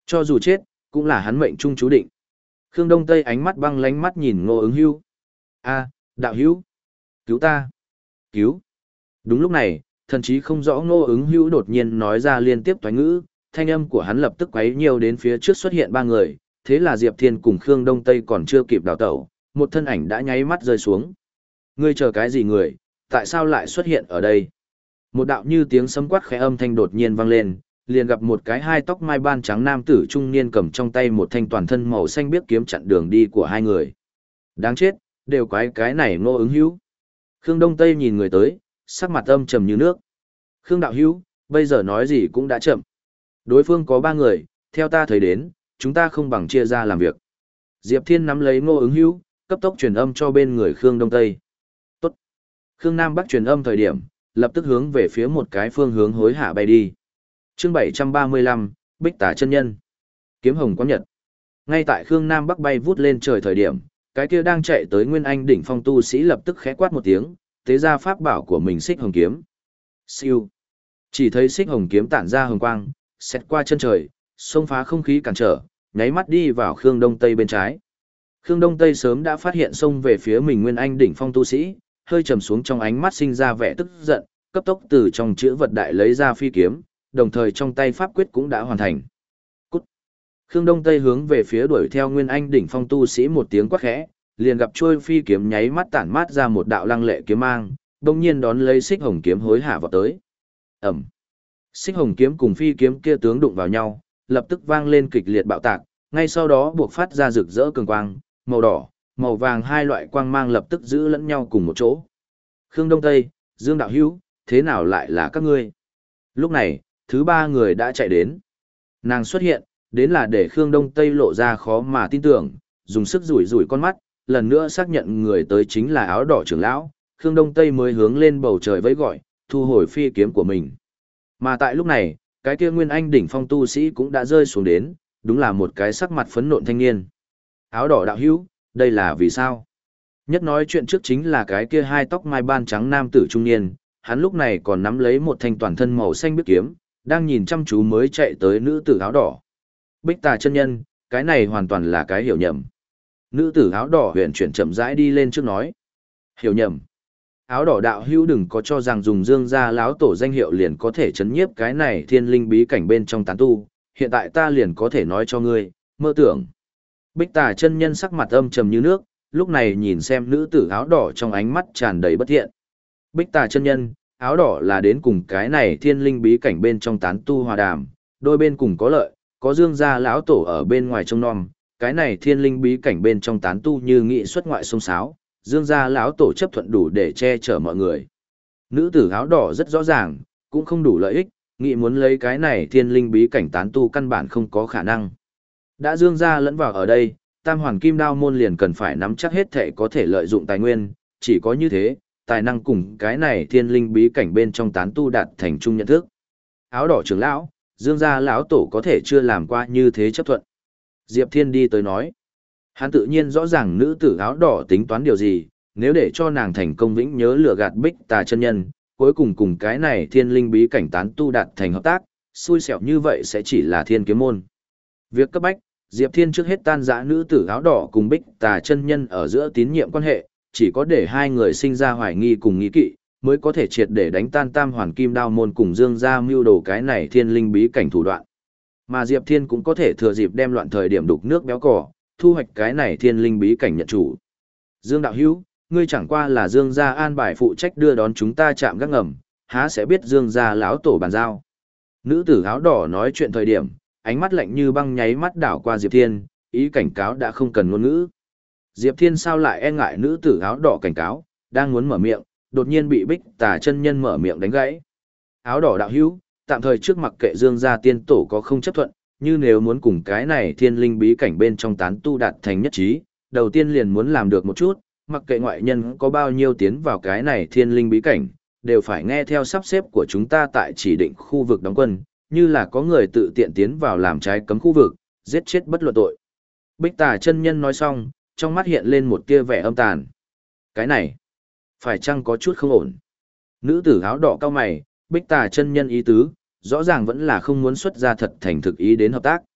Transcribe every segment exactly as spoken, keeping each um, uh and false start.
Cho dù chết, cũng là hắn mệnh trung chú định. Khương Đông Tây ánh mắt băng lánh mắt nhìn Ngô Ứng Hưu. A, đạo hữu, cứu ta, cứu. Đúng lúc này, thần chí không rõ Ngô Ứng Hưu đột nhiên nói ra liên tiếp toái ngữ, thanh âm của hắn lập tức quấy nhiều đến phía trước xuất hiện ba người, thế là Diệp Thiên cùng Khương Đông Tây còn chưa kịp đào tẩu, một thân ảnh đã nháy mắt rơi xuống. Ngươi chờ cái gì người, tại sao lại xuất hiện ở đây? Một đạo như tiếng sấm quát khẽ âm thanh đột nhiên vang lên, liền gặp một cái hai tóc mai ban trắng nam tử trung niên cầm trong tay một thanh toàn thân màu xanh biếc kiếm chặn đường đi của hai người. Đáng chết, đều quái cái này Ngô Ứng Hữu. Khương Đông Tây nhìn người tới, sắc mặt âm trầm như nước. Khương đạo hữu, bây giờ nói gì cũng đã chậm. Đối phương có ba người, theo ta thấy đến, chúng ta không bằng chia ra làm việc. Diệp Thiên nắm lấy Ngô Ứng Hữu, cấp tốc truyền âm cho bên người Khương Đông Tây. Tốt. Khương Nam Bắc truyền âm thời điểm, lập tức hướng về phía một cái phương hướng hối hả bay đi. Chương bảy trăm ba mươi lăm, Bích Tà chân nhân. Kiếm hồng quang nhật. Ngay tại Khương Nam Bắc bay vút lên trời thời điểm, cái kia đang chạy tới Nguyên Anh đỉnh phong tu sĩ lập tức khẽ quát một tiếng, tế ra pháp bảo của mình Xích Hồng kiếm. Siêu. Chỉ thấy Xích Hồng kiếm tản ra hồng quang, xét qua chân trời, xông phá không khí cản trở, nháy mắt đi vào Khương Đông Tây bên trái. Khương Đông Tây sớm đã phát hiện xông về phía mình Nguyên Anh đỉnh phong tu sĩ, hơi trầm xuống trong ánh mắt sinh ra vẻ tức giận, cấp tốc từ trong chữ vật đại lấy ra phi kiếm, đồng thời trong tay pháp quyết cũng đã hoàn thành. Cút. Khương Đông Tây hướng về phía đuổi theo Nguyên Anh đỉnh phong tu sĩ một tiếng quát khẽ, liền gặp trôi phi kiếm nháy mắt tản mát ra một đạo lăng lệ kiếm mang, đồng nhiên đón lấy Xích Hồng kiếm hối hả vào tới. Ẩm. Xích Hồng kiếm cùng phi kiếm kia tướng đụng vào nhau, lập tức vang lên kịch liệt bạo tạc, ngay sau đó buộc phát ra rực rỡ cường quang, màu đỏ, màu vàng hai loại quang mang lập tức giữ lẫn nhau cùng một chỗ. Khương Đông Tây, Dương Đạo Hữu, thế nào lại là các ngươi? Lúc này, thứ ba người đã chạy đến. Nàng xuất hiện, đến là để Khương Đông Tây lộ ra khó mà tin tưởng, dùng sức rủi rủi con mắt, lần nữa xác nhận người tới chính là áo đỏ trưởng lão, Khương Đông Tây mới hướng lên bầu trời vẫy gọi, thu hồi phi kiếm của mình. Mà tại lúc này, cái kia Nguyên Anh đỉnh phong tu sĩ cũng đã rơi xuống đến, đúng là một cái sắc mặt phấn nộn thanh niên. Áo đỏ đạo hữu, đây là vì sao? Nhất nói chuyện trước chính là cái kia hai tóc mai ban trắng nam tử trung niên, hắn lúc này còn nắm lấy một thanh toàn thân màu xanh biếc kiếm, đang nhìn chăm chú mới chạy tới nữ tử áo đỏ. Bích Tà chân nhân, cái này hoàn toàn là cái hiểu nhầm. Nữ tử áo đỏ huyền chuyển chậm rãi đi lên trước nói. Hiểu nhầm. Áo đỏ đạo hữu đừng có cho rằng dùng Dương gia láo tổ danh hiệu liền có thể chấn nhiếp cái này thiên linh bí cảnh bên trong tán tu, hiện tại ta liền có thể nói cho ngươi, mơ tưởng. Bích Tà chân nhân sắc mặt âm trầm như nước, lúc này nhìn xem nữ tử áo đỏ trong ánh mắt tràn đầy bất thiện. Bích Tà chân nhân, áo đỏ là đến cùng cái này thiên linh bí cảnh bên trong tán tu hòa đàm, đôi bên cùng có lợi, có Dương gia lão tổ ở bên ngoài trông nom, cái này thiên linh bí cảnh bên trong tán tu như nghị xuất ngoại sông sáo, Dương gia lão tổ chấp thuận đủ để che chở mọi người. Nữ tử áo đỏ rất rõ ràng, cũng không đủ lợi ích, nghị muốn lấy cái này thiên linh bí cảnh tán tu căn bản không có khả năng. Đã Dương gia lẫn vào ở đây, Tam Hoàn Kim Đao môn liền cần phải nắm chắc hết thể có thể lợi dụng tài nguyên, chỉ có như thế, tài năng cùng cái này thiên linh bí cảnh bên trong tán tu đạt thành chung nhận thức. Áo đỏ trưởng lão, Dương gia lão tổ có thể chưa làm qua như thế chấp thuận. Diệp Thiên đi tới nói. Hắn tự nhiên rõ ràng nữ tử áo đỏ tính toán điều gì, nếu để cho nàng thành công vĩnh nhớ lừa gạt Bích Tà chân nhân, cuối cùng cùng cái này thiên linh bí cảnh tán tu đạt thành hợp tác, xui xẻo như vậy sẽ chỉ là thiên kiếm môn. Việc cấp bách, Diệp Thiên trước hết tan rã nữ tử áo đỏ cùng Bích Tà chân nhân ở giữa tín nhiệm quan hệ, chỉ có để hai người sinh ra hoài nghi cùng nghi kỵ, mới có thể triệt để đánh tan Tam Hoàn Kim Đao môn cùng Dương gia mưu đồ cái này thiên linh bí cảnh thủ đoạn. Mà Diệp Thiên cũng có thể thừa dịp đem loạn thời điểm đục nước béo cỏ, thu hoạch cái này thiên linh bí cảnh nhận chủ. Dương đạo hữu, ngươi chẳng qua là Dương gia an bài phụ trách đưa đón chúng ta chạm gác ngầm, há sẽ biết Dương gia lão tổ bàn giao. Nữ tử áo đỏ nói chuyện thời điểm, ánh mắt lạnh như băng nháy mắt đảo qua Diệp Thiên, ý cảnh cáo đã không cần ngôn ngữ. Diệp Thiên sao lại e ngại nữ tử áo đỏ cảnh cáo, đang muốn mở miệng, đột nhiên bị Bích Tà chân nhân mở miệng đánh gãy. Áo đỏ đạo hữu, tạm thời trước mặc kệ Dương gia tiên tổ có không chấp thuận, như nếu muốn cùng cái này thiên linh bí cảnh bên trong tán tu đạt thành nhất trí, đầu tiên liền muốn làm được một chút, mặc kệ ngoại nhân có bao nhiêu tiến vào cái này thiên linh bí cảnh, đều phải nghe theo sắp xếp của chúng ta tại chỉ định khu vực đóng quân, như là có người tự tiện tiến vào làm trái cấm khu vực, giết chết bất luận tội. Bích Tà chân nhân nói xong, trong mắt hiện lên một tia vẻ âm tàn. Cái này, phải chăng có chút không ổn? Nữ tử áo đỏ cao mày, Bích Tà chân nhân ý tứ, rõ ràng vẫn là không muốn xuất ra thật thành thực ý đến hợp tác.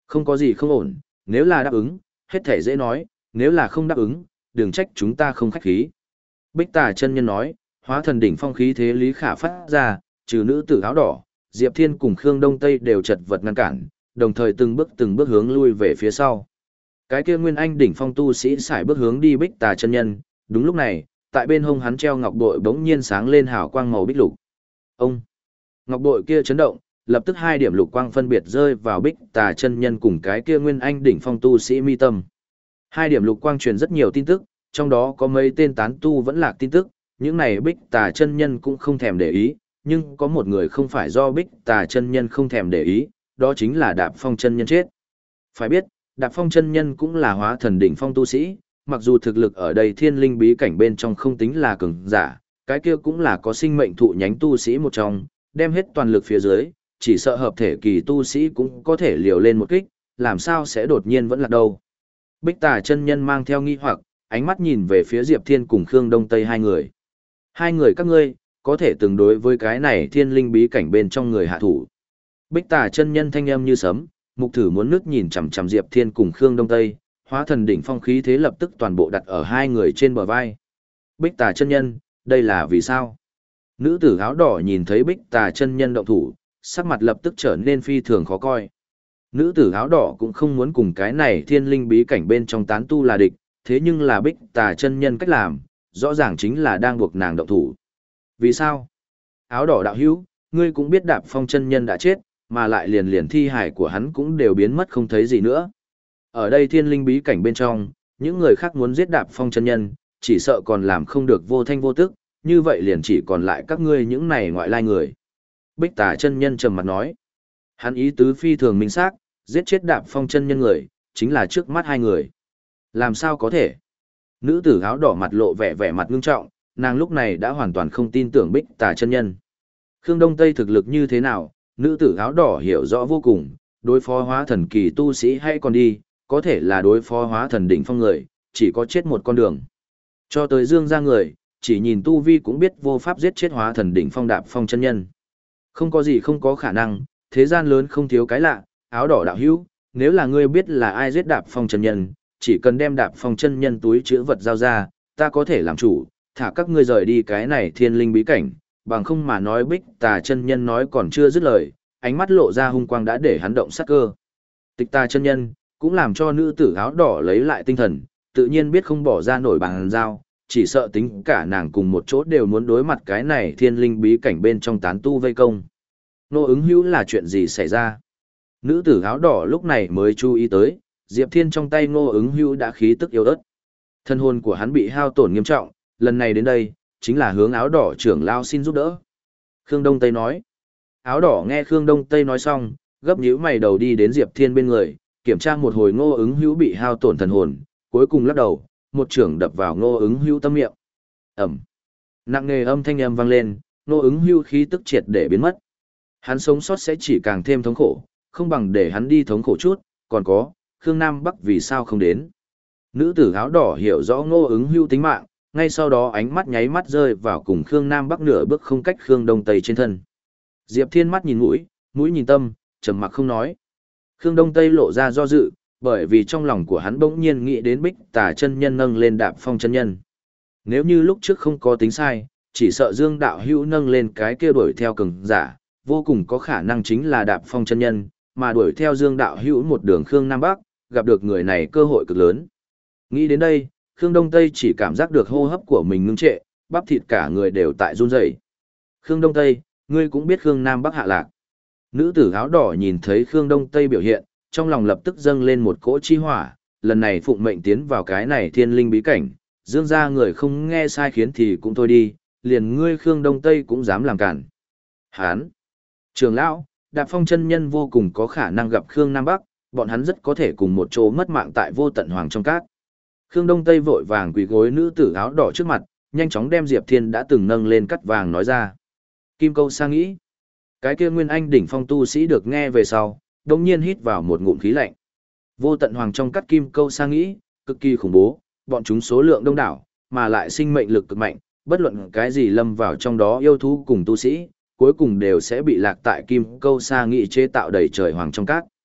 Không có gì không ổn, nếu là đáp ứng, hết thể dễ nói, nếu là không đáp ứng, đừng trách chúng ta không khách khí. Bích Tà chân nhân nói, hóa thần đỉnh phong khí thế lý khả phát ra, trừ nữ tử áo đỏ, Diệp Thiên cùng Khương Đông Tây đều chật vật ngăn cản, đồng thời từng bước từng bước hướng lui về phía sau. Cái kia Nguyên Anh đỉnh phong tu sĩ sải bước hướng đi Bích Tà chân nhân, đúng lúc này, tại bên hông hắn treo ngọc bội bỗng nhiên sáng lên hào quang màu bích lục. Ông ngọc bội kia chấn động, lập tức hai điểm lục quang phân biệt rơi vào Bích Tà chân nhân cùng cái kia Nguyên Anh đỉnh phong tu sĩ mi tâm. Hai điểm lục quang truyền rất nhiều tin tức, trong đó có mấy tên tán tu vẫn lạc tin tức, những này Bích Tà chân nhân cũng không thèm để ý, nhưng có một người không phải do Bích Tà chân nhân không thèm để ý, đó chính là Đạp Phong chân nhân chết. Phải biết, Đạp Phong chân nhân cũng là hóa thần đỉnh phong tu sĩ, mặc dù thực lực ở đây thiên linh bí cảnh bên trong không tính là cường giả, cái kia cũng là có sinh mệnh thụ nhánh tu sĩ một trong, đem hết toàn lực phía dưới, chỉ sợ hợp thể kỳ tu sĩ cũng có thể liều lên một kích, làm sao sẽ đột nhiên vẫn là đâu. Bích Tà chân nhân mang theo nghi hoặc, ánh mắt nhìn về phía Diệp Thiên cùng Khương Đông Tây hai người. Hai người các ngươi, có thể từng đối với cái này thiên linh bí cảnh bên trong người hạ thủ. Bích Tà chân nhân thanh âm như sấm, mục thử muốn nước nhìn chằm chằm Diệp Thiên cùng Khương Đông Tây, hóa thần đỉnh phong khí thế lập tức toàn bộ đặt ở hai người trên bờ vai. Bích Tà chân nhân, đây là vì sao? Nữ tử áo đỏ nhìn thấy Bích Tà chân nhân động thủ, sắc mặt lập tức trở nên phi thường khó coi. Nữ tử áo đỏ cũng không muốn cùng cái này thiên linh bí cảnh bên trong tán tu là địch, thế nhưng là Bích Tà chân nhân cách làm, rõ ràng chính là đang buộc nàng động thủ. Vì sao? Áo đỏ đạo hữu, ngươi cũng biết Đạp Phong chân nhân đã chết, mà lại liền liền thi hải của hắn cũng đều biến mất không thấy gì nữa. Ở đây thiên linh bí cảnh bên trong, những người khác muốn giết Đạp Phong chân nhân, chỉ sợ còn làm không được vô thanh vô tức, như vậy liền chỉ còn lại các ngươi những này ngoại lai người. Bích Tà chân nhân trầm mặt nói. Hắn ý tứ phi thường minh xác, giết chết Đạp Phong chân nhân người, chính là trước mắt hai người. Làm sao có thể? Nữ tử áo đỏ mặt lộ vẻ vẻ mặt ngưng trọng, nàng lúc này đã hoàn toàn không tin tưởng Bích Tà chân nhân. Khương Đông Tây thực lực như thế nào, nữ tử áo đỏ hiểu rõ vô cùng, đối phó hóa thần kỳ tu sĩ hay còn đi, có thể là đối phó hóa thần đỉnh phong người, chỉ có chết một con đường. Cho tới Dương ra người, chỉ nhìn tu vi cũng biết vô pháp giết chết hóa thần đỉnh phong Đạp Phong chân nhân. Không có gì không có khả năng, thế gian lớn không thiếu cái lạ, áo đỏ đạo hữu, nếu là ngươi biết là ai giết Đạp Phong chân nhân, chỉ cần đem Đạp Phong chân nhân túi chứa vật giao ra, ta có thể làm chủ, thả các ngươi rời đi cái này thiên linh bí cảnh, bằng không mà nói Bích Tà chân nhân nói còn chưa dứt lời, ánh mắt lộ ra hung quang đã để hắn động sát cơ. Tịch Tà chân nhân cũng làm cho nữ tử áo đỏ lấy lại tinh thần, tự nhiên biết không bỏ ra nổi bàn giao, chỉ sợ tính cả nàng cùng một chỗ đều muốn đối mặt cái này thiên linh bí cảnh bên trong tán tu vây công. Nô ứng hữu là chuyện gì xảy ra? Nữ tử áo đỏ lúc này mới chú ý tới, Diệp Thiên trong tay Ngô ứng hữu đã khí tức yếu ớt. Thân hồn của hắn bị hao tổn nghiêm trọng, lần này đến đây, chính là hướng áo đỏ trưởng lao xin giúp đỡ. Khương Đông Tây nói. Áo đỏ nghe Khương Đông Tây nói xong, gấp nhíu mày đầu đi đến Diệp Thiên bên người, kiểm tra một hồi Ngô ứng hữu bị hao tổn thần hồn, cuối cùng lắc đầu, một trưởng đập vào Ngô ứng hữu tâm miệng. Ẩm. Nặng nề âm thanh âm vang lên, Ngô ứng hữu khí tức triệt để biến mất. Hắn sống sót sẽ chỉ càng thêm thống khổ, không bằng để hắn đi thống khổ chút, còn có, Khương Nam Bắc vì sao không đến. Nữ tử áo đỏ hiểu rõ Ngô ứng hữu tính mạng, ngay sau đó ánh mắt nháy mắt rơi vào cùng Khương Nam Bắc nửa bước không cách Khương Đông Tây trên thân. Diệp Thiên mắt nhìn mũi, mũi nhìn tâm, trầm mặc không nói. Khương Đông Tây lộ ra do dự, bởi vì trong lòng của hắn bỗng nhiên nghĩ đến Bích Tà chân nhân nâng lên Đạp Phong chân nhân. Nếu như lúc trước không có tính sai, chỉ sợ Dương đạo hữu nâng lên cái kia đuổi theo cường giả, vô cùng có khả năng chính là Đạp Phong chân nhân, mà đuổi theo Dương đạo hữu một đường Khương Nam Bắc, gặp được người này cơ hội cực lớn. Nghĩ đến đây, Khương Đông Tây chỉ cảm giác được hô hấp của mình ngưng trệ, bắp thịt cả người đều tại run rẩy. Khương Đông Tây, ngươi cũng biết Khương Nam Bắc hạ lạc. Nữ tử áo đỏ nhìn thấy Khương Đông Tây biểu hiện, trong lòng lập tức dâng lên một cỗ chi hỏa, lần này phụng mệnh tiến vào cái này thiên linh bí cảnh, Dương gia người không nghe sai khiến thì cũng thôi đi, liền ngươi Khương Đông Tây cũng dám làm cản. Hán! Trường lão, Đạp Phong chân nhân vô cùng có khả năng gặp Khương Nam Bắc, bọn hắn rất có thể cùng một chỗ mất mạng tại Vô Tận Hoàng trong cát. Khương Đông Tây vội vàng quỳ gối nữ tử áo đỏ trước mặt, nhanh chóng đem Diệp Thiên đã từng nâng lên cắt vàng nói ra. Kim Câu sang nghĩ. Cái kia Nguyên Anh đỉnh phong tu sĩ được nghe về sau, đồng nhiên hít vào một ngụm khí lạnh. Vô Tận Hoàng trong cắt Kim Câu sang nghĩ, cực kỳ khủng bố, bọn chúng số lượng đông đảo, mà lại sinh mệnh lực cực mạnh, bất luận cái gì lâm vào trong đó yêu thú cùng tu sĩ, cuối cùng đều sẽ bị lạc tại Kim Câu sang nghĩ chế tạo đầy trời hoàng trong cát.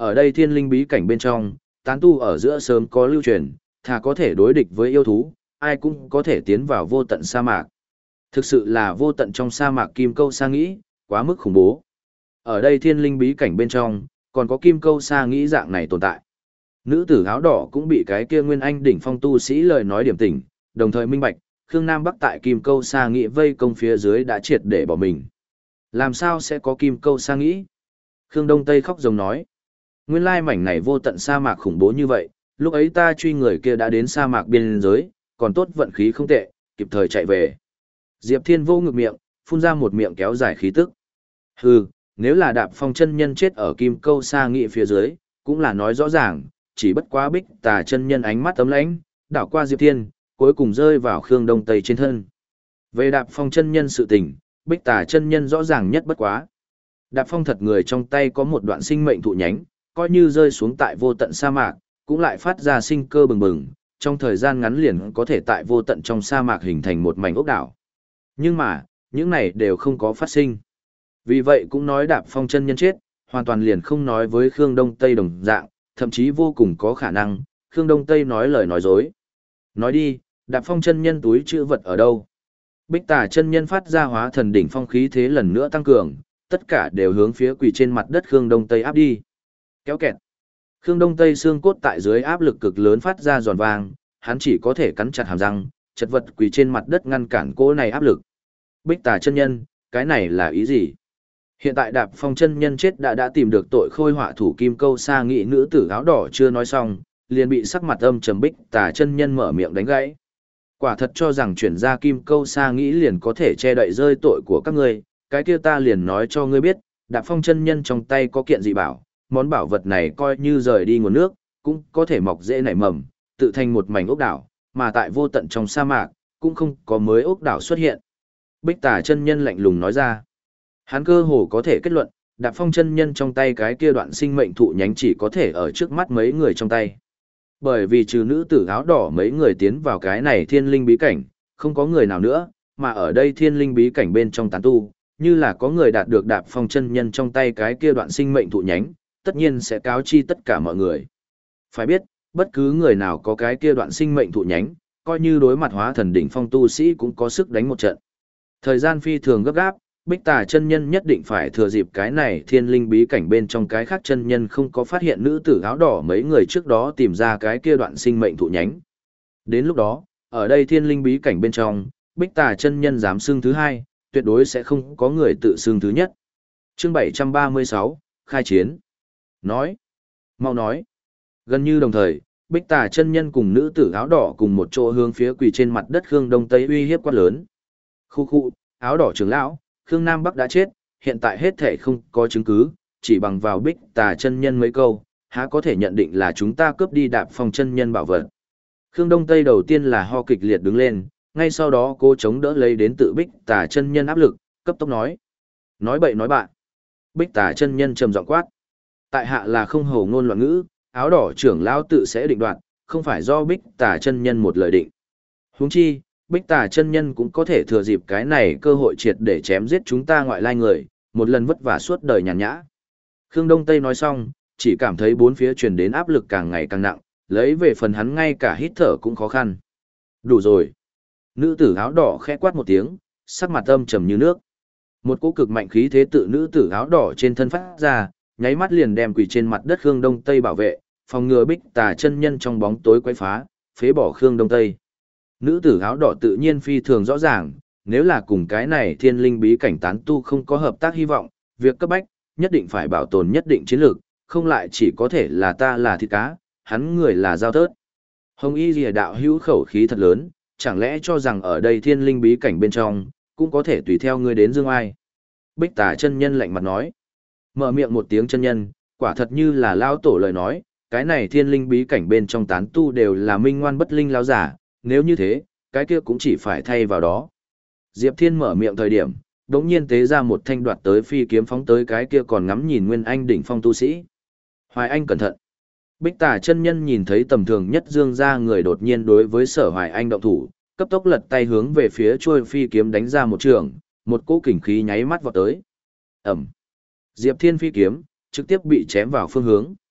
Ở đây thiên linh bí cảnh bên trong, tán tu ở giữa sớm có lưu truyền, thà có thể đối địch với yêu thú, ai cũng có thể tiến vào vô tận sa mạc. Thực sự là vô tận trong sa mạc kim câu sa nghĩ, quá mức khủng bố. Ở đây thiên linh bí cảnh bên trong, còn có kim câu sa nghĩ dạng này tồn tại. Nữ tử áo đỏ cũng bị cái kia nguyên anh đỉnh phong tu sĩ lời nói điểm tỉnh, đồng thời minh bạch, Khương Nam Bắc tại kim câu sa nghĩ vây công phía dưới đã triệt để bỏ mình. Làm sao sẽ có kim câu sa nghĩ? Khương Đông Tây khóc ròng nói. Nguyên lai mảnh này vô tận sa mạc khủng bố như vậy, lúc ấy ta truy người kia đã đến sa mạc biên giới, còn tốt vận khí không tệ, kịp thời chạy về. Diệp Thiên vô ngực miệng, phun ra một miệng kéo dài khí tức. Hừ, nếu là Đạp Phong chân nhân chết ở kim câu sa nghĩ phía dưới, cũng là nói rõ ràng, chỉ bất quá Bích Tà chân nhân ánh mắt ấm lãnh, đảo qua Diệp Thiên, cuối cùng rơi vào Khương Đông Tây trên thân. Về Đạp Phong chân nhân sự tình, Bích Tà chân nhân rõ ràng nhất bất quá. Đạp Phong thật người trong tay có một đoạn sinh mệnh thụ nhánh, coi như rơi xuống tại vô tận sa mạc, cũng lại phát ra sinh cơ bừng bừng, trong thời gian ngắn liền có thể tại vô tận trong sa mạc hình thành một mảnh ốc đảo. Nhưng mà, những này đều không có phát sinh. Vì vậy cũng nói Đạp Phong chân nhân chết, hoàn toàn liền không nói với Khương Đông Tây đồng dạng, thậm chí vô cùng có khả năng, Khương Đông Tây nói lời nói dối. Nói đi, Đạp Phong chân nhân túi chữ vật ở đâu? Bích Tà chân nhân phát ra hóa thần đỉnh phong khí thế lần nữa tăng cường, tất cả đều hướng phía quỳ trên mặt đất Khương Đông Tây áp đi. Kéo kẹt. Khương Đông Tây xương cốt tại dưới áp lực cực lớn phát ra giòn vang, hắn chỉ có thể cắn chặt hàm răng, chật vật quỳ trên mặt đất ngăn cản cỗ này áp lực. Bích Tà chân nhân, cái này là ý gì? Hiện tại Đạp Phong chân nhân chết đã đã tìm được tội khôi họa thủ kim câu sa nghị nữ tử áo đỏ chưa nói xong, liền bị sắc mặt âm trầm Bích Tà chân nhân mở miệng đánh gãy. Quả thật cho rằng chuyển ra kim câu sa nghĩ liền có thể che đậy rơi tội của các ngươi, cái kia ta liền nói cho ngươi biết, Đạp Phong chân nhân trong tay có kiện dị bảo, món bảo vật này coi như rời đi nguồn nước, cũng có thể mọc dễ nảy mầm, tự thành một mảnh ốc đảo, mà tại vô tận trong sa mạc, cũng không có mới ốc đảo xuất hiện. Bích Tà chân nhân lạnh lùng nói ra. Hắn cơ hồ có thể kết luận, Đạp Phong chân nhân trong tay cái kia đoạn sinh mệnh thụ nhánh chỉ có thể ở trước mắt mấy người trong tay. Bởi vì trừ nữ tử áo đỏ mấy người tiến vào cái này thiên linh bí cảnh, không có người nào nữa, mà ở đây thiên linh bí cảnh bên trong tán tu, như là có người đạt được Đạp Phong chân nhân trong tay cái kia đoạn sinh mệnh thụ nhánh, tất nhiên sẽ cáo chi tất cả mọi người. Phải biết, bất cứ người nào có cái kia đoạn sinh mệnh thụ nhánh, coi như đối mặt hóa thần đỉnh phong tu sĩ cũng có sức đánh một trận. Thời gian phi thường gấp gáp, Bích Tà chân nhân nhất định phải thừa dịp cái này thiên linh bí cảnh bên trong cái khác chân nhân không có phát hiện nữ tử áo đỏ mấy người trước đó tìm ra cái kia đoạn sinh mệnh thụ nhánh. Đến lúc đó, ở đây thiên linh bí cảnh bên trong, Bích Tà chân nhân dám xưng thứ hai, tuyệt đối sẽ không có người tự xưng thứ nhất. Chương bảy trăm ba mươi sáu, khai chiến. Nói. Mau nói. Gần như đồng thời, Bích Tà chân nhân cùng nữ tử áo đỏ cùng một chỗ hướng phía quỳ trên mặt đất Khương Đông Tây uy hiếp quát lớn. Khu khu, áo đỏ trưởng lão, Khương Nam Bắc đã chết, hiện tại hết thể không có chứng cứ, chỉ bằng vào Bích Tà chân nhân mấy câu, há có thể nhận định là chúng ta cướp đi Đạp Phong chân nhân bảo vật. Khương Đông Tây đầu tiên là ho kịch liệt đứng lên, ngay sau đó cô chống đỡ lấy đến tự Bích Tà chân nhân áp lực, cấp tốc nói. Nói bậy nói bạn. Bích Tà chân nhân trầm giọng quát. Tại hạ là không hổ ngôn loạn ngữ, áo đỏ trưởng lão tự sẽ định đoạt, không phải do Bích Tà chân nhân một lời định. Huống chi, Bích Tà chân nhân cũng có thể thừa dịp cái này cơ hội triệt để chém giết chúng ta ngoại lai người, một lần vất vả suốt đời nhàn nhã. Khương Đông Tây nói xong, chỉ cảm thấy bốn phía truyền đến áp lực càng ngày càng nặng, lấy về phần hắn ngay cả hít thở cũng khó khăn. Đủ rồi. Nữ tử áo đỏ khẽ quát một tiếng, sắc mặt âm trầm như nước. Một cỗ cực mạnh khí thế tự nữ tử áo đỏ trên thân phát ra, nháy mắt liền đem quỳ trên mặt đất Khương Đông Tây bảo vệ, phòng ngừa Bích Tà chân nhân trong bóng tối quấy phá, phế bỏ Khương Đông Tây. Nữ tử áo đỏ tự nhiên phi thường rõ ràng, nếu là cùng cái này thiên linh bí cảnh tán tu không có hợp tác hy vọng, việc cấp bách, nhất định phải bảo tồn nhất định chiến lược, không lại chỉ có thể là ta là thịt cá, hắn người là dao tớt. Hồng Y Lìa đạo hữu khẩu khí thật lớn, chẳng lẽ cho rằng ở đây thiên linh bí cảnh bên trong, cũng có thể tùy theo ngươi đến dương ai. Bích Tà chân nhân lạnh mặt nói, mở miệng một tiếng chân nhân, quả thật như là lao tổ lời nói, cái này thiên linh bí cảnh bên trong tán tu đều là minh ngoan bất linh lao giả, nếu như thế, cái kia cũng chỉ phải thay vào đó. Diệp Thiên mở miệng thời điểm, đống nhiên tế ra một thanh đoạt tới phi kiếm phóng tới cái kia còn ngắm nhìn Nguyên Anh đỉnh phong tu sĩ. Hoài Anh cẩn thận. Bích Tà chân nhân nhìn thấy tầm thường nhất dương ra người đột nhiên đối với Sở Hoài Anh động thủ, cấp tốc lật tay hướng về phía trôi phi kiếm đánh ra một trường, một cỗ kình khí nháy mắt vọt tới. Ầm. Diệp Thiên phi kiếm trực tiếp bị chém vào phương hướng.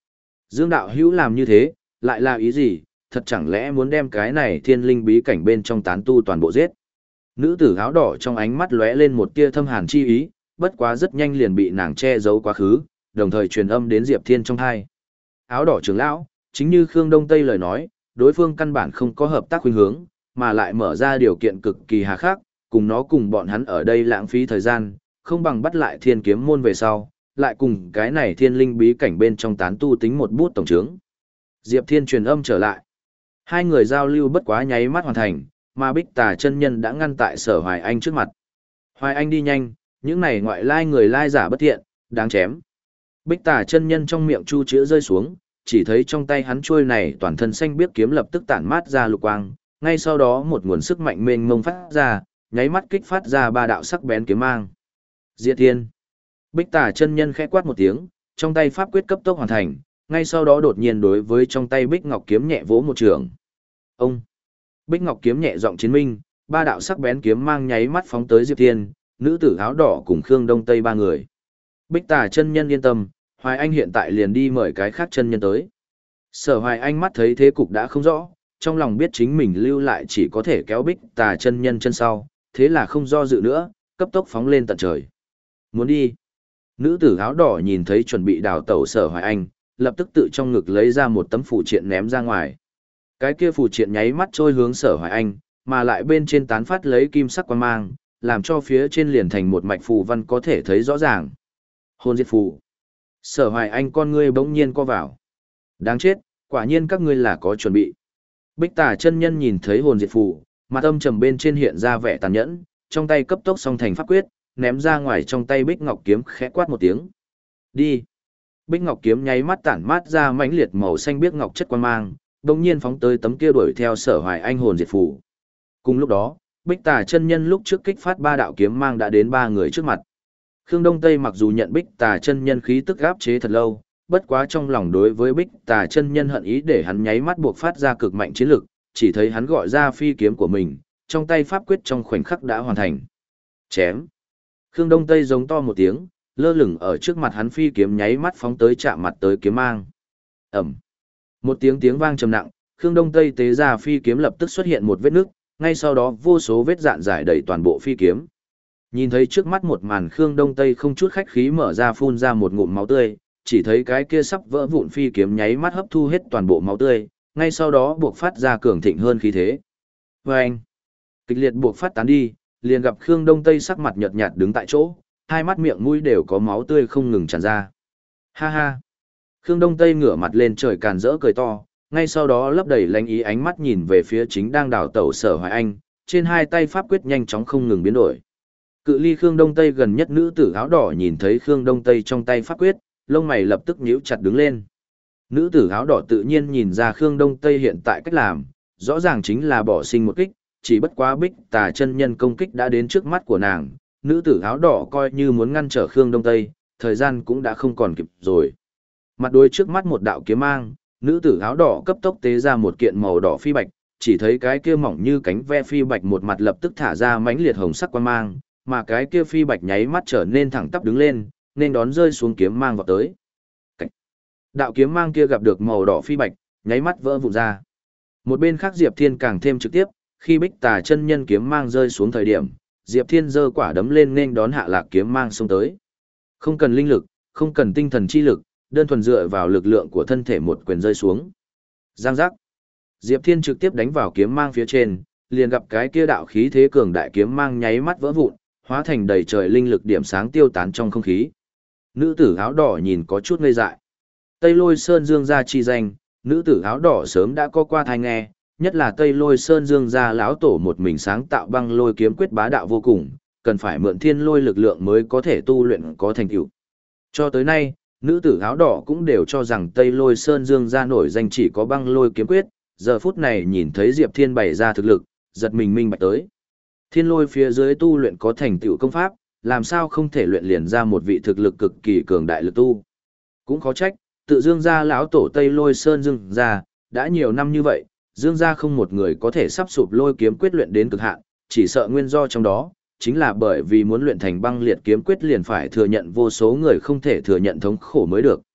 Dương đạo hữu làm như thế, lại là ý gì, thật chẳng lẽ muốn đem cái này thiên linh bí cảnh bên trong tán tu toàn bộ giết. Nữ tử áo đỏ trong ánh mắt lóe lên một tia thâm hàn chi ý, bất quá rất nhanh liền bị nàng che giấu quá khứ, đồng thời truyền âm đến Diệp Thiên trong tai. Áo đỏ trưởng lão, chính như Khương Đông Tây lời nói, đối phương căn bản không có hợp tác khuynh hướng, mà lại mở ra điều kiện cực kỳ hà khắc, cùng nó cùng bọn hắn ở đây lãng phí thời gian, không bằng bắt lại thiên kiếm môn về sau, lại cùng cái này thiên linh bí cảnh bên trong tán tu tính một bút tổng trướng. Diệp Thiên truyền âm trở lại. Hai người giao lưu bất quá nháy mắt hoàn thành, mà Bích Tà chân nhân đã ngăn tại Sở Hoài Anh trước mặt. Hoài Anh đi nhanh, những này ngoại lai người lai giả bất thiện, đáng chém. Bích Tà chân nhân trong miệng chu chữa rơi xuống, chỉ thấy trong tay hắn chuôi này toàn thân xanh biếc kiếm lập tức tản mát ra lục quang, ngay sau đó một nguồn sức mạnh mênh mông phát ra, nháy mắt kích phát ra ba đạo sắc bén kiếm mang. Diệt Thiên. Bích Tà chân nhân khẽ quát một tiếng, trong tay pháp quyết cấp tốc hoàn thành, ngay sau đó đột nhiên đối với trong tay Bích Ngọc kiếm nhẹ vỗ một trường. Ông. Bích Ngọc kiếm nhẹ giọng chiến minh, ba đạo sắc bén kiếm mang nháy mắt phóng tới Diệp Thiên, nữ tử áo đỏ cùng Khương Đông Tây ba người. Bích Tà chân nhân yên tâm, Hoài Anh hiện tại liền đi mời cái khác chân nhân tới. Sở Hoài Anh mắt thấy thế cục đã không rõ, trong lòng biết chính mình lưu lại chỉ có thể kéo Bích Tà chân nhân chân sau, thế là không do dự nữa, cấp tốc phóng lên tận trời. Muốn đi. Nữ tử áo đỏ nhìn thấy chuẩn bị đào tẩu Sở Hoài Anh, lập tức tự trong ngực lấy ra một tấm phù triện ném ra ngoài. Cái kia phù triện nháy mắt trôi hướng Sở Hoài Anh, mà lại bên trên tán phát lấy kim sắc quang mang, làm cho phía trên liền thành một mạch phù văn có thể thấy rõ ràng. Hồn diệt phù. Sở Hoài Anh con ngươi bỗng nhiên co vào. Đáng chết, quả nhiên các ngươi là có chuẩn bị. Bích Tà chân nhân nhìn thấy hồn diệt phù, mặt âm trầm bên trên hiện ra vẻ tàn nhẫn, trong tay cấp tốc song thành pháp quyết, ném ra ngoài trong tay Bích Ngọc kiếm khẽ quát một tiếng. Đi. Bích Ngọc kiếm nháy mắt tản mát ra mãnh liệt màu xanh biếc ngọc chất quang mang, đồng nhiên phóng tới tấm kia đuổi theo Sở Hoài Anh hồn diệt phù. Cùng lúc đó, Bích Tà chân nhân lúc trước kích phát ba đạo kiếm mang đã đến ba người trước mặt. Khương Đông Tây mặc dù nhận Bích Tà chân nhân khí tức áp chế thật lâu, bất quá trong lòng đối với Bích Tà chân nhân hận ý để hắn nháy mắt buộc phát ra cực mạnh chiến lực, chỉ thấy hắn gọi ra phi kiếm của mình, trong tay pháp quyết trong khoảnh khắc đã hoàn thành. Chém. Khương Đông Tây giống to một tiếng, lơ lửng ở trước mặt hắn phi kiếm nháy mắt phóng tới chạm mặt tới kiếm mang. Ầm. Một tiếng tiếng vang trầm nặng, Khương Đông Tây tế ra phi kiếm lập tức xuất hiện một vết nứt, ngay sau đó vô số vết dạn giải đầy toàn bộ phi kiếm. Nhìn thấy trước mắt một màn, Khương Đông Tây không chút khách khí mở ra phun ra một ngụm máu tươi, chỉ thấy cái kia sắp vỡ vụn phi kiếm nháy mắt hấp thu hết toàn bộ máu tươi, ngay sau đó buộc phát ra cường thịnh hơn khí thế. Và anh, kịch liệt buộc phát tán đi, liền gặp Khương Đông Tây sắc mặt nhợt nhạt đứng tại chỗ, hai mắt miệng mũi đều có máu tươi không ngừng tràn ra. Ha ha. Khương Đông Tây ngửa mặt lên trời càn rỡ cười to, ngay sau đó lấp đầy lánh ý ánh mắt nhìn về phía chính đang đào tẩu Sở Hoài Anh, trên hai tay pháp quyết nhanh chóng không ngừng biến đổi. Cự ly Khương Đông Tây gần nhất nữ tử áo đỏ nhìn thấy Khương Đông Tây trong tay pháp quyết, lông mày lập tức nhíu chặt đứng lên. Nữ tử áo đỏ tự nhiên nhìn ra Khương Đông Tây hiện tại cách làm, rõ ràng chính là bỏ sinh một kích, chỉ bất quá Bích Tà chân nhân công kích đã đến trước mắt của nàng, nữ tử áo đỏ coi như muốn ngăn trở Khương Đông Tây, thời gian cũng đã không còn kịp rồi. Mặt đối trước mắt một đạo kiếm mang, nữ tử áo đỏ cấp tốc tế ra một kiện màu đỏ phi bạch, chỉ thấy cái kia mỏng như cánh ve phi bạch một mặt lập tức thả ra mãnh liệt hồng sắc quang mang, mà cái kia phi bạch nháy mắt trở nên thẳng tắp đứng lên, nên đón rơi xuống kiếm mang vào tới. Cảnh. Đạo kiếm mang kia gặp được màu đỏ phi bạch, nháy mắt vỡ vụn ra. Một bên khác Diệp Thiên càng thêm trực tiếp, khi Bích Tà chân nhân kiếm mang rơi xuống thời điểm, Diệp Thiên giơ quả đấm lên nên đón hạ lạc kiếm mang xông tới. Không cần linh lực, không cần tinh thần chi lực, đơn thuần dựa vào lực lượng của thân thể một quyền rơi xuống. Giang giác. Diệp Thiên trực tiếp đánh vào kiếm mang phía trên, liền gặp cái kia đạo khí thế cường đại kiếm mang nháy mắt vỡ vụn, hóa thành đầy trời linh lực điểm sáng tiêu tán trong không khí. Nữ tử áo đỏ nhìn có chút ngây dại. Tây Lôi Sơn Dương gia chi danh, nữ tử áo đỏ sớm đã có qua thai nghe, nhất là Tây Lôi Sơn Dương gia lão tổ một mình sáng tạo băng lôi kiếm quyết bá đạo vô cùng, cần phải mượn thiên lôi lực lượng mới có thể tu luyện có thành tựu. Cho tới nay, nữ tử áo đỏ cũng đều cho rằng Tây Lôi Sơn Dương gia nổi danh chỉ có băng lôi kiếm quyết, giờ phút này nhìn thấy Diệp Thiên bày ra thực lực, giật mình minh bạch tới. Thiên lôi phía dưới tu luyện có thành tựu công pháp, làm sao không thể luyện liền ra một vị thực lực cực kỳ cường đại lực tu. Cũng khó trách, tự Dương gia lão tổ Tây Lôi Sơn Dương gia, đã nhiều năm như vậy, Dương gia không một người có thể sắp sụp lôi kiếm quyết luyện đến cực hạn, chỉ sợ nguyên do trong đó, chính là bởi vì muốn luyện thành băng liệt kiếm quyết liền phải thừa nhận vô số người không thể thừa nhận thống khổ mới được.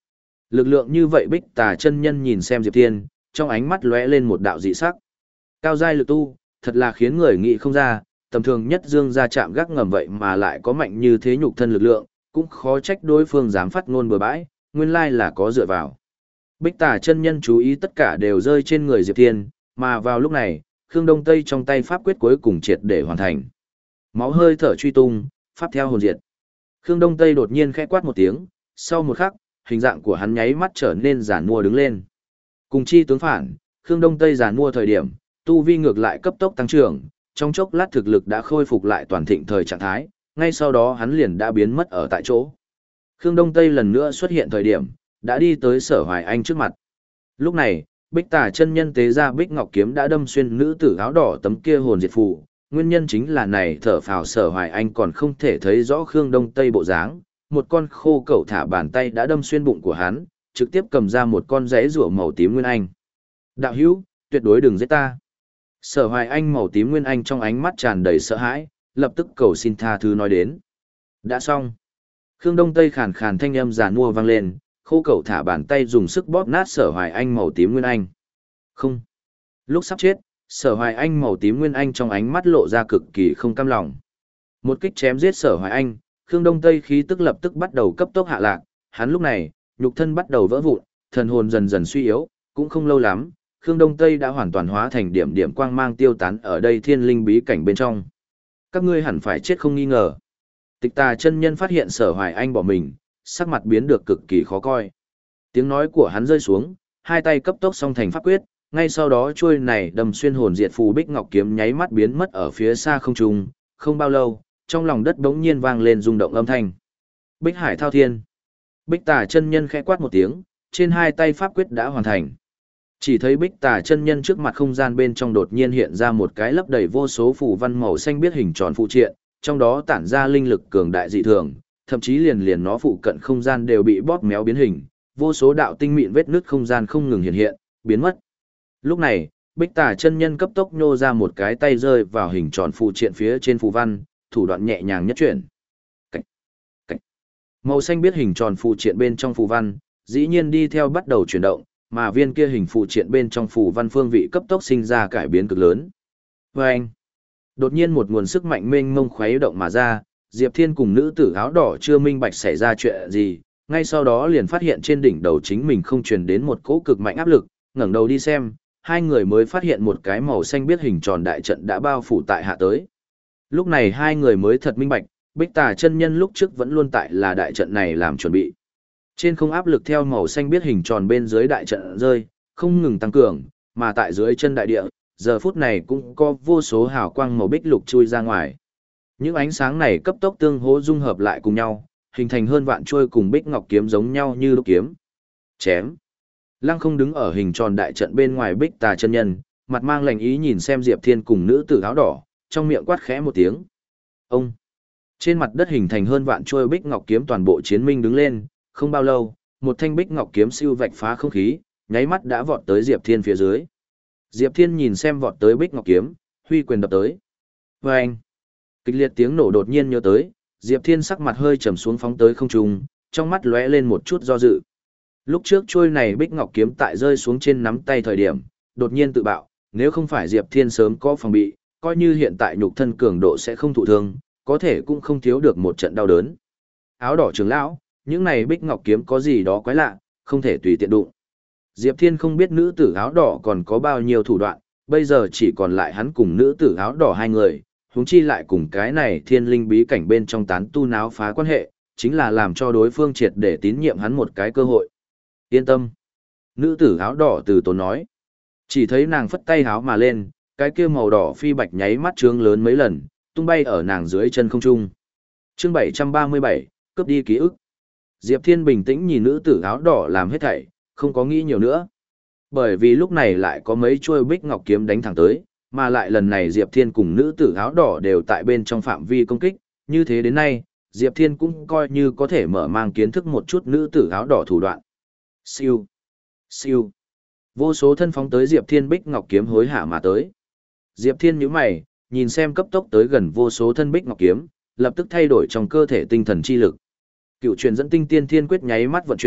Lực lượng như vậy Bích Tà chân nhân nhìn xem Diệp Thiên, trong ánh mắt lóe lên một đạo dị sắc. Cao giai lực tu, thật là khiến người nghĩ không ra, tầm thường nhất dương gia chạm gác ngầm vậy mà lại có mạnh như thế nhục thân lực lượng, cũng khó trách đối phương dám phát ngôn bừa bãi, nguyên lai là có dựa vào. Bích Tà chân nhân chú ý tất cả đều rơi trên người Diệp Thiên, mà vào lúc này, Khương Đông Tây trong tay pháp quyết cuối cùng triệt để hoàn thành. Máu hơi thở truy tung, pháp theo hồn diệt. Khương Đông Tây đột nhiên khẽ quát một tiếng, sau một khắc, hình dạng của hắn nháy mắt trở nên giản mua đứng lên. Cùng chi tướng phản, Khương Đông Tây giản mua thời điểm, tu vi ngược lại cấp tốc tăng trưởng, trong chốc lát thực lực đã khôi phục lại toàn thịnh thời trạng thái, ngay sau đó hắn liền đã biến mất ở tại chỗ. Khương Đông Tây lần nữa xuất hiện thời điểm, đã đi tới Sở Hoài Anh trước mặt. Lúc này, Bích Tà chân nhân tế ra Bích Ngọc kiếm đã đâm xuyên nữ tử áo đỏ tấm kia hồn diệt phù, nguyên nhân chính là này thở phào Sở Hoài Anh còn không thể thấy rõ Khương Đông Tây bộ dáng, một con khô cẩu thả bàn tay đã đâm xuyên bụng của hắn, trực tiếp cầm ra một con giấy rủa màu tím nguyên anh. Đạo hữu, tuyệt đối đừng giết ta. Sở Hoài Anh màu tím nguyên anh trong ánh mắt tràn đầy sợ hãi, lập tức cầu xin tha thứ nói đến. Đã xong. Khương Đông Tây khàn khàn thanh âm giàn mua vang lên, khô cẩu thả bàn tay dùng sức bóp nát Sở Hoài Anh màu tím nguyên anh. Không. Lúc sắp chết, Sở Hoài Anh màu tím nguyên anh trong ánh mắt lộ ra cực kỳ không cam lòng. Một kích chém giết Sở Hoài Anh, Khương Đông Tây khí tức lập tức bắt đầu cấp tốc hạ lạc, hắn lúc này, nhục thân bắt đầu vỡ vụn, thần hồn dần dần suy yếu, cũng không lâu lắm, Khương Đông Tây đã hoàn toàn hóa thành điểm điểm quang mang tiêu tán ở đây thiên linh bí cảnh bên trong. Các ngươi hẳn phải chết không nghi ngờ. Tịch Tà chân nhân phát hiện Sở Hoài Anh bỏ mình, sắc mặt biến được cực kỳ khó coi. Tiếng nói của hắn rơi xuống, hai tay cấp tốc song thành pháp quyết, ngay sau đó chuôi này đâm xuyên hồn diệt phù Bích Ngọc kiếm nháy mắt biến mất ở phía xa không trung, không bao lâu, trong lòng đất bỗng nhiên vang lên rung động âm thanh. Bích Hải Thao Thiên. Bích Tà chân nhân khẽ quát một tiếng, trên hai tay pháp quyết đã hoàn thành. Chỉ thấy Bích Tà chân nhân trước mặt không gian bên trong đột nhiên hiện ra một cái lấp đầy vô số phù văn màu xanh biết hình tròn phụ triện, trong đó tản ra linh lực cường đại dị thường, thậm chí liền liền nó phụ cận không gian đều bị bóp méo biến hình, vô số đạo tinh mịn vết nứt không gian không ngừng hiện hiện, biến mất. Lúc này, Bích Tà chân nhân cấp tốc nhô ra một cái tay rơi vào hình tròn phụ triện phía trên phù văn, thủ đoạn nhẹ nhàng nhất chuyển. Cảnh, cảnh. Màu xanh biết hình tròn phụ triện bên trong phù văn, dĩ nhiên đi theo bắt đầu chuyển động, mà viên kia hình phụ triện bên trong phù văn phương vị cấp tốc sinh ra cải biến cực lớn. Và anh, đột nhiên một nguồn sức mạnh mênh mông khuấy động mà ra, Diệp Thiên cùng nữ tử áo đỏ chưa minh bạch xảy ra chuyện gì, ngay sau đó liền phát hiện trên đỉnh đầu chính mình không truyền đến một cỗ cực mạnh áp lực, ngẩng đầu đi xem, hai người mới phát hiện một cái màu xanh biết hình tròn đại trận đã bao phủ tại hạ tới. Lúc này hai người mới thật minh bạch, Bích Tà chân nhân lúc trước vẫn luôn tại là đại trận này làm chuẩn bị. Trên không áp lực theo màu xanh biết hình tròn bên dưới đại trận rơi, không ngừng tăng cường, mà tại dưới chân đại địa, giờ phút này cũng có vô số hào quang màu bích lục chui ra ngoài. Những ánh sáng này cấp tốc tương hỗ dung hợp lại cùng nhau, hình thành hơn vạn trôi cùng bích ngọc kiếm giống nhau như đúc kiếm. Chém. Lăng Không đứng ở hình tròn đại trận bên ngoài Bích Tà chân nhân, mặt mang lạnh ý nhìn xem Diệp Thiên cùng nữ tử áo đỏ, trong miệng quát khẽ một tiếng. Ông. Trên mặt đất hình thành hơn vạn trôi bích ngọc kiếm toàn bộ chiến minh đứng lên, không bao lâu, một thanh bích ngọc kiếm siêu vạch phá không khí, nháy mắt đã vọt tới Diệp Thiên phía dưới. Diệp Thiên nhìn xem vọt tới bích ngọc kiếm, huy quyền đập tới. Và anh. Kịch liệt tiếng nổ đột nhiên nhớ tới, Diệp Thiên sắc mặt hơi trầm xuống phóng tới không trung, trong mắt lóe lên một chút do dự. Lúc trước trôi này bích ngọc kiếm tại rơi xuống trên nắm tay thời điểm, đột nhiên tự bạo, nếu không phải Diệp Thiên sớm có phòng bị, coi như hiện tại nhục thân cường độ sẽ không thụ thương, có thể cũng không thiếu được một trận đau đớn. Áo đỏ trưởng lão, những này bích ngọc kiếm có gì đó quái lạ, không thể tùy tiện đụng. Diệp Thiên không biết nữ tử áo đỏ còn có bao nhiêu thủ đoạn, bây giờ chỉ còn lại hắn cùng nữ tử áo đỏ hai người, huống chi lại cùng cái này thiên linh bí cảnh bên trong tán tu náo phá quan hệ, chính là làm cho đối phương triệt để tín nhiệm hắn một cái cơ hội. Yên tâm. Nữ tử áo đỏ từ tốn nói. Chỉ thấy nàng phất tay áo mà lên, cái kia màu đỏ phi bạch nháy mắt trướng lớn mấy lần, tung bay ở nàng dưới chân không trung. Chương bảy trăm ba mươi bảy, cướp đi ký ức. Diệp Thiên bình tĩnh nhìn nữ tử áo đỏ làm hết thảy, không có nghĩ nhiều nữa. Bởi vì lúc này lại có mấy chuôi bích ngọc kiếm đánh thẳng tới, mà lại lần này Diệp Thiên cùng nữ tử áo đỏ đều tại bên trong phạm vi công kích, như thế đến nay, Diệp Thiên cũng coi như có thể mở mang kiến thức một chút nữ tử áo đỏ thủ đoạn. Siêu, siêu. Vô số thân phóng tới Diệp Thiên bích ngọc kiếm hối hả mà tới. Diệp Thiên nhíu mày, nhìn xem cấp tốc tới gần vô số thân bích ngọc kiếm, lập tức thay đổi trong cơ thể tinh thần chi lực. Cựu truyền dẫn tinh tiên thiên quyết nháy mắt vận chuyển,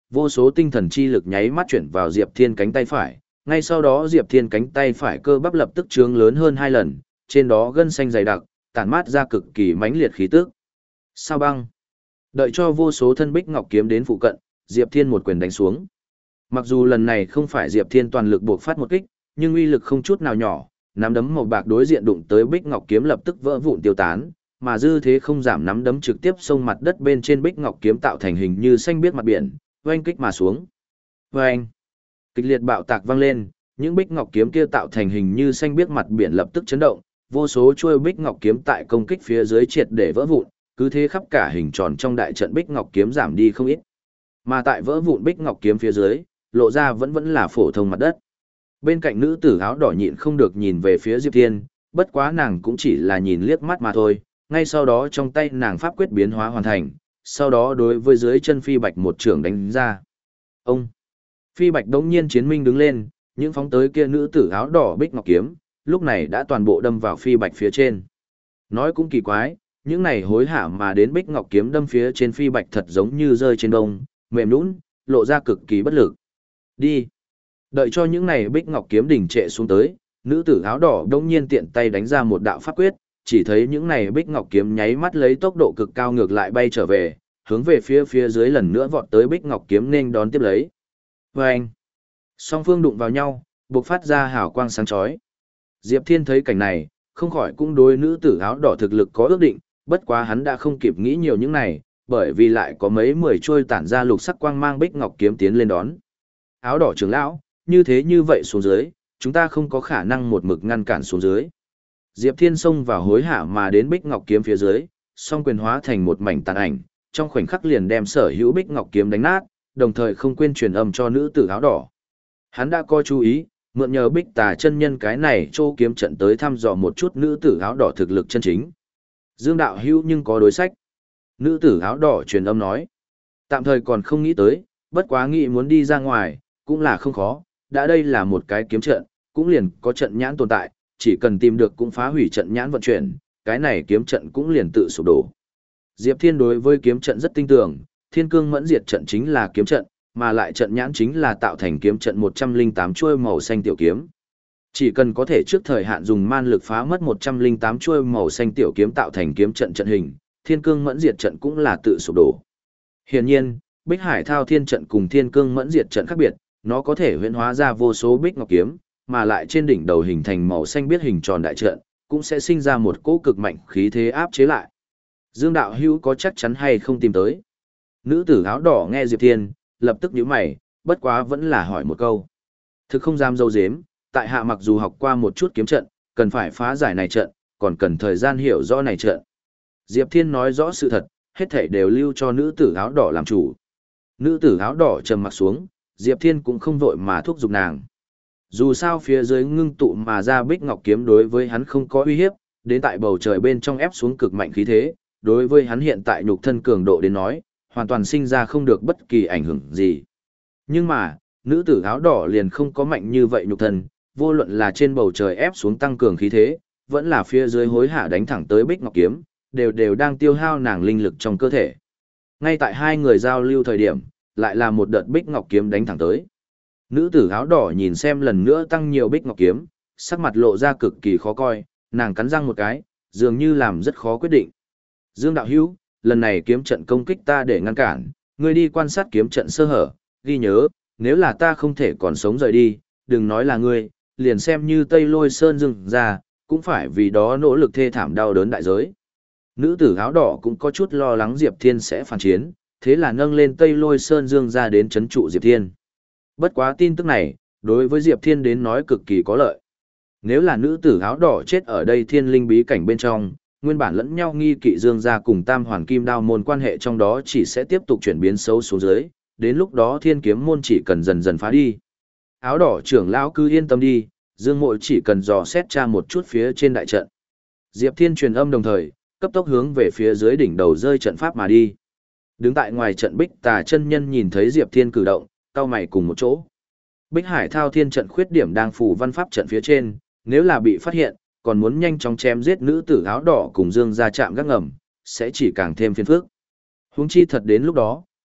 vô số tinh thần chi lực nháy mắt chuyển vào Diệp Thiên cánh tay phải, ngay sau đó Diệp Thiên cánh tay phải cơ bắp lập tức trướng lớn hơn hai lần, trên đó gân xanh dày đặc, tản mát ra cực kỳ mãnh liệt khí tức. Sao băng? Đợi cho vô số thân bích ngọc kiếm đến phụ cận, Diệp Thiên một quyền đánh xuống. Mặc dù lần này không phải Diệp Thiên toàn lực buộc phát một kích, nhưng uy lực không chút nào nhỏ, nắm đấm màu bạc đối diện đụng tới bích ngọc kiếm lập tức vỡ vụn tiêu tán, mà dư thế không giảm nắm đấm trực tiếp xông mặt đất bên trên bích ngọc kiếm tạo thành hình như xanh biếc mặt biển, oanh kích mà xuống. Oanh! Kịch liệt bạo tạc vang lên, những bích ngọc kiếm kia tạo thành hình như xanh biếc mặt biển lập tức chấn động, vô số chuôi bích ngọc kiếm tại công kích phía dưới triệt để vỡ vụn, cứ thế khắp cả hình tròn trong đại trận bích ngọc kiếm giảm đi không ít. Mà tại vỡ vụn bích ngọc kiếm phía dưới, lộ ra vẫn vẫn là phổ thông mặt đất. Bên cạnh nữ tử áo đỏ nhịn không được nhìn về phía Diệp Thiên, bất quá nàng cũng chỉ là nhìn liếc mắt mà thôi, ngay sau đó trong tay nàng pháp quyết biến hóa hoàn thành, sau đó đối với dưới chân Phi Bạch một trường đánh ra. Ông! Phi Bạch đống nhiên chiến minh đứng lên, những phóng tới kia nữ tử áo đỏ bích ngọc kiếm, lúc này đã toàn bộ đâm vào Phi Bạch phía trên. Nói cũng kỳ quái, những này hối hả mà đến bích ngọc kiếm đâm phía trên Phi Bạch thật giống như rơi trên đông, mềm nhũn, lộ ra cực kỳ bất lực. Đi! Đợi cho những này bích ngọc kiếm đỉnh trệ xuống tới, nữ tử áo đỏ đống nhiên tiện tay đánh ra một đạo pháp quyết, chỉ thấy những này bích ngọc kiếm nháy mắt lấy tốc độ cực cao ngược lại bay trở về, hướng về phía phía dưới lần nữa vọt tới bích ngọc kiếm nên đón tiếp lấy. Vâng! Song phương đụng vào nhau, bộc phát ra hào quang sáng chói. Diệp Thiên thấy cảnh này, không khỏi cũng đối nữ tử áo đỏ thực lực có ước định, bất quá hắn đã không kịp nghĩ nhiều những này, bởi vì lại có mấy mười trôi tản ra lục sắc quang mang bích ngọc kiếm tiến lên đón. Áo đỏ trưởng lão, như thế như vậy xuống dưới, chúng ta không có khả năng một mực ngăn cản xuống dưới. Diệp Thiên xông vào hối hả mà đến bích ngọc kiếm phía dưới, song quyền hóa thành một mảnh tàn ảnh, trong khoảnh khắc liền đem sở hữu bích ngọc kiếm đánh nát, đồng thời không quên truyền âm cho nữ tử áo đỏ. Hắn đã coi chú ý, mượn nhờ bích tà chân nhân cái này châu kiếm trận tới thăm dò một chút nữ tử áo đỏ thực lực chân chính. Dương đạo hữu nhưng có đối sách. Nữ tử áo đỏ truyền âm nói. Tạm thời còn không nghĩ tới, bất quá nghĩ muốn đi ra ngoài, cũng là không khó, đã đây là một cái kiếm trận, cũng liền có trận nhãn tồn tại, chỉ cần tìm được cũng phá hủy trận nhãn vận chuyển, cái này kiếm trận cũng liền tự sụp đổ. Diệp Thiên đối với kiếm trận rất tin tưởng, Thiên Cương Mẫn Diệt trận chính là kiếm trận, mà lại trận nhãn chính là tạo thành kiếm trận một trăm lẻ tám chuôi màu xanh tiểu kiếm. Chỉ cần có thể trước thời hạn dùng man lực phá mất một trăm lẻ tám chuôi màu xanh tiểu kiếm tạo thành kiếm trận trận hình, Thiên Cương Mẫn Diệt trận cũng là tự sụp đổ. Hiển nhiên, Bích Hải Thao Thiên trận cùng Thiên Cương Mẫn Diệt trận khác biệt, nó có thể huyễn hóa ra vô số bích ngọc kiếm, mà lại trên đỉnh đầu hình thành màu xanh biết hình tròn đại trận, cũng sẽ sinh ra một cỗ cực mạnh khí thế áp chế lại. Dương đạo hữu có chắc chắn hay không tìm tới? Nữ tử áo đỏ nghe Diệp Thiên, lập tức nhíu mày, bất quá vẫn là hỏi một câu. Thực không dám dâu dếm, tại hạ mặc dù học qua một chút kiếm trận, cần phải phá giải này trận, còn cần thời gian hiểu rõ này trận. Diệp Thiên nói rõ sự thật, hết thảy đều lưu cho nữ tử áo đỏ làm chủ. Nữ tử áo đỏ trầm mặt xuống, Diệp Thiên cũng không vội mà thúc giục nàng. Dù sao phía dưới ngưng tụ mà ra bích ngọc kiếm đối với hắn không có uy hiếp, đến tại bầu trời bên trong ép xuống cực mạnh khí thế, đối với hắn hiện tại nhục thân cường độ đến nói, hoàn toàn sinh ra không được bất kỳ ảnh hưởng gì. Nhưng mà, nữ tử áo đỏ liền không có mạnh như vậy nhục thân, vô luận là trên bầu trời ép xuống tăng cường khí thế, vẫn là phía dưới hối hả đánh thẳng tới bích ngọc kiếm, đều đều đang tiêu hao nàng linh lực trong cơ thể. Ngay tại hai người giao lưu thời điểm, lại là một đợt bích ngọc kiếm đánh thẳng tới. Nữ tử áo đỏ nhìn xem lần nữa tăng nhiều bích ngọc kiếm, sắc mặt lộ ra cực kỳ khó coi, nàng cắn răng một cái, dường như làm rất khó quyết định. Dương đạo hữu, lần này kiếm trận công kích ta để ngăn cản, ngươi đi quan sát kiếm trận sơ hở, ghi nhớ, nếu là ta không thể còn sống rời đi, đừng nói là ngươi, liền xem như Tây Lôi Sơn dừng ra, cũng phải vì đó nỗ lực thê thảm đau đớn đại giới. Nữ tử áo đỏ cũng có chút lo lắng Diệp Thiên sẽ phản chiến, thế là nâng lên Tây Lôi Sơn Dương ra đến trấn trụ Diệp Thiên. Bất quá tin tức này, đối với Diệp Thiên đến nói cực kỳ có lợi. Nếu là nữ tử áo đỏ chết ở đây thiên linh bí cảnh bên trong, nguyên bản lẫn nhau nghi kỵ Dương gia cùng Tam Hoàn Kim Đao môn quan hệ trong đó chỉ sẽ tiếp tục chuyển biến xấu xuống dưới, đến lúc đó thiên kiếm môn chỉ cần dần dần phá đi. Áo đỏ trưởng lão cứ yên tâm đi, Dương Mộ chỉ cần dò xét tra một chút phía trên đại trận. Diệp Thiên truyền âm đồng thời, cấp tốc hướng về phía dưới đỉnh đầu rơi trận pháp mà đi. Đứng tại ngoài trận Bích Tà chân nhân nhìn thấy Diệp Thiên cử động, cau mày cùng một chỗ. Bích Hải Thao Thiên trận khuyết điểm đang phủ văn pháp trận phía trên, nếu là bị phát hiện, còn muốn nhanh chóng chém giết nữ tử áo đỏ cùng Dương gia chạm gác ngầm, sẽ chỉ càng thêm phiền phức. Huống chi thật đến lúc đó,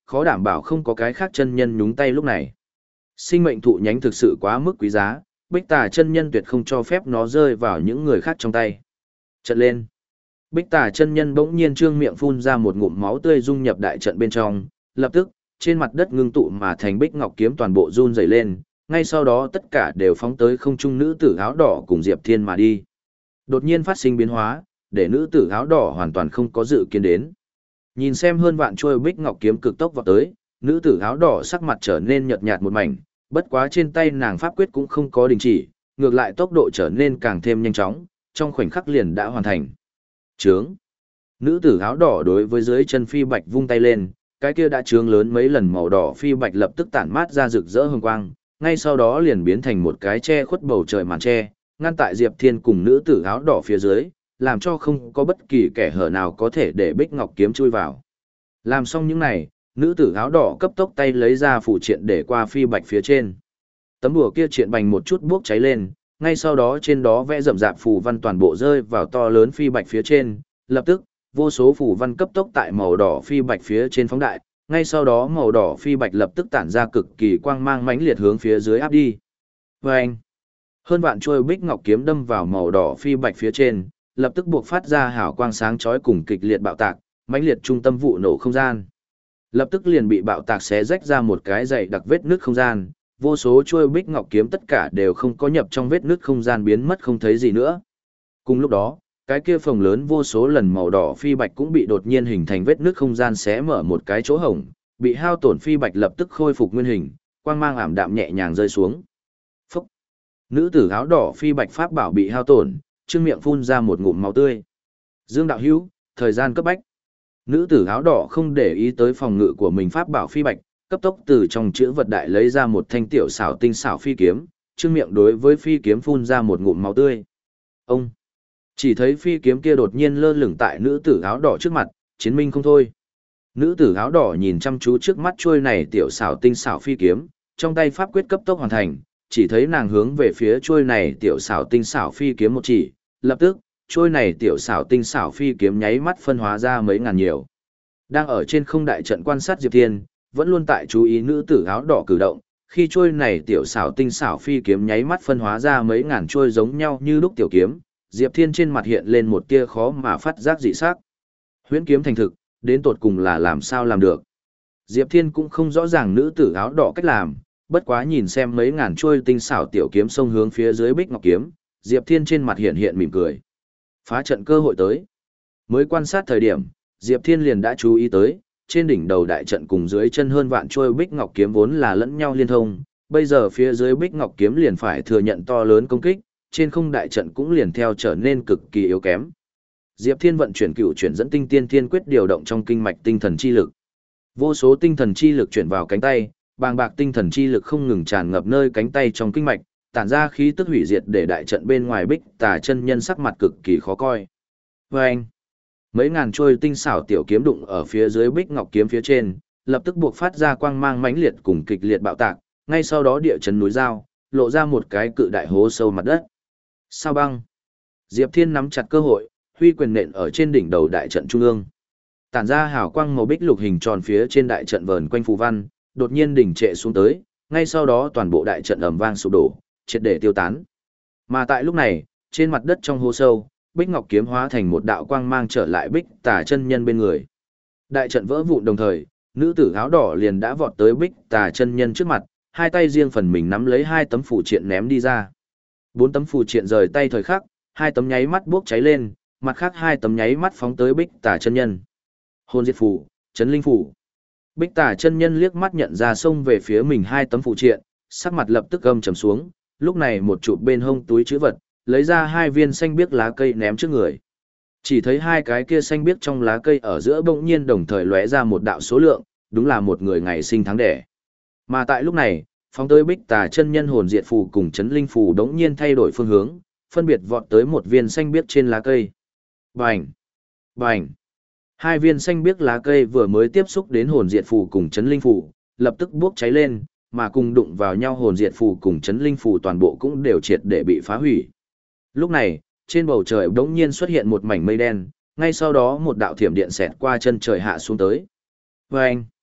khó đảm bảo không có cái khác chân nhân nhúng tay lúc này. Sinh mệnh thụ nhánh thực sự quá mức quý giá, Bích Tà chân nhân tuyệt không cho phép nó rơi vào những người khác trong tay. Trận lên. Bích Tà chân nhân bỗng nhiên trương miệng phun ra một ngụm máu tươi dung nhập đại trận bên trong, lập tức, trên mặt đất ngưng tụ mà thành Bích Ngọc kiếm toàn bộ run rẩy lên, ngay sau đó tất cả đều phóng tới không trung nữ tử áo đỏ cùng Diệp Thiên mà đi. Đột nhiên phát sinh biến hóa, để nữ tử áo đỏ hoàn toàn không có dự kiến đến. Nhìn xem hơn vạn trôi Bích Ngọc kiếm cực tốc vọt tới, nữ tử áo đỏ sắc mặt trở nên nhợt nhạt một mảnh, bất quá trên tay nàng pháp quyết cũng không có đình chỉ, ngược lại tốc độ trở nên càng thêm nhanh chóng, trong khoảnh khắc liền đã hoàn thành. Trướng. Nữ tử áo đỏ đối với dưới chân phi bạch vung tay lên, cái kia đã trướng lớn mấy lần màu đỏ phi bạch lập tức tản mát ra rực rỡ hồng quang, ngay sau đó liền biến thành một cái che khuất bầu trời màn che, ngăn tại Diệp Thiên cùng nữ tử áo đỏ phía dưới, làm cho không có bất kỳ kẻ hở nào có thể để Bích Ngọc kiếm chui vào. Làm xong những này, nữ tử áo đỏ cấp tốc tay lấy ra phụ triện để qua phi bạch phía trên. Tấm đùa kia triện bành một chút bốc cháy lên, ngay sau đó trên đó vẽ rậm rạp phù văn toàn bộ rơi vào to lớn phi bạch phía trên, lập tức, vô số phù văn cấp tốc tại màu đỏ phi bạch phía trên phóng đại, ngay sau đó màu đỏ phi bạch lập tức tản ra cực kỳ quang mang mãnh liệt hướng phía dưới áp đi. Vâng! Hơn vạn trôi Bích Ngọc kiếm đâm vào màu đỏ phi bạch phía trên, lập tức buộc phát ra hào quang sáng chói cùng kịch liệt bạo tạc, mãnh liệt trung tâm vụ nổ không gian. Lập tức liền bị bạo tạc xé rách ra một cái dày đặc vết nứt không gian, vô số chuôi Bích Ngọc kiếm tất cả đều không có nhập trong vết nứt không gian biến mất không thấy gì nữa. Cùng lúc đó, cái kia phồng lớn vô số lần màu đỏ phi bạch cũng bị đột nhiên hình thành vết nứt không gian xé mở một cái chỗ hổng, bị hao tổn phi bạch lập tức khôi phục nguyên hình, quang mang ảm đạm nhẹ nhàng rơi xuống. Phúc! Nữ tử áo đỏ phi bạch pháp bảo bị hao tổn, trương miệng phun ra một ngụm máu tươi. Dương đạo hữu, thời gian cấp bách. Nữ tử áo đỏ không để ý tới phòng ngự của mình pháp bảo phi bạch, cấp tốc từ trong chữ vật đại lấy ra một thanh tiểu xảo tinh xảo phi kiếm, trương miệng đối với phi kiếm phun ra một ngụm máu tươi. Ông! Chỉ thấy phi kiếm kia đột nhiên lơ lửng tại nữ tử áo đỏ trước mặt, chiến minh không thôi. Nữ tử áo đỏ nhìn chăm chú trước mắt trôi này tiểu xảo tinh xảo phi kiếm, trong tay pháp quyết cấp tốc hoàn thành, chỉ thấy nàng hướng về phía trôi này tiểu xảo tinh xảo phi kiếm một chỉ, lập tức, trôi này tiểu xảo tinh xảo phi kiếm nháy mắt phân hóa ra mấy ngàn nhiều. Đang ở trên không đại trận quan sát Diệp Thiên, vẫn luôn tại chú ý nữ tử áo đỏ cử động, khi trôi này tiểu xảo tinh xảo phi kiếm nháy mắt phân hóa ra mấy ngàn trôi giống nhau như lúc tiểu kiếm, Diệp Thiên trên mặt hiện lên một tia khó mà phát giác dị sắc. Huyễn kiếm thành thực, đến tột cùng là làm sao làm được. Diệp Thiên cũng không rõ ràng nữ tử áo đỏ cách làm, bất quá nhìn xem mấy ngàn trôi tinh xảo tiểu kiếm xông hướng phía dưới Bích Ngọc kiếm, Diệp Thiên trên mặt hiện hiện mỉm cười. Phá trận cơ hội tới. Mới quan sát thời điểm, Diệp Thiên liền đã chú ý tới, trên đỉnh đầu đại trận cùng dưới chân hơn vạn trôi Bích Ngọc kiếm vốn là lẫn nhau liên thông, bây giờ phía dưới Bích Ngọc kiếm liền phải thừa nhận to lớn công kích, trên không đại trận cũng liền theo trở nên cực kỳ yếu kém. Diệp Thiên vận chuyển cửu chuyển dẫn tinh tiên thiên quyết điều động trong kinh mạch tinh thần chi lực. Vô số tinh thần chi lực chuyển vào cánh tay, bàng bạc tinh thần chi lực không ngừng tràn ngập nơi cánh tay trong kinh mạch, tản ra khí tức hủy diệt để đại trận bên ngoài Bích Tà chân nhân sắc mặt cực kỳ khó coi. Vâng! Mấy ngàn trôi tinh xảo tiểu kiếm đụng ở phía dưới Bích Ngọc kiếm phía trên, lập tức buộc phát ra quang mang mãnh liệt cùng kịch liệt bạo tạc, ngay sau đó địa chấn núi dao, lộ ra một cái cự đại hố sâu mặt đất. Sao băng? Diệp Thiên nắm chặt cơ hội, huy quyền nện ở trên đỉnh đầu đại trận trung ương. Tản ra hào quang màu bích lục hình tròn phía trên đại trận vờn quanh phù văn, đột nhiên đỉnh trệ xuống tới, ngay sau đó toàn bộ đại trận ầm vang sụp đổ, triệt để tiêu tán. Mà tại lúc này, trên mặt đất trong hố sâu, Bích Ngọc kiếm hóa thành một đạo quang mang trở lại Bích Tà chân nhân bên người. Đại trận vỡ vụn đồng thời, nữ tử áo đỏ liền đã vọt tới Bích Tà chân nhân trước mặt, hai tay riêng phần mình nắm lấy hai tấm phù triện ném đi ra. Bốn tấm phù triện rời tay thời khắc, hai tấm nháy mắt bốc cháy lên, mặt khác hai tấm nháy mắt phóng tới Bích Tà chân nhân. Hồn diệt phù, chấn linh phù. Bích Tà chân nhân liếc mắt nhận ra xông về phía mình hai tấm phù triện, sắc mặt lập tức gầm trầm xuống, lúc này một chụp bên hông túi trữ vật, lấy ra hai viên xanh biếc lá cây ném trước người. Chỉ thấy hai cái kia xanh biếc trong lá cây ở giữa bỗng nhiên đồng thời lóe ra một đạo số lượng, đúng là một người ngày sinh tháng đẻ. Mà tại lúc này, phóng tới Bích Tà chân nhân hồn diệt phù cùng chấn linh phù đống nhiên thay đổi phương hướng, phân biệt vọt tới một viên xanh biếc trên lá cây. Bành! Bành! Hai viên xanh biếc lá cây vừa mới tiếp xúc đến hồn diệt phù cùng chấn linh phù, lập tức bốc cháy lên, mà cùng đụng vào nhau hồn diệt phù cùng chấn linh phù toàn bộ cũng đều triệt để bị phá hủy. Lúc này, trên bầu trời đống nhiên xuất hiện một mảnh mây đen, ngay sau đó một đạo thiểm điện xẹt qua chân trời hạ xuống tới. Vâng!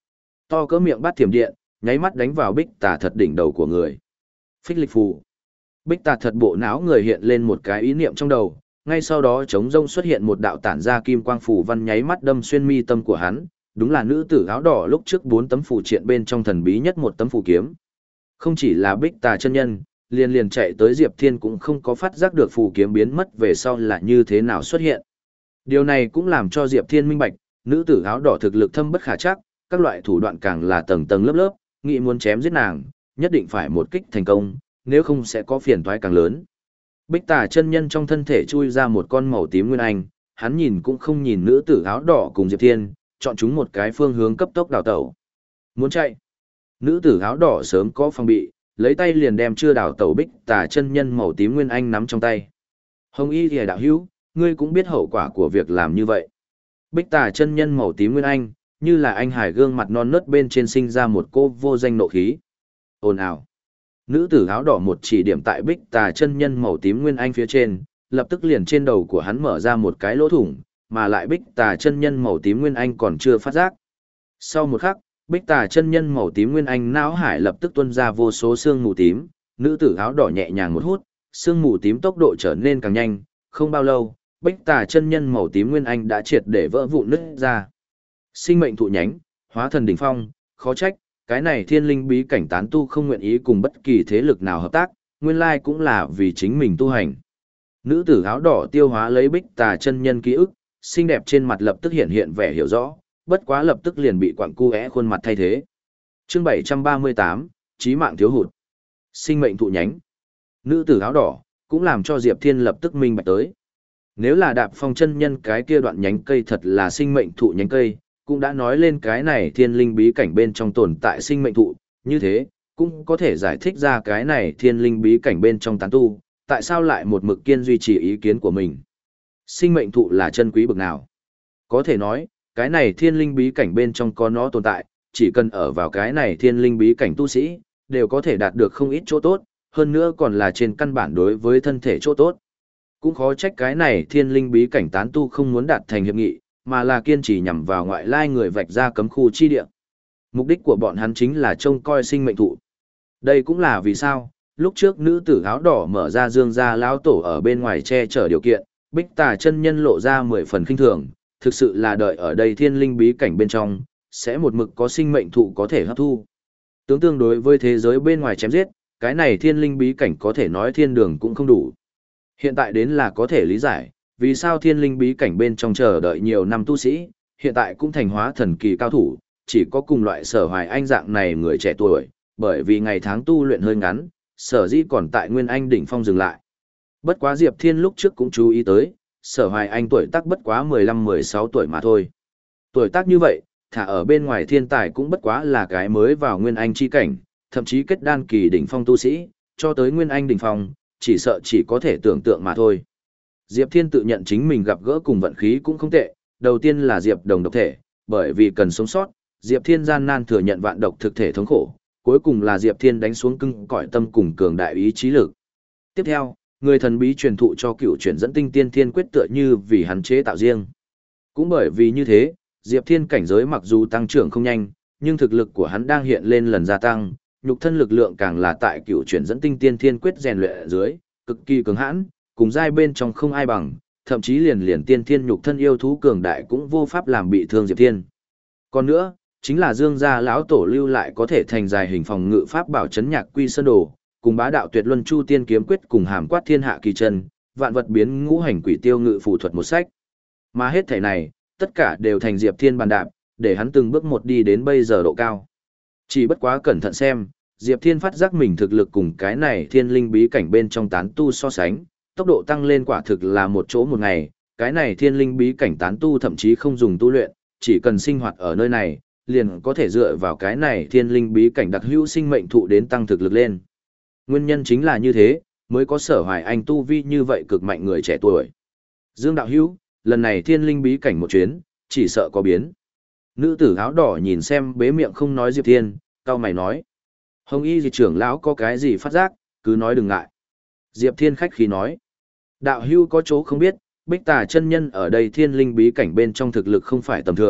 To cỡ miệng bát thiểm điện, nháy mắt đánh vào bích tà thật đỉnh đầu của người. Phích lịch phù. Bích tà thật bộ não người hiện lên một cái ý niệm trong đầu, ngay sau đó trống rông xuất hiện một đạo tản ra kim quang phù văn nháy mắt đâm xuyên mi tâm của hắn, đúng là nữ tử áo đỏ lúc trước bốn tấm phù triện bên trong thần bí nhất một tấm phù kiếm. Không chỉ là bích tà chân nhân, liền liền chạy tới Diệp Thiên cũng không có phát giác được phù kiếm biến mất về sau là như thế nào xuất hiện. Điều này cũng làm cho Diệp Thiên minh bạch, nữ tử áo đỏ thực lực thâm bất khả trắc, các loại thủ đoạn càng là tầng tầng lớp lớp, nghĩ muốn chém giết nàng, nhất định phải một kích thành công, nếu không sẽ có phiền toái càng lớn. Bích tà chân nhân trong thân thể chui ra một con màu tím nguyên anh, hắn nhìn cũng không nhìn nữ tử áo đỏ cùng Diệp Thiên, chọn chúng một cái phương hướng cấp tốc đào tẩu. Muốn chạy. Nữ tử áo đỏ sớm có phòng bị, lấy tay liền đem chưa đào tẩu bích tà chân nhân màu tím nguyên anh nắm trong tay. Hồng y thìa đạo hữu, ngươi cũng biết hậu quả của việc làm như vậy. Bích tà chân nhân màu tím nguyên anh, như là anh hải gương mặt non nớt bên trên sinh ra một cô vô danh nộ khí. Ồn ào. Nữ tử áo đỏ một chỉ điểm tại bích tà chân nhân màu tím nguyên anh phía trên, lập tức liền trên đầu của hắn mở ra một cái lỗ thủng, mà lại bích tà chân nhân màu tím nguyên anh còn chưa phát giác. Sau một khắc, bích tà chân nhân màu tím nguyên anh não hải lập tức tuôn ra vô số xương mù tím, nữ tử áo đỏ nhẹ nhàng một hút, xương mù tím tốc độ trở nên càng nhanh, không bao lâu, bích tà chân nhân màu tím nguyên anh đã triệt để vỡ vụn nứt ra. Sinh mệnh thụ nhánh, hóa thần đỉnh phong, khó trách, cái này thiên linh bí cảnh tán tu không nguyện ý cùng bất kỳ thế lực nào hợp tác, nguyên lai cũng là vì chính mình tu hành. Nữ tử áo đỏ tiêu hóa lấy bích tà chân nhân ký ức, xinh đẹp trên mặt lập tức hiện hiện vẻ hiểu rõ, bất quá lập tức liền bị quặng cu é khuôn mặt thay thế. Chương bảy trăm ba mươi tám, chí mạng thiếu hụt. Sinh mệnh thụ nhánh. Nữ tử áo đỏ cũng làm cho Diệp Thiên lập tức minh bạch tới. Nếu là Đạp Phong chân nhân cái kia đoạn nhánh cây thật là sinh mệnh thụ nhánh cây, cũng đã nói lên cái này thiên linh bí cảnh bên trong tồn tại sinh mệnh thụ, như thế, cũng có thể giải thích ra cái này thiên linh bí cảnh bên trong tán tu, tại sao lại một mực kiên duy trì ý kiến của mình. Sinh mệnh thụ là chân quý bực nào? Có thể nói, cái này thiên linh bí cảnh bên trong có nó tồn tại, chỉ cần ở vào cái này thiên linh bí cảnh tu sĩ, đều có thể đạt được không ít chỗ tốt, hơn nữa còn là trên căn bản đối với thân thể chỗ tốt. Cũng khó trách cái này thiên linh bí cảnh tán tu không muốn đạt thành hiệp nghị, mà là kiên trì nhằm vào ngoại lai người vạch ra cấm khu chi địa. Mục đích của bọn hắn chính là trông coi sinh mệnh thụ. Đây cũng là vì sao, lúc trước nữ tử áo đỏ mở ra dương gia lão tổ ở bên ngoài che chở điều kiện, bích tà chân nhân lộ ra mười phần khinh thường, thực sự là đợi ở đây thiên linh bí cảnh bên trong, sẽ một mực có sinh mệnh thụ có thể hấp thu. Tướng tương đối với thế giới bên ngoài chém giết, cái này thiên linh bí cảnh có thể nói thiên đường cũng không đủ. Hiện tại đến là có thể lý giải, vì sao thiên linh bí cảnh bên trong chờ đợi nhiều năm tu sĩ, hiện tại cũng thành hóa thần kỳ cao thủ, chỉ có cùng loại Sở Hoài Anh dạng này người trẻ tuổi, bởi vì ngày tháng tu luyện hơi ngắn, sở dĩ còn tại Nguyên Anh đỉnh phong dừng lại. Bất quá Diệp Thiên lúc trước cũng chú ý tới, Sở Hoài Anh tuổi tác bất quá mười lăm mười sáu tuổi mà thôi. Tuổi tác như vậy, thả ở bên ngoài thiên tài cũng bất quá là cái mới vào Nguyên Anh chi cảnh, thậm chí kết đan kỳ đỉnh phong tu sĩ, cho tới Nguyên Anh đỉnh phong, chỉ sợ chỉ có thể tưởng tượng mà thôi. Diệp Thiên tự nhận chính mình gặp gỡ cùng vận khí cũng không tệ, đầu tiên là Diệp Đồng độc thể, bởi vì cần sống sót, Diệp Thiên gian nan thừa nhận vạn độc thực thể thống khổ, cuối cùng là Diệp Thiên đánh xuống cưng cõi tâm cùng cường đại ý chí lực. Tiếp theo, người thần bí truyền thụ cho cựu chuyển dẫn tinh tiên thiên quyết tựa như vì hắn chế tạo riêng. Cũng bởi vì như thế, Diệp Thiên cảnh giới mặc dù tăng trưởng không nhanh, nhưng thực lực của hắn đang hiện lên lần gia tăng, nhục thân lực lượng càng là tại cựu chuyển dẫn tinh tiên thiên quyết rèn luyện ở dưới, cực kỳ cứng hãn, cùng giai bên trong không ai bằng, thậm chí liền liền tiên thiên nhục thân yêu thú cường đại cũng vô pháp làm bị thương Diệp Thiên. Còn nữa, chính là Dương gia lão tổ lưu lại có thể thành dài hình phòng ngự pháp bảo chấn nhạc quy sơn đồ, cùng bá đạo tuyệt luân chu tiên kiếm quyết cùng hàm quát thiên hạ kỳ chân, vạn vật biến ngũ hành quỷ tiêu ngự phù thuật một sách. Mà hết thảy này, tất cả đều thành Diệp Thiên bàn đạp, để hắn từng bước một đi đến bây giờ độ cao. Chỉ bất quá cẩn thận xem, Diệp Thiên phát giác mình thực lực cùng cái này thiên linh bí cảnh bên trong tán tu so sánh, tốc độ tăng lên quả thực là một chỗ một ngày, cái này thiên linh bí cảnh tán tu thậm chí không dùng tu luyện, chỉ cần sinh hoạt ở nơi này, liền có thể dựa vào cái này thiên linh bí cảnh đặc hữu sinh mệnh thụ đến tăng thực lực lên. Nguyên nhân chính là như thế, mới có Sở Hoài Anh tu vi như vậy cực mạnh người trẻ tuổi. Dương đạo hữu, lần này thiên linh bí cảnh một chuyến, chỉ sợ có biến. Nữ tử áo đỏ nhìn xem bế miệng không nói Diệp Thiên, cau mày nói. Hồng y dị trưởng lão có cái gì phát giác, cứ nói đừng ngại. Diệp Thiên khách khí nói. Đạo hữu có chỗ không biết, bích tà chân nhân ở đây thiên linh bí cảnh bên trong thực lực không phải tầm thường,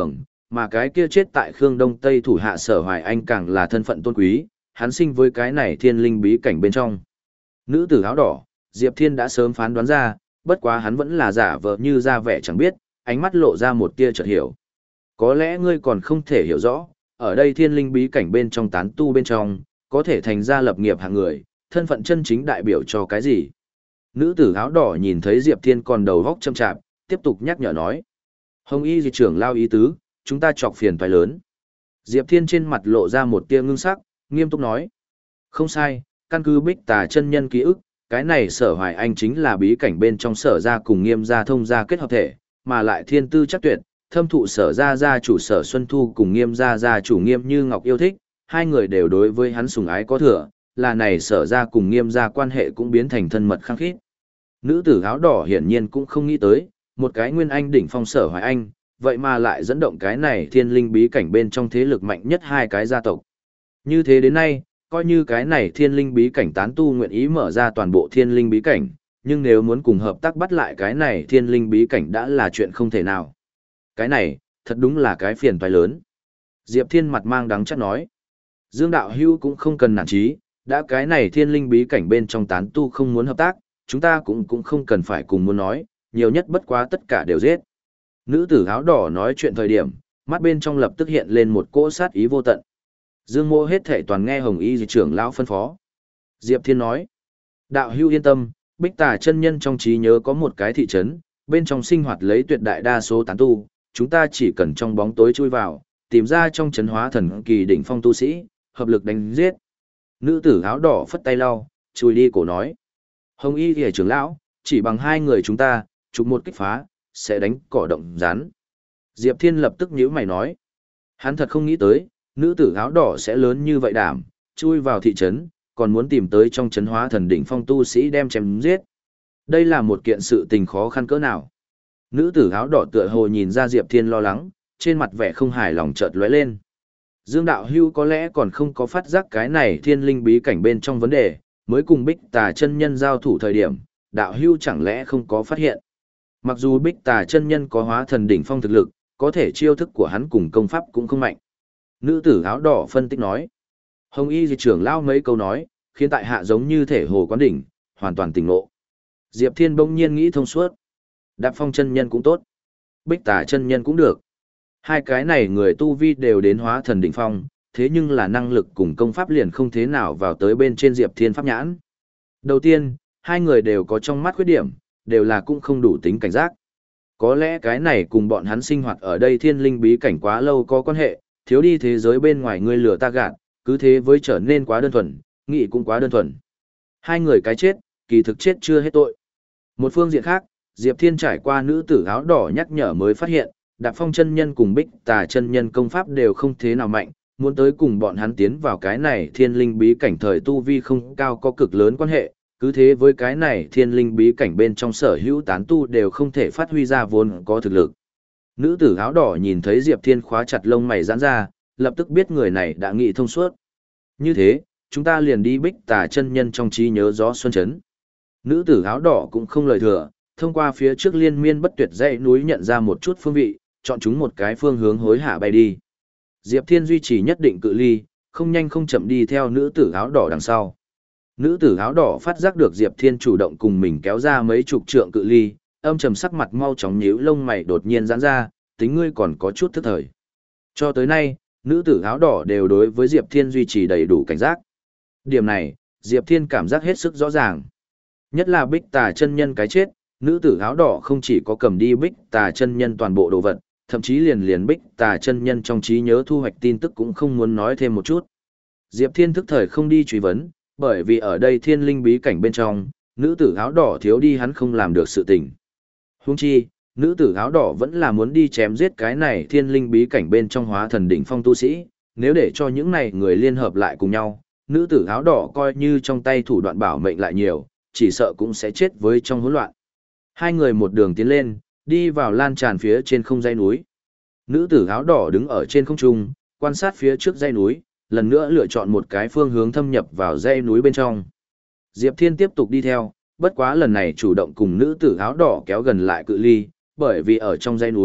mà cái kia chết tại Khương Đông Tây thủ hạ Sở Hoài Anh càng là thân phận tôn quý, hắn sinh với cái này thiên linh bí cảnh bên trong. Nữ tử áo đỏ, Diệp Thiên đã sớm phán đoán ra, bất quá hắn vẫn là giả vờ như ra vẻ chẳng biết, ánh mắt lộ ra một tia chợt hiểu. Có lẽ ngươi còn không thể hiểu rõ, ở đây thiên linh bí cảnh bên trong tán tu bên trong, có thể thành ra lập nghiệp hạng người, thân phận chân chính đại biểu cho cái gì? Nữ tử áo đỏ nhìn thấy Diệp Thiên còn đầu góc châm chạp, tiếp tục nhắc nhở nói. Hồng y dị trưởng lao ý tứ, chúng ta chọc phiền toái lớn. Diệp Thiên trên mặt lộ ra một tia ngưng sắc, nghiêm túc nói. Không sai, căn cứ Bích Tà chân nhân ký ức, cái này Sở Hoài Anh chính là bí cảnh bên trong Sở gia cùng Nghiêm gia thông gia kết hợp thể, mà lại thiên tư chắc tuyệt, thâm thụ Sở gia gia chủ Sở Xuân Thu cùng Nghiêm gia gia chủ Nghiêm Như Ngọc yêu thích, hai người đều đối với hắn sủng ái có thừa, là này Sở gia cùng Nghiêm gia quan hệ cũng biến thành thân mật khăng khít. Nữ tử áo đỏ hiển nhiên cũng không nghĩ tới, một cái nguyên anh đỉnh phong Sở Hoài Anh, vậy mà lại dẫn động cái này thiên linh bí cảnh bên trong thế lực mạnh nhất hai cái gia tộc. Như thế đến nay, coi như cái này thiên linh bí cảnh tán tu nguyện ý mở ra toàn bộ thiên linh bí cảnh, nhưng nếu muốn cùng hợp tác bắt lại cái này thiên linh bí cảnh đã là chuyện không thể nào. Cái này, thật đúng là cái phiền toái lớn. Diệp Thiên mặt mang đắng chắc nói. Dương Đạo Hưu cũng không cần nản chí, đã cái này thiên linh bí cảnh bên trong tán tu không muốn hợp tác, chúng ta cũng cũng không cần phải cùng muốn nói, nhiều nhất bất quá tất cả đều giết. Nữ tử áo đỏ nói chuyện thời điểm, mắt bên trong lập tức hiện lên một cỗ sát ý vô tận. Dương Mô hết thảy toàn nghe Hồng Y trưởng lão phân phó. Diệp Thiên nói, đạo hưu yên tâm, Bích Tà chân nhân trong trí nhớ có một cái thị trấn, bên trong sinh hoạt lấy tuyệt đại đa số tán tu, chúng ta chỉ cần trong bóng tối chui vào, tìm ra trong trấn hóa thần kỳ đỉnh phong tu sĩ, hợp lực đánh giết. Nữ tử áo đỏ phất tay lau, chui đi cổ nói. Hồng Y thì trưởng lão, chỉ bằng hai người chúng ta, chụp một kích phá, sẽ đánh cỏ động rắn. Diệp Thiên lập tức nhíu mày nói. Hắn thật không nghĩ tới, nữ tử áo đỏ sẽ lớn như vậy đảm, chui vào thị trấn, còn muốn tìm tới trong trấn hóa thần đỉnh phong tu sĩ đem chém giết. Đây là một kiện sự tình khó khăn cỡ nào. Nữ tử áo đỏ tựa hồ nhìn ra Diệp Thiên lo lắng, trên mặt vẻ không hài lòng chợt lóe lên. Dương Đạo Hưu có lẽ còn không có phát giác cái này thiên linh bí cảnh bên trong vấn đề, mới cùng Bích Tà chân nhân giao thủ thời điểm, Đạo Hưu chẳng lẽ không có phát hiện. Mặc dù Bích Tà chân nhân có hóa thần đỉnh phong thực lực, có thể chiêu thức của hắn cùng công pháp cũng không mạnh. Nữ tử áo đỏ phân tích nói. Hồng Y dị trưởng lao mấy câu nói, khiến tại hạ giống như thể hồ quán đỉnh, hoàn toàn tỉnh ngộ. Diệp Thiên bỗng nhiên nghĩ thông suốt. Đạp Phong chân nhân cũng tốt, Bích Tà chân nhân cũng được. Hai cái này người tu vi đều đến hóa thần đỉnh phong, thế nhưng là năng lực cùng công pháp liền không thế nào vào tới bên trên Diệp Thiên pháp nhãn. Đầu tiên, hai người đều có trong mắt khuyết điểm, đều là cũng không đủ tính cảnh giác. Có lẽ cái này cùng bọn hắn sinh hoạt ở đây thiên linh bí cảnh quá lâu có quan hệ, thiếu đi thế giới bên ngoài ngươi lừa ta gạt, cứ thế với trở nên quá đơn thuần, nghĩ cũng quá đơn thuần. Hai người cái chết, kỳ thực chết chưa hết tội. Một phương diện khác, Diệp Thiên trải qua nữ tử áo đỏ nhắc nhở mới phát hiện, Đạp Phong chân nhân cùng Bích Tà chân nhân công pháp đều không thế nào mạnh, muốn tới cùng bọn hắn tiến vào cái này thiên linh bí cảnh thời tu vi không cao có cực lớn quan hệ, cứ thế với cái này thiên linh bí cảnh bên trong sở hữu tán tu đều không thể phát huy ra vốn có thực lực. Nữ tử áo đỏ nhìn thấy Diệp Thiên khóa chặt lông mày giãn ra, lập tức biết người này đã nghĩ thông suốt. Như thế, chúng ta liền đi Bích Tà chân nhân trong trí nhớ gió xuân chấn. Nữ tử áo đỏ cũng không lời thừa, thông qua phía trước liên miên bất tuyệt dãy núi nhận ra một chút phương vị, chọn chúng một cái phương hướng hối hả bay đi. Diệp Thiên duy trì nhất định cự ly, không nhanh không chậm đi theo nữ tử áo đỏ đằng sau. Nữ tử áo đỏ phát giác được Diệp Thiên chủ động cùng mình kéo ra mấy chục trượng cự ly, âm trầm sắc mặt mau chóng nhíu lông mày đột nhiên giãn ra, tính ngươi còn có chút thức thời. Cho tới nay, nữ tử áo đỏ đều đối với Diệp Thiên duy trì đầy đủ cảnh giác. Điểm này, Diệp Thiên cảm giác hết sức rõ ràng. Nhất là Bích Tà chân nhân cái chết, nữ tử áo đỏ không chỉ có cầm đi Bích Tà chân nhân toàn bộ đồ vật, thậm chí liền liền Bích Tà chân nhân trong trí nhớ thu hoạch tin tức cũng không muốn nói thêm một chút. Diệp Thiên thức thời không đi truy vấn, bởi vì ở đây thiên linh bí cảnh bên trong, nữ tử áo đỏ thiếu đi hắn không làm được sự tình. Huống chi, nữ tử áo đỏ vẫn là muốn đi chém giết cái này thiên linh bí cảnh bên trong hóa thần đỉnh phong tu sĩ, nếu để cho những này người liên hợp lại cùng nhau, nữ tử áo đỏ coi như trong tay thủ đoạn bảo mệnh lại nhiều, chỉ sợ cũng sẽ chết với trong hỗn loạn. Hai người một đường tiến lên, đi vào lan tràn phía trên không dãy núi. Nữ tử áo đỏ đứng ở trên không trung, quan sát phía trước dãy núi, lần nữa lựa chọn một cái phương hướng thâm nhập vào dãy núi bên trong. Diệp Thiên tiếp tục đi theo, bất quá lần này chủ động cùng nữ tử áo đỏ kéo gần lại cự ly, bởi vì ở trong dãy núi,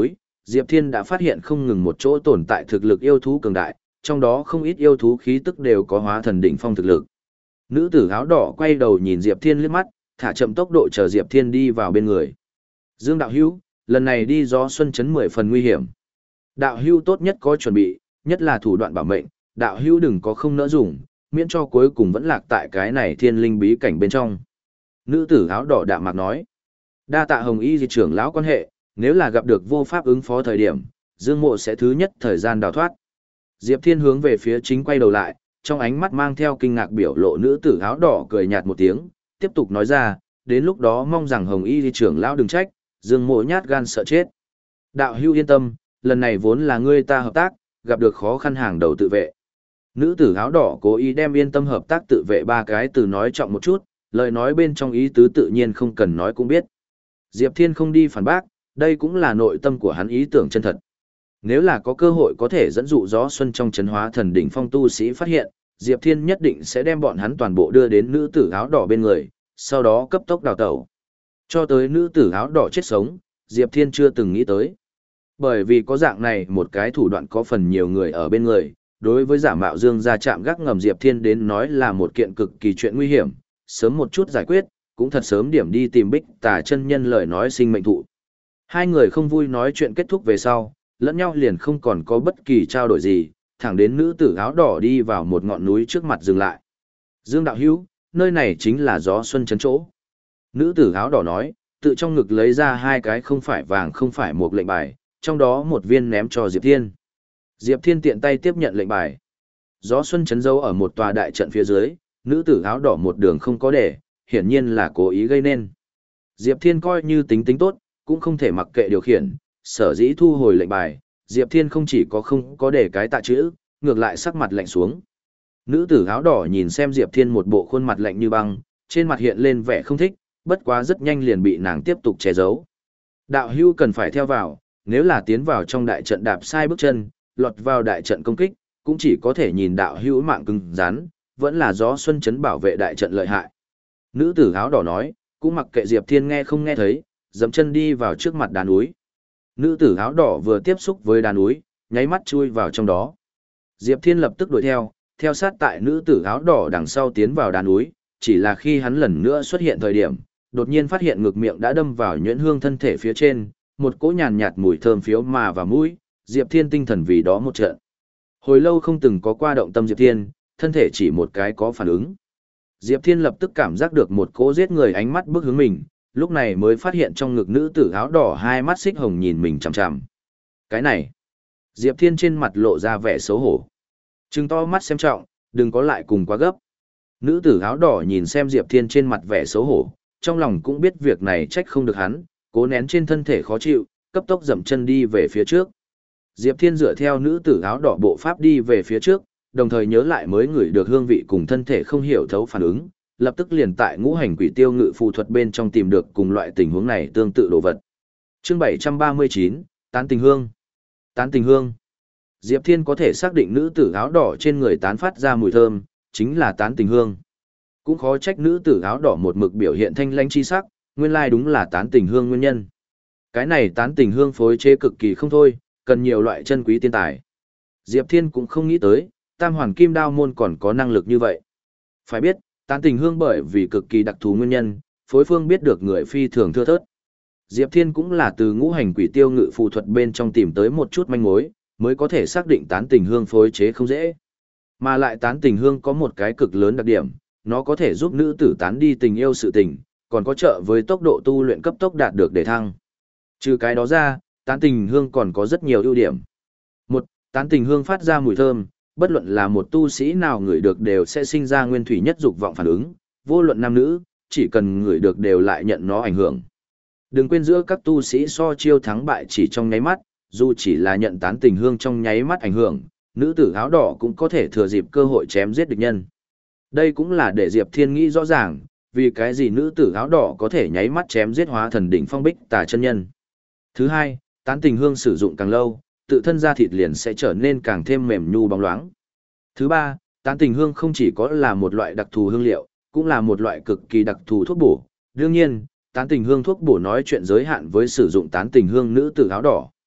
Diệp Thiên đã phát hiện không ngừng một chỗ tồn tại thực lực yêu thú cường đại, trong đó không ít yêu thú khí tức đều có hóa thần đỉnh phong thực lực. Nữ tử áo đỏ quay đầu nhìn Diệp Thiên liếc mắt, thả chậm tốc độ chờ Diệp Thiên đi vào bên người. Dương đạo hữu, lần này đi gió xuân chấn mười phần nguy hiểm. Đạo hữu tốt nhất có chuẩn bị, nhất là thủ đoạn bảo mệnh, đạo hữu đừng có không nỡ dùng, miễn cho cuối cùng vẫn lạc tại cái này thiên linh bí cảnh bên trong. Nữ tử áo đỏ đạm mạc nói. Đa tạ Hồng Y di trưởng lão quan hệ, nếu là gặp được vô pháp ứng phó thời điểm, Dương Mộ sẽ thứ nhất thời gian đào thoát. Diệp Thiên hướng về phía chính quay đầu lại, trong ánh mắt mang theo kinh ngạc biểu lộ. Nữ tử áo đỏ cười nhạt một tiếng, tiếp tục nói ra, đến lúc đó mong rằng Hồng Y di trưởng lão đừng trách, Dương Mộ nhát gan sợ chết. Đạo hữu yên tâm, lần này vốn là ngươi ta hợp tác, gặp được khó khăn hàng đầu tự vệ. Nữ tử áo đỏ cố ý đem yên tâm hợp tác tự vệ ba cái từ nói trọng một chút, lời nói bên trong ý tứ tự nhiên không cần nói cũng biết. Diệp Thiên không đi phản bác, đây cũng là nội tâm của hắn ý tưởng chân thật. Nếu là có cơ hội có thể dẫn dụ gió xuân trong chấn hóa thần đỉnh phong tu sĩ phát hiện, Diệp Thiên nhất định sẽ đem bọn hắn toàn bộ đưa đến nữ tử áo đỏ bên người, sau đó cấp tốc đào tẩu. Cho tới nữ tử áo đỏ chết sống, Diệp Thiên chưa từng nghĩ tới. Bởi vì có dạng này một cái thủ đoạn có phần nhiều người ở bên người, đối với giả mạo Dương gia chạm gác ngầm Diệp Thiên đến nói là một kiện cực kỳ chuyện nguy hiểm, sớm một chút giải quyết, cũng thật sớm điểm đi tìm Bích Tà chân nhân lời nói sinh mệnh thụ. Hai người không vui nói chuyện kết thúc về sau, lẫn nhau liền không còn có bất kỳ trao đổi gì, thẳng đến nữ tử áo đỏ đi vào một ngọn núi trước mặt dừng lại. Dương đạo hữu, nơi này chính là gió xuân chấn chỗ. Nữ tử áo đỏ nói, tự trong ngực lấy ra hai cái không phải vàng không phải một lệnh bài, trong đó một viên ném cho Diệp Thiên. Diệp Thiên tiện tay tiếp nhận lệnh bài. Gió xuân chấn dấu ở một tòa đại trận phía dưới, nữ tử áo đỏ một đường không có để, hiển nhiên là cố ý gây nên. Diệp Thiên coi như tính tính tốt, cũng không thể mặc kệ điều khiển, sở dĩ thu hồi lệnh bài, Diệp Thiên không chỉ có không có để cái tạ chữ, ngược lại sắc mặt lạnh xuống. Nữ tử áo đỏ nhìn xem Diệp Thiên một bộ khuôn mặt lạnh như băng, trên mặt hiện lên vẻ không thích, bất quá rất nhanh liền bị nàng tiếp tục che giấu. Đạo hưu cần phải theo vào, nếu là tiến vào trong đại trận đạp sai bước chân, lọt vào đại trận công kích, cũng chỉ có thể nhìn đạo hữu mạng cứng rắn, vẫn là gió xuân chấn bảo vệ đại trận lợi hại. Nữ tử áo đỏ nói, cũng mặc kệ Diệp Thiên nghe không nghe thấy, dẫm chân đi vào trước mặt đá núi. Nữ tử áo đỏ vừa tiếp xúc với đá núi, nháy mắt chui vào trong đó. Diệp Thiên lập tức đuổi theo, theo sát tại nữ tử áo đỏ đằng sau tiến vào đá núi, chỉ là khi hắn lần nữa xuất hiện thời điểm, đột nhiên phát hiện ngực miệng đã đâm vào nhuyễn hương thân thể phía trên, một cỗ nhàn nhạt mùi thơm phiếu mà vào mũi, Diệp Thiên tinh thần vì đó một trận. Hồi lâu không từng có qua động tâm Diệp Thiên, thân thể chỉ một cái có phản ứng. Diệp Thiên lập tức cảm giác được một cỗ giết người ánh mắt bước hướng mình, lúc này mới phát hiện trong ngực nữ tử áo đỏ hai mắt xích hồng nhìn mình chằm chằm. Cái này, Diệp Thiên trên mặt lộ ra vẻ xấu hổ. Trừng to mắt xem trọng, đừng có lại cùng quá gấp. Nữ tử áo đỏ nhìn xem Diệp Thiên trên mặt vẻ xấu hổ, trong lòng cũng biết việc này trách không được hắn, cố nén trên thân thể khó chịu, cấp tốc dậm chân đi về phía trước. Diệp Thiên dựa theo nữ tử áo đỏ bộ pháp đi về phía trước, đồng thời nhớ lại mới ngửi được hương vị cùng thân thể không hiểu thấu phản ứng, lập tức liền tại ngũ hành quỷ tiêu ngự phù thuật bên trong tìm được cùng loại tình huống này tương tự đồ vật. Chương bảy trăm ba mươi chín, Tán tình hương. Tán tình hương. Diệp Thiên có thể xác định nữ tử áo đỏ trên người tán phát ra mùi thơm, chính là tán tình hương. Cũng khó trách nữ tử áo đỏ một mực biểu hiện thanh lãnh chi sắc, nguyên lai đúng là tán tình hương nguyên nhân. Cái này tán tình hương phối chế cực kỳ không thôi, cần nhiều loại chân quý tiên tài. Diệp Thiên cũng không nghĩ tới, Tam Hoàn Kim Đao môn còn có năng lực như vậy. Phải biết, tán tình hương bởi vì cực kỳ đặc thù nguyên nhân, phối phương biết được người phi thường thưa thớt. Diệp Thiên cũng là từ ngũ hành quỷ tiêu ngự phù thuật bên trong tìm tới một chút manh mối, mới có thể xác định tán tình hương phối chế không dễ. Mà lại tán tình hương có một cái cực lớn đặc điểm, nó có thể giúp nữ tử tán đi tình yêu sự tình, còn có trợ với tốc độ tu luyện cấp tốc đạt được đề thăng. Trừ cái đó ra, tán tình hương còn có rất nhiều ưu điểm. Một, tán tình hương phát ra mùi thơm, bất luận là một tu sĩ nào ngửi được đều sẽ sinh ra nguyên thủy nhất dục vọng phản ứng, vô luận nam nữ, chỉ cần ngửi được đều lại nhận nó ảnh hưởng. Đừng quên giữa các tu sĩ so chiêu thắng bại chỉ trong nháy mắt, dù chỉ là nhận tán tình hương trong nháy mắt ảnh hưởng, nữ tử áo đỏ cũng có thể thừa dịp cơ hội chém giết địch nhân. Đây cũng là để Diệp Thiên nghĩ rõ ràng, vì cái gì nữ tử áo đỏ có thể nháy mắt chém giết hóa thần đỉnh phong Bích Tà chân nhân. Thứ hai, tán tình hương sử dụng càng lâu, tự thân da thịt liền sẽ trở nên càng thêm mềm nhu bóng loáng. Thứ ba, tán tình hương không chỉ có là một loại đặc thù hương liệu, cũng là một loại cực kỳ đặc thù thuốc bổ. Đương nhiên, tán tình hương thuốc bổ nói chuyện giới hạn với sử dụng tán tình hương nữ tử áo đỏ.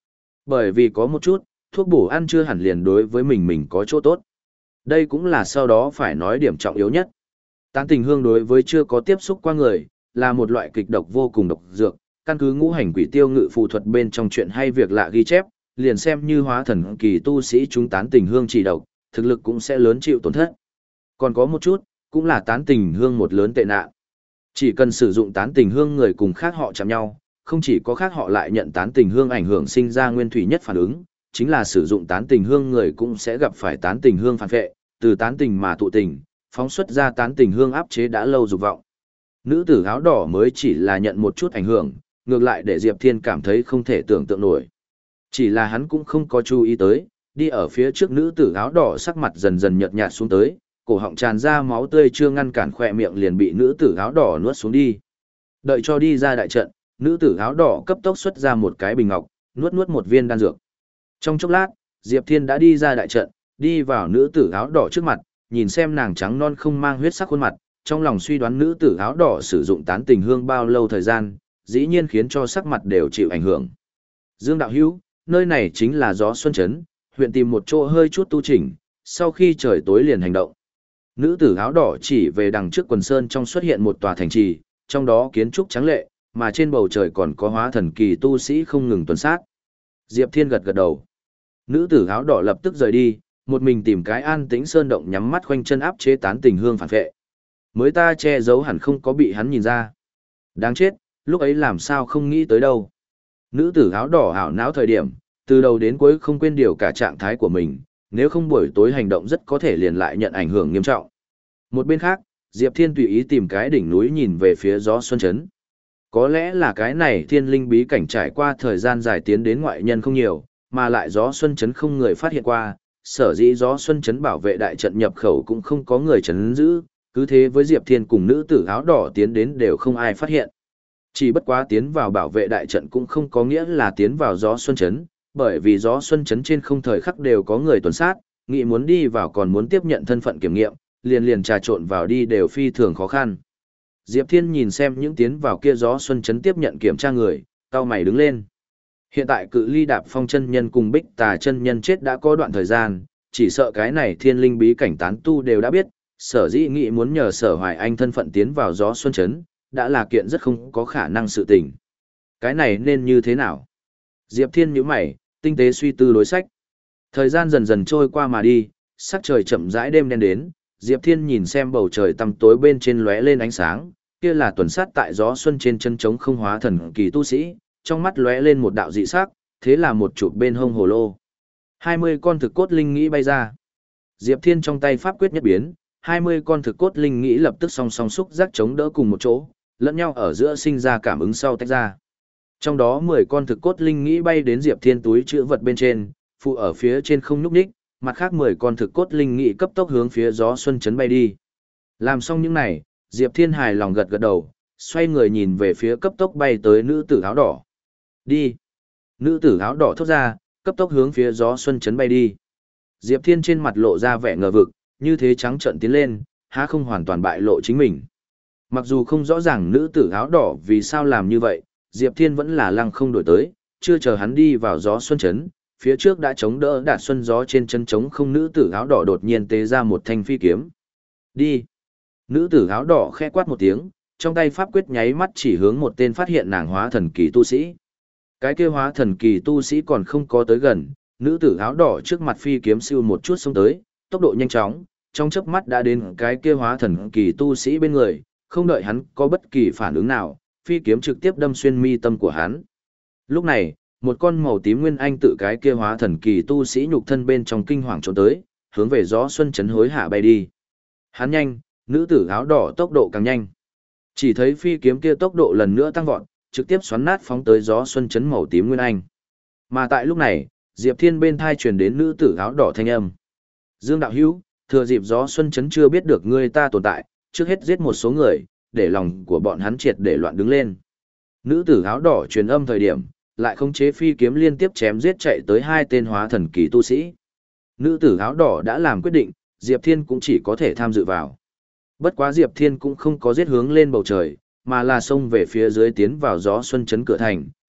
Bởi vì có một chút, thuốc bổ ăn chưa hẳn liền đối với mình mình có chỗ tốt. Đây cũng là sau đó phải nói điểm trọng yếu nhất. Tán tình hương đối với chưa có tiếp xúc qua người, là một loại kịch độc vô cùng độc dược, căn cứ ngũ hành quỷ tiêu ngự phù thuật bên trong chuyện hay việc lạ ghi chép, liền xem như hóa thần kỳ tu sĩ chúng tán tình hương chỉ độc, thực lực cũng sẽ lớn chịu tổn thất. Còn có một chút, cũng là tán tình hương một lớn tệ nạn. Chỉ cần sử dụng tán tình hương người cùng khác họ chạm nhau, không chỉ có khác họ lại nhận tán tình hương ảnh hưởng sinh ra nguyên thủy nhất phản ứng, chính là sử dụng tán tình hương người cũng sẽ gặp phải tán tình hương phản vệ, từ tán tình mà tụ tình, phóng xuất ra tán tình hương áp chế đã lâu dục vọng. Nữ tử áo đỏ mới chỉ là nhận một chút ảnh hưởng, ngược lại để Diệp Thiên cảm thấy không thể tưởng tượng nổi. Chỉ là hắn cũng không có chú ý tới, đi ở phía trước nữ tử áo đỏ sắc mặt dần dần nhợt nhạt xuống tới, cổ họng tràn ra máu tươi chưa ngăn cản khỏe miệng liền bị nữ tử áo đỏ nuốt xuống đi. Đợi cho đi ra đại trận, nữ tử áo đỏ cấp tốc xuất ra một cái bình ngọc, nuốt nuốt một viên đan dược. Trong chốc lát, Diệp Thiên đã đi ra đại trận, đi vào nữ tử áo đỏ trước mặt, nhìn xem nàng trắng non không mang huyết sắc khuôn mặt, trong lòng suy đoán nữ tử áo đỏ sử dụng tán tình hương bao lâu thời gian, dĩ nhiên khiến cho sắc mặt đều chịu ảnh hưởng. Dương đạo hữu, nơi này chính là Gió Xuân Trấn, huyện tìm một chỗ hơi chút tu chỉnh, sau khi trời tối liền hành động. Nữ tử áo đỏ chỉ về đằng trước quần sơn trong xuất hiện một tòa thành trì, trong đó kiến trúc trắng lệ, mà trên bầu trời còn có hóa thần kỳ tu sĩ không ngừng tuần sát. Diệp Thiên gật gật đầu. Nữ tử áo đỏ lập tức rời đi, một mình tìm cái an tĩnh sơn động nhắm mắt khoanh chân áp chế tán tình hương phản vệ. Mới ta che giấu hẳn không có bị hắn nhìn ra. Đáng chết, lúc ấy làm sao không nghĩ tới đâu. Nữ tử áo đỏ ảo não thời điểm, từ đầu đến cuối không quên điều cả trạng thái của mình, nếu không buổi tối hành động rất có thể liền lại nhận ảnh hưởng nghiêm trọng. Một bên khác, Diệp Thiên tùy ý tìm cái đỉnh núi nhìn về phía Gió Xuân Trấn. Có lẽ là cái này thiên linh bí cảnh trải qua thời gian dài tiến đến ngoại nhân không nhiều, mà lại Gió Xuân Trấn không người phát hiện qua, sở dĩ Gió Xuân Trấn bảo vệ đại trận nhập khẩu cũng không có người trấn giữ, cứ thế với Diệp Thiên cùng nữ tử áo đỏ tiến đến đều không ai phát hiện. Chỉ bất quá tiến vào bảo vệ đại trận cũng không có nghĩa là tiến vào Gió Xuân Trấn, bởi vì Gió Xuân Trấn trên không thời khắc đều có người tuần sát, nghĩ muốn đi vào còn muốn tiếp nhận thân phận kiểm nghiệm, liền liền trà trộn vào đi đều phi thường khó khăn. Diệp Thiên nhìn xem những tiến vào kia Gió Xuân Trấn tiếp nhận kiểm tra người, cau mày đứng lên. Hiện tại cự ly Đạp Phong chân nhân cùng Bích Tà chân nhân chết đã có đoạn thời gian, chỉ sợ cái này thiên linh bí cảnh tán tu đều đã biết, sở dĩ nghĩ muốn nhờ Sở Hoài Anh thân phận tiến vào Gió Xuân Trấn, đã là kiện rất không có khả năng sự tình. Cái này nên như thế nào? Diệp Thiên nhíu mày, tinh tế suy tư đối sách. Thời gian dần dần trôi qua mà đi, sắc trời chậm rãi đêm đen đến, Diệp Thiên nhìn xem bầu trời tăm tối bên trên lóe lên ánh sáng, kia là tuần sát tại Gió Xuân trên chân trống không hóa thần kỳ tu sĩ, trong mắt lóe lên một đạo dị sắc, thế là một chụp bên hông hồ lô. hai mươi con thực cốt linh nghĩ bay ra. Diệp Thiên trong tay pháp quyết nhất biến, hai mươi con thực cốt linh nghĩ lập tức song song xúc giác chống đỡ cùng một chỗ, lẫn nhau ở giữa sinh ra cảm ứng sau tách ra. Trong đó mười con thực cốt linh nghĩ bay đến Diệp Thiên túi chữ vật bên trên, phụ ở phía trên không nhúc nhích, mặt khác mười con thực cốt linh nghĩ cấp tốc hướng phía Gió Xuân Trấn bay đi. Làm xong những này, Diệp Thiên hài lòng gật gật đầu, xoay người nhìn về phía cấp tốc bay tới nữ tử áo đỏ. Đi. Nữ tử áo đỏ thốt ra, cấp tốc hướng phía Gió Xuân Trấn bay đi. Diệp Thiên trên mặt lộ ra vẻ ngờ vực, như thế trắng trợn tiến lên, há không hoàn toàn bại lộ chính mình. Mặc dù không rõ ràng nữ tử áo đỏ vì sao làm như vậy, Diệp Thiên vẫn là lăng không đổi tới, chưa chờ hắn đi vào Gió Xuân Trấn, phía trước đã chống đỡ Đạt Xuân Gió trên chân trống không nữ tử áo đỏ đột nhiên tế ra một thanh phi kiếm. Đi. Nữ tử áo đỏ khẽ quát một tiếng, trong tay pháp quyết nháy mắt chỉ hướng một tên phát hiện nàng hóa thần kỳ tu sĩ. Cái kia hóa thần kỳ tu sĩ còn không có tới gần, nữ tử áo đỏ trước mặt phi kiếm siêu một chút xông tới, tốc độ nhanh chóng, trong chớp mắt đã đến cái kia hóa thần kỳ tu sĩ bên người, không đợi hắn có bất kỳ phản ứng nào, phi kiếm trực tiếp đâm xuyên mi tâm của hắn. Lúc này, một con màu tím nguyên anh tự cái kia hóa thần kỳ tu sĩ nhục thân bên trong kinh hoàng trốn tới, hướng về Gió Xuân Trấn hối hạ bay đi. Hắn nhanh, nữ tử áo đỏ tốc độ càng nhanh. Chỉ thấy phi kiếm kia tốc độ lần nữa tăng vọt, trực tiếp xoắn nát phóng tới Gió Xuân Trấn màu tím nguyên anh. Mà tại lúc này, Diệp Thiên bên thai truyền đến nữ tử áo đỏ thanh âm. Dương đạo hữu, thừa dịp Gió Xuân Trấn chưa biết được ngươi ta tồn tại, trước hết giết một số người, để lòng của bọn hắn triệt để loạn đứng lên. Nữ tử áo đỏ truyền âm thời điểm, lại khống chế phi kiếm liên tiếp chém giết chạy tới hai tên hóa thần kỳ tu sĩ. Nữ tử áo đỏ đã làm quyết định, Diệp Thiên cũng chỉ có thể tham dự vào. Bất quá Diệp Thiên cũng không có giết hướng lên bầu trời, mà là xông về phía dưới tiến vào Gió Xuân Trấn cửa thành,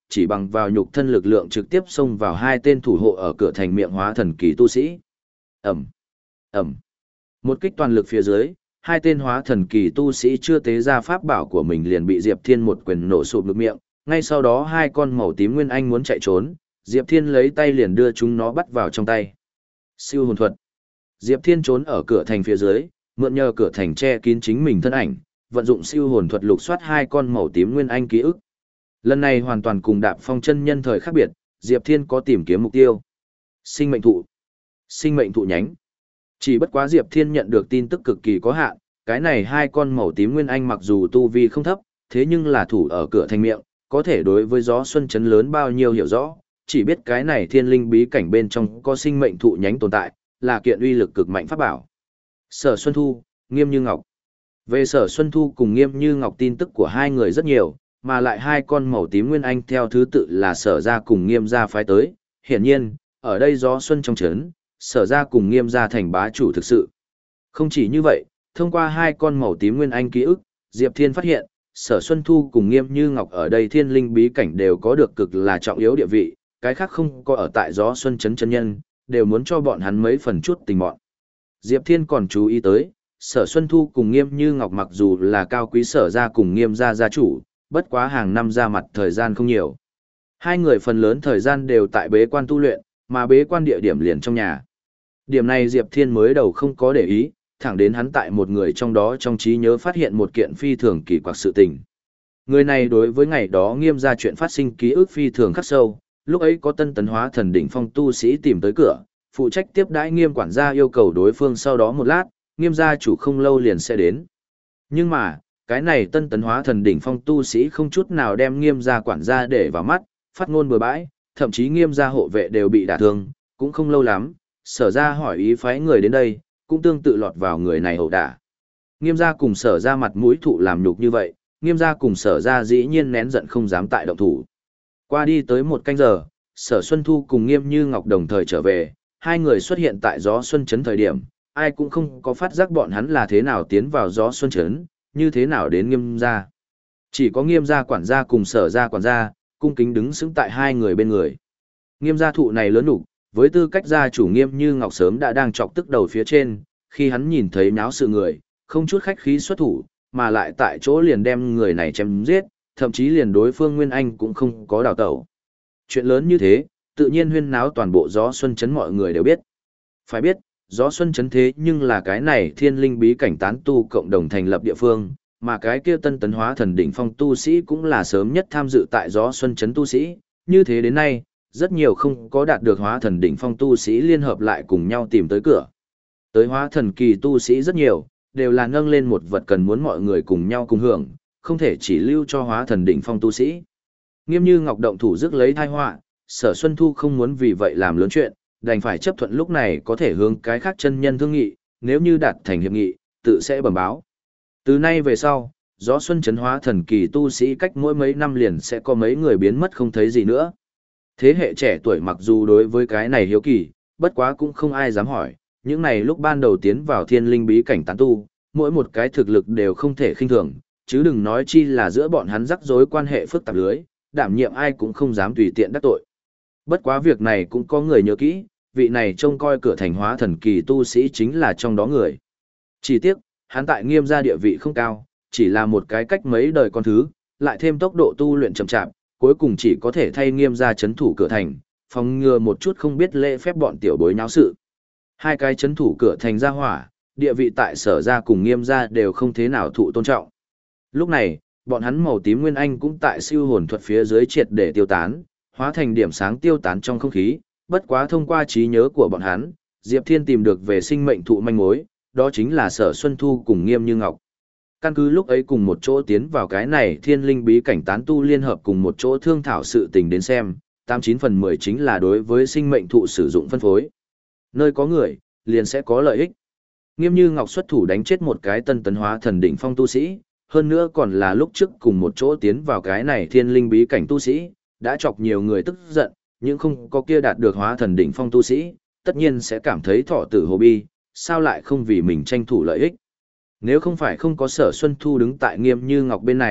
chỉ bằng vào nhục thân lực lượng trực tiếp xông vào hai tên thủ hộ ở cửa thành miệng hóa thần kỳ tu sĩ. Ẩm, Ẩm. Một kích toàn lực phía dưới, hai tên hóa thần kỳ tu sĩ chưa tế ra pháp bảo của mình liền bị Diệp Thiên một quyền nổ sụp ngực miệng, ngay sau đó hai con màu tím nguyên anh muốn chạy trốn, Diệp Thiên lấy tay liền đưa chúng nó bắt vào trong tay. Siêu hồn thuật. Diệp Thiên trốn ở cửa thành phía dưới, mượn nhờ cửa thành che kín chính mình thân ảnh, vận dụng siêu hồn thuật lục soát hai con màu tím nguyên anh ký ức. Lần này hoàn toàn cùng Đạp Phong chân nhân thời khác biệt, Diệp Thiên có tìm kiếm mục tiêu. Sinh mệnh thụ. Sinh mệnh thụ nhánh. Chỉ bất quá Diệp Thiên nhận được tin tức cực kỳ có hạn, cái này hai con màu tím nguyên anh mặc dù tu vi không thấp, thế nhưng là thủ ở cửa thành miệng, có thể đối với gió xuân chấn lớn bao nhiêu hiểu rõ, chỉ biết cái này thiên linh bí cảnh bên trong có sinh mệnh thụ nhánh tồn tại, là kiện uy lực cực mạnh pháp bảo. Sở Xuân Thu, Nghiêm Như Ngọc. Về Sở Xuân Thu cùng Nghiêm Như Ngọc tin tức của hai người rất nhiều, mà lại hai con màu tím nguyên anh theo thứ tự là Sở gia cùng Nghiêm gia phái tới, hiển nhiên, ở đây gió xuân trong chấn, Sở gia cùng Nghiêm gia thành bá chủ thực sự. Không chỉ như vậy, thông qua hai con màu tím nguyên anh ký ức, Diệp Thiên phát hiện, Sở Xuân Thu cùng Nghiêm Như Ngọc ở đây thiên linh bí cảnh đều có được cực là trọng yếu địa vị, cái khác không có ở tại gió xuân chấn chân nhân, đều muốn cho bọn hắn mấy phần chút tình bọn. Diệp Thiên còn chú ý tới, Sở Xuân Thu cùng Nghiêm Như Ngọc mặc dù là cao quý Sở gia cùng Nghiêm gia gia chủ, bất quá hàng năm ra mặt thời gian không nhiều. Hai người phần lớn thời gian đều tại bế quan tu luyện, mà bế quan địa điểm liền trong nhà. Điểm này Diệp Thiên mới đầu không có để ý, thẳng đến hắn tại một người trong đó trong trí nhớ phát hiện một kiện phi thường kỳ quặc sự tình. Người này đối với ngày đó Nghiêm gia chuyện phát sinh ký ức phi thường khắc sâu, lúc ấy có tân tấn hóa thần đỉnh phong tu sĩ tìm tới cửa, phụ trách tiếp đãi Nghiêm quản gia yêu cầu đối phương sau đó một lát, Nghiêm gia chủ không lâu liền sẽ đến. Nhưng mà, cái này tân tấn hóa thần đỉnh phong tu sĩ không chút nào đem Nghiêm gia quản gia để vào mắt, phát ngôn bừa bãi, thậm chí Nghiêm gia hộ vệ đều bị đả thương, cũng không lâu lắm, Sở gia hỏi ý phái người đến đây, cũng tương tự lọt vào người này ẩu đả. Nghiêm gia cùng Sở gia mặt mũi thụ làm nhục như vậy, Nghiêm gia cùng Sở gia dĩ nhiên nén giận không dám tại động thủ. Qua đi tới một canh giờ, Sở Xuân Thu cùng Nghiêm Như Ngọc đồng thời trở về, hai người xuất hiện tại gió xuân chấn thời điểm, ai cũng không có phát giác bọn hắn là thế nào tiến vào gió xuân chấn, như thế nào đến Nghiêm gia. Chỉ có Nghiêm gia quản gia cùng Sở gia quản gia, cung kính đứng xứng tại hai người bên người. Nghiêm gia thụ này lớn đủ, với tư cách gia chủ Nghiêm Như Ngọc sớm đã đang chọc tức đầu phía trên, khi hắn nhìn thấy náo sự người, không chút khách khí xuất thủ, mà lại tại chỗ liền đem người này chém giết, thậm chí liền đối phương Nguyên Anh cũng không có đào tẩu. Chuyện lớn như thế, tự nhiên huyên náo toàn bộ gió xuân chấn mọi người đều biết. Phải biết, gió xuân chấn thế nhưng là cái này thiên linh bí cảnh tán tu cộng đồng thành lập địa phương, mà cái kia tân tấn hóa thần đỉnh phong tu sĩ cũng là sớm nhất tham dự tại gió xuân chấn tu sĩ, như thế đến nay, rất nhiều không có đạt được hóa thần đỉnh phong tu sĩ liên hợp lại cùng nhau tìm tới cửa. Tới hóa thần kỳ tu sĩ rất nhiều, đều là nâng lên một vật cần muốn mọi người cùng nhau cùng hưởng, không thể chỉ lưu cho hóa thần đỉnh phong tu sĩ. Nghiêm Như Ngọc động thủ rước lấy tai họa, Sở Xuân Thu không muốn vì vậy làm lớn chuyện, đành phải chấp thuận lúc này có thể hướng cái khác chân nhân thương nghị, nếu như đạt thành hiệp nghị, tự sẽ bẩm báo. Từ nay về sau, gió xuân chấn hóa thần kỳ tu sĩ cách mỗi mấy năm liền sẽ có mấy người biến mất không thấy gì nữa. Thế hệ trẻ tuổi mặc dù đối với cái này hiếu kỳ, bất quá cũng không ai dám hỏi, những này lúc ban đầu tiến vào thiên linh bí cảnh tán tu, mỗi một cái thực lực đều không thể khinh thường, chứ đừng nói chi là giữa bọn hắn rắc rối quan hệ phức tạp lưới, đảm nhiệm ai cũng không dám tùy tiện đắc tội. Bất quá việc này cũng có người nhớ kỹ, vị này trông coi cửa thành hóa thần kỳ tu sĩ chính là trong đó người. Chỉ tiếc, hắn tại Nghiêm gia địa vị không cao, chỉ là một cái cách mấy đời con thứ, lại thêm tốc độ tu luyện chậm chạp, cuối cùng chỉ có thể thay Nghiêm gia chấn thủ cửa thành, phòng ngừa một chút không biết lễ phép bọn tiểu bối nháo sự. Hai cái chấn thủ cửa thành gia hỏa, địa vị tại Sở gia cùng Nghiêm gia đều không thế nào thụ tôn trọng. Lúc này, bọn hắn màu tím nguyên anh cũng tại siêu hồn thuật phía dưới triệt để tiêu tán, hóa thành điểm sáng tiêu tán trong không khí, bất quá thông qua trí nhớ của bọn hắn, Diệp Thiên tìm được về sinh mệnh thụ manh mối, đó chính là Sở Xuân Thu cùng Nghiêm Như Ngọc. Căn cứ lúc ấy cùng một chỗ tiến vào cái này thiên linh bí cảnh tán tu liên hợp cùng một chỗ thương thảo sự tình đến xem, tám chín phần mười chính là đối với sinh mệnh thụ sử dụng phân phối. Nơi có người, liền sẽ có lợi ích. Nghiêm Như Ngọc xuất thủ đánh chết một cái tân tấn hóa thần đỉnh phong tu sĩ, hơn nữa còn là lúc trước cùng một chỗ tiến vào cái này thiên linh bí cảnh tu sĩ, đã chọc nhiều người tức giận, nhưng không có kia đạt được hóa thần đỉnh phong tu sĩ, tất nhiên sẽ cảm thấy thọ tử hồ bi, sao lại không vì mình tranh thủ lợi ích. Nếu không phải không có Sở Xuân Thu đứng tại Nghiêm Như Ngọc bên này,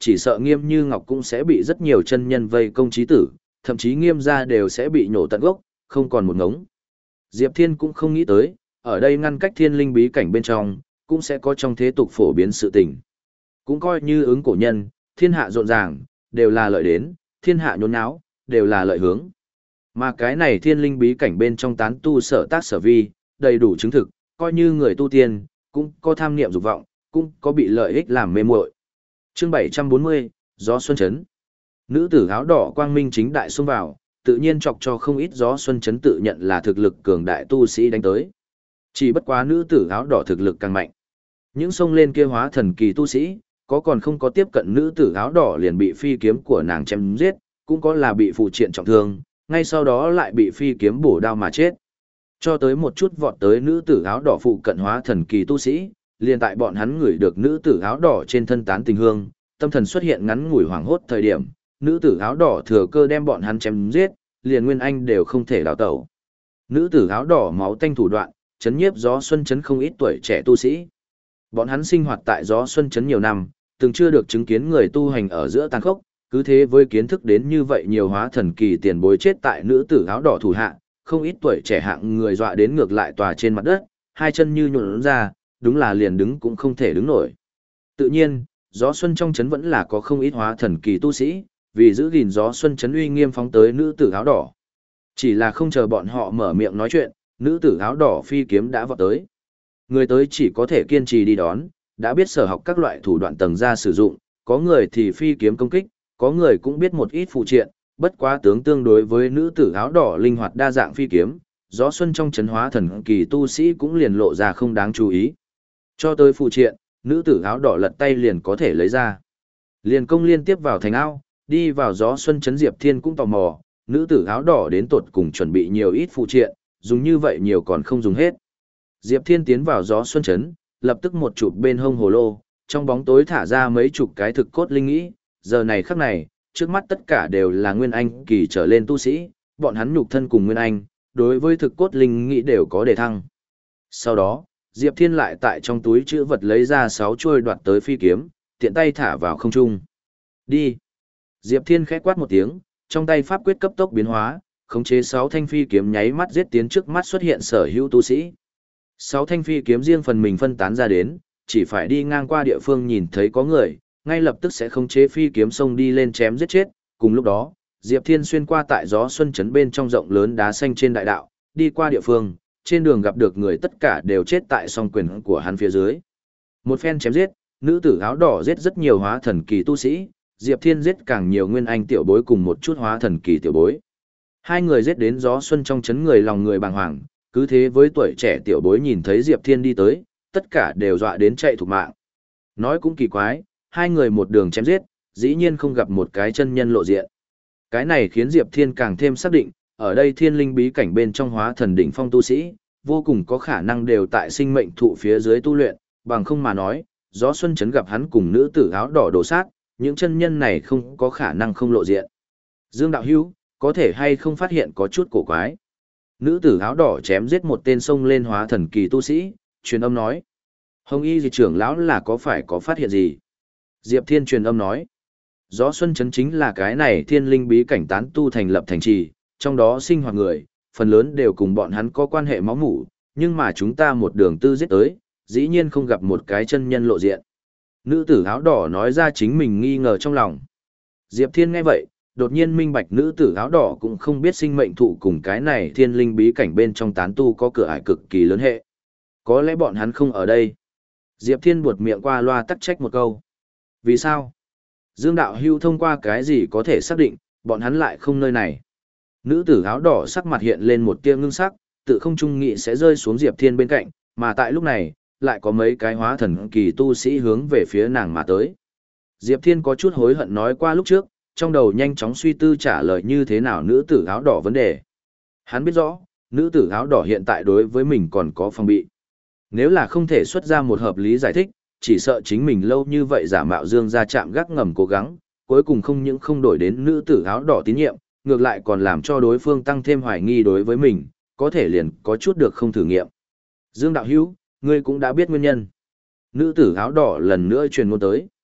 chỉ sợ Nghiêm Như Ngọc cũng sẽ bị rất nhiều chân nhân vây công chí tử, thậm chí Nghiêm gia đều sẽ bị nhổ tận gốc, không còn một ngống. Diệp Thiên cũng không nghĩ tới, ở đây ngăn cách thiên linh bí cảnh bên trong, cũng sẽ có trong thế tục phổ biến sự tình. Cũng coi như ứng cổ nhân, thiên hạ rộn ràng, đều là lợi đến, thiên hạ nhốn nháo, đều là lợi hướng. Mà cái này thiên linh bí cảnh bên trong tán tu sở tác sở vi, đầy đủ chứng thực, coi như người tu tiên, cũng có tham niệm dục vọng, cũng có bị lợi ích làm mê muội. Chương bảy trăm bốn mươi, Gió Xuân Chấn. Nữ tử áo đỏ quang minh chính đại xông vào, tự nhiên chọc cho không ít Gió Xuân Chấn tự nhận là thực lực cường đại tu sĩ đánh tới. Chỉ bất quá nữ tử áo đỏ thực lực càng mạnh. Những xông lên kia hóa thần kỳ tu sĩ, có còn không có tiếp cận nữ tử áo đỏ liền bị phi kiếm của nàng chém giết, cũng có là bị phụ triện trọng thương, ngay sau đó lại bị phi kiếm bổ đao mà chết. Cho tới một chút vọt tới nữ tử áo đỏ phụ cận hóa thần kỳ tu sĩ, liền tại bọn hắn ngửi được nữ tử áo đỏ trên thân tán tình hương, tâm thần xuất hiện ngắn ngủi hoảng hốt thời điểm, nữ tử áo đỏ thừa cơ đem bọn hắn chém giết, liền nguyên anh đều không thể đào tẩu. Nữ tử áo đỏ máu tanh thủ đoạn, chấn nhiếp Gió Xuân Chấn không ít tuổi trẻ tu sĩ. Bọn hắn sinh hoạt tại Gió Xuân Chấn nhiều năm, từng chưa được chứng kiến người tu hành ở giữa tàn khốc, cứ thế với kiến thức đến như vậy nhiều hóa thần kỳ tiền bối chết tại nữ tử áo đỏ thủ hạ, không ít tuổi trẻ hạng người dọa đến ngược lại tòa trên mặt đất, hai chân như nhũn ra, đúng là liền đứng cũng không thể đứng nổi. Tự nhiên, Gió Xuân trong trấn vẫn là có không ít hóa thần kỳ tu sĩ, vì giữ gìn Gió Xuân trấn uy nghiêm phóng tới nữ tử áo đỏ. Chỉ là không chờ bọn họ mở miệng nói chuyện, nữ tử áo đỏ phi kiếm đã vọt tới. Người tới chỉ có thể kiên trì đi đón, đã biết sở học các loại thủ đoạn tầng ra sử dụng, có người thì phi kiếm công kích, có người cũng biết một ít phụ triện, bất quá tướng tương đối với nữ tử áo đỏ linh hoạt đa dạng phi kiếm, Gió Xuân trong trấn hóa thần kỳ tu sĩ cũng liền lộ ra không đáng chú ý. Cho tới phụ triện, nữ tử áo đỏ lật tay liền có thể lấy ra. Liền công liên tiếp vào thành ao, đi vào Gió Xuân trấn Diệp Thiên cũng tò mò, nữ tử áo đỏ đến tột cùng chuẩn bị nhiều ít phụ triện, dùng như vậy nhiều còn không dùng hết. Diệp Thiên tiến vào Gió Xuân trấn, lập tức một chụp bên hông hồ lô, trong bóng tối thả ra mấy chục cái thực cốt linh nghĩ, giờ này khắc này, trước mắt tất cả đều là nguyên anh kỳ trở lên tu sĩ, bọn hắn nhục thân cùng nguyên anh, đối với thực cốt linh nghĩ đều có đề thăng. Sau đó, Diệp Thiên lại tại trong túi chữ vật lấy ra sáu chuôi đoạt tới phi kiếm, tiện tay thả vào không trung. Đi. Diệp Thiên khẽ quát một tiếng, trong tay pháp quyết cấp tốc biến hóa, khống chế sáu thanh phi kiếm nháy mắt giết tiến trước mắt xuất hiện sở hữu tu sĩ. Sáu thanh phi kiếm riêng phần mình phân tán ra đến, chỉ phải đi ngang qua địa phương nhìn thấy có người, ngay lập tức sẽ khống chế phi kiếm xông đi lên chém giết chết. Cùng lúc đó, Diệp Thiên xuyên qua tại Gió Xuân trấn bên trong rộng lớn đá xanh trên đại đạo, đi qua địa phương, trên đường gặp được người tất cả đều chết tại song quyền của hắn phía dưới. Một phen chém giết, nữ tử áo đỏ giết rất nhiều hóa thần kỳ tu sĩ, Diệp Thiên giết càng nhiều nguyên anh tiểu bối cùng một chút hóa thần kỳ tiểu bối. Hai người giết đến Gió Xuân trong trấn người lòng người bàng hoàng, cứ thế với tuổi trẻ tiểu bối nhìn thấy Diệp Thiên đi tới, tất cả đều dọa đến chạy thục mạng. Nói cũng kỳ quái, hai người một đường chém giết, dĩ nhiên không gặp một cái chân nhân lộ diện. Cái này khiến Diệp Thiên càng thêm xác định, ở đây thiên linh bí cảnh bên trong hóa thần đỉnh phong tu sĩ, vô cùng có khả năng đều tại sinh mệnh thụ phía dưới tu luyện, bằng không mà nói, Gió Xuân trấn gặp hắn cùng nữ tử áo đỏ đổ sát, những chân nhân này không có khả năng không lộ diện. Dương đạo hữu, có thể hay không phát hiện có chút cổ quái. Nữ tử áo đỏ chém giết một tên sông lên hóa thần kỳ tu sĩ, truyền âm nói. Hồng y gì trưởng lão là có phải có phát hiện gì? Diệp Thiên truyền âm nói. Gió Xuân trấn chính là cái này thiên linh bí cảnh tán tu thành lập thành trì, trong đó sinh hoạt người, phần lớn đều cùng bọn hắn có quan hệ máu mủ, nhưng mà chúng ta một đường tư giết tới, dĩ nhiên không gặp một cái chân nhân lộ diện. Nữ tử áo đỏ nói ra chính mình nghi ngờ trong lòng. Diệp Thiên nghe vậy, đột nhiên minh bạch nữ tử áo đỏ cũng không biết sinh mệnh thụ cùng cái này thiên linh bí cảnh bên trong tán tu có cửa ải cực kỳ lớn hệ. Có lẽ bọn hắn không ở đây. Diệp Thiên buột miệng qua loa tắc trách một câu. Vì sao? Dương đạo hưu thông qua cái gì có thể xác định, bọn hắn lại không nơi này. Nữ tử áo đỏ sắc mặt hiện lên một tia ngưng sắc, tự không trung nghị sẽ rơi xuống Diệp Thiên bên cạnh, mà tại lúc này, lại có mấy cái hóa thần kỳ tu sĩ hướng về phía nàng mà tới. Diệp Thiên có chút hối hận nói qua lúc trước, trong đầu nhanh chóng suy tư trả lời như thế nào nữ tử áo đỏ vấn đề. Hắn biết rõ, nữ tử áo đỏ hiện tại đối với mình còn có phòng bị. Nếu là không thể xuất ra một hợp lý giải thích, chỉ sợ chính mình lâu như vậy giả mạo Dương ra chạm gác ngầm cố gắng, cuối cùng không những không đổi đến nữ tử áo đỏ tín nhiệm, ngược lại còn làm cho đối phương tăng thêm hoài nghi đối với mình, có thể liền có chút được không thử nghiệm. Dương đạo hữu, ngươi cũng đã biết nguyên nhân. Nữ tử áo đỏ lần nữa truyền ngôn tới.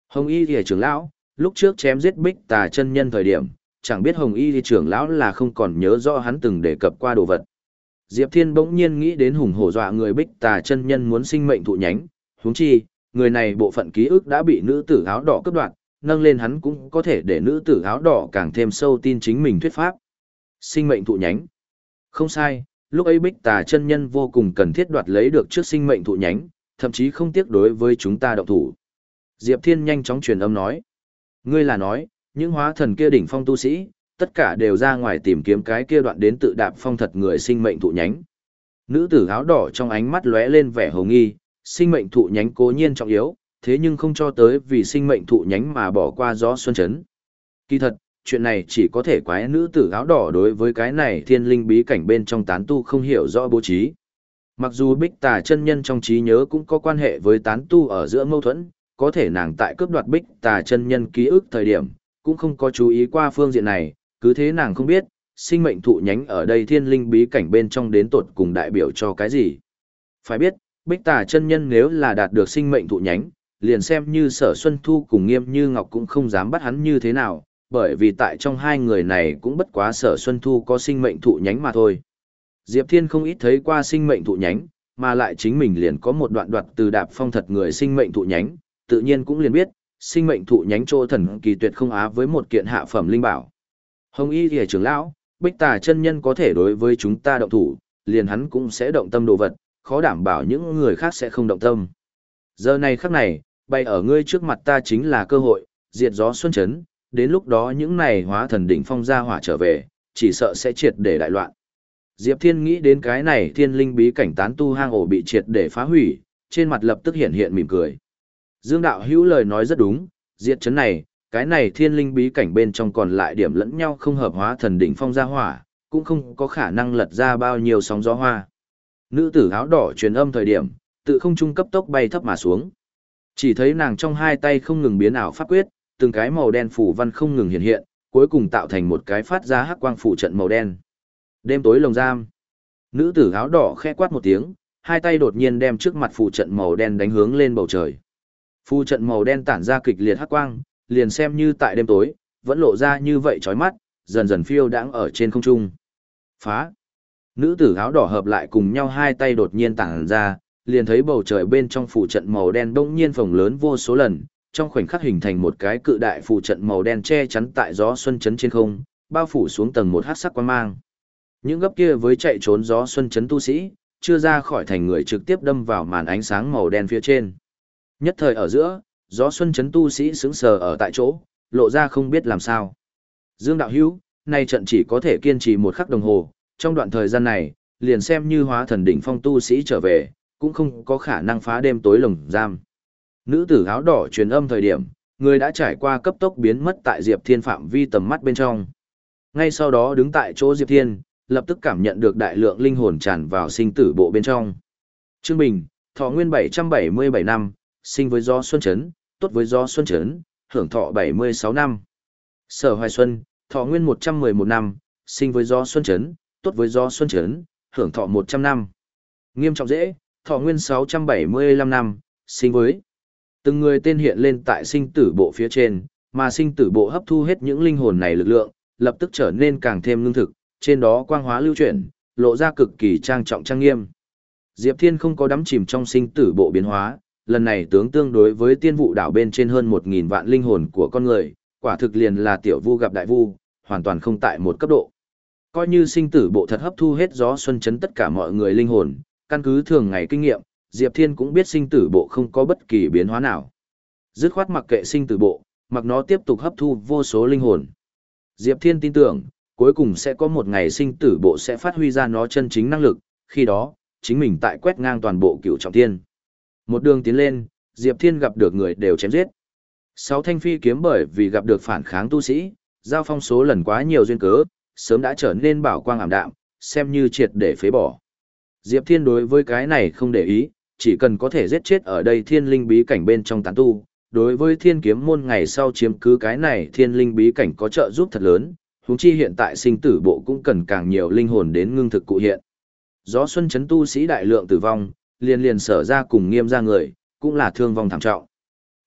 Hồng Y Lìa trưởng lão, lúc trước chém giết Bích Tà chân nhân thời điểm, chẳng biết Hồng Y Lìa trưởng lão là không còn nhớ rõ hắn từng đề cập qua đồ vật. Diệp Thiên bỗng nhiên nghĩ đến hùng hổ dọa người Bích Tà chân nhân muốn sinh mệnh thụ nhánh, huống chi, người này bộ phận ký ức đã bị nữ tử áo đỏ cướp đoạt, nâng lên hắn cũng có thể để nữ tử áo đỏ càng thêm sâu tin chính mình thuyết pháp. Sinh mệnh thụ nhánh. Không sai, lúc ấy Bích Tà chân nhân vô cùng cần thiết đoạt lấy được trước sinh mệnh thụ nhánh, thậm chí không tiếc đối với chúng ta động thủ. Diệp Thiên nhanh chóng truyền âm nói. Ngươi là nói, những hóa thần kia đỉnh phong tu sĩ, tất cả đều ra ngoài tìm kiếm cái kia đoạn đến tự đạp phong thật người sinh mệnh thụ nhánh. Nữ tử áo đỏ trong ánh mắt lóe lên vẻ hồ nghi, sinh mệnh thụ nhánh cố nhiên trọng yếu, thế nhưng không cho tới vì sinh mệnh thụ nhánh mà bỏ qua gió xuân chấn. Kỳ thật, chuyện này chỉ có thể quái nữ tử áo đỏ đối với cái này thiên linh bí cảnh bên trong tán tu không hiểu rõ bố trí. Mặc dù Bích Tà chân nhân trong trí nhớ cũng có quan hệ với tán tu ở giữa mâu thuẫn, có thể nàng tại cướp đoạt Bích Tà chân nhân ký ức thời điểm, cũng không có chú ý qua phương diện này, cứ thế nàng không biết, sinh mệnh thụ nhánh ở đây thiên linh bí cảnh bên trong đến tột cùng đại biểu cho cái gì. Phải biết, Bích Tà chân nhân nếu là đạt được sinh mệnh thụ nhánh, liền xem như Sở Xuân Thu cùng Nghiêm Như Ngọc cũng không dám bắt hắn như thế nào, bởi vì tại trong hai người này cũng bất quá Sở Xuân Thu có sinh mệnh thụ nhánh mà thôi. Diệp Thiên không ít thấy qua sinh mệnh thụ nhánh, mà lại chính mình liền có một đoạn đoạt từ đạp phong thật người sinh mệnh thụ nhánh, tự nhiên cũng liền biết, sinh mệnh thụ nhánh chỗ thần kỳ tuyệt không á với một kiện hạ phẩm linh bảo. Hồng Y Lìa trưởng lão, Bích Tà chân nhân có thể đối với chúng ta động thủ, liền hắn cũng sẽ động tâm đồ vật, khó đảm bảo những người khác sẽ không động tâm. Giờ này khắc này, bày ở ngươi trước mặt ta chính là cơ hội, diệt gió xuân chấn, đến lúc đó những này hóa thần đỉnh phong gia hỏa trở về, chỉ sợ sẽ triệt để đại loạn. Diệp Thiên nghĩ đến cái này thiên linh bí cảnh tán tu hang ổ bị triệt để phá hủy, trên mặt lập tức hiện hiện mỉm cười. Dương đạo hữu lời nói rất đúng, diệt chấn này, cái này thiên linh bí cảnh bên trong còn lại điểm lẫn nhau không hợp hóa thần đỉnh phong gia hỏa, cũng không có khả năng lật ra bao nhiêu sóng gió hoa. Nữ tử áo đỏ truyền âm thời điểm, tự không trung cấp tốc bay thấp mà xuống. Chỉ thấy nàng trong hai tay không ngừng biến ảo pháp quyết, từng cái màu đen phủ văn không ngừng hiện hiện, cuối cùng tạo thành một cái phát ra hắc quang phủ trận màu đen. Đêm tối lồng giam. Nữ tử áo đỏ khẽ quát một tiếng, hai tay đột nhiên đem trước mặt phủ trận màu đen đánh hướng lên bầu trời. Phù trận màu đen tản ra kịch liệt hắc quang, liền xem như tại đêm tối, vẫn lộ ra như vậy chói mắt, dần dần phiêu đãng ở trên không trung. Phá! Nữ tử áo đỏ hợp lại cùng nhau hai tay đột nhiên tản ra, liền thấy bầu trời bên trong phù trận màu đen bỗng nhiên phồng lớn vô số lần, trong khoảnh khắc hình thành một cái cự đại phù trận màu đen che chắn tại gió xuân chấn trên không, bao phủ xuống tầng một hắc sắc quang mang. Những gấp kia với chạy trốn gió xuân chấn tu sĩ, chưa ra khỏi thành người trực tiếp đâm vào màn ánh sáng màu đen phía trên. Nhất thời ở giữa, gió xuân chấn tu sĩ sững sờ ở tại chỗ, lộ ra không biết làm sao. Dương đạo hữu, nay trận chỉ có thể kiên trì một khắc đồng hồ, trong đoạn thời gian này, liền xem như hóa thần đỉnh phong tu sĩ trở về, cũng không có khả năng phá đêm tối lồng giam. Nữ tử áo đỏ truyền âm thời điểm, người đã trải qua cấp tốc biến mất tại Diệp Thiên phạm vi tầm mắt bên trong. Ngay sau đó đứng tại chỗ Diệp Thiên, lập tức cảm nhận được đại lượng linh hồn tràn vào sinh tử bộ bên trong. Trương Bình, thọ nguyên bảy trăm bảy mươi bảy năm, sinh với gió xuân chấn, tốt với gió xuân chấn, hưởng thọ bảy mươi sáu năm. Sở Hoài Xuân, thọ nguyên một trăm mười một năm, sinh với gió xuân chấn, tốt với gió xuân chấn, hưởng thọ một trăm năm. Nghiêm Trọng Dễ, thọ nguyên sáu trăm bảy mươi lăm năm, sinh với. Từng người tên hiện lên tại sinh tử bộ phía trên, mà sinh tử bộ hấp thu hết những linh hồn này lực lượng, lập tức trở nên càng thêm lương thực, trên đó quang hóa lưu chuyển, lộ ra cực kỳ trang trọng trang nghiêm. Diệp Thiên không có đắm chìm trong sinh tử bộ biến hóa, lần này tướng tương đối với tiên vụ đảo bên trên hơn một nghìn vạn linh hồn của con người, quả thực liền là tiểu vu gặp đại vu, hoàn toàn không tại một cấp độ. Coi như sinh tử bộ thật hấp thu hết gió xuân chấn tất cả mọi người linh hồn, căn cứ thường ngày kinh nghiệm, Diệp Thiên cũng biết sinh tử bộ không có bất kỳ biến hóa nào. Dứt khoát mặc kệ sinh tử bộ, mặc nó tiếp tục hấp thu vô số linh hồn. Diệp Thiên tin tưởng, cuối cùng sẽ có một ngày sinh tử bộ sẽ phát huy ra nó chân chính năng lực, khi đó, chính mình tại quét ngang toàn bộ cửu trọng thiên. Một đường tiến lên, Diệp Thiên gặp được người đều chém giết. Sáu thanh phi kiếm bởi vì gặp được phản kháng tu sĩ, giao phong số lần quá nhiều duyên cớ, sớm đã trở nên bảo quang ảm đạm, xem như triệt để phế bỏ. Diệp Thiên đối với cái này không để ý, chỉ cần có thể giết chết ở đây thiên linh bí cảnh bên trong tán tu, đối với thiên kiếm môn ngày sau chiếm cứ cái này thiên linh bí cảnh có trợ giúp thật lớn, huống chi hiện tại sinh tử bộ cũng cần càng nhiều linh hồn đến ngưng thực cụ hiện. Gió xuân chấn tu sĩ đại lượng tử vong, liền liền sở ra cùng Nghiêm ra người, cũng là thương vong thảm trọng.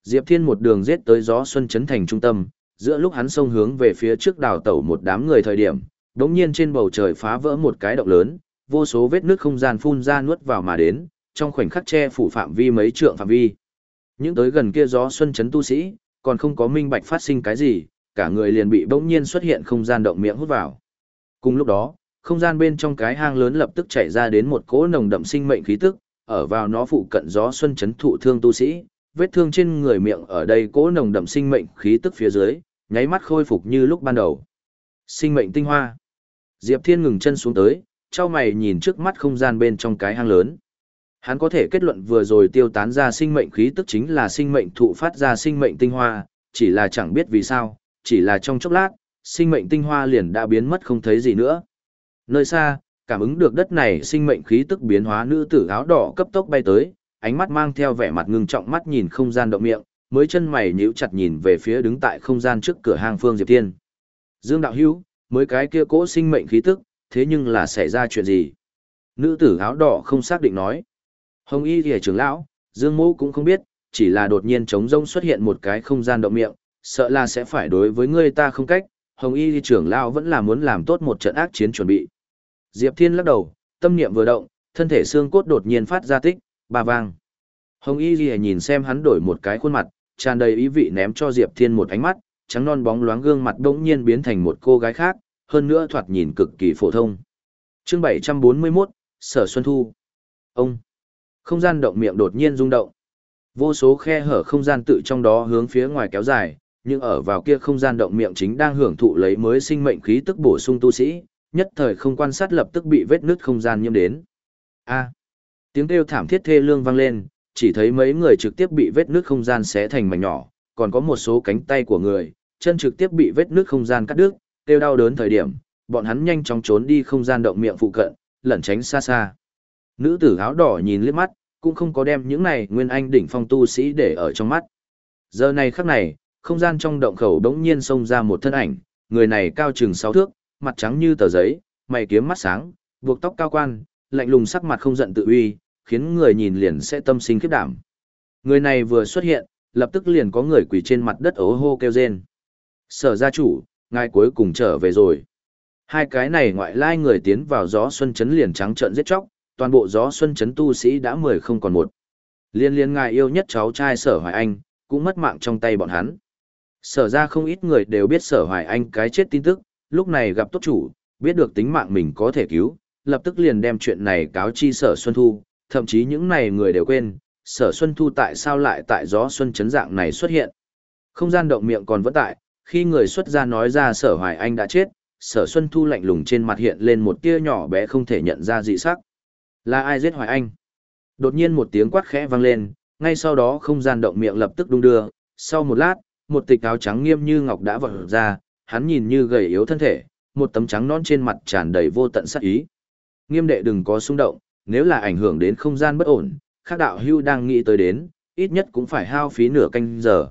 Diệp Thiên một đường giết tới Gió Xuân Trấn thành trung tâm, giữa lúc hắn xông hướng về phía trước đào tẩu một đám người thời điểm, đống nhiên trên bầu trời phá vỡ một cái động lớn, vô số vết nước không gian phun ra nuốt vào mà đến, trong khoảnh khắc che phủ phạm vi mấy trượng phạm vi. Những tới gần kia Gió Xuân Trấn tu sĩ, còn không có minh bạch phát sinh cái gì, cả người liền bị bỗng nhiên xuất hiện không gian động miệng hút vào. Cùng lúc đó, không gian bên trong cái hang lớn lập tức chảy ra đến một cỗ nồng đậm sinh mệnh khí tức, ở vào nó phụ cận Gió Xuân Trấn thụ thương tu sĩ, vết thương trên người miệng ở đây cỗ nồng đậm sinh mệnh khí tức phía dưới, nháy mắt khôi phục như lúc ban đầu. Sinh mệnh tinh hoa. Diệp Thiên ngừng chân xuống tới, chau mày nhìn trước mắt không gian bên trong cái hang lớn. Hắn có thể kết luận vừa rồi tiêu tán ra sinh mệnh khí tức chính là sinh mệnh thụ phát ra sinh mệnh tinh hoa, chỉ là chẳng biết vì sao, chỉ là trong chốc lát, sinh mệnh tinh hoa liền đã biến mất không thấy gì nữa. Nơi xa, cảm ứng được đất này sinh mệnh khí tức biến hóa nữ tử áo đỏ cấp tốc bay tới, ánh mắt mang theo vẻ mặt ngưng trọng mắt nhìn không gian động miệng, mới chân mày nhíu chặt nhìn về phía đứng tại không gian trước cửa hang Phương Diệp Thiên. Dương đạo hữu, mới cái kia cỗ sinh mệnh khí tức, thế nhưng là xảy ra chuyện gì? Nữ tử áo đỏ không xác định nói. Hồng Y Liễu trưởng lão, Dương Mỗ cũng không biết, chỉ là đột nhiên trống rông xuất hiện một cái không gian động miệng, sợ là sẽ phải đối với ngươi ta không cách, Hồng Y Liễu trưởng lão vẫn là muốn làm tốt một trận ác chiến chuẩn bị. Diệp Thiên lắc đầu, tâm niệm vừa động, thân thể xương cốt đột nhiên phát ra tích, ba vang. Hồng Y Liễu nhìn xem hắn đổi một cái khuôn mặt, tràn đầy ý vị ném cho Diệp Thiên một ánh mắt, trắng non bóng loáng gương mặt bỗng nhiên biến thành một cô gái khác, hơn nữa thoạt nhìn cực kỳ phổ thông. Chương bảy trăm bốn mươi mốt, Sở Xuân Thu. Ông. Không gian động miệng đột nhiên rung động. Vô số khe hở không gian tự trong đó hướng phía ngoài kéo dài, nhưng ở vào kia không gian động miệng chính đang hưởng thụ lấy mới sinh mệnh khí tức bổ sung tu sĩ, nhất thời không quan sát lập tức bị vết nứt không gian nhiễm đến. A. Tiếng kêu thảm thiết thê lương vang lên, chỉ thấy mấy người trực tiếp bị vết nứt không gian xé thành mảnh nhỏ, còn có một số cánh tay của người, chân trực tiếp bị vết nứt không gian cắt đứt, kêu đau đớn thời điểm, bọn hắn nhanh chóng trốn đi không gian động miệng phụ cận, lẩn tránh xa xa. Nữ tử áo đỏ nhìn liếc mắt, cũng không có đem những này nguyên anh đỉnh phong tu sĩ để ở trong mắt. Giờ này khắc này, không gian trong động khẩu đống nhiên xông ra một thân ảnh, người này cao chừng sáu thước, mặt trắng như tờ giấy, mày kiếm mắt sáng, buộc tóc cao quan, lạnh lùng sắc mặt không giận tự uy, khiến người nhìn liền sẽ tâm sinh khiếp đảm. Người này vừa xuất hiện, lập tức liền có người quỳ trên mặt đất ố hô kêu rên. Sở gia chủ, ngài cuối cùng trở về rồi. Hai cái này ngoại lai người tiến vào Gió Xuân Trấn liền trắng trợn giết chóc, toàn bộ Gió Xuân Trấn tu sĩ đã mười không còn một. Liên liên ngài yêu nhất cháu trai Sở Hoài Anh, cũng mất mạng trong tay bọn hắn. Sở ra không ít người đều biết Sở Hoài Anh cái chết tin tức, lúc này gặp tốt chủ, biết được tính mạng mình có thể cứu, lập tức liền đem chuyện này cáo chi Sở Xuân Thu, thậm chí những này người đều quên, Sở Xuân Thu tại sao lại tại Gió Xuân Trấn dạng này xuất hiện. Không gian động miệng còn vẫn tại, khi người xuất gia nói ra Sở Hoài Anh đã chết, Sở Xuân Thu lạnh lùng trên mặt hiện lên một tia nhỏ bé không thể nhận ra dị sắc. Là ai giết Hoài Anh? Đột nhiên một tiếng quát khẽ vang lên, ngay sau đó không gian động miệng lập tức đung đưa, sau một lát, một tịch áo trắng nghiêm như ngọc đã vọt ra, hắn nhìn như gầy yếu thân thể, một tấm trắng non trên mặt tràn đầy vô tận sát ý. Nghiêm đệ đừng có xung động, nếu là ảnh hưởng đến không gian bất ổn, khác đạo hưu đang nghĩ tới đến, ít nhất cũng phải hao phí nửa canh giờ.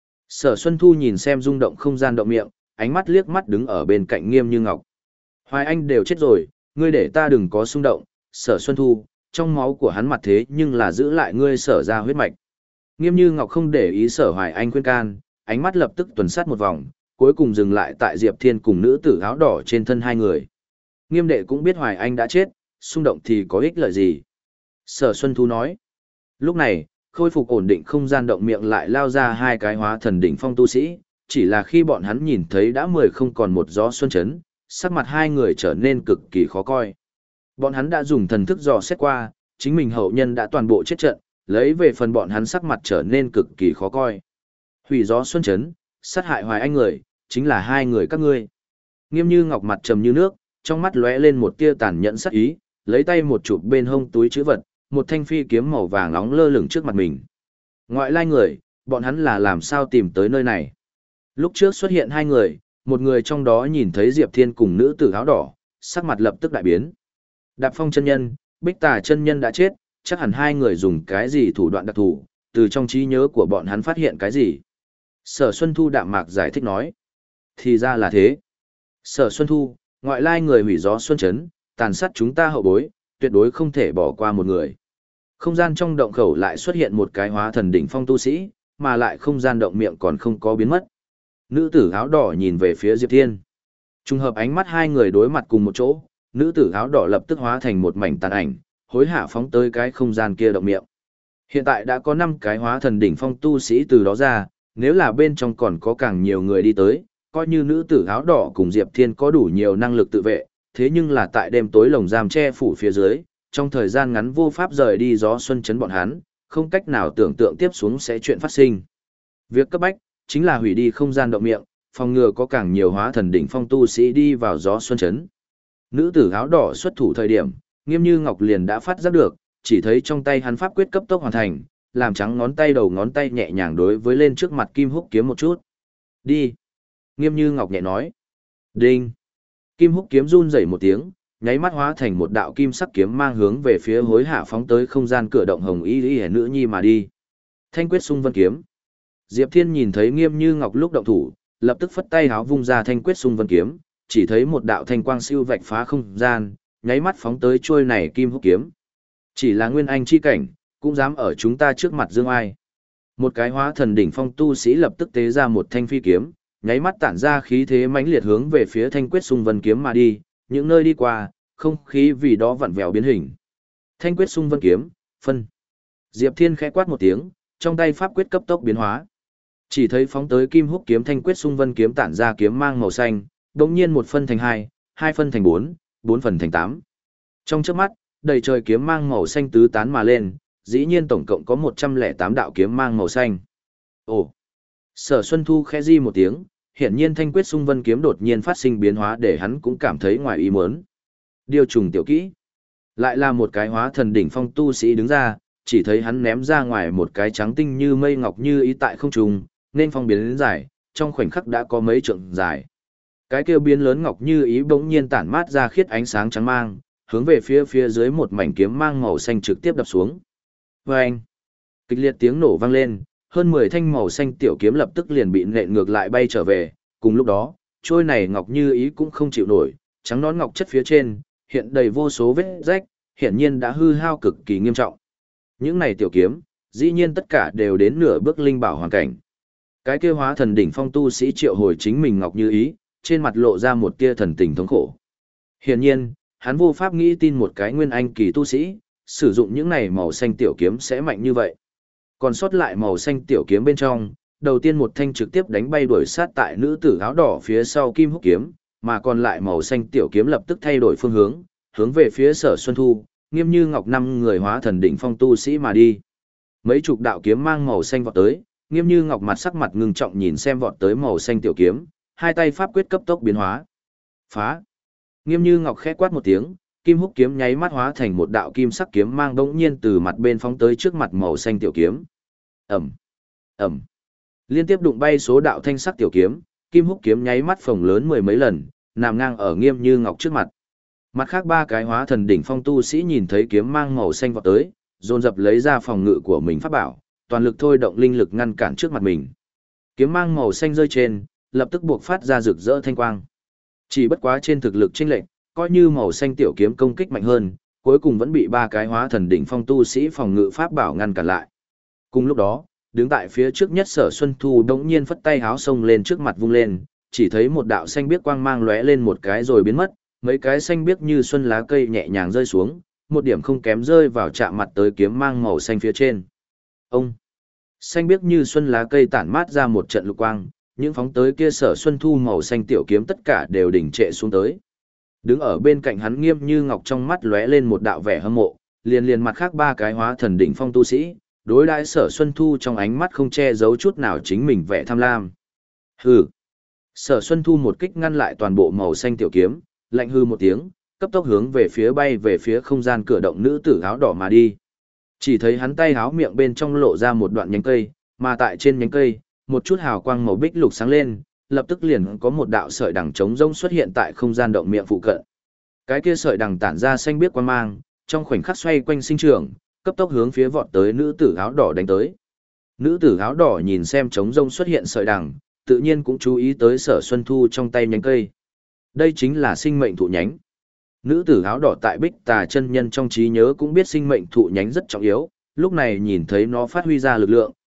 Sở Xuân Thu nhìn xem rung động không gian động miệng, ánh mắt liếc mắt đứng ở bên cạnh nghiêm như ngọc. Hoài Anh đều chết rồi, ngươi để ta đừng có xung động, Sở Xuân Thu, trong máu của hắn mặt thế nhưng là giữ lại ngươi Sở ra huyết mạch. Nghiêm như ngọc không để ý Sở Hoài Anh khuyên can, ánh mắt lập tức tuần sát một vòng, cuối cùng dừng lại tại Diệp Thiên cùng nữ tử áo đỏ trên thân hai người. Nghiêm đệ cũng biết Hoài Anh đã chết, xung động thì có ích lợi gì? Sở Xuân Thu nói. Lúc này, khôi phục ổn định không gian động miệng lại lao ra hai cái hóa thần đỉnh phong tu sĩ, chỉ là khi bọn hắn nhìn thấy đã mười không còn một Gió Xuân Trấn, sắc mặt hai người trở nên cực kỳ khó coi. Bọn hắn đã dùng thần thức dò xét qua, chính mình hậu nhân đã toàn bộ chết trận, lấy về phần bọn hắn sắc mặt trở nên cực kỳ khó coi. Hủy Gió Xuân Trấn, sát hại Hoài Anh người, chính là hai người các ngươi. Nghiêm như ngọc mặt trầm như nước, trong mắt lóe lên một tia tàn nhẫn sắc ý, lấy tay một chụp bên hông túi trữ vật, một thanh phi kiếm màu vàng nóng lơ lửng trước mặt mình. Ngoại lai người, bọn hắn là làm sao tìm tới nơi này? Lúc trước xuất hiện hai người, một người trong đó nhìn thấy Diệp Thiên cùng nữ tử áo đỏ, sắc mặt lập tức đại biến. Đạp Phong chân nhân, Bích Tà chân nhân đã chết, chắc hẳn hai người dùng cái gì thủ đoạn đặc thù, từ trong trí nhớ của bọn hắn phát hiện cái gì. Sở Xuân Thu đạm mạc giải thích nói. Thì ra là thế. Sở Xuân Thu, ngoại lai người hủy Gió Xuân Trấn, tàn sát chúng ta hậu bối, tuyệt đối không thể bỏ qua một người. Không gian trong động khẩu lại xuất hiện một cái hóa thần đỉnh phong tu sĩ, mà lại không gian động miệng còn không có biến mất. Nữ tử áo đỏ nhìn về phía Diệp Thiên. Trùng hợp ánh mắt hai người đối mặt cùng một chỗ, nữ tử áo đỏ lập tức hóa thành một mảnh tàn ảnh, hối hả phóng tới cái không gian kia động miệng. Hiện tại đã có năm cái hóa thần đỉnh phong tu sĩ từ đó ra, nếu là bên trong còn có càng nhiều người đi tới, coi như nữ tử áo đỏ cùng Diệp Thiên có đủ nhiều năng lực tự vệ, thế nhưng là tại đêm tối lồng giam che phủ phía dưới, trong thời gian ngắn vô pháp rời đi gió xuân chấn bọn hắn, không cách nào tưởng tượng tiếp xuống sẽ chuyện phát sinh. Việc cấp bách chính là hủy đi không gian động miệng, phòng ngừa có càng nhiều hóa thần đỉnh phong tu sĩ đi vào gió xuân chấn. Nữ tử áo đỏ xuất thủ thời điểm, Nghiêm Như Ngọc liền đã phát giác được, chỉ thấy trong tay hắn pháp quyết cấp tốc hoàn thành, làm trắng ngón tay đầu ngón tay nhẹ nhàng đối với lên trước mặt Kim Húc kiếm một chút. Đi. Nghiêm Như Ngọc nhẹ nói. Đinh. Kim Húc kiếm run rẩy một tiếng, nháy mắt hóa thành một đạo kim sắc kiếm mang hướng về phía hối hạ phóng tới không gian cửa động hồng y y nữ nhi mà đi. Thanh quyết xung vân kiếm. Diệp Thiên nhìn thấy Nghiêm Như Ngọc lúc động thủ, lập tức phất tay háo vung ra thanh quyết xung vân kiếm, chỉ thấy một đạo thanh quang siêu vạch phá không gian, nháy mắt phóng tới trôi này Kim Húc kiếm. Chỉ là nguyên anh chi cảnh, cũng dám ở chúng ta trước mặt dương ai. Một cái hóa thần đỉnh phong tu sĩ lập tức tế ra một thanh phi kiếm, nháy mắt tản ra khí thế mãnh liệt hướng về phía thanh quyết xung vân kiếm mà đi, những nơi đi qua, không khí vì đó vặn vẹo biến hình. Thanh quyết xung vân kiếm, phân. Diệp Thiên khẽ quát một tiếng, trong tay pháp quyết cấp tốc biến hóa. Chỉ thấy phóng tới Kim Húc kiếm thanh quyết xung vân kiếm tản ra kiếm mang màu xanh, đột nhiên một phân thành hai, hai phân thành bốn, bốn phần thành tám. Trong chớp mắt, đầy trời kiếm mang màu xanh tứ tán mà lên, dĩ nhiên tổng cộng có một trăm lẻ tám đạo kiếm mang màu xanh. Ồ! Sở Xuân Thu khẽ di một tiếng, hiển nhiên thanh quyết xung vân kiếm đột nhiên phát sinh biến hóa để hắn cũng cảm thấy ngoài ý muốn. Điều trùng tiểu kỹ. Lại là một cái hóa thần đỉnh phong tu sĩ đứng ra, chỉ thấy hắn ném ra ngoài một cái trắng tinh như mây ngọc như ý tại không trung, nên phong biến đến dài, trong khoảnh khắc đã có mấy trượng dài. Cái kêu biến lớn ngọc như ý bỗng nhiên tản mát ra khiết ánh sáng trắng mang, hướng về phía phía dưới một mảnh kiếm mang màu xanh trực tiếp đập xuống. Vâng! Kịch liệt tiếng nổ vang lên, hơn mười thanh màu xanh tiểu kiếm lập tức liền bị nện ngược lại bay trở về, cùng lúc đó, trôi này ngọc như ý cũng không chịu nổi, trắng nón ngọc chất phía trên, hiện đầy vô số vết rách, hiển nhiên đã hư hao cực kỳ nghiêm trọng. Những này tiểu kiếm, dĩ nhiên tất cả đều đến nửa bước linh bảo hoàn cảnh. Cái kia hóa thần đỉnh phong tu sĩ triệu hồi chính mình ngọc như ý, trên mặt lộ ra một tia thần tình thống khổ. Hiển nhiên, hắn vô pháp nghĩ tin một cái nguyên anh kỳ tu sĩ, sử dụng những này màu xanh tiểu kiếm sẽ mạnh như vậy. Còn sót lại màu xanh tiểu kiếm bên trong, đầu tiên một thanh trực tiếp đánh bay đuổi sát tại nữ tử áo đỏ phía sau Kim Húc kiếm, mà còn lại màu xanh tiểu kiếm lập tức thay đổi phương hướng, hướng về phía Sở Xuân Thu, Nghiêm Như Ngọc năm người hóa thần đỉnh phong tu sĩ mà đi. Mấy chục đạo kiếm mang màu xanh vọt tới, Nghiêm Như Ngọc mặt sắc mặt ngưng trọng nhìn xem vọt tới màu xanh tiểu kiếm, hai tay pháp quyết cấp tốc biến hóa. Phá! Nghiêm Như Ngọc khẽ quát một tiếng, Kim Húc kiếm nháy mắt hóa thành một đạo kim sắc kiếm mang bỗng nhiên từ mặt bên phóng tới trước mặt màu xanh tiểu kiếm. Ầm, ầm. Liên tiếp đụng bay số đạo thanh sắc tiểu kiếm, Kim Húc kiếm nháy mắt phồng lớn mười mấy lần, nằm ngang ở Nghiêm Như Ngọc trước mặt. Mặt khác ba cái hóa thần đỉnh phong tu sĩ nhìn thấy kiếm mang màu xanh vọt tới, dồn dập lấy ra phòng ngự của mình pháp bảo, toàn lực thôi động linh lực ngăn cản trước mặt mình. Kiếm mang màu xanh rơi trên, lập tức buộc phát ra rực rỡ thanh quang. Chỉ bất quá trên thực lực chênh lệch, coi như màu xanh tiểu kiếm công kích mạnh hơn, cuối cùng vẫn bị ba cái hóa thần đỉnh phong tu sĩ phòng ngự pháp bảo ngăn cản lại. Cùng lúc đó, đứng tại phía trước nhất Sở Xuân Thu đống nhiên phất tay háo xông lên trước mặt vung lên, chỉ thấy một đạo xanh biếc quang mang lóe lên một cái rồi biến mất, mấy cái xanh biếc như xuân lá cây nhẹ nhàng rơi xuống, một điểm không kém rơi vào chạm mặt tới kiếm mang màu xanh phía trên. Ông! Xanh biếc như xuân lá cây tản mát ra một trận lục quang, những phóng tới kia Sở Xuân Thu màu xanh tiểu kiếm tất cả đều đỉnh trệ xuống tới. Đứng ở bên cạnh hắn Nghiêm Như Ngọc trong mắt lóe lên một đạo vẻ hâm mộ, liền liền mặt khác ba cái hóa thần đỉnh phong tu sĩ, đối đãi Sở Xuân Thu trong ánh mắt không che giấu chút nào chính mình vẻ tham lam. Hừ. Sở Xuân Thu một kích ngăn lại toàn bộ màu xanh tiểu kiếm, lạnh hư một tiếng, cấp tốc hướng về phía bay về phía không gian cửa động nữ tử áo đỏ mà đi. Chỉ thấy hắn tay áo miệng bên trong lộ ra một đoạn nhánh cây, mà tại trên nhánh cây, một chút hào quang màu bích lục sáng lên, lập tức liền có một đạo sợi đằng trống rỗng xuất hiện tại không gian động miệng phụ cận. Cái kia sợi đằng tản ra xanh biếc quang mang, trong khoảnh khắc xoay quanh sinh trưởng, cấp tốc hướng phía vọt tới nữ tử áo đỏ đánh tới. Nữ tử áo đỏ nhìn xem trống rỗng xuất hiện sợi đằng, tự nhiên cũng chú ý tới Sở Xuân Thu trong tay nhánh cây. Đây chính là sinh mệnh thụ nhánh. Nữ tử áo đỏ tại Bích Tà chân nhân trong trí nhớ cũng biết sinh mệnh thụ nhánh rất trọng yếu, lúc này nhìn thấy nó phát huy ra lực lượng,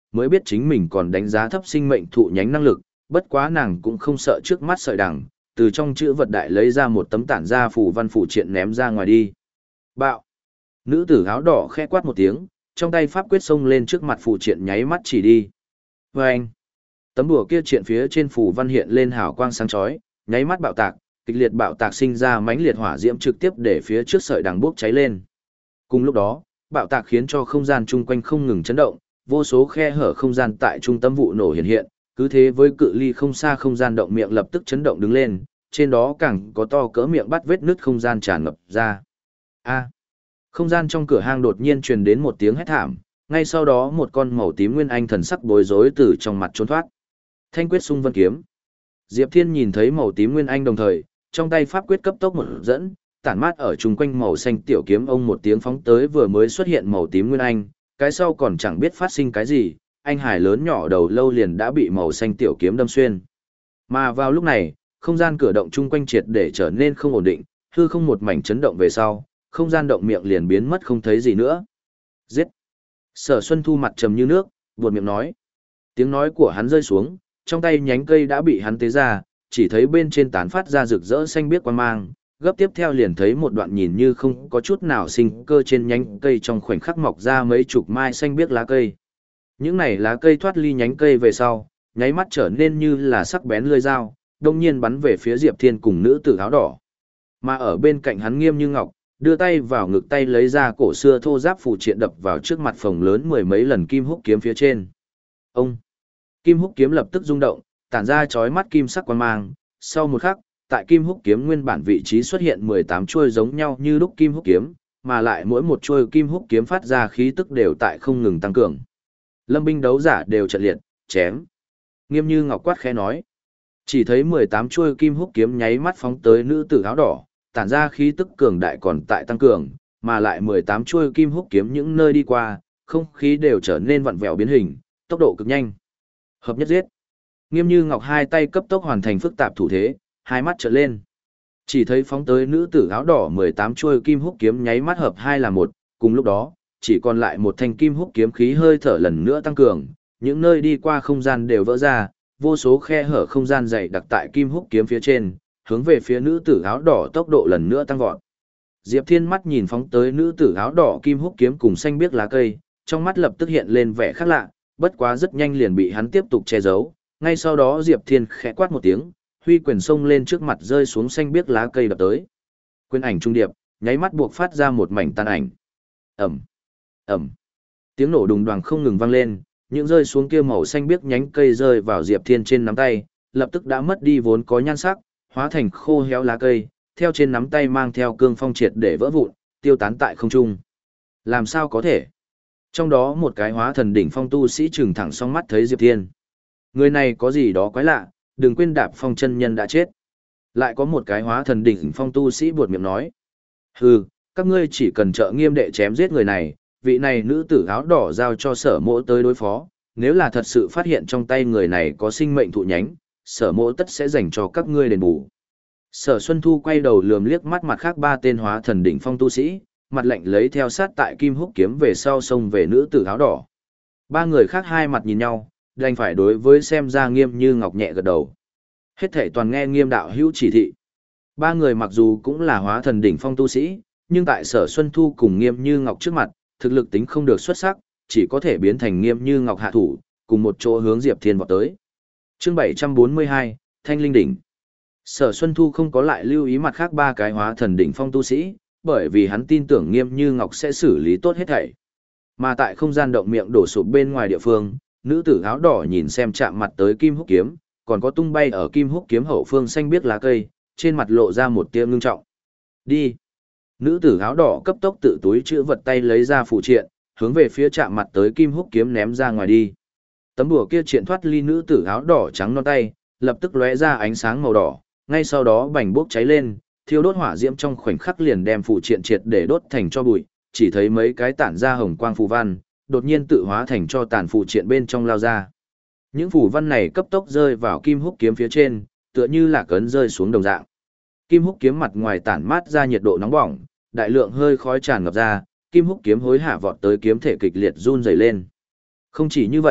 mới biết chính mình còn đánh giá thấp sinh mệnh thụ nhánh năng lực, bất quá nàng cũng không sợ trước mắt sợi đằng, từ trong chữ vật đại lấy ra một tấm tản ra phù văn phù triện ném ra ngoài đi. Bạo! Nữ tử áo đỏ khẽ quát một tiếng, trong tay pháp quyết xông lên trước mặt phù triện nháy mắt chỉ đi. Và anh! Tấm đùa kia triện phía trên phù văn hiện lên hào quang sáng chói, nháy mắt bạo tạc, kịch liệt bạo tạc sinh ra mãnh liệt hỏa diễm trực tiếp để phía trước sợi đằng bốc cháy lên. Cùng lúc đó, bạo tạc khiến cho không gian chung quanh không ngừng chấn động, vô số khe hở không gian tại trung tâm vụ nổ hiện hiện, cứ thế với cự ly không xa không gian động miệng lập tức chấn động đứng lên, trên đó càng có to cỡ miệng bắt vết nứt không gian tràn ngập ra. A! Không gian trong cửa hang đột nhiên truyền đến một tiếng hét thảm, ngay sau đó một con màu tím nguyên anh thần sắc bối rối từ trong mặt trốn thoát. Thanh quyết xung vân kiếm. Diệp Thiên nhìn thấy màu tím nguyên anh đồng thời, trong tay pháp quyết cấp tốc một dẫn, tản mát ở chung quanh màu xanh tiểu kiếm ông một tiếng phóng tới vừa mới xuất hiện màu tím nguyên anh, cái sau còn chẳng biết phát sinh cái gì, anh hải lớn nhỏ đầu lâu liền đã bị màu xanh tiểu kiếm đâm xuyên. Mà vào lúc này, không gian cửa động chung quanh triệt để trở nên không ổn định, hư không một mảnh chấn động về sau, không gian động miệng liền biến mất không thấy gì nữa. Giết! Sở Xuân Thu mặt trầm như nước, buột miệng nói. Tiếng nói của hắn rơi xuống, trong tay nhánh cây đã bị hắn tế ra, chỉ thấy bên trên tán phát ra rực rỡ xanh biếc quang mang, gấp tiếp theo liền thấy một đoạn nhìn như không có chút nào sinh cơ trên nhánh cây trong khoảnh khắc mọc ra mấy chục mai xanh biếc lá cây. Những này lá cây thoát ly nhánh cây về sau, nháy mắt trở nên như là sắc bén lưỡi dao, đông nhiên bắn về phía Diệp Thiên cùng nữ tử áo đỏ. Mà ở bên cạnh hắn Nghiêm Như Ngọc, đưa tay vào ngực tay lấy ra cổ xưa thô giáp phù triện đập vào trước mặt phồng lớn mười mấy lần kim húc kiếm phía trên. Ông! Kim húc kiếm lập tức rung động, tản ra chói mắt kim sắc quang mang, sau một khắc, tại kim húc kiếm nguyên bản vị trí xuất hiện mười tám chuôi giống nhau như lúc kim húc kiếm, mà lại mỗi một chuôi kim húc kiếm phát ra khí tức đều tại không ngừng tăng cường. Lâm binh đấu giả đều trận liệt, chém. Nghiêm Như Ngọc quát khẽ nói. Chỉ thấy mười tám chuôi kim húc kiếm nháy mắt phóng tới nữ tử áo đỏ, tản ra khí tức cường đại còn tại tăng cường, mà lại mười tám chuôi kim húc kiếm những nơi đi qua, không khí đều trở nên vặn vẹo biến hình, tốc độ cực nhanh. Hợp nhất giết. Nghiêm Như Ngọc hai tay cấp tốc hoàn thành phức tạp thủ thế, hai mắt trợn lên. Chỉ thấy phóng tới nữ tử áo đỏ mười tám chuôi kim húc kiếm nháy mắt hợp hai là một, cùng lúc đó, chỉ còn lại một thanh kim húc kiếm khí hơi thở lần nữa tăng cường, những nơi đi qua không gian đều vỡ ra, vô số khe hở không gian dày đặc tại kim húc kiếm phía trên, hướng về phía nữ tử áo đỏ tốc độ lần nữa tăng vọt. Diệp Thiên mắt nhìn phóng tới nữ tử áo đỏ kim húc kiếm cùng xanh biếc lá cây, trong mắt lập tức hiện lên vẻ khác lạ, bất quá rất nhanh liền bị hắn tiếp tục che giấu, ngay sau đó Diệp Thiên khẽ quát một tiếng, huy quyền xông lên trước mặt rơi xuống xanh biếc lá cây đập tới. Quyền ảnh trung điệp, nháy mắt buộc phát ra một mảnh tàn ảnh. Ầm, ầm. Tiếng nổ đùng đoàng không ngừng vang lên, những rơi xuống kia màu xanh biếc nhánh cây rơi vào Diệp Thiên trên nắm tay, lập tức đã mất đi vốn có nhan sắc, hóa thành khô héo lá cây, theo trên nắm tay mang theo cương phong triệt để vỡ vụn, tiêu tán tại không trung. Làm sao có thể? Trong đó một cái hóa thần đỉnh phong tu sĩ trừng thẳng song mắt thấy Diệp Thiên. Người này có gì đó quái lạ, đừng quên Đạp Phong chân nhân đã chết. Lại có một cái hóa thần đỉnh phong tu sĩ buột miệng nói. Hừ, các ngươi chỉ cần trợ Nghiêm đệ chém giết người này, vị này nữ tử áo đỏ giao cho sở mỗ tới đối phó, nếu là thật sự phát hiện trong tay người này có sinh mệnh thụ nhánh, sở mỗ tất sẽ dành cho các ngươi đền bù. Sở Xuân Thu quay đầu lườm liếc mắt mặt khác ba tên hóa thần đỉnh phong tu sĩ, mặt lạnh lấy theo sát tại kim húc kiếm về sau sông về nữ tử áo đỏ. Ba người khác hai mặt nhìn nhau, đành phải đối với xem ra Nghiêm Như Ngọc nhẹ gật đầu. Hết thảy toàn nghe Nghiêm đạo hữu chỉ thị. Ba người mặc dù cũng là hóa thần đỉnh phong tu sĩ, nhưng tại Sở Xuân Thu cùng Nghiêm Như Ngọc trước mặt, thực lực tính không được xuất sắc, chỉ có thể biến thành Nghiêm Như Ngọc hạ thủ, cùng một chỗ hướng Diệp Thiên vọt tới. Chương bảy trăm bốn mươi hai, Thanh Linh đỉnh. Sở Xuân Thu không có lại lưu ý mặt khác ba cái hóa thần đỉnh phong tu sĩ, bởi vì hắn tin tưởng Nghiêm Như Ngọc sẽ xử lý tốt hết thảy. Mà tại không gian động miệng đổ sụp bên ngoài địa phương, nữ tử áo đỏ nhìn xem chạm mặt tới kim húc kiếm, còn có tung bay ở kim húc kiếm hậu phương xanh biếc lá cây, trên mặt lộ ra một tia ngưng trọng. Đi. Nữ tử áo đỏ cấp tốc tự túi chữ vật tay lấy ra phụ triện, hướng về phía chạm mặt tới kim húc kiếm ném ra ngoài đi. Tấm đùa kia triện thoát ly nữ tử áo đỏ trắng non tay, lập tức lóe ra ánh sáng màu đỏ, ngay sau đó bành bốc cháy lên, thiêu đốt hỏa diễm trong khoảnh khắc liền đem phụ triện triệt để đốt thành cho bụi, chỉ thấy mấy cái tản ra hồng quang phù văn, đột nhiên tự hóa thành cho tàn phụ triện bên trong lao ra. Những phù văn này cấp tốc rơi vào kim húc kiếm phía trên, tựa như là cấn rơi xuống đồng dạng. Kim húc kiếm mặt ngoài tản mát ra nhiệt độ nóng bỏng, đại lượng hơi khói tràn ngập ra, kim húc kiếm hối hả vọt tới kiếm thể kịch liệt run rẩy lên. Không chỉ như vậy,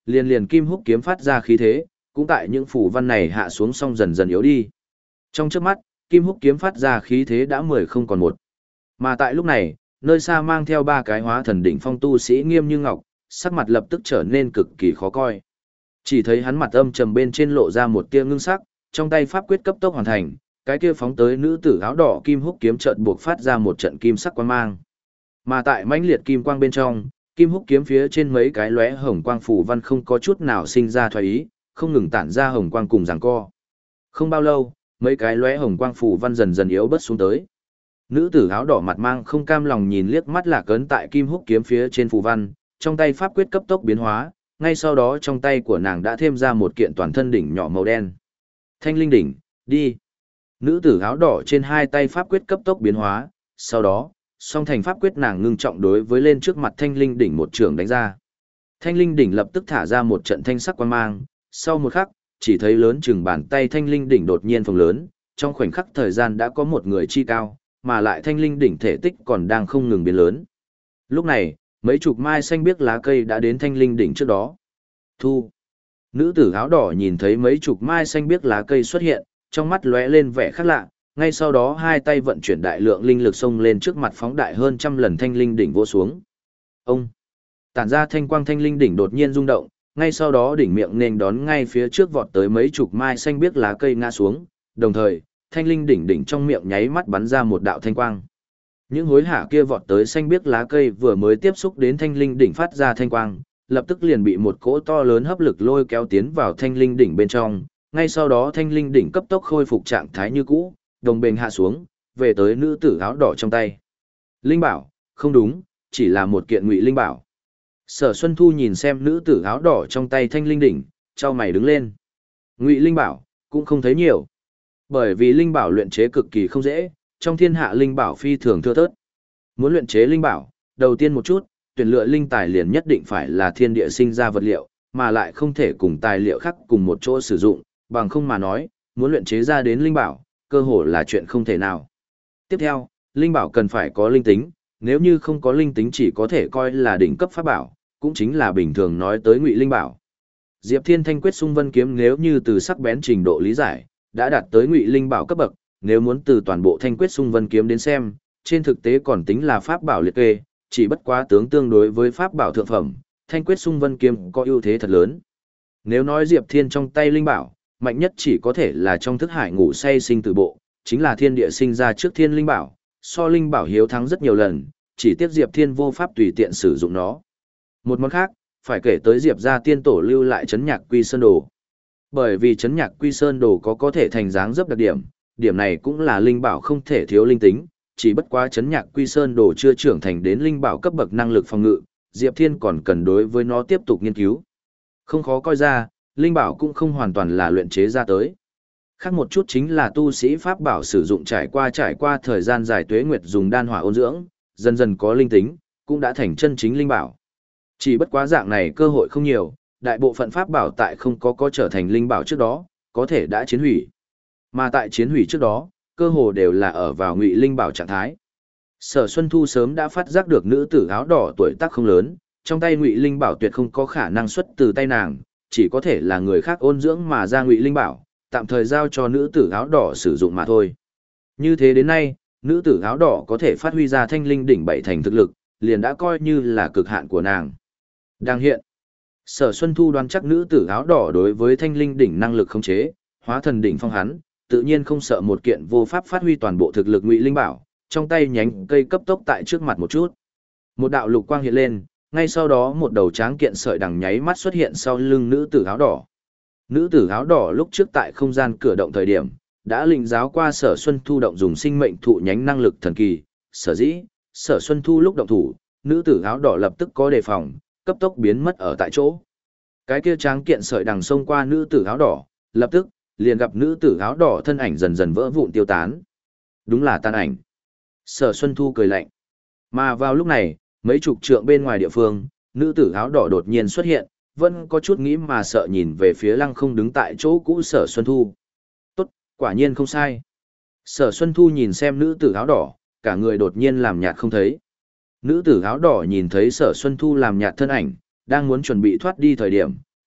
liền liền kim húc kiếm phát ra khí thế, cũng tại những phù văn này hạ xuống xong dần dần yếu đi. Trong chớp mắt, kim húc kiếm phát ra khí thế đã mười không còn một. Mà tại lúc này, nơi xa mang theo ba cái hóa thần đỉnh phong tu sĩ Nghiêm Như Ngọc, sắc mặt lập tức trở nên cực kỳ khó coi. Chỉ thấy hắn mặt âm trầm bên trên lộ ra một tia ngưng sắc, trong tay pháp quyết cấp tốc hoàn thành, cái kia phóng tới nữ tử áo đỏ kim húc kiếm chợt buộc phát ra một trận kim sắc quang mang. Mà tại mãnh liệt kim quang bên trong, kim húc kiếm phía trên mấy cái lóe hồng quang phù văn không có chút nào sinh ra thoái ý, không ngừng tản ra hồng quang cùng giằng co. Không bao lâu, mấy cái lóe hồng quang phù văn dần dần yếu bớt xuống tới. Nữ tử áo đỏ mặt mang không cam lòng nhìn liếc mắt Lạc Ấn tại kim húc kiếm phía trên phù văn, trong tay pháp quyết cấp tốc biến hóa, ngay sau đó trong tay của nàng đã thêm ra một kiện toàn thân đỉnh nhỏ màu đen. Thanh linh đỉnh, đi. Nữ tử áo đỏ trên hai tay pháp quyết cấp tốc biến hóa, sau đó, song thành pháp quyết nàng ngưng trọng đối với lên trước mặt thanh linh đỉnh một trường đánh ra. Thanh linh đỉnh lập tức thả ra một trận thanh sắc quang mang, sau một khắc, chỉ thấy lớn chừng bàn tay thanh linh đỉnh đột nhiên phồng lớn, trong khoảnh khắc thời gian đã có một người chi cao, mà lại thanh linh đỉnh thể tích còn đang không ngừng biến lớn. Lúc này, mấy chục mai xanh biếc lá cây đã đến thanh linh đỉnh trước đó. Thu. Nữ tử áo đỏ nhìn thấy mấy chục mai xanh biếc lá cây xuất hiện, trong mắt lóe lên vẻ khác lạ, ngay sau đó hai tay vận chuyển đại lượng linh lực xông lên trước mặt phóng đại hơn trăm lần thanh linh đỉnh vỗ xuống. Ông. Tản ra thanh quang thanh linh đỉnh đột nhiên rung động, ngay sau đó đỉnh miệng nên đón ngay phía trước vọt tới mấy chục mai xanh biếc lá cây ngã xuống, đồng thời, thanh linh đỉnh đỉnh trong miệng nháy mắt bắn ra một đạo thanh quang. Những hối hả kia vọt tới xanh biếc lá cây vừa mới tiếp xúc đến thanh linh đỉnh phát ra thanh quang, lập tức liền bị một cỗ to lớn hấp lực lôi kéo tiến vào thanh linh đỉnh bên trong, ngay sau đó thanh linh đỉnh cấp tốc khôi phục trạng thái như cũ, đồng bền hạ xuống, về tới nữ tử áo đỏ trong tay. Linh bảo, không đúng, chỉ là một kiện ngụy linh bảo. Sở Xuân Thu nhìn xem nữ tử áo đỏ trong tay thanh linh đỉnh, trao mày đứng lên. Ngụy linh bảo, cũng không thấy nhiều. Bởi vì linh bảo luyện chế cực kỳ không dễ, trong thiên hạ linh bảo phi thường thưa thớt. Muốn luyện chế linh bảo, đầu tiên một chút, tuyển lựa linh tài liền nhất định phải là thiên địa sinh ra vật liệu, mà lại không thể cùng tài liệu khác cùng một chỗ sử dụng, bằng không mà nói, muốn luyện chế ra đến linh bảo, cơ hồ là chuyện không thể nào. Tiếp theo, linh bảo cần phải có linh tính, nếu như không có linh tính chỉ có thể coi là đỉnh cấp pháp bảo, cũng chính là bình thường nói tới ngụy linh bảo. Diệp Thiên Thanh quyết xung vân kiếm nếu như từ sắc bén trình độ lý giải, đã đạt tới ngụy linh bảo cấp bậc, nếu muốn từ toàn bộ Thanh quyết xung vân kiếm đến xem, trên thực tế còn tính là pháp bảo liệt kê, chỉ bất quá tướng tương đối với pháp bảo thượng phẩm, Thanh quyết xung vân kiếm có ưu thế thật lớn. Nếu nói Diệp Thiên trong tay linh bảo, mạnh nhất chỉ có thể là trong thức hải ngủ say sinh tử bộ, chính là thiên địa sinh ra trước thiên linh bảo, so linh bảo hiếu thắng rất nhiều lần, chỉ tiếc Diệp Thiên vô pháp tùy tiện sử dụng nó. Một món khác, phải kể tới Diệp gia tiên tổ lưu lại chấn nhạc quy sơn đồ. Bởi vì chấn nhạc quy sơn đồ có có thể thành dáng dấp đặc điểm, điểm này cũng là linh bảo không thể thiếu linh tính, chỉ bất quá chấn nhạc quy sơn đồ chưa trưởng thành đến linh bảo cấp bậc năng lực phòng ngự, Diệp Thiên còn cần đối với nó tiếp tục nghiên cứu. Không khó coi ra, linh bảo cũng không hoàn toàn là luyện chế ra tới. Khác một chút chính là tu sĩ pháp bảo sử dụng trải qua trải qua thời gian dài tuế nguyệt dùng đan hỏa ôn dưỡng, dần dần có linh tính, cũng đã thành chân chính linh bảo. Chỉ bất quá dạng này cơ hội không nhiều, đại bộ phận pháp bảo tại không có có trở thành linh bảo trước đó, có thể đã chiến hủy. Mà tại chiến hủy trước đó, cơ hồ đều là ở vào ngụy linh bảo trạng thái. Sở Xuân Thu sớm đã phát giác được nữ tử áo đỏ tuổi tác không lớn, trong tay ngụy linh bảo tuyệt không có khả năng xuất từ tay nàng, chỉ có thể là người khác ôn dưỡng mà ra ngụy linh bảo, tạm thời giao cho nữ tử áo đỏ sử dụng mà thôi. Như thế đến nay, nữ tử áo đỏ có thể phát huy ra thanh linh đỉnh bảy thành thực lực, liền đã coi như là cực hạn của nàng. Đang hiện, Sở Xuân Thu đoán chắc nữ tử áo đỏ đối với thanh linh đỉnh năng lực khống chế, hóa thần đỉnh phong hắn, tự nhiên không sợ một kiện vô pháp phát huy toàn bộ thực lực ngụy linh bảo, trong tay nhánh cây cấp tốc tại trước mặt một chút. Một đạo lục quang hiện lên, ngay sau đó một đầu tráng kiện sợi đằng nháy mắt xuất hiện sau lưng nữ tử áo đỏ. Nữ tử áo đỏ lúc trước tại không gian cửa động thời điểm, đã lĩnh giáo qua Sở Xuân Thu động dùng sinh mệnh thụ nhánh năng lực thần kỳ, sở dĩ, Sở Xuân Thu lúc động thủ, nữ tử áo đỏ lập tức có đề phòng, cấp tốc biến mất ở tại chỗ. Cái kia tráng kiện sợi đằng xông qua nữ tử áo đỏ, lập tức, liền gặp nữ tử áo đỏ thân ảnh dần dần vỡ vụn tiêu tán. Đúng là tan ảnh. Sở Xuân Thu cười lạnh. Mà vào lúc này, mấy chục trượng bên ngoài địa phương, nữ tử áo đỏ đột nhiên xuất hiện, vẫn có chút nghĩ mà sợ nhìn về phía lăng không đứng tại chỗ cũ Sở Xuân Thu. Tốt, quả nhiên không sai. Sở Xuân Thu nhìn xem nữ tử áo đỏ, cả người đột nhiên làm nhạt không thấy. Nữ tử áo đỏ nhìn thấy Sở Xuân Thu làm nhạt thân ảnh, đang muốn chuẩn bị thoát đi thời điểm,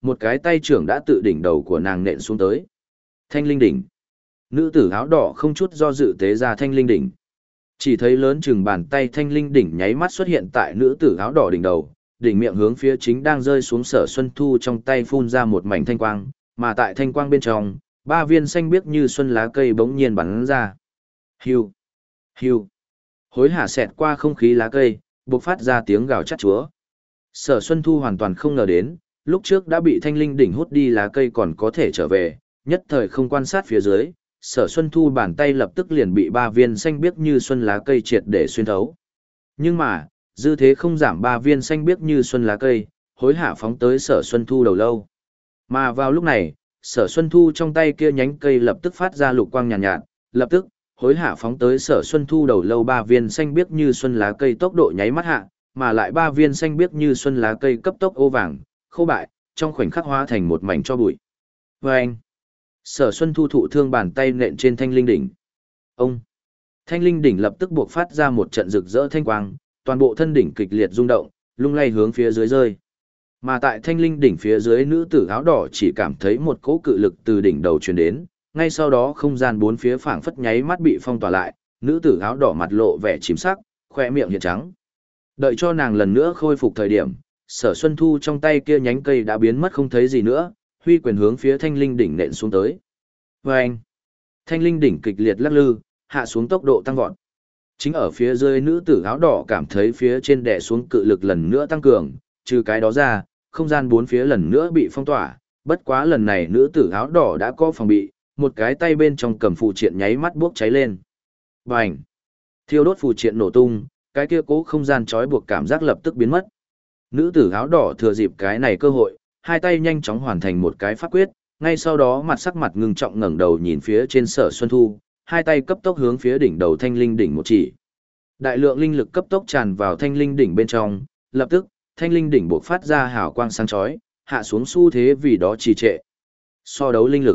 một cái tay trưởng đã tự đỉnh đầu của nàng nện xuống tới. Thanh linh đỉnh. Nữ tử áo đỏ không chút do dự tế ra thanh linh đỉnh. Chỉ thấy lớn chừng bàn tay thanh linh đỉnh nháy mắt xuất hiện tại nữ tử áo đỏ đỉnh đầu, đỉnh miệng hướng phía chính đang rơi xuống Sở Xuân Thu trong tay phun ra một mảnh thanh quang, mà tại thanh quang bên trong, ba viên xanh biếc như xuân lá cây bỗng nhiên bắn ra. Hiu, hiu. Hối hả xẹt qua không khí lá cây, bộc phát ra tiếng gào chát chúa. Sở Xuân Thu hoàn toàn không ngờ đến, lúc trước đã bị thanh linh đỉnh hút đi lá cây còn có thể trở về, nhất thời không quan sát phía dưới, Sở Xuân Thu bàn tay lập tức liền bị ba viên xanh biếc như xuân lá cây triệt để xuyên thấu. Nhưng mà, dư thế không giảm, ba viên xanh biếc như xuân lá cây, hối hả phóng tới Sở Xuân Thu đầu lâu. Mà vào lúc này, Sở Xuân Thu trong tay kia nhánh cây lập tức phát ra lục quang nhàn nhạt, nhạt, lập tức, hối hả phóng tới Sở Xuân Thu đầu lâu ba viên xanh biếc như xuân lá cây tốc độ nháy mắt hạ, mà lại ba viên xanh biếc như xuân lá cây cấp tốc ô vàng, khô bại, trong khoảnh khắc hóa thành một mảnh cho bụi. Vâng! Sở Xuân Thu thụ thương bàn tay nện trên thanh linh đỉnh. Ông! Thanh linh đỉnh lập tức buộc phát ra một trận rực rỡ thanh quang, toàn bộ thân đỉnh kịch liệt rung động, lung lay hướng phía dưới rơi. Mà tại thanh linh đỉnh phía dưới, nữ tử áo đỏ chỉ cảm thấy một cỗ cự lực từ đỉnh đầu truyền đến, ngay sau đó không gian bốn phía phảng phất nháy mắt bị phong tỏa lại, nữ tử áo đỏ mặt lộ vẻ chìm sắc, khoe miệng hiện trắng. Đợi cho nàng lần nữa khôi phục thời điểm, Sở Xuân Thu trong tay kia nhánh cây đã biến mất không thấy gì nữa, huy quyền hướng phía thanh linh đỉnh nện xuống tới. Vâng! Thanh linh đỉnh kịch liệt lắc lư, hạ xuống tốc độ tăng vọt. Chính ở phía dưới, nữ tử áo đỏ cảm thấy phía trên đè xuống cự lực lần nữa tăng cường, trừ cái đó ra, không gian bốn phía lần nữa bị phong tỏa, bất quá lần này nữ tử áo đỏ đã có phòng bị, một cái tay bên trong cầm phù triện nháy mắt bốc cháy lên. Bành! Thiêu đốt phù triện nổ tung, cái kia cố không gian trói buộc cảm giác lập tức biến mất. Nữ tử áo đỏ thừa dịp cái này cơ hội, hai tay nhanh chóng hoàn thành một cái pháp quyết, ngay sau đó mặt sắc mặt ngưng trọng ngẩng đầu nhìn phía trên Sở Xuân Thu, hai tay cấp tốc hướng phía đỉnh đầu thanh linh đỉnh một chỉ. Đại lượng linh lực cấp tốc tràn vào thanh linh đỉnh bên trong, lập tức, thanh linh đỉnh bộc phát ra hào quang sáng chói, hạ xuống xu thế vì đó trì trệ. So đấu linh lực.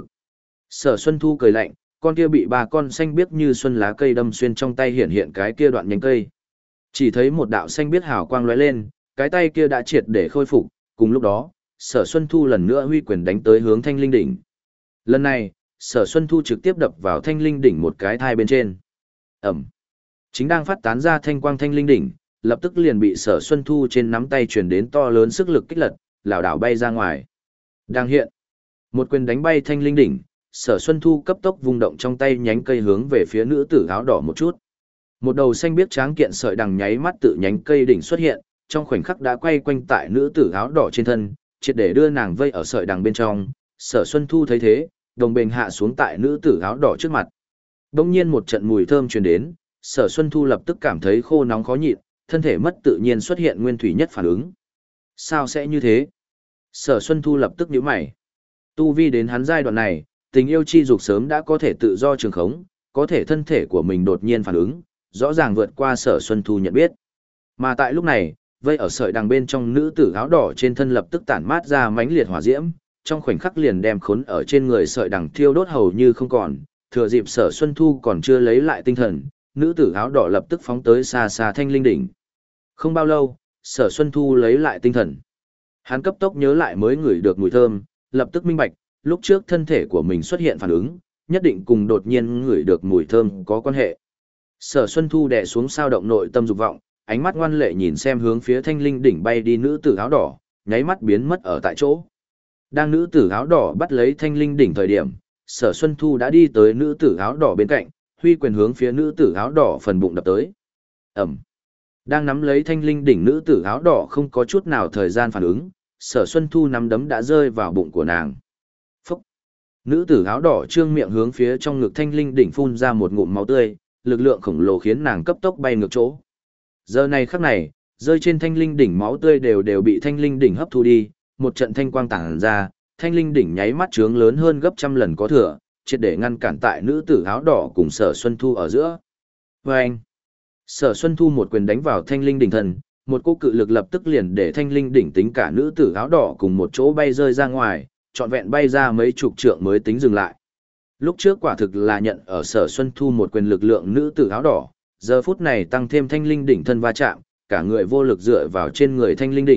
Sở Xuân Thu cười lạnh, con kia bị ba con xanh biếc như xuân lá cây đâm xuyên trong tay hiện hiện cái kia đoạn nhánh cây. Chỉ thấy một đạo xanh biếc hào quang lóe lên, cái tay kia đã triệt để khôi phục, cùng lúc đó, Sở Xuân Thu lần nữa huy quyền đánh tới hướng thanh linh đỉnh. Lần này, Sở Xuân Thu trực tiếp đập vào thanh linh đỉnh một cái thai bên trên. Ẩm. Chính đang phát tán ra thanh quang thanh linh đỉnh, lập tức liền bị Sở Xuân Thu trên nắm tay truyền đến to lớn sức lực kích lật, lảo đảo bay ra ngoài. Đang hiện, một quyền đánh bay thanh linh đỉnh, Sở Xuân Thu cấp tốc vung động trong tay nhánh cây hướng về phía nữ tử áo đỏ một chút. Một đầu xanh biếc tráng kiện sợi đằng nháy mắt tự nhánh cây đỉnh xuất hiện, trong khoảnh khắc đã quay quanh tại nữ tử áo đỏ trên thân, triệt để đưa nàng vây ở sợi đằng bên trong. Sở Xuân Thu thấy thế, đồng bền hạ xuống tại nữ tử áo đỏ trước mặt. Đống nhiên một trận mùi thơm truyền đến, Sở Xuân Thu lập tức cảm thấy khô nóng khó nhịn, thân thể mất tự nhiên xuất hiện nguyên thủy nhất phản ứng. Sao sẽ như thế? Sở Xuân Thu lập tức nhíu mày. Tu vi đến hắn giai đoạn này, tình yêu chi dục sớm đã có thể tự do trường khống, có thể thân thể của mình đột nhiên phản ứng, rõ ràng vượt qua Sở Xuân Thu nhận biết. Mà tại lúc này, vây ở sợi đằng bên trong nữ tử áo đỏ trên thân lập tức tản mát ra mãnh liệt hỏa diễm, trong khoảnh khắc liền đem khốn ở trên người sợi đằng thiêu đốt hầu như không còn, thừa dịp Sở Xuân Thu còn chưa lấy lại tinh thần, nữ tử áo đỏ lập tức phóng tới xa xa thanh linh đỉnh. Không bao lâu, Sở Xuân Thu lấy lại tinh thần. Hắn cấp tốc nhớ lại mới ngửi được mùi thơm, lập tức minh bạch, lúc trước thân thể của mình xuất hiện phản ứng, nhất định cùng đột nhiên ngửi được mùi thơm có quan hệ. Sở Xuân Thu đè xuống sao động nội tâm dục vọng, ánh mắt ngoan lệ nhìn xem hướng phía thanh linh đỉnh bay đi nữ tử áo đỏ, nháy mắt biến mất ở tại chỗ. Đang nữ tử áo đỏ bắt lấy thanh linh đỉnh thời điểm, Sở Xuân Thu đã đi tới nữ tử áo đỏ bên cạnh, huy quyền hướng phía nữ tử áo đỏ phần bụng đập tới. Ẩm. Đang nắm lấy thanh linh đỉnh nữ tử áo đỏ không có chút nào thời gian phản ứng, Sở Xuân Thu nắm đấm đã rơi vào bụng của nàng. Phúc. Nữ tử áo đỏ trương miệng hướng phía trong ngực thanh linh đỉnh phun ra một ngụm máu tươi, lực lượng khổng lồ khiến nàng cấp tốc bay ngược chỗ. Giờ này khắc này, rơi trên thanh linh đỉnh máu tươi đều đều bị thanh linh đỉnh hấp thu đi, một trận thanh quang tản ra, thanh linh đỉnh nháy mắt trướng lớn hơn gấp trăm lần có thừa, triệt để ngăn cản tại nữ tử áo đỏ cùng Sở Xuân Thu ở giữa. Vâng! Sở Xuân Thu một quyền đánh vào thanh linh đỉnh thần, một cỗ cự lực lập tức liền để thanh linh đỉnh tính cả nữ tử áo đỏ cùng một chỗ bay rơi ra ngoài, trọn vẹn bay ra mấy chục trượng mới tính dừng lại. Lúc trước quả thực là nhận ở Sở Xuân Thu một quyền lực lượng nữ tử áo đỏ, giờ phút này tăng thêm thanh linh đỉnh thân va chạm, cả người vô lực dựa vào trên người thanh linh đỉnh,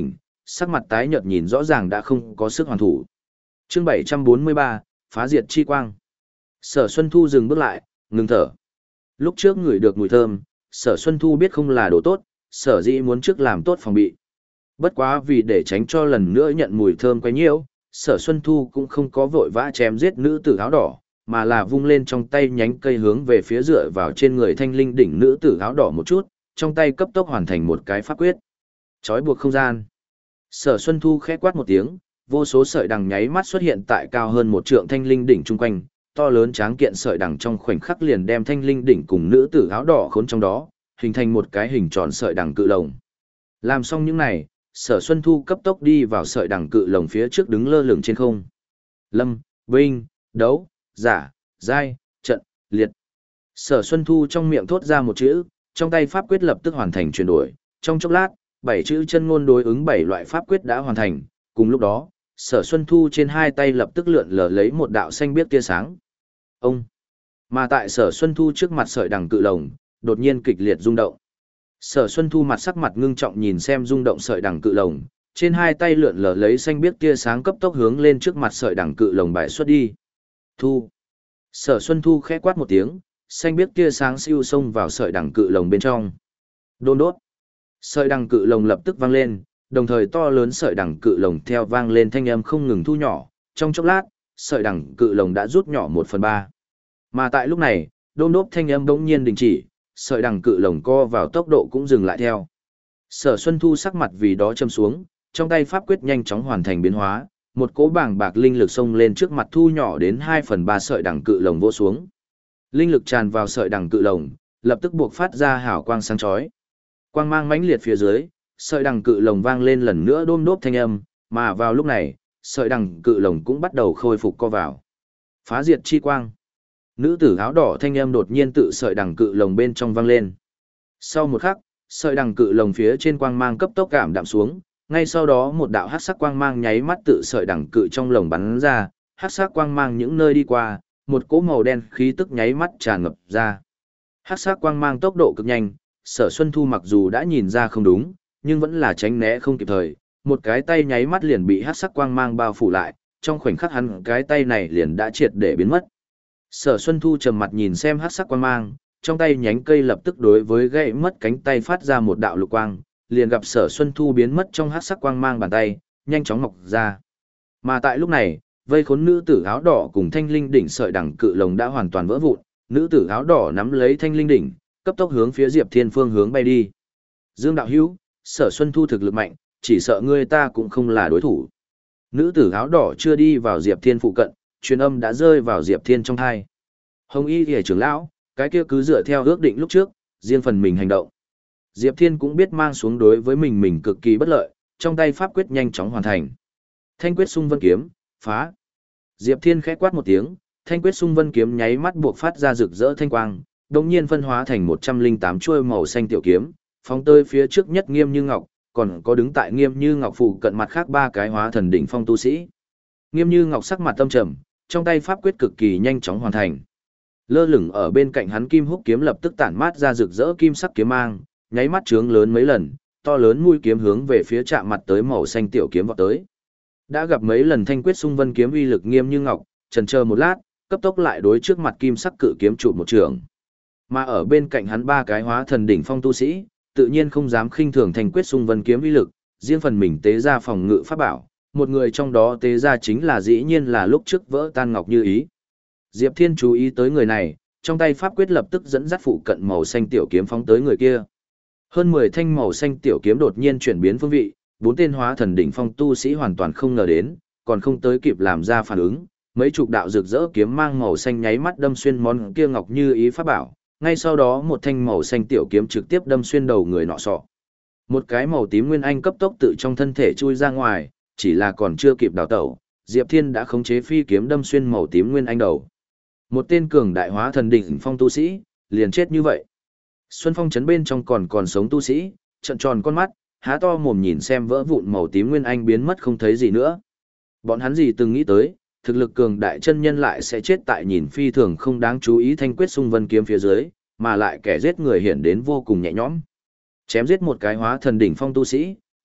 sắc mặt tái nhợt nhìn rõ ràng đã không có sức hoàn thủ. Chương bảy trăm bốn mươi ba, phá diệt chi quang. Sở Xuân Thu dừng bước lại, ngừng thở. Lúc trước ngửi được mùi thơm, Sở Xuân Thu biết không là đồ tốt, sở dĩ muốn trước làm tốt phòng bị. Bất quá vì để tránh cho lần nữa nhận mùi thơm quấy nhiễu, Sở Xuân Thu cũng không có vội vã chém giết nữ tử áo đỏ, mà là vung lên trong tay nhánh cây hướng về phía dựa vào trên người thanh linh đỉnh nữ tử áo đỏ một chút, trong tay cấp tốc hoàn thành một cái pháp quyết. Chói buộc không gian. Sở Xuân Thu khẽ quát một tiếng, vô số sợi đằng nháy mắt xuất hiện tại cao hơn một trượng thanh linh đỉnh chung quanh, to lớn tráng kiện sợi đằng trong khoảnh khắc liền đem thanh linh đỉnh cùng nữ tử áo đỏ khốn trong đó, hình thành một cái hình tròn sợi đằng cự lồng. Làm xong những này, Sở Xuân Thu cấp tốc đi vào sợi đằng cự lồng phía trước đứng lơ lửng trên không. Lâm, Vinh, đấu, giả, giai, trận, liệt. Sở Xuân Thu trong miệng thốt ra một chữ, trong tay pháp quyết lập tức hoàn thành chuyển đổi. Trong chốc lát, bảy chữ chân ngôn đối ứng bảy loại pháp quyết đã hoàn thành. Cùng lúc đó, Sở Xuân Thu trên hai tay lập tức lượn lờ lấy một đạo xanh biếc tia sáng. Ông. Mà tại Sở Xuân Thu trước mặt sợi đằng cự lồng, đột nhiên kịch liệt rung động. Sở Xuân Thu mặt sắc mặt ngưng trọng nhìn xem rung động sợi đằng cự lồng, trên hai tay lượn lờ lấy xanh biếc tia sáng cấp tốc hướng lên trước mặt sợi đằng cự lồng bài xuất đi. Thu. Sở Xuân Thu khẽ quát một tiếng, xanh biếc tia sáng siêu xông vào sợi đằng cự lồng bên trong. Đôn đốt. Sợi đằng cự lồng lập tức vang lên, đồng thời to lớn sợi đằng cự lồng theo vang lên thanh âm không ngừng thu nhỏ, trong chốc lát, sợi đằng cự lồng đã rút nhỏ một phần ba. Mà tại lúc này, đôn đốt thanh âm bỗng nhiên đình chỉ, sợi đằng cự lồng co vào tốc độ cũng dừng lại theo. Sở Xuân Thu sắc mặt vì đó châm xuống, trong tay pháp quyết nhanh chóng hoàn thành biến hóa, một cỗ bảng bạc linh lực xông lên trước mặt thu nhỏ đến hai phần ba sợi đằng cự lồng vỗ xuống. Linh lực tràn vào sợi đằng cự lồng, lập tức buộc phát ra hào quang sáng chói. Quang mang mãnh liệt phía dưới, sợi đằng cự lồng vang lên lần nữa đôm đốp thanh âm, mà vào lúc này, sợi đằng cự lồng cũng bắt đầu khôi phục co vào. Phá diệt chi quang. Nữ tử áo đỏ thanh âm đột nhiên tự sợi đằng cự lồng bên trong vang lên. Sau một khắc, sợi đằng cự lồng phía trên quang mang cấp tốc cảm đạm xuống, ngay sau đó một đạo hắc sắc quang mang nháy mắt tự sợi đằng cự trong lồng bắn ra, hắc sắc quang mang những nơi đi qua, một cỗ màu đen khí tức nháy mắt tràn ngập ra. Hắc sắc quang mang tốc độ cực nhanh, Sở Xuân Thu mặc dù đã nhìn ra không đúng, nhưng vẫn là tránh né không kịp thời, một cái tay nháy mắt liền bị hắc sắc quang mang bao phủ lại, trong khoảnh khắc hắn cái tay này liền đã triệt để biến mất. Sở Xuân Thu trầm mặt nhìn xem hắc sắc quang mang, trong tay nhánh cây lập tức đối với gãy mất cánh tay phát ra một đạo lục quang, liền gặp Sở Xuân Thu biến mất trong hắc sắc quang mang bàn tay, nhanh chóng mọc ra. Mà tại lúc này, vây khốn nữ tử áo đỏ cùng thanh linh đỉnh sợi đằng cự lồng đã hoàn toàn vỡ vụn, nữ tử áo đỏ nắm lấy thanh linh đỉnh, cấp tốc hướng phía Diệp Thiên phương hướng bay đi. Dương đạo hữu, Sở Xuân Thu thực lực mạnh, chỉ sợ ngươi ta cũng không là đối thủ. Nữ tử áo đỏ chưa đi vào Diệp Thiên phụ cận, truyền âm đã rơi vào Diệp Thiên trong tai. Hồng Y Liễu trưởng lão, cái kia cứ dựa theo ước định lúc trước, riêng phần mình hành động. Diệp Thiên cũng biết mang xuống đối với mình mình cực kỳ bất lợi, trong tay pháp quyết nhanh chóng hoàn thành. Thanh quyết xung vân kiếm, phá. Diệp Thiên khẽ quát một tiếng, thanh quyết xung vân kiếm nháy mắt buộc phát ra rực rỡ thanh quang, đột nhiên phân hóa thành một trăm lẻ tám chuôi màu xanh tiểu kiếm, phóng tới phía trước nhất Nghiêm Như Ngọc, còn có đứng tại Nghiêm Như Ngọc phụ cận mặt khác ba cái hóa thần đỉnh phong tu sĩ. Nghiêm Như Ngọc sắc mặt tâm trầm, trong tay pháp quyết cực kỳ nhanh chóng hoàn thành. Lơ lửng ở bên cạnh hắn kim húc kiếm lập tức tản mát ra rực rỡ kim sắc kiếm mang, nháy mắt trướng lớn mấy lần, to lớn mũi kiếm hướng về phía chạm mặt tới màu xanh tiểu kiếm vọt tới. Đã gặp mấy lần thanh quyết xung vân kiếm uy lực Nghiêm Như Ngọc, chần chờ một lát, cấp tốc lại đối trước mặt kim sắc cự kiếm trụ một trường. Mà ở bên cạnh hắn ba cái hóa thần đỉnh phong tu sĩ, tự nhiên không dám khinh thường thanh quyết xung vân kiếm uy lực, riêng phần mình tế ra phòng ngự pháp bảo, một người trong đó tế ra chính là dĩ nhiên là lúc trước vỡ tan ngọc như ý. Diệp Thiên chú ý tới người này, trong tay pháp quyết lập tức dẫn dắt phụ cận màu xanh tiểu kiếm phóng tới người kia. Hơn mười thanh màu xanh tiểu kiếm đột nhiên chuyển biến phương vị, bốn tên hóa thần đỉnh phong tu sĩ hoàn toàn không ngờ đến, còn không tới kịp làm ra phản ứng, mấy chục đạo rực rỡ kiếm mang màu xanh nháy mắt đâm xuyên món kia ngọc như ý pháp bảo, ngay sau đó một thanh màu xanh tiểu kiếm trực tiếp đâm xuyên đầu người nọ sọ. Một cái màu tím nguyên anh cấp tốc tự trong thân thể chui ra ngoài, chỉ là còn chưa kịp đào tẩu, Diệp Thiên đã khống chế phi kiếm đâm xuyên màu tím nguyên anh đầu. Một tên cường đại hóa thần đỉnh phong tu sĩ, liền chết như vậy. Xuân Phong trấn bên trong còn còn sống tu sĩ, trợn tròn con mắt, há to mồm nhìn xem vỡ vụn màu tím nguyên anh biến mất không thấy gì nữa. Bọn hắn gì từng nghĩ tới, thực lực cường đại chân nhân lại sẽ chết tại nhìn phi thường không đáng chú ý thanh quyết xung vân kiếm phía dưới, mà lại kẻ giết người hiển đến vô cùng nhẹ nhõm. Chém giết một cái hóa thần đỉnh phong tu sĩ,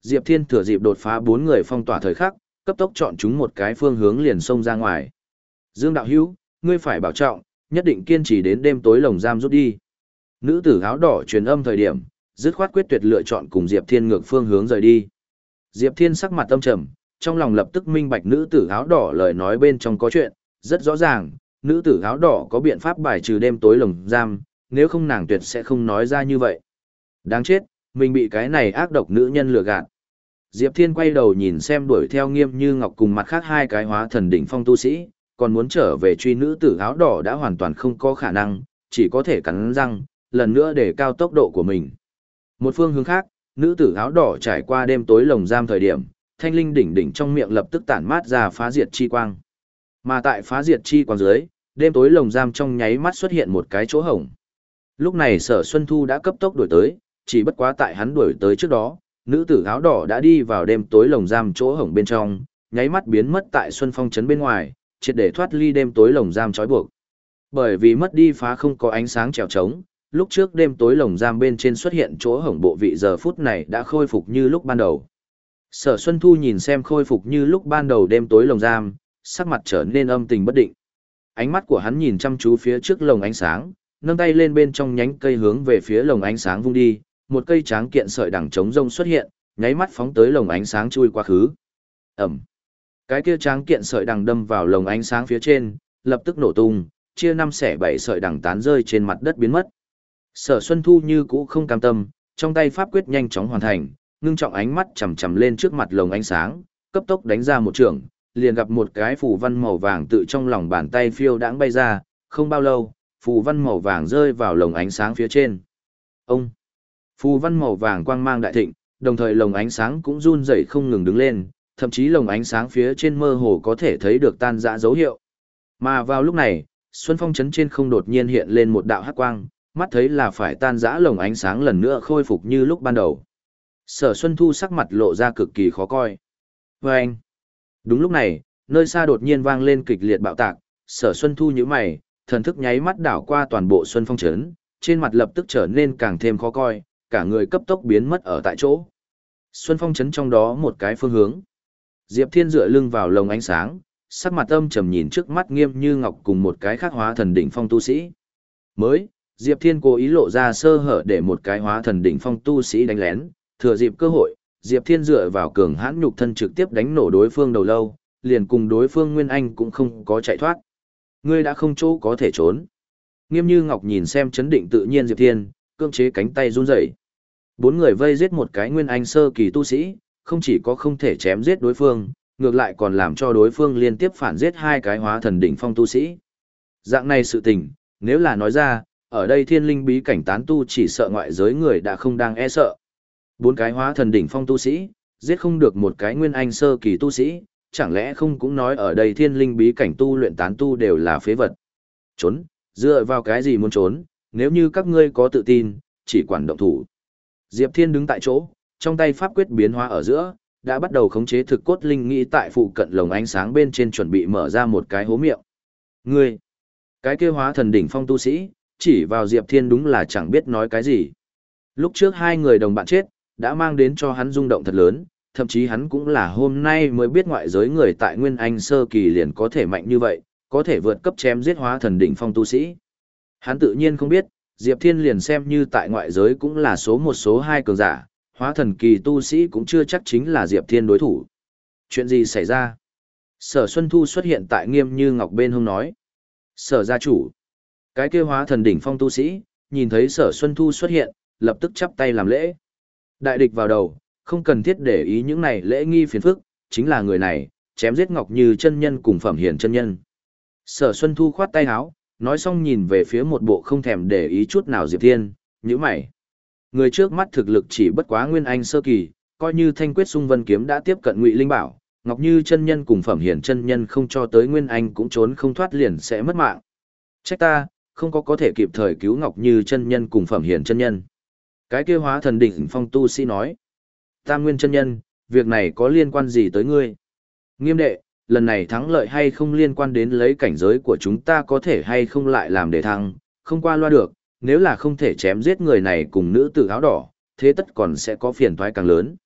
Diệp Thiên thừa dịp đột phá bốn người phong tỏa thời khắc, cấp tốc chọn chúng một cái phương hướng liền xông ra ngoài. Dương đạo hữu, ngươi phải bảo trọng, nhất định kiên trì đến đêm tối lồng giam rút đi. Nữ tử áo đỏ truyền âm thời điểm, dứt khoát quyết tuyệt lựa chọn cùng Diệp Thiên ngược phương hướng rời đi. Diệp Thiên sắc mặt âm trầm, trong lòng lập tức minh bạch nữ tử áo đỏ lời nói bên trong có chuyện, rất rõ ràng, nữ tử áo đỏ có biện pháp bài trừ đêm tối lồng giam, nếu không nàng tuyệt sẽ không nói ra như vậy. Đáng chết, mình bị cái này ác độc nữ nhân lừa gạt. Diệp Thiên quay đầu nhìn xem đuổi theo Nghiêm Như Ngọc cùng mặt khác hai cái hóa thần đỉnh phong tu sĩ, còn muốn trở về truy nữ tử áo đỏ đã hoàn toàn không có khả năng, chỉ có thể cắn răng, lần nữa để cao tốc độ của mình. Một phương hướng khác, nữ tử áo đỏ trải qua đêm tối lồng giam thời điểm, thanh linh đỉnh đỉnh trong miệng lập tức tản mát ra phá diệt chi quang. Mà tại phá diệt chi quang dưới, đêm tối lồng giam trong nháy mắt xuất hiện một cái chỗ hổng. Lúc này Sở Xuân Thu đã cấp tốc đuổi tới, chỉ bất quá tại hắn đuổi tới trước đó, nữ tử áo đỏ đã đi vào đêm tối lồng giam chỗ hổng bên trong, nháy mắt biến mất tại Xuân Phong trấn bên ngoài, triệt để thoát ly đêm tối lồng giam trói buộc. Bởi vì mất đi phá không có ánh sáng trèo trống, lúc trước đêm tối lồng giam bên trên xuất hiện chỗ hổng bộ vị giờ phút này đã khôi phục như lúc ban đầu. Sở Xuân Thu nhìn xem khôi phục như lúc ban đầu đêm tối lồng giam, sắc mặt trở nên âm tình bất định. Ánh mắt của hắn nhìn chăm chú phía trước lồng ánh sáng, nâng tay lên bên trong nhánh cây hướng về phía lồng ánh sáng vung đi, một cây tráng kiện sợi đằng trống rông xuất hiện, nháy mắt phóng tới lồng ánh sáng chui qua khứ. Ẩm. Cái kia tráng kiện sợi đằng đâm vào lồng ánh sáng phía trên, lập tức nổ tung, chia năm xẻ bảy sợi đằng tán rơi trên mặt đất biến mất. Sở Xuân Thu như cũ không cam tâm, trong tay pháp quyết nhanh chóng hoàn thành, ngưng trọng ánh mắt chằm chằm lên trước mặt lồng ánh sáng, cấp tốc đánh ra một trường, liền gặp một cái phù văn màu vàng tự trong lòng bàn tay phiêu đãng bay ra, không bao lâu, phù văn màu vàng rơi vào lồng ánh sáng phía trên. Ông! Phù văn màu vàng quang mang đại thịnh, đồng thời lồng ánh sáng cũng run rẩy không ngừng đứng lên, thậm chí lồng ánh sáng phía trên mơ hồ có thể thấy được tan rã dấu hiệu. Mà vào lúc này, Xuân Phong trấn trên không đột nhiên hiện lên một đạo hắc quang, mắt thấy là phải tan rã lồng ánh sáng lần nữa khôi phục như lúc ban đầu. Sở Xuân Thu sắc mặt lộ ra cực kỳ khó coi. Vâng! Đúng lúc này, nơi xa đột nhiên vang lên kịch liệt bạo tạc, Sở Xuân Thu nhíu mày, thần thức nháy mắt đảo qua toàn bộ Xuân Phong trấn, trên mặt lập tức trở nên càng thêm khó coi, cả người cấp tốc biến mất ở tại chỗ. Xuân Phong trấn trong đó một cái phương hướng. Diệp Thiên dựa lưng vào lồng ánh sáng, sắc mặt âm trầm nhìn trước mắt Nghiêm Như Ngọc cùng một cái khác hóa thần đỉnh phong tu sĩ. Mới, Diệp Thiên cố ý lộ ra sơ hở để một cái hóa thần đỉnh phong tu sĩ đánh lén, thừa dịp cơ hội, Diệp Thiên dựa vào cường hãn nhục thân trực tiếp đánh nổ đối phương đầu lâu, liền cùng đối phương Nguyên Anh cũng không có chạy thoát. Ngươi đã không chỗ có thể trốn. Nghiêm Như Ngọc nhìn xem chấn định tự nhiên Diệp Thiên, cưỡng chế cánh tay run rẩy. Bốn người vây giết một cái Nguyên Anh sơ kỳ tu sĩ, không chỉ có không thể chém giết đối phương, ngược lại còn làm cho đối phương liên tiếp phản giết hai cái hóa thần đỉnh phong tu sĩ. Dạng này sự tình, nếu là nói ra, ở đây thiên linh bí cảnh tán tu chỉ sợ ngoại giới người đã không đang e sợ. Bốn cái hóa thần đỉnh phong tu sĩ, giết không được một cái Nguyên Anh sơ kỳ tu sĩ, chẳng lẽ không cũng nói ở đây thiên linh bí cảnh tu luyện tán tu đều là phế vật. Trốn, dựa vào cái gì muốn trốn, nếu như các ngươi có tự tin, chỉ quản động thủ. Diệp Thiên đứng tại chỗ, trong tay pháp quyết biến hóa ở giữa, đã bắt đầu khống chế thực cốt linh nghĩ tại phụ cận lồng ánh sáng bên trên chuẩn bị mở ra một cái hố miệng. Ngươi, cái kia hóa thần đỉnh phong tu sĩ, chỉ vào Diệp Thiên đúng là chẳng biết nói cái gì. Lúc trước hai người đồng bạn chết, đã mang đến cho hắn rung động thật lớn, thậm chí hắn cũng là hôm nay mới biết ngoại giới người tại Nguyên Anh sơ kỳ liền có thể mạnh như vậy, có thể vượt cấp chém giết hóa thần đỉnh phong tu sĩ. Hắn tự nhiên không biết, Diệp Thiên liền xem như tại ngoại giới cũng là số một số hai cường giả, hóa thần kỳ tu sĩ cũng chưa chắc chính là Diệp Thiên đối thủ. Chuyện gì xảy ra? Sở Xuân Thu xuất hiện tại Nghiêm Như Ngọc bên hông nói. Sở gia chủ. Cái kia hóa thần đỉnh phong tu sĩ, nhìn thấy Sở Xuân Thu xuất hiện, lập tức chắp tay làm lễ. Đại địch vào đầu, không cần thiết để ý những này lễ nghi phiền phức, chính là người này, chém giết Ngọc Như chân nhân cùng Phẩm Hiền chân nhân. Sở Xuân Thu khoát tay áo, nói xong nhìn về phía một bộ không thèm để ý chút nào Diệp Thiên, nhíu mày. Người trước mắt thực lực chỉ bất quá Nguyên Anh sơ kỳ, coi như Thanh Quyết Xung Vân kiếm đã tiếp cận Ngụy Linh Bảo, Ngọc Như chân nhân cùng Phẩm Hiền chân nhân không cho tới Nguyên Anh cũng trốn không thoát liền sẽ mất mạng. Trách ta, không có có thể kịp thời cứu Ngọc Như chân nhân cùng Phẩm Hiền chân nhân. Cái kia hóa thần đỉnh phong tu sĩ nói. Tam Nguyên chân nhân, việc này có liên quan gì tới ngươi? Nghiêm đệ, lần này thắng lợi hay không liên quan đến lấy cảnh giới của chúng ta có thể hay không lại làm để thắng, không qua loa được, nếu là không thể chém giết người này cùng nữ tử áo đỏ, thế tất còn sẽ có phiền toái càng lớn.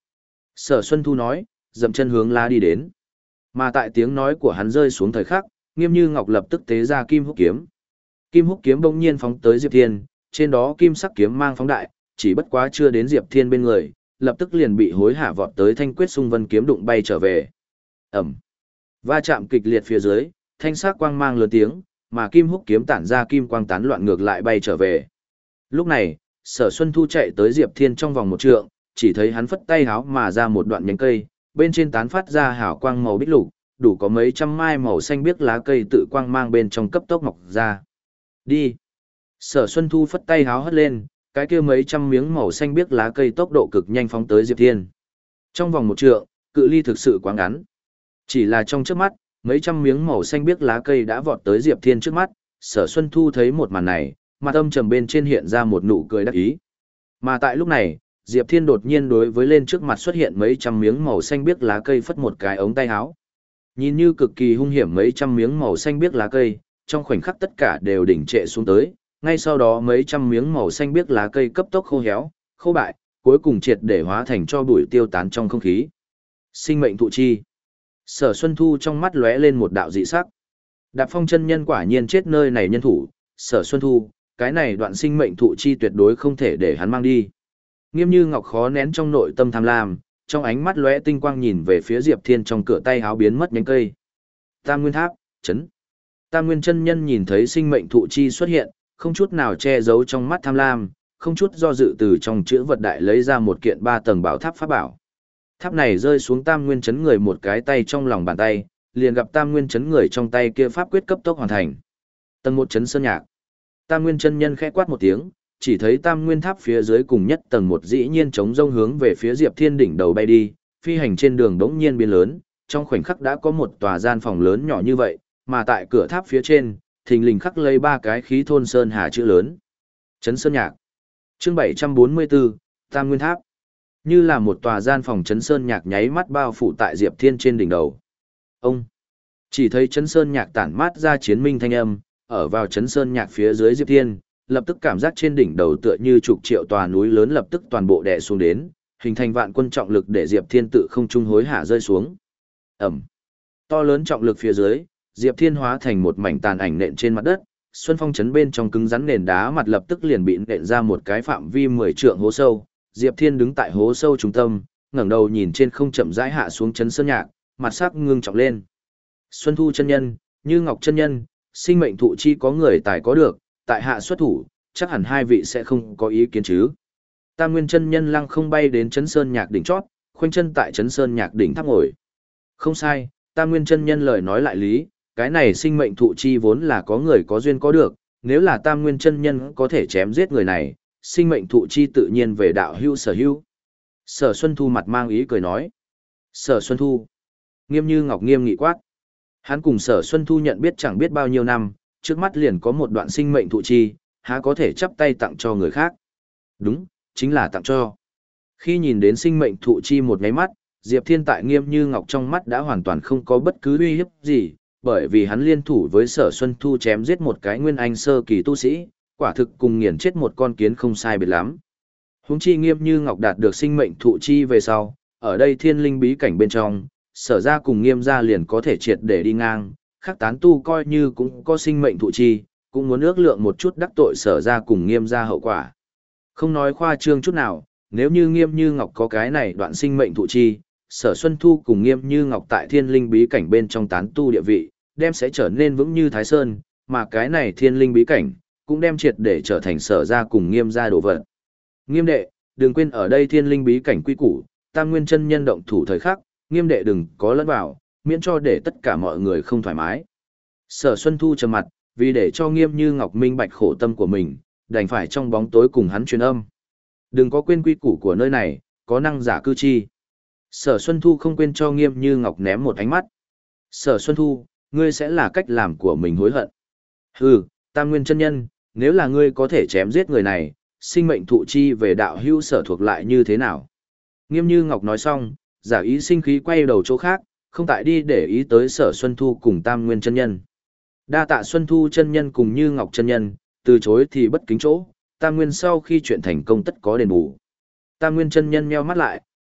Sở Xuân Thu nói, dậm chân hướng lá đi đến. Mà tại tiếng nói của hắn rơi xuống thời khắc, Nghiêm Như Ngọc lập tức tế ra kim húc kiếm. Kim húc kiếm bỗng nhiên phóng tới Diệp Thiên, trên đó kim sắc kiếm mang phóng đại, chỉ bất quá chưa đến Diệp Thiên bên người, lập tức liền bị hối hả vọt tới thanh quyết xung vân kiếm đụng bay trở về. Ẩm. Va chạm kịch liệt phía dưới, thanh sắc quang mang lớn tiếng, mà kim húc kiếm tản ra kim quang tán loạn ngược lại bay trở về. Lúc này, Sở Xuân Thu chạy tới Diệp Thiên trong vòng một trượng, chỉ thấy hắn phất tay háo mà ra một đoạn nhánh cây, bên trên tán phát ra hào quang màu bích lục, đủ có mấy trăm mai màu xanh biếc lá cây tự quang mang bên trong cấp tốc mọc ra. Đi. Sở Xuân Thu phất tay háo hất lên, cái kia mấy trăm miếng màu xanh biếc lá cây tốc độ cực nhanh phóng tới Diệp Thiên. Trong vòng một trượng, cự ly thực sự quá ngắn. Chỉ là trong trước mắt, mấy trăm miếng màu xanh biếc lá cây đã vọt tới Diệp Thiên trước mắt, Sở Xuân Thu thấy một màn này, mặt âm trầm bên trên hiện ra một nụ cười đắc ý. Mà tại lúc này, Diệp Thiên đột nhiên đối với lên trước mặt xuất hiện mấy trăm miếng màu xanh biếc lá cây phất một cái ống tay áo. Nhìn như cực kỳ hung hiểm mấy trăm miếng màu xanh biếc lá cây, trong khoảnh khắc tất cả đều đỉnh trệ xuống tới, ngay sau đó mấy trăm miếng màu xanh biếc lá cây cấp tốc khô héo, khô bại, cuối cùng triệt để hóa thành cho bụi tiêu tán trong không khí. Sinh mệnh thụ chi. Sở Xuân Thu trong mắt lóe lên một đạo dị sắc. Đạp Phong chân nhân quả nhiên chết nơi này nhân thủ, Sở Xuân Thu, cái này đoạn sinh mệnh thụ chi tuyệt đối không thể để hắn mang đi. Nghiêm Như Ngọc khó nén trong nội tâm tham lam, trong ánh mắt lóe tinh quang nhìn về phía Diệp Thiên trong cửa tay háo biến mất nhánh cây. Tam Nguyên Tháp, chấn. Tam Nguyên chân nhân nhìn thấy sinh mệnh thụ chi xuất hiện, không chút nào che giấu trong mắt tham lam, không chút do dự từ trong chữ vật đại lấy ra một kiện ba tầng bảo tháp pháp bảo. Tháp này rơi xuống Tam Nguyên chấn người một cái tay trong lòng bàn tay, liền gặp Tam Nguyên chấn người trong tay kia pháp quyết cấp tốc hoàn thành. Tầng một chấn sơn nhạc. Tam Nguyên chân nhân khẽ quát một tiếng, chỉ thấy Tam Nguyên tháp phía dưới cùng nhất tầng một dĩ nhiên chống rông hướng về phía Diệp Thiên đỉnh đầu bay đi, phi hành trên đường đống nhiên biến lớn, trong khoảnh khắc đã có một tòa gian phòng lớn nhỏ như vậy, mà tại cửa tháp phía trên, thình lình khắc lấy ba cái khí thôn sơn hà chữ lớn. Chấn sơn nhạc. Chương bảy trăm bốn mươi bốn, Tam Nguyên tháp. Như là một tòa gian phòng chấn sơn nhạc nháy mắt bao phủ tại Diệp Thiên trên đỉnh đầu. Ông chỉ thấy chấn sơn nhạc tản mát ra chiến minh thanh âm, ở vào chấn sơn nhạc phía dưới Diệp Thiên, lập tức cảm giác trên đỉnh đầu tựa như chục triệu tòa núi lớn lập tức toàn bộ đè xuống đến, hình thành vạn quân trọng lực để Diệp Thiên tự không trung hối hả rơi xuống. Ẩm. To lớn trọng lực phía dưới, Diệp Thiên hóa thành một mảnh tàn ảnh nện trên mặt đất, Xuân Phong chấn bên trong cứng rắn nền đá mặt lập tức liền bị nện ra một cái phạm vi mười trượng hố sâu. Diệp Thiên đứng tại hố sâu trung tâm, ngẩng đầu nhìn trên không chậm rãi hạ xuống chấn sơn nhạc, mặt sắc ngưng trọng lên. Xuân Thu chân nhân, Như Ngọc chân nhân, sinh mệnh thụ chi có người tài có được, tại hạ xuất thủ, chắc hẳn hai vị sẽ không có ý kiến chứ. Tam Nguyên chân nhân lăng không bay đến chấn sơn nhạc đỉnh chót, khoanh chân tại chấn sơn nhạc đỉnh tháp ngồi. Không sai, Tam Nguyên chân nhân lời nói lại lý, cái này sinh mệnh thụ chi vốn là có người có duyên có được, nếu là Tam Nguyên chân nhân có thể chém giết người này, sinh mệnh thụ chi tự nhiên về đạo hữu sở hữu. Sở Xuân Thu mặt mang ý cười nói. Sở Xuân Thu. Nghiêm Như Ngọc nghiêm nghị quát. Hắn cùng Sở Xuân Thu nhận biết chẳng biết bao nhiêu năm, trước mắt liền có một đoạn sinh mệnh thụ chi, há có thể chắp tay tặng cho người khác. Đúng, chính là tặng cho. Khi nhìn đến sinh mệnh thụ chi một nháy mắt, Diệp Thiên tại Nghiêm Như Ngọc trong mắt đã hoàn toàn không có bất cứ uy hiếp gì, bởi vì hắn liên thủ với Sở Xuân Thu chém giết một cái nguyên anh sơ kỳ tu sĩ, quả thực cùng nghiền chết một con kiến không sai biệt lắm. Huống chi Nghiêm Như Ngọc đạt được sinh mệnh thụ chi về sau, ở đây thiên linh bí cảnh bên trong, Sở ra cùng Nghiêm ra liền có thể triệt để đi ngang, khác tán tu coi như cũng có sinh mệnh thụ chi, cũng muốn ước lượng một chút đắc tội Sở ra cùng Nghiêm ra hậu quả. Không nói khoa trương chút nào, nếu như Nghiêm Như Ngọc có cái này đoạn sinh mệnh thụ chi, Sở Xuân Thu cùng Nghiêm Như Ngọc tại thiên linh bí cảnh bên trong tán tu địa vị, đem sẽ trở nên vững như Thái Sơn, mà cái này thiên linh bí cảnh, cũng đem triệt để trở thành Sở ra cùng Nghiêm ra đồ vật. Nghiêm đệ, đừng quên ở đây thiên linh bí cảnh quy củ, Tam Nguyên chân nhân động thủ thời khắc, Nghiêm đệ đừng có lẫn vào, miễn cho để tất cả mọi người không thoải mái. Sở Xuân Thu trầm mặt, vì để cho Nghiêm Như Ngọc minh bạch khổ tâm của mình, đành phải trong bóng tối cùng hắn truyền âm. Đừng có quên quy củ của nơi này, có năng giả cư chi. Sở Xuân Thu không quên cho Nghiêm Như Ngọc ném một ánh mắt. Sở Xuân Thu, ngươi sẽ là cách làm của mình hối hận. Hừ, Tam Nguyên chân nhân, nếu là ngươi có thể chém giết người này, sinh mệnh thụ chi về đạo hữu sở thuộc lại như thế nào? Nghiêm Như Ngọc nói xong, giả ý sinh khí quay đầu chỗ khác, không tại đi để ý tới Sở Xuân Thu cùng Tam Nguyên chân nhân. Đa tạ Xuân Thu chân nhân cùng Như Ngọc chân nhân, từ chối thì bất kính chỗ, Tam Nguyên sau khi chuyện thành công tất có đền bù. Tam Nguyên chân nhân nheo mắt lại,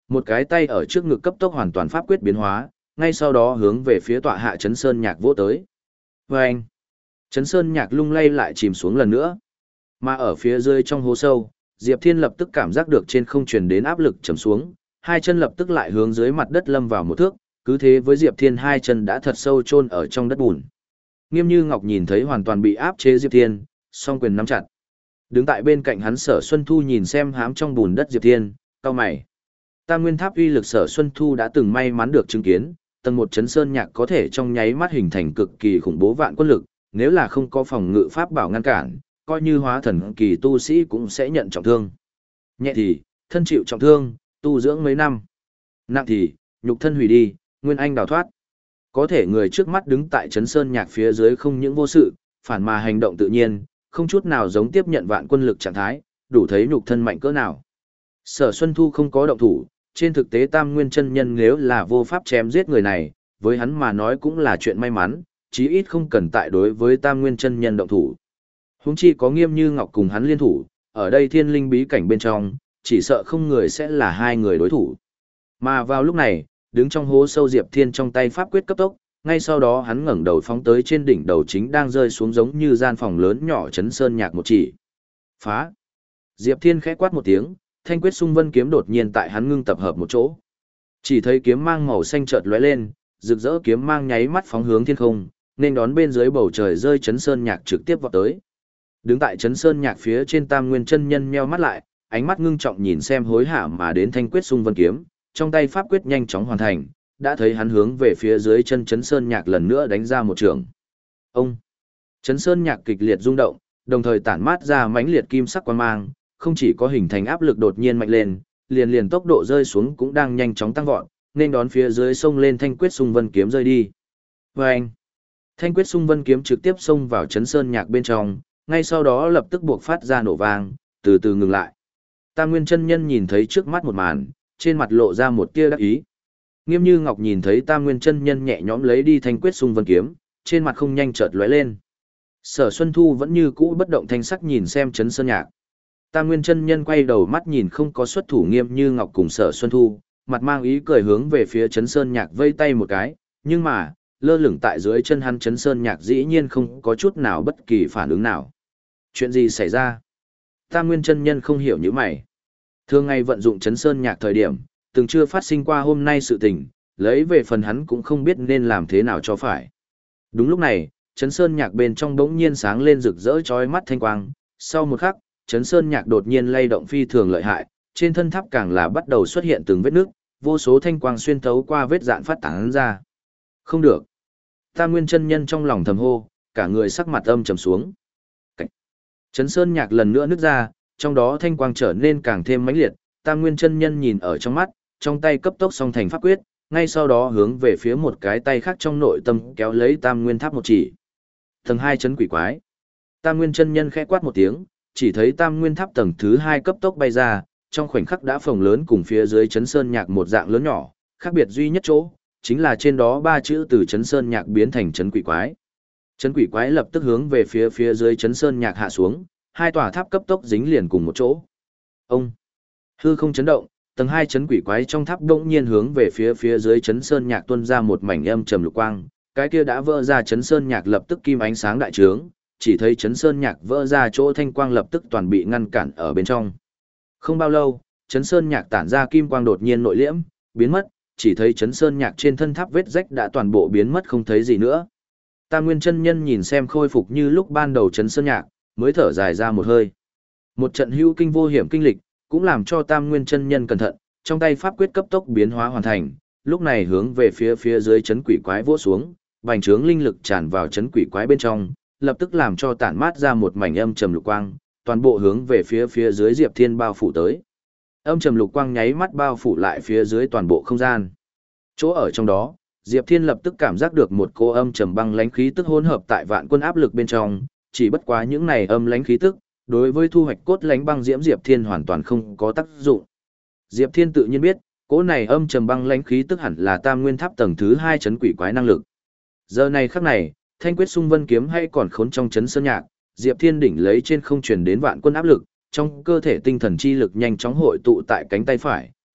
Một cái tay ở trước ngực cấp tốc hoàn toàn pháp quyết biến hóa, ngay sau đó hướng về phía tọa hạ Chấn Sơn Nhạc vỗ tới. Và anh, Chấn Sơn Nhạc lung lay lại chìm xuống lần nữa. Mà ở phía dưới trong hố sâu, Diệp Thiên lập tức cảm giác được trên không truyền đến áp lực chầm xuống, hai chân lập tức lại hướng dưới mặt đất lâm vào một thước, cứ thế với Diệp Thiên hai chân đã thật sâu chôn ở trong đất bùn. Nghiêm Như Ngọc nhìn thấy hoàn toàn bị áp chế Diệp Thiên, song quyền nắm chặt. Đứng tại bên cạnh hắn Sở Xuân Thu nhìn xem hám trong bùn đất Diệp Thiên, cau mày. Tam Nguyên Tháp uy lực Sở Xuân Thu đã từng may mắn được chứng kiến, tầng một Chấn Sơn Nhạc có thể trong nháy mắt hình thành cực kỳ khủng bố vạn quân lực, nếu là không có phòng ngự pháp bảo ngăn cản, coi như hóa thần kỳ tu sĩ cũng sẽ nhận trọng thương. Nhẹ thì, thân chịu trọng thương, tu dưỡng mấy năm. Nặng thì, nhục thân hủy đi, nguyên anh đào thoát. Có thể người trước mắt đứng tại Chấn Sơn Nhạc phía dưới không những vô sự, phản mà hành động tự nhiên, không chút nào giống tiếp nhận vạn quân lực trạng thái, đủ thấy nhục thân mạnh cỡ nào. Sở Xuân Thu không có động thủ, trên thực tế Tam Nguyên chân nhân nếu là vô pháp chém giết người này, với hắn mà nói cũng là chuyện may mắn, chí ít không cần tại đối với Tam Nguyên chân nhân động thủ. Huống chi có Nghiêm Như Ngọc cùng hắn liên thủ, ở đây thiên linh bí cảnh bên trong, chỉ sợ không người sẽ là hai người đối thủ. Mà vào lúc này, đứng trong hố sâu Diệp Thiên trong tay pháp quyết cấp tốc, ngay sau đó hắn ngẩng đầu phóng tới trên đỉnh đầu chính đang rơi xuống giống như gian phòng lớn nhỏ Chấn Sơn Nhạc một chỉ. Phá! Diệp Thiên khẽ quát một tiếng, thanh quyết xung vân kiếm đột nhiên tại hắn ngưng tập hợp một chỗ. Chỉ thấy kiếm mang màu xanh chợt lóe lên, rực rỡ kiếm mang nháy mắt phóng hướng thiên không, nên đón bên dưới bầu trời rơi Chấn Sơn Nhạc trực tiếp vọt tới. Đứng tại Chấn Sơn Nhạc phía trên Tam Nguyên chân nhân nheo mắt lại, ánh mắt ngưng trọng nhìn xem hối hả mà đến thanh quyết xung vân kiếm, trong tay pháp quyết nhanh chóng hoàn thành, đã thấy hắn hướng về phía dưới chân Chấn Sơn Nhạc lần nữa đánh ra một trường. Ông! Chấn Sơn Nhạc kịch liệt rung động, đồng thời tản mát ra mãnh liệt kim sắc quang mang, không chỉ có hình thành áp lực đột nhiên mạnh lên, liền liền tốc độ rơi xuống cũng đang nhanh chóng tăng vọt, nên đón phía dưới xông lên thanh quyết xung vân kiếm rơi đi. Và anh! Thanh quyết xung vân kiếm trực tiếp xông vào Chấn Sơn Nhạc bên trong, ngay sau đó lập tức buộc phát ra nổ vang, từ từ ngừng lại. Tam Nguyên chân nhân nhìn thấy trước mắt một màn, trên mặt lộ ra một tia đắc ý. Nghiêm Như Ngọc nhìn thấy Tam Nguyên chân nhân nhẹ nhõm lấy đi thanh quyết xung vân kiếm, trên mặt không nhanh chợt lóe lên. Sở Xuân Thu vẫn như cũ bất động thanh sắc nhìn xem Chấn Sơn Nhạc. Tam Nguyên chân nhân quay đầu mắt nhìn không có xuất thủ Nghiêm Như Ngọc cùng Sở Xuân Thu, mặt mang ý cười hướng về phía Chấn Sơn Nhạc vây tay một cái, nhưng mà, lơ lửng tại dưới chân hắn Chấn Sơn Nhạc dĩ nhiên không có chút nào bất kỳ phản ứng nào. Chuyện gì xảy ra? Tam Nguyên chân nhân không hiểu như mày. Thường ngày vận dụng Chấn Sơn Nhạc thời điểm, từng chưa phát sinh qua hôm nay sự tình, lấy về phần hắn cũng không biết nên làm thế nào cho phải. Đúng lúc này, Chấn Sơn Nhạc bên trong bỗng nhiên sáng lên rực rỡ chói mắt thanh quang, sau một khắc, Chấn Sơn Nhạc đột nhiên lay động phi thường lợi hại, trên thân tháp càng là bắt đầu xuất hiện từng vết nước, vô số thanh quang xuyên thấu qua vết dạn phát tán ra. Không được. Tam Nguyên chân nhân trong lòng thầm hô, cả người sắc mặt âm trầm xuống. Cảnh. Chấn Sơn Nhạc lần nữa nứt ra, trong đó thanh quang trở nên càng thêm mãnh liệt, Tam Nguyên chân nhân nhìn ở trong mắt, trong tay cấp tốc song thành pháp quyết, ngay sau đó hướng về phía một cái tay khác trong nội tâm kéo lấy Tam Nguyên tháp một chỉ. Tầng hai chấn quỷ quái. Tam Nguyên chân nhân khẽ quát một tiếng, chỉ thấy Tam Nguyên tháp tầng thứ hai cấp tốc bay ra, trong khoảnh khắc đã phồng lớn cùng phía dưới Chấn Sơn Nhạc một dạng lớn nhỏ, khác biệt duy nhất chỗ, chính là trên đó ba chữ từ Chấn Sơn Nhạc biến thành chấn quỷ quái. Chấn quỷ quái lập tức hướng về phía phía dưới Chấn Sơn Nhạc hạ xuống, hai tòa tháp cấp tốc dính liền cùng một chỗ. Ông! Hư không chấn động, tầng hai chấn quỷ quái trong tháp đột nhiên hướng về phía phía dưới Chấn Sơn Nhạc tuôn ra một mảnh âm trầm lục quang, cái kia đã vỡ ra Chấn Sơn Nhạc lập tức kim ánh sáng đại trướng, chỉ thấy Chấn Sơn Nhạc vỡ ra chỗ thanh quang lập tức toàn bị ngăn cản ở bên trong. Không bao lâu, Chấn Sơn Nhạc tản ra kim quang đột nhiên nội liễm, biến mất, chỉ thấy Chấn Sơn Nhạc trên thân tháp vết rách đã toàn bộ biến mất không thấy gì nữa. Tam Nguyên chân nhân nhìn xem khôi phục như lúc ban đầu Chấn Sơn Nhạc, mới thở dài ra một hơi. Một trận hữu kinh vô hiểm kinh lịch, cũng làm cho Tam Nguyên chân nhân cẩn thận, trong tay pháp quyết cấp tốc biến hóa hoàn thành, lúc này hướng về phía phía dưới chấn quỷ quái vỗ xuống, bành trướng linh lực tràn vào chấn quỷ quái bên trong, lập tức làm cho tản mát ra một mảnh âm trầm lục quang, toàn bộ hướng về phía phía dưới Diệp Thiên bao phủ tới. Âm trầm lục quang nháy mắt bao phủ lại phía dưới toàn bộ không gian. Chỗ ở trong đó, Diệp Thiên lập tức cảm giác được một cô âm trầm băng lãnh khí tức hỗn hợp tại vạn quân áp lực bên trong, chỉ bất quá những này âm lãnh khí tức, đối với thu hoạch cốt lãnh băng diễm Diệp Thiên hoàn toàn không có tác dụng. Diệp Thiên tự nhiên biết, cỗ này âm trầm băng lãnh khí tức hẳn là Tam Nguyên Tháp tầng thứ hai chấn quỷ quái năng lực. Giờ này khắc này, Thanh quyết xung vân kiếm hay còn khốn trong chấn sơn nhạc, Diệp Thiên đỉnh lấy trên không truyền đến vạn quân áp lực, trong cơ thể tinh thần chi lực nhanh chóng hội tụ tại cánh tay phải,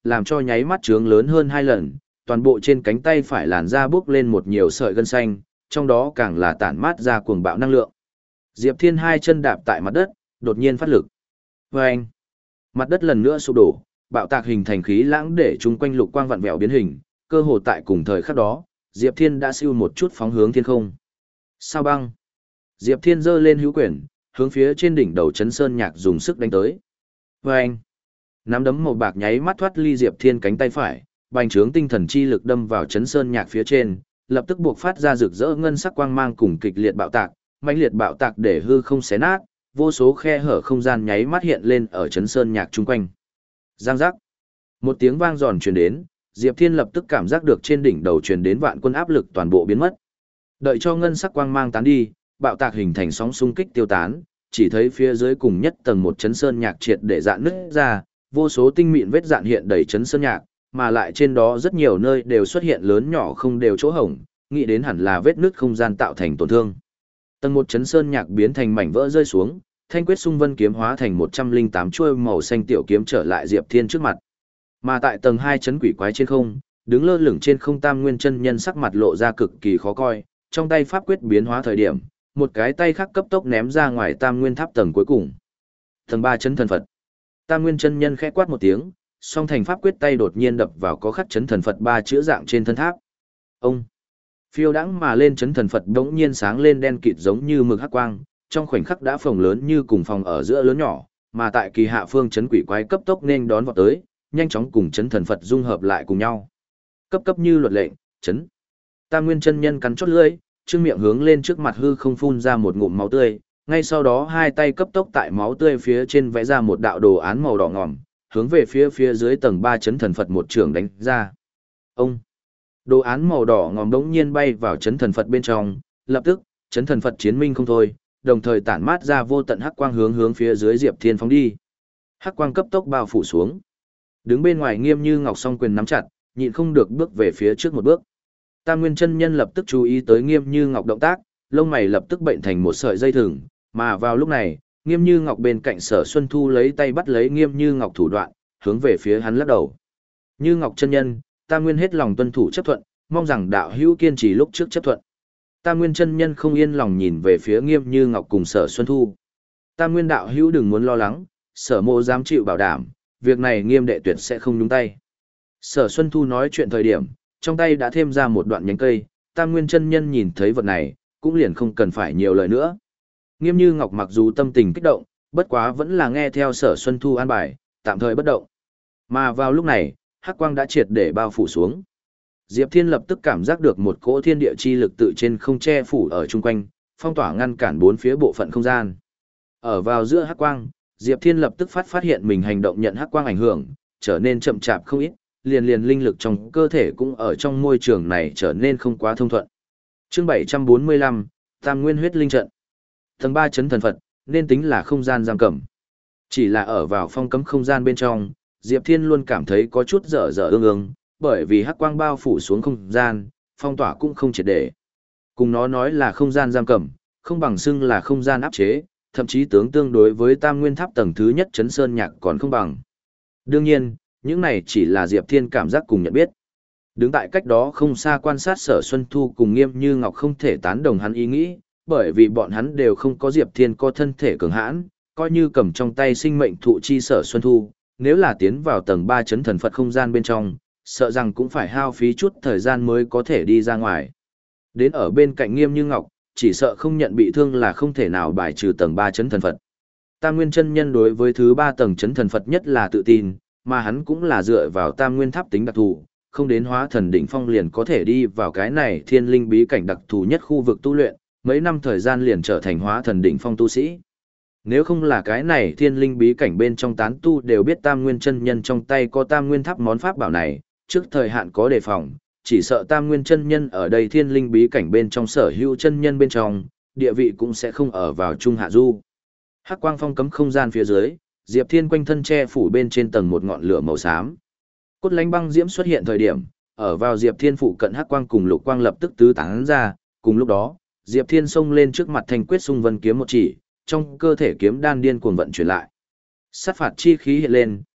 làm cho nháy mắt trướng lớn hơn hai lần, toàn bộ trên cánh tay phải làn da bốc lên một nhiều sợi gân xanh, trong đó càng là tản mát ra cuồng bạo năng lượng. Diệp Thiên hai chân đạp tại mặt đất, đột nhiên phát lực. Vâng! Mặt đất lần nữa sụp đổ, bạo tạc hình thành khí lãng để chung quanh lục quang vặn vẹo biến hình, cơ hồ tại cùng thời khắc đó, Diệp Thiên đã siêu một chút phóng hướng thiên không. Sao băng? Diệp Thiên giơ lên hữu quyển, hướng phía trên đỉnh đầu chấn sơn nhạc dùng sức đánh tới. Vâng! Nắm đấm màu bạc nháy mắt thoát ly Diệp Thiên cánh tay phải, bành trướng tinh thần chi lực đâm vào chấn sơn nhạc phía trên, lập tức buộc phát ra rực rỡ ngân sắc quang mang cùng kịch liệt bạo tạc, mãnh liệt bạo tạc để hư không xé nát, vô số khe hở không gian nháy mắt hiện lên ở chấn sơn nhạc chung quanh. Giang giác. Một tiếng vang giòn truyền đến, Diệp Thiên lập tức cảm giác được trên đỉnh đầu truyền đến vạn quân áp lực toàn bộ biến mất. Đợi cho ngân sắc quang mang tán đi, bạo tạc hình thành sóng xung kích tiêu tán, chỉ thấy phía dưới cùng nhất tầng một chấn sơn nhạc triệt để dạn nứt ra, vô số tinh mịn vết dạn hiện đầy chấn sơn nhạc, mà lại trên đó rất nhiều nơi đều xuất hiện lớn nhỏ không đều chỗ hổng, nghĩ đến hẳn là vết nứt không gian tạo thành tổn thương. Tầng một chấn sơn nhạc biến thành mảnh vỡ rơi xuống, thanh quyết xung vân kiếm hóa thành một trăm linh tám chuôi màu xanh tiểu kiếm trở lại Diệp Thiên trước mặt. Mà tại tầng hai chấn quỷ quái trên không, đứng lơ lửng trên không Tam Nguyên chân nhân sắc mặt lộ ra cực kỳ khó coi, trong tay pháp quyết biến hóa thời điểm, một cái tay khác cấp tốc ném ra ngoài Tam Nguyên tháp tầng cuối cùng. Tầng ba chấn thần Phật. Tam Nguyên chân nhân khẽ quát một tiếng, song thành pháp quyết tay đột nhiên đập vào có khắc chấn thần Phật ba chữ dạng trên thân tháp. Ông phiêu đãng mà lên chấn thần Phật đống nhiên sáng lên đen kịt giống như mực hắc quang, trong khoảnh khắc đã phồng lớn như cùng phòng ở giữa lớn nhỏ, mà tại kỳ hạ phương chấn quỷ quái cấp tốc nên đón vọt tới, nhanh chóng cùng chấn thần Phật dung hợp lại cùng nhau. Cấp cấp như luật lệnh, chấn. Tam Nguyên chân nhân cắn chốt lưỡi, trương miệng hướng lên trước mặt hư không phun ra một ngụm máu tươi, ngay sau đó hai tay cấp tốc tại máu tươi phía trên vẽ ra một đạo đồ án màu đỏ ngòm, hướng về phía phía dưới tầng ba chấn thần Phật một trường đánh ra. Ông đồ án màu đỏ ngòm đống nhiên bay vào chấn thần Phật bên trong, lập tức, chấn thần Phật chiến minh không thôi, đồng thời tản mát ra vô tận hắc quang hướng hướng phía dưới Diệp Thiên phóng đi. Hắc quang cấp tốc bao phủ xuống. Đứng bên ngoài Nghiêm Như Ngọc song quyền nắm chặt, nhịn không được bước về phía trước một bước. Tam Nguyên chân nhân lập tức chú ý tới Nghiêm Như Ngọc động tác, lông mày lập tức bệnh thành một sợi dây thừng, mà vào lúc này, Nghiêm Như Ngọc bên cạnh Sở Xuân Thu lấy tay bắt lấy Nghiêm Như Ngọc thủ đoạn, hướng về phía hắn lắc đầu. Như Ngọc chân nhân, Tam Nguyên hết lòng tuân thủ chấp thuận, mong rằng đạo hữu kiên trì lúc trước chấp thuận. Tam Nguyên chân nhân không yên lòng nhìn về phía Nghiêm Như Ngọc cùng Sở Xuân Thu. Tam Nguyên đạo hữu đừng muốn lo lắng, Sở mộ dám chịu bảo đảm, việc này Nghiêm đệ tuyệt sẽ không nhúng tay. Sở Xuân Thu nói chuyện thời điểm, trong tay đã thêm ra một đoạn nhánh cây, Tam Nguyên chân nhân nhìn thấy vật này, cũng liền không cần phải nhiều lời nữa. Nghiêm Như Ngọc mặc dù tâm tình kích động, bất quá vẫn là nghe theo Sở Xuân Thu an bài, tạm thời bất động. Mà vào lúc này, hắc quang đã triệt để bao phủ xuống. Diệp Thiên lập tức cảm giác được một cỗ thiên địa chi lực tự trên không che phủ ở chung quanh, phong tỏa ngăn cản bốn phía bộ phận không gian. Ở vào giữa hắc quang, Diệp Thiên lập tức phát phát hiện mình hành động nhận hắc quang ảnh hưởng, trở nên chậm chạp không ít, liền liền linh lực trong cơ thể cũng ở trong môi trường này trở nên không quá thông thuận. Chương bảy trăm bốn mươi lăm, Tam Nguyên huyết linh trận. Tầng ba chấn thần Phật, nên tính là không gian giam cầm. Chỉ là ở vào phong cấm không gian bên trong, Diệp Thiên luôn cảm thấy có chút dở dở ương ương, bởi vì hắc quang bao phủ xuống không gian, phong tỏa cũng không triệt để. Cùng nó nói là không gian giam cầm, không bằng xưng là không gian áp chế, thậm chí tướng tương đối với Tam Nguyên tháp tầng thứ nhất chấn sơn nhạc còn không bằng. Đương nhiên, những này chỉ là Diệp Thiên cảm giác cùng nhận biết. Đứng tại cách đó không xa quan sát Sở Xuân Thu cùng Nghiêm Như Ngọc không thể tán đồng hắn ý nghĩ, bởi vì bọn hắn đều không có Diệp Thiên có thân thể cường hãn, coi như cầm trong tay sinh mệnh thụ chi Sở Xuân Thu, nếu là tiến vào tầng ba chấn thần Phật không gian bên trong, sợ rằng cũng phải hao phí chút thời gian mới có thể đi ra ngoài. Đến ở bên cạnh Nghiêm Như Ngọc, chỉ sợ không nhận bị thương là không thể nào bài trừ tầng ba chấn thần Phật. Tam Nguyên chân nhân đối với thứ ba tầng chấn thần Phật nhất là tự tin, mà hắn cũng là dựa vào Tam Nguyên tháp tính đặc thù, không đến hóa thần đỉnh phong liền có thể đi vào cái này thiên linh bí cảnh đặc thù nhất khu vực tu luyện, mấy năm thời gian liền trở thành hóa thần đỉnh phong tu sĩ. Nếu không là cái này thiên linh bí cảnh bên trong tán tu đều biết Tam Nguyên chân nhân trong tay có Tam Nguyên tháp món pháp bảo này, trước thời hạn có đề phòng, chỉ sợ Tam Nguyên chân nhân ở đây thiên linh bí cảnh bên trong sở hữu chân nhân bên trong, địa vị cũng sẽ không ở vào trung hạ du. Hắc quang phong cấm không gian phía dưới, Diệp Thiên quanh thân che phủ bên trên tầng một ngọn lửa màu xám. Cốt lánh băng diễm xuất hiện thời điểm, ở vào Diệp Thiên phụ cận hắc quang cùng lục quang lập tức tứ tán ra, cùng lúc đó, Diệp Thiên xông lên trước mặt thanh quyết xung vân kiếm một chỉ, trong cơ thể kiếm đan điên cuồng vận chuyển lại. Sát phạt chi khí hiện lên,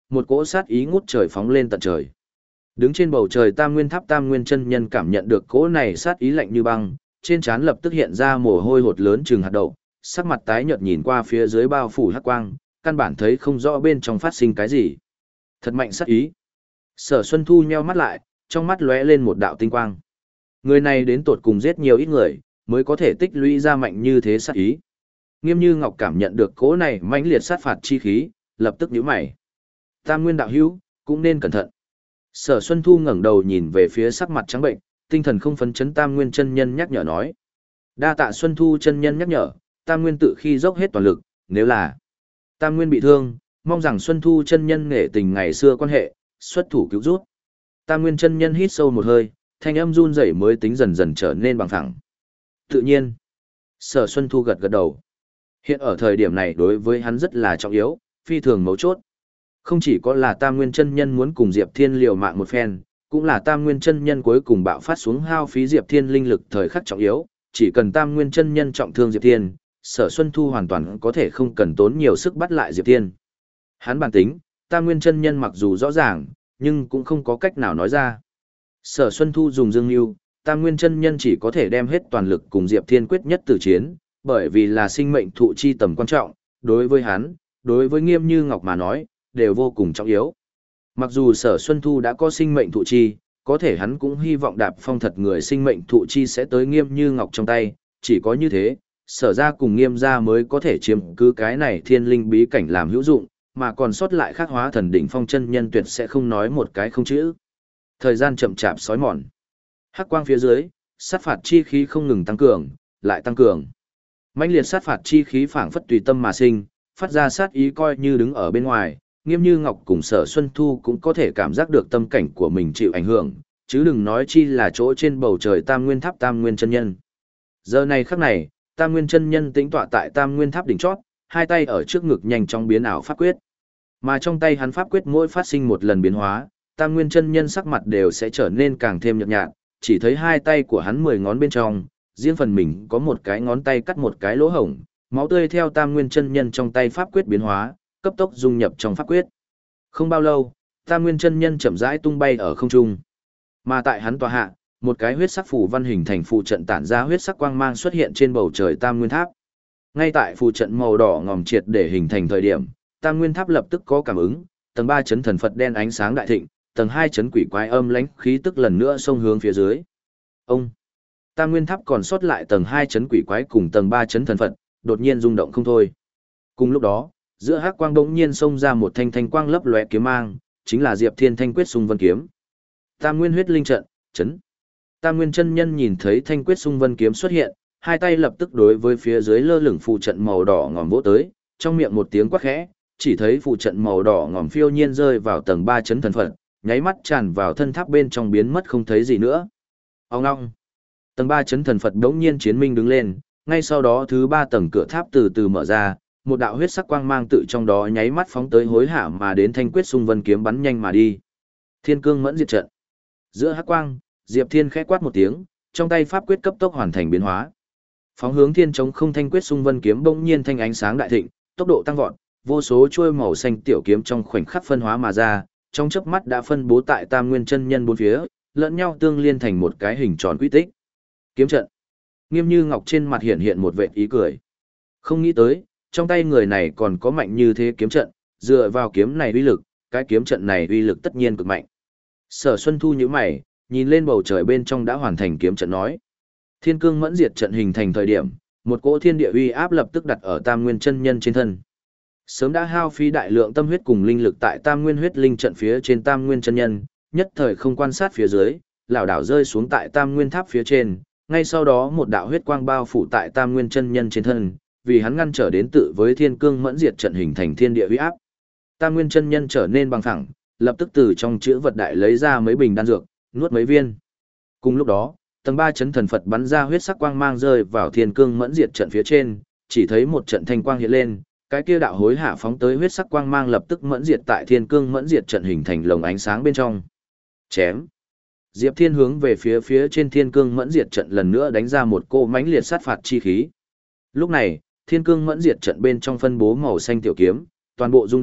một cỗ sát ý ngút trời phóng lên tận trời. Đứng trên bầu trời Tam Nguyên Tháp Tam Nguyên chân nhân cảm nhận được cỗ này sát ý lạnh như băng, trên trán lập tức hiện ra mồ hôi hột lớn chừng hạt đậu, sắc mặt tái nhợt nhìn qua phía dưới bao phủ hắc quang, căn bản thấy không rõ bên trong phát sinh cái gì. Thật mạnh sát ý. Sở Xuân Thu nheo mắt lại, trong mắt lóe lên một đạo tinh quang. Người này đến tột cùng giết nhiều ít người, mới có thể tích lũy ra mạnh như thế sát ý. Nghiêm Như Ngọc cảm nhận được cỗ này mãnh liệt sát phạt chi khí, lập tức nhíu mày. Tam Nguyên đạo hữu, cũng nên cẩn thận. Sở Xuân Thu ngẩng đầu nhìn về phía sắc mặt trắng bệnh, tinh thần không phấn chấn Tam Nguyên chân nhân nhắc nhở nói. Đa tạ Xuân Thu chân nhân nhắc nhở, Tam Nguyên tự khi dốc hết toàn lực, nếu là Tam Nguyên bị thương, mong rằng Xuân Thu chân nhân nể tình ngày xưa quan hệ, xuất thủ cứu rút. Tam Nguyên chân nhân hít sâu một hơi, thanh âm run rẩy mới tính dần dần trở nên bằng phẳng. Tự nhiên. Sở Xuân Thu gật gật đầu. Hiện ở thời điểm này đối với hắn rất là trọng yếu, phi thường mấu chốt. Không chỉ có là Tam Nguyên chân nhân muốn cùng Diệp Thiên liều mạng một phen, cũng là Tam Nguyên chân nhân cuối cùng bạo phát xuống hao phí Diệp Thiên linh lực thời khắc trọng yếu, chỉ cần Tam Nguyên chân nhân trọng thương Diệp Thiên, Sở Xuân Thu hoàn toàn có thể không cần tốn nhiều sức bắt lại Diệp Thiên. Hắn bản tính, Tam Nguyên chân nhân mặc dù rõ ràng, nhưng cũng không có cách nào nói ra. Sở Xuân Thu dùng dương lưu, Tam Nguyên chân nhân chỉ có thể đem hết toàn lực cùng Diệp Thiên quyết nhất tử chiến, bởi vì là sinh mệnh thụ chi tầm quan trọng, đối với hắn, đối với Nghiêm Như Ngọc mà nói, đều vô cùng trọng yếu. Mặc dù Sở Xuân Thu đã có sinh mệnh thụ chi, có thể hắn cũng hy vọng đạp phong thật người sinh mệnh thụ chi sẽ tới Nghiêm Như Ngọc trong tay, chỉ có như thế, Sở gia cùng Nghiêm gia mới có thể chiếm cứ cái này thiên linh bí cảnh làm hữu dụng, mà còn sót lại khắc hóa thần đỉnh phong chân nhân tuyệt sẽ không nói một cái không chữ. Thời gian chậm chạp sói mòn. Hắc quang phía dưới, sát phạt chi khí không ngừng tăng cường, lại tăng cường. Mãnh liệt sát phạt chi khí phảng phất tùy tâm mà sinh, phát ra sát ý coi như đứng ở bên ngoài, Nghiêm Như Ngọc cùng Sở Xuân Thu cũng có thể cảm giác được tâm cảnh của mình chịu ảnh hưởng, chứ đừng nói chi là chỗ trên bầu trời Tam Nguyên Tháp Tam Nguyên chân nhân. Giờ này khắc này, Tam Nguyên chân nhân tĩnh tọa tại Tam Nguyên Tháp đỉnh chót, hai tay ở trước ngực nhanh chóng biến ảo pháp quyết. Mà trong tay hắn pháp quyết mỗi phát sinh một lần biến hóa, Tam Nguyên chân nhân sắc mặt đều sẽ trở nên càng thêm nhợt nhạt, chỉ thấy hai tay của hắn mười ngón bên trong, riêng phần mình có một cái ngón tay cắt một cái lỗ hổng, máu tươi theo Tam Nguyên chân nhân trong tay pháp quyết biến hóa, cấp tốc dung nhập trong pháp quyết. Không bao lâu, Tam Nguyên chân nhân chậm rãi tung bay ở không trung. Mà tại hắn tòa hạ, một cái huyết sắc phù văn hình thành phù trận tản ra huyết sắc quang mang xuất hiện trên bầu trời Tam Nguyên Tháp. Ngay tại phù trận màu đỏ ngòm triệt để hình thành thời điểm, Tam Nguyên Tháp lập tức có cảm ứng, tầng ba chấn thần Phật đen ánh sáng đại thịnh, tầng hai chấn quỷ quái âm lãnh khí tức lần nữa xông hướng phía dưới. Ông Tam Nguyên Tháp còn sót lại tầng hai chấn quỷ quái cùng tầng ba chấn thần Phật, đột nhiên rung động không thôi. Cùng lúc đó, giữa hắc quang bỗng nhiên xông ra một thanh thanh quang lấp lóe kiếm mang, chính là Diệp Thiên Thanh Quyết Xung Vân kiếm. Tam Nguyên huyết linh trận, chấn. Tam Nguyên chân nhân nhìn thấy Thanh Quyết Xung Vân kiếm xuất hiện, hai tay lập tức đối với phía dưới lơ lửng phù trận màu đỏ ngòm vỗ tới, trong miệng một tiếng quát khẽ, chỉ thấy phù trận màu đỏ ngòm phiêu nhiên rơi vào tầng ba chấn thần Phật, nháy mắt tràn vào thân tháp bên trong biến mất không thấy gì nữa. Ông ngong. Tầng ba chấn thần Phật đống nhiên chiến minh đứng lên, ngay sau đó thứ ba tầng cửa tháp từ từ mở ra, một đạo huyết sắc quang mang tự trong đó nháy mắt phóng tới hối hả mà đến Thanh Quyết Xung Vân kiếm bắn nhanh mà đi. Thiên cương mẫn diệt trận. Giữa hắc quang, Diệp Thiên khẽ quát một tiếng, trong tay pháp quyết cấp tốc hoàn thành biến hóa. Phóng hướng thiên chống không Thanh Quyết Xung Vân kiếm bỗng nhiên thanh ánh sáng đại thịnh, tốc độ tăng vọt, vô số chuôi màu xanh tiểu kiếm trong khoảnh khắc phân hóa mà ra, trong chớp mắt đã phân bố tại Tam Nguyên chân nhân bốn phía, lẫn nhau tương liên thành một cái hình tròn quy tích. Kiếm trận. Nghiêm Như Ngọc trên mặt hiện hiện một vệt ý cười. Không nghĩ tới, trong tay người này còn có mạnh như thế kiếm trận, dựa vào kiếm này uy lực, cái kiếm trận này uy lực tất nhiên cực mạnh. Sở Xuân Thu nhíu mày, nhìn lên bầu trời bên trong đã hoàn thành kiếm trận nói. Thiên cương mẫn diệt trận hình thành thời điểm, một cỗ thiên địa uy áp lập tức đặt ở Tam Nguyên chân nhân trên thân. Sớm đã hao phí đại lượng tâm huyết cùng linh lực tại Tam Nguyên huyết linh trận phía trên Tam Nguyên chân nhân, nhất thời không quan sát phía dưới, lảo đảo rơi xuống tại Tam Nguyên tháp phía trên, ngay sau đó một đạo huyết quang bao phủ tại Tam Nguyên chân nhân trên thân, vì hắn ngăn trở đến tự với thiên cương mẫn diệt trận hình thành thiên địa uy áp. Tam Nguyên chân nhân trở nên bằng phẳng, lập tức từ trong chữ vật đại lấy ra mấy bình đan dược, nuốt mấy viên. Cùng lúc đó, tầng ba chấn thần Phật bắn ra huyết sắc quang mang rơi vào thiên cương mẫn diệt trận phía trên, chỉ thấy một trận thanh quang hiện lên, cái kia đạo hối hạ phóng tới huyết sắc quang mang lập tức mẫn diệt tại thiên cương mẫn diệt trận hình thành lồng ánh sáng bên trong. Chém. Diệp Thiên hướng về phía phía trên thiên cương mẫn diệt trận lần nữa đánh ra một cô mãnh liệt sát phạt chi khí. Lúc này, thiên cương mẫn diệt trận bên trong phân bố màu xanh tiểu kiếm, toàn bộ rung động,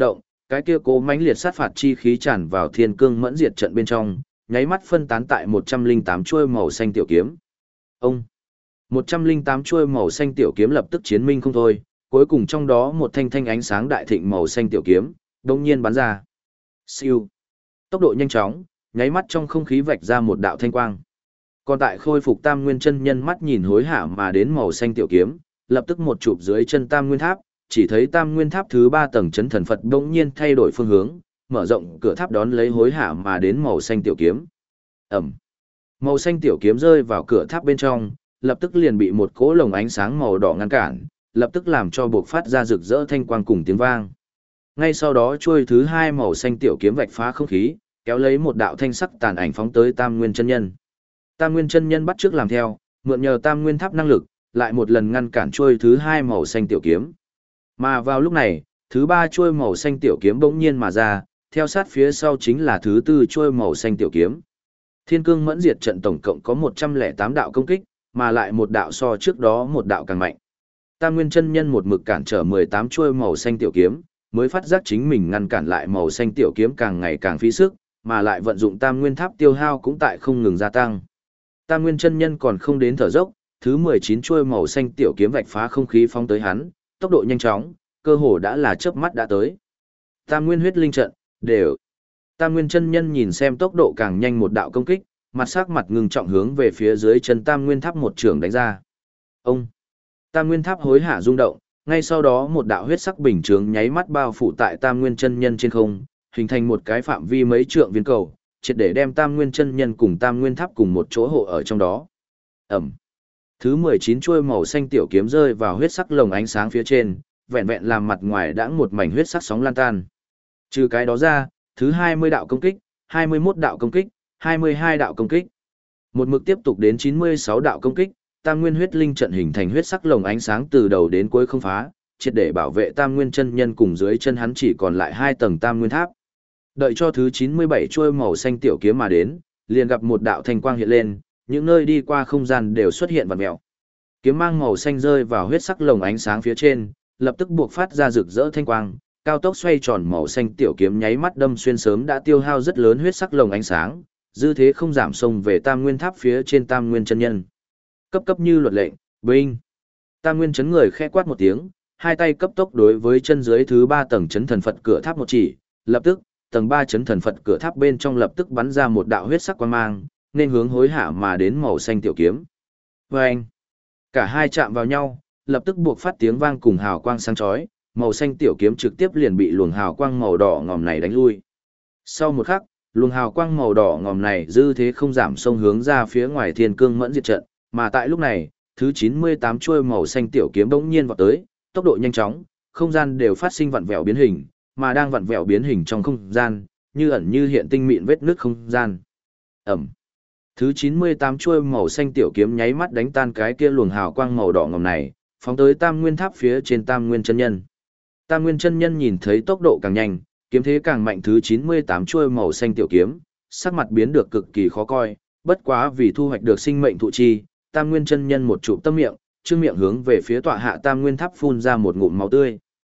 cái kia cố mãnh liệt sát phạt chi khí tràn vào thiên cương mẫn diệt trận bên trong, nháy mắt phân tán tại một trăm linh tám chuôi màu xanh tiểu kiếm. Ông, một trăm linh tám chuôi màu xanh tiểu kiếm lập tức chiến minh không thôi, cuối cùng trong đó một thanh thanh ánh sáng đại thịnh màu xanh tiểu kiếm, đột nhiên bắn ra. Siêu, tốc độ nhanh chóng, nháy mắt trong không khí vạch ra một đạo thanh quang. Còn tại khôi phục Tam Nguyên chân nhân mắt nhìn hối hả mà đến màu xanh tiểu kiếm, lập tức một chụp dưới chân Tam Nguyên tháp, chỉ thấy Tam Nguyên tháp thứ ba tầng chấn thần Phật bỗng nhiên thay đổi phương hướng, mở rộng cửa tháp đón lấy hối hả mà đến màu xanh tiểu kiếm. Ầm. Màu xanh tiểu kiếm rơi vào cửa tháp bên trong, lập tức liền bị một cỗ lồng ánh sáng màu đỏ ngăn cản, lập tức làm cho buộc phát ra rực rỡ thanh quang cùng tiếng vang. Ngay sau đó chuôi thứ hai màu xanh tiểu kiếm vạch phá không khí, kéo lấy một đạo thanh sắc tàn ảnh phóng tới Tam Nguyên chân nhân. Tam Nguyên chân nhân bắt chước làm theo, mượn nhờ Tam Nguyên tháp năng lực, lại một lần ngăn cản chuôi thứ hai màu xanh tiểu kiếm. Mà vào lúc này, thứ ba chuôi màu xanh tiểu kiếm bỗng nhiên mà ra, theo sát phía sau chính là thứ tư chuôi màu xanh tiểu kiếm. Thiên cương mẫn diệt trận tổng cộng có một trăm lẻ tám đạo công kích, mà lại một đạo so trước đó một đạo càng mạnh. Tam Nguyên chân nhân một mực cản trở mười tám chuôi màu xanh tiểu kiếm, mới phát giác chính mình ngăn cản lại màu xanh tiểu kiếm càng ngày càng phí sức, mà lại vận dụng Tam Nguyên tháp tiêu hao cũng tại không ngừng gia tăng. Tam Nguyên chân nhân còn không đến thở dốc, thứ mười chín chuôi màu xanh tiểu kiếm vạch phá không khí phóng tới hắn, tốc độ nhanh chóng, cơ hồ đã là chớp mắt đã tới. Tam Nguyên huyết linh trận, đều. Tam Nguyên chân nhân nhìn xem tốc độ càng nhanh một đạo công kích, mặt sắc mặt ngưng trọng hướng về phía dưới chân Tam Nguyên tháp một trường đánh ra. Ông. Tam Nguyên tháp hối hả rung động, ngay sau đó một đạo huyết sắc bình chướng nháy mắt bao phủ tại Tam Nguyên chân nhân trên không, hình thành một cái phạm vi mấy trượng viên cầu, triệt để đem Tam Nguyên chân nhân cùng Tam Nguyên tháp cùng một chỗ hộ ở trong đó. Ẩm. Thứ mười chín chuôi màu xanh tiểu kiếm rơi vào huyết sắc lồng ánh sáng phía trên, vẹn vẹn làm mặt ngoài đãng một mảnh huyết sắc sóng lan tan. Trừ cái đó ra, thứ hai mươi đạo công kích, hai mươi mốt đạo công kích, hai mươi hai đạo công kích. Một mực tiếp tục đến chín mươi sáu đạo công kích, Tam Nguyên huyết linh trận hình thành huyết sắc lồng ánh sáng từ đầu đến cuối không phá, triệt để bảo vệ Tam Nguyên chân nhân cùng dưới chân hắn chỉ còn lại hai tầng Tam Nguyên tháp. Đợi cho thứ chín mươi bảy chuôi màu xanh tiểu kiếm mà đến, liền gặp một đạo thanh quang hiện lên, những nơi đi qua không gian đều xuất hiện vặn mèo. Kiếm mang màu xanh rơi vào huyết sắc lồng ánh sáng phía trên, lập tức buộc phát ra rực rỡ thanh quang, cao tốc xoay tròn màu xanh tiểu kiếm nháy mắt đâm xuyên sớm đã tiêu hao rất lớn huyết sắc lồng ánh sáng, dư thế không giảm xông về Tam Nguyên tháp phía trên Tam Nguyên chân nhân. Cấp cấp như luật lệnh, binh. Tam Nguyên chấn người khẽ quát một tiếng, hai tay cấp tốc đối với chân dưới thứ ba tầng chấn thần Phật cửa tháp một chỉ, lập tức, tầng ba chấn thần Phật cửa tháp bên trong lập tức bắn ra một đạo huyết sắc quang mang, nên hướng hối hả mà đến màu xanh tiểu kiếm. Vâng! Cả hai chạm vào nhau, lập tức buộc phát tiếng vang cùng hào quang sáng chói, màu xanh tiểu kiếm trực tiếp liền bị luồng hào quang màu đỏ ngòm này đánh lui. Sau một khắc, luồng hào quang màu đỏ ngòm này dư thế không giảm xông hướng ra phía ngoài thiên cương mẫn diệt trận, mà tại lúc này, thứ chín mươi tám chuôi màu xanh tiểu kiếm bỗng nhiên vọt tới, tốc độ nhanh chóng, không gian đều phát sinh vặn vẹo biến hình, mà đang vặn vẹo biến hình trong không gian, như ẩn như hiện tinh mịn vết nước không gian. Ẩm. Thứ chín mươi tám chuôi màu xanh tiểu kiếm nháy mắt đánh tan cái kia luồng hào quang màu đỏ ngòm này, phóng tới Tam Nguyên tháp phía trên Tam Nguyên chân nhân. Tam Nguyên chân nhân nhìn thấy tốc độ càng nhanh, kiếm thế càng mạnh thứ chín mươi tám chuôi màu xanh tiểu kiếm, sắc mặt biến được cực kỳ khó coi, bất quá vì thu hoạch được sinh mệnh thụ chi, Tam Nguyên chân nhân một trụ tâm miệng, trương miệng hướng về phía tọa hạ Tam Nguyên tháp phun ra một ngụm máu tươi.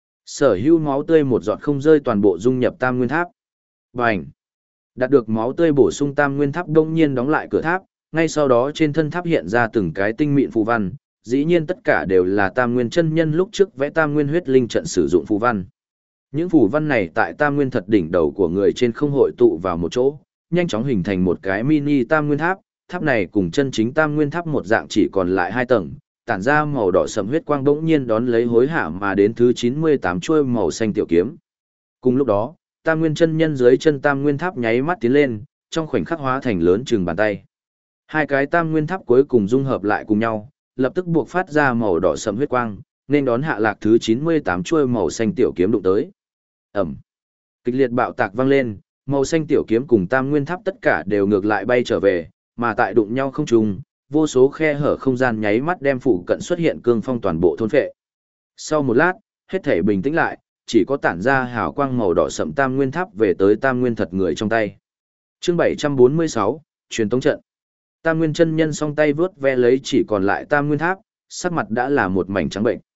Sở hữu máu tươi một giọt không rơi toàn bộ dung nhập Tam Nguyên tháp. Bành! Đạt được máu tươi bổ sung Tam Nguyên tháp đông nhiên đóng lại cửa tháp, ngay sau đó trên thân tháp hiện ra từng cái tinh mịn phù văn, dĩ nhiên tất cả đều là Tam Nguyên chân nhân lúc trước vẽ Tam Nguyên huyết linh trận sử dụng phù văn. Những phù văn này tại Tam Nguyên thật đỉnh đầu của người trên không hội tụ vào một chỗ, nhanh chóng hình thành một cái mini Tam Nguyên tháp, tháp này cùng chân chính Tam Nguyên tháp một dạng chỉ còn lại hai tầng, tản ra màu đỏ sẫm huyết quang bỗng nhiên đón lấy hối hả mà đến thứ chín mươi tám chuôi màu xanh tiểu kiếm. Cùng lúc đó, Tam Nguyên chân nhân dưới chân Tam Nguyên tháp nháy mắt tiến lên, trong khoảnh khắc hóa thành lớn chừng bàn tay. Hai cái Tam Nguyên tháp cuối cùng dung hợp lại cùng nhau, lập tức buộc phát ra màu đỏ sẫm huyết quang, nên đón hạ lạc thứ chín mươi tám chuôi màu xanh tiểu kiếm đụng tới. Ầm. Kịch liệt bạo tạc vang lên, màu xanh tiểu kiếm cùng Tam Nguyên tháp tất cả đều ngược lại bay trở về, mà tại đụng nhau không trùng, vô số khe hở không gian nháy mắt đem phụ cận xuất hiện cương phong toàn bộ thôn phệ. Sau một lát, hết thể bình tĩnh lại, chỉ có tản ra hào quang màu đỏ sẫm Tam Nguyên tháp về tới Tam Nguyên thật người trong tay. Chương bảy trăm bốn mươi sáu, truyền tống trận. Tam Nguyên chân nhân song tay vướt ve lấy chỉ còn lại Tam Nguyên tháp, sắc mặt đã là một mảnh trắng bệnh.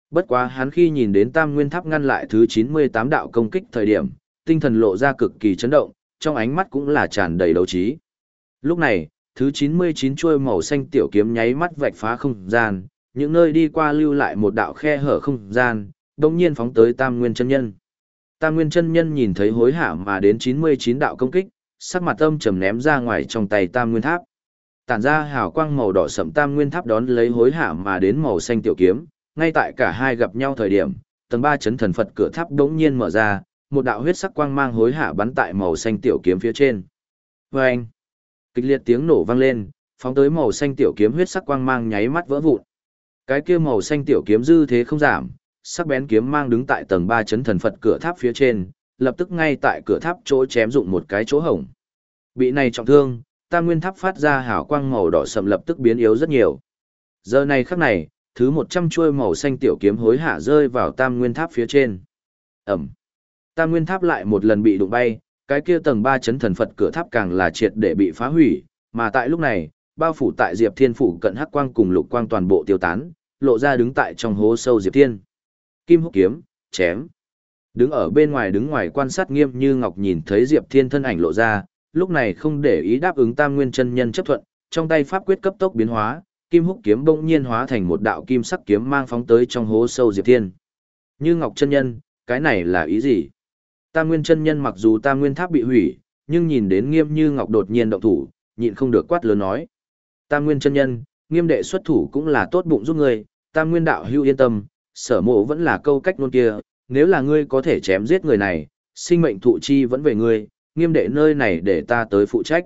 Bất quá hắn khi nhìn đến Tam Nguyên Tháp ngăn lại thứ chín mươi tám đạo công kích thời điểm, tinh thần lộ ra cực kỳ chấn động, trong ánh mắt cũng là tràn đầy đấu trí. Lúc này, thứ chín mươi chín chuôi màu xanh tiểu kiếm nháy mắt vạch phá không gian, những nơi đi qua lưu lại một đạo khe hở không gian, đồng nhiên phóng tới Tam Nguyên chân nhân. Tam Nguyên chân nhân nhìn thấy hối hả mà đến chín mươi chín đạo công kích, sắc mặt âm trầm ném ra ngoài trong tay Tam Nguyên Tháp. Tản ra hào quang màu đỏ sẫm Tam Nguyên Tháp đón lấy hối hả mà đến màu xanh tiểu kiếm, ngay tại cả hai gặp nhau thời điểm, tầng ba chấn thần Phật cửa tháp đống nhiên mở ra, một đạo huyết sắc quang mang hối hả bắn tại màu xanh tiểu kiếm phía trên. Vâng! Kịch liệt tiếng nổ vang lên, phóng tới màu xanh tiểu kiếm huyết sắc quang mang nháy mắt vỡ vụn. Cái kia màu xanh tiểu kiếm dư thế không giảm, sắc bén kiếm mang đứng tại tầng ba chấn thần Phật cửa tháp phía trên, lập tức ngay tại cửa tháp chỗ chém dụng một cái chỗ hổng. Bị này trọng thương, Tam Nguyên Tháp phát ra hào quang màu đỏ sậm lập tức biến yếu rất nhiều. Giờ này khắc này, thứ một trăm chuôi màu xanh tiểu kiếm hối hả rơi vào Tam Nguyên Tháp phía trên. Ẩm. Tam Nguyên Tháp lại một lần bị đụng bay, cái kia tầng ba chấn thần Phật cửa tháp càng là triệt để bị phá hủy, mà tại lúc này, bao phủ tại Diệp Thiên phủ cận hắc quang cùng lục quang toàn bộ tiêu tán, lộ ra đứng tại trong hố sâu Diệp Thiên. Kim húc kiếm, chém. Đứng ở bên ngoài đứng ngoài quan sát Nghiêm Như Ngọc nhìn thấy Diệp Thiên thân ảnh lộ ra, lúc này không để ý đáp ứng Tam Nguyên chân nhân chấp thuận, trong tay pháp quyết cấp tốc biến hóa, kim húc kiếm bỗng nhiên hóa thành một đạo kim sắc kiếm mang phóng tới trong hố sâu Diệp Thiên. Như Ngọc chân nhân, cái này là ý gì? Tam Nguyên chân nhân mặc dù Tam Nguyên Tháp bị hủy, nhưng nhìn đến Nghiêm Như Ngọc đột nhiên động thủ, nhịn không được quát lớn nói: "Tam Nguyên chân nhân, Nghiêm đệ xuất thủ cũng là tốt bụng giúp ngươi, Tam Nguyên đạo hữu yên tâm, Sở Mộ vẫn là câu cách ngôn kia, nếu là ngươi có thể chém giết người này, sinh mệnh thụ chi vẫn về ngươi, Nghiêm đệ nơi này để ta tới phụ trách."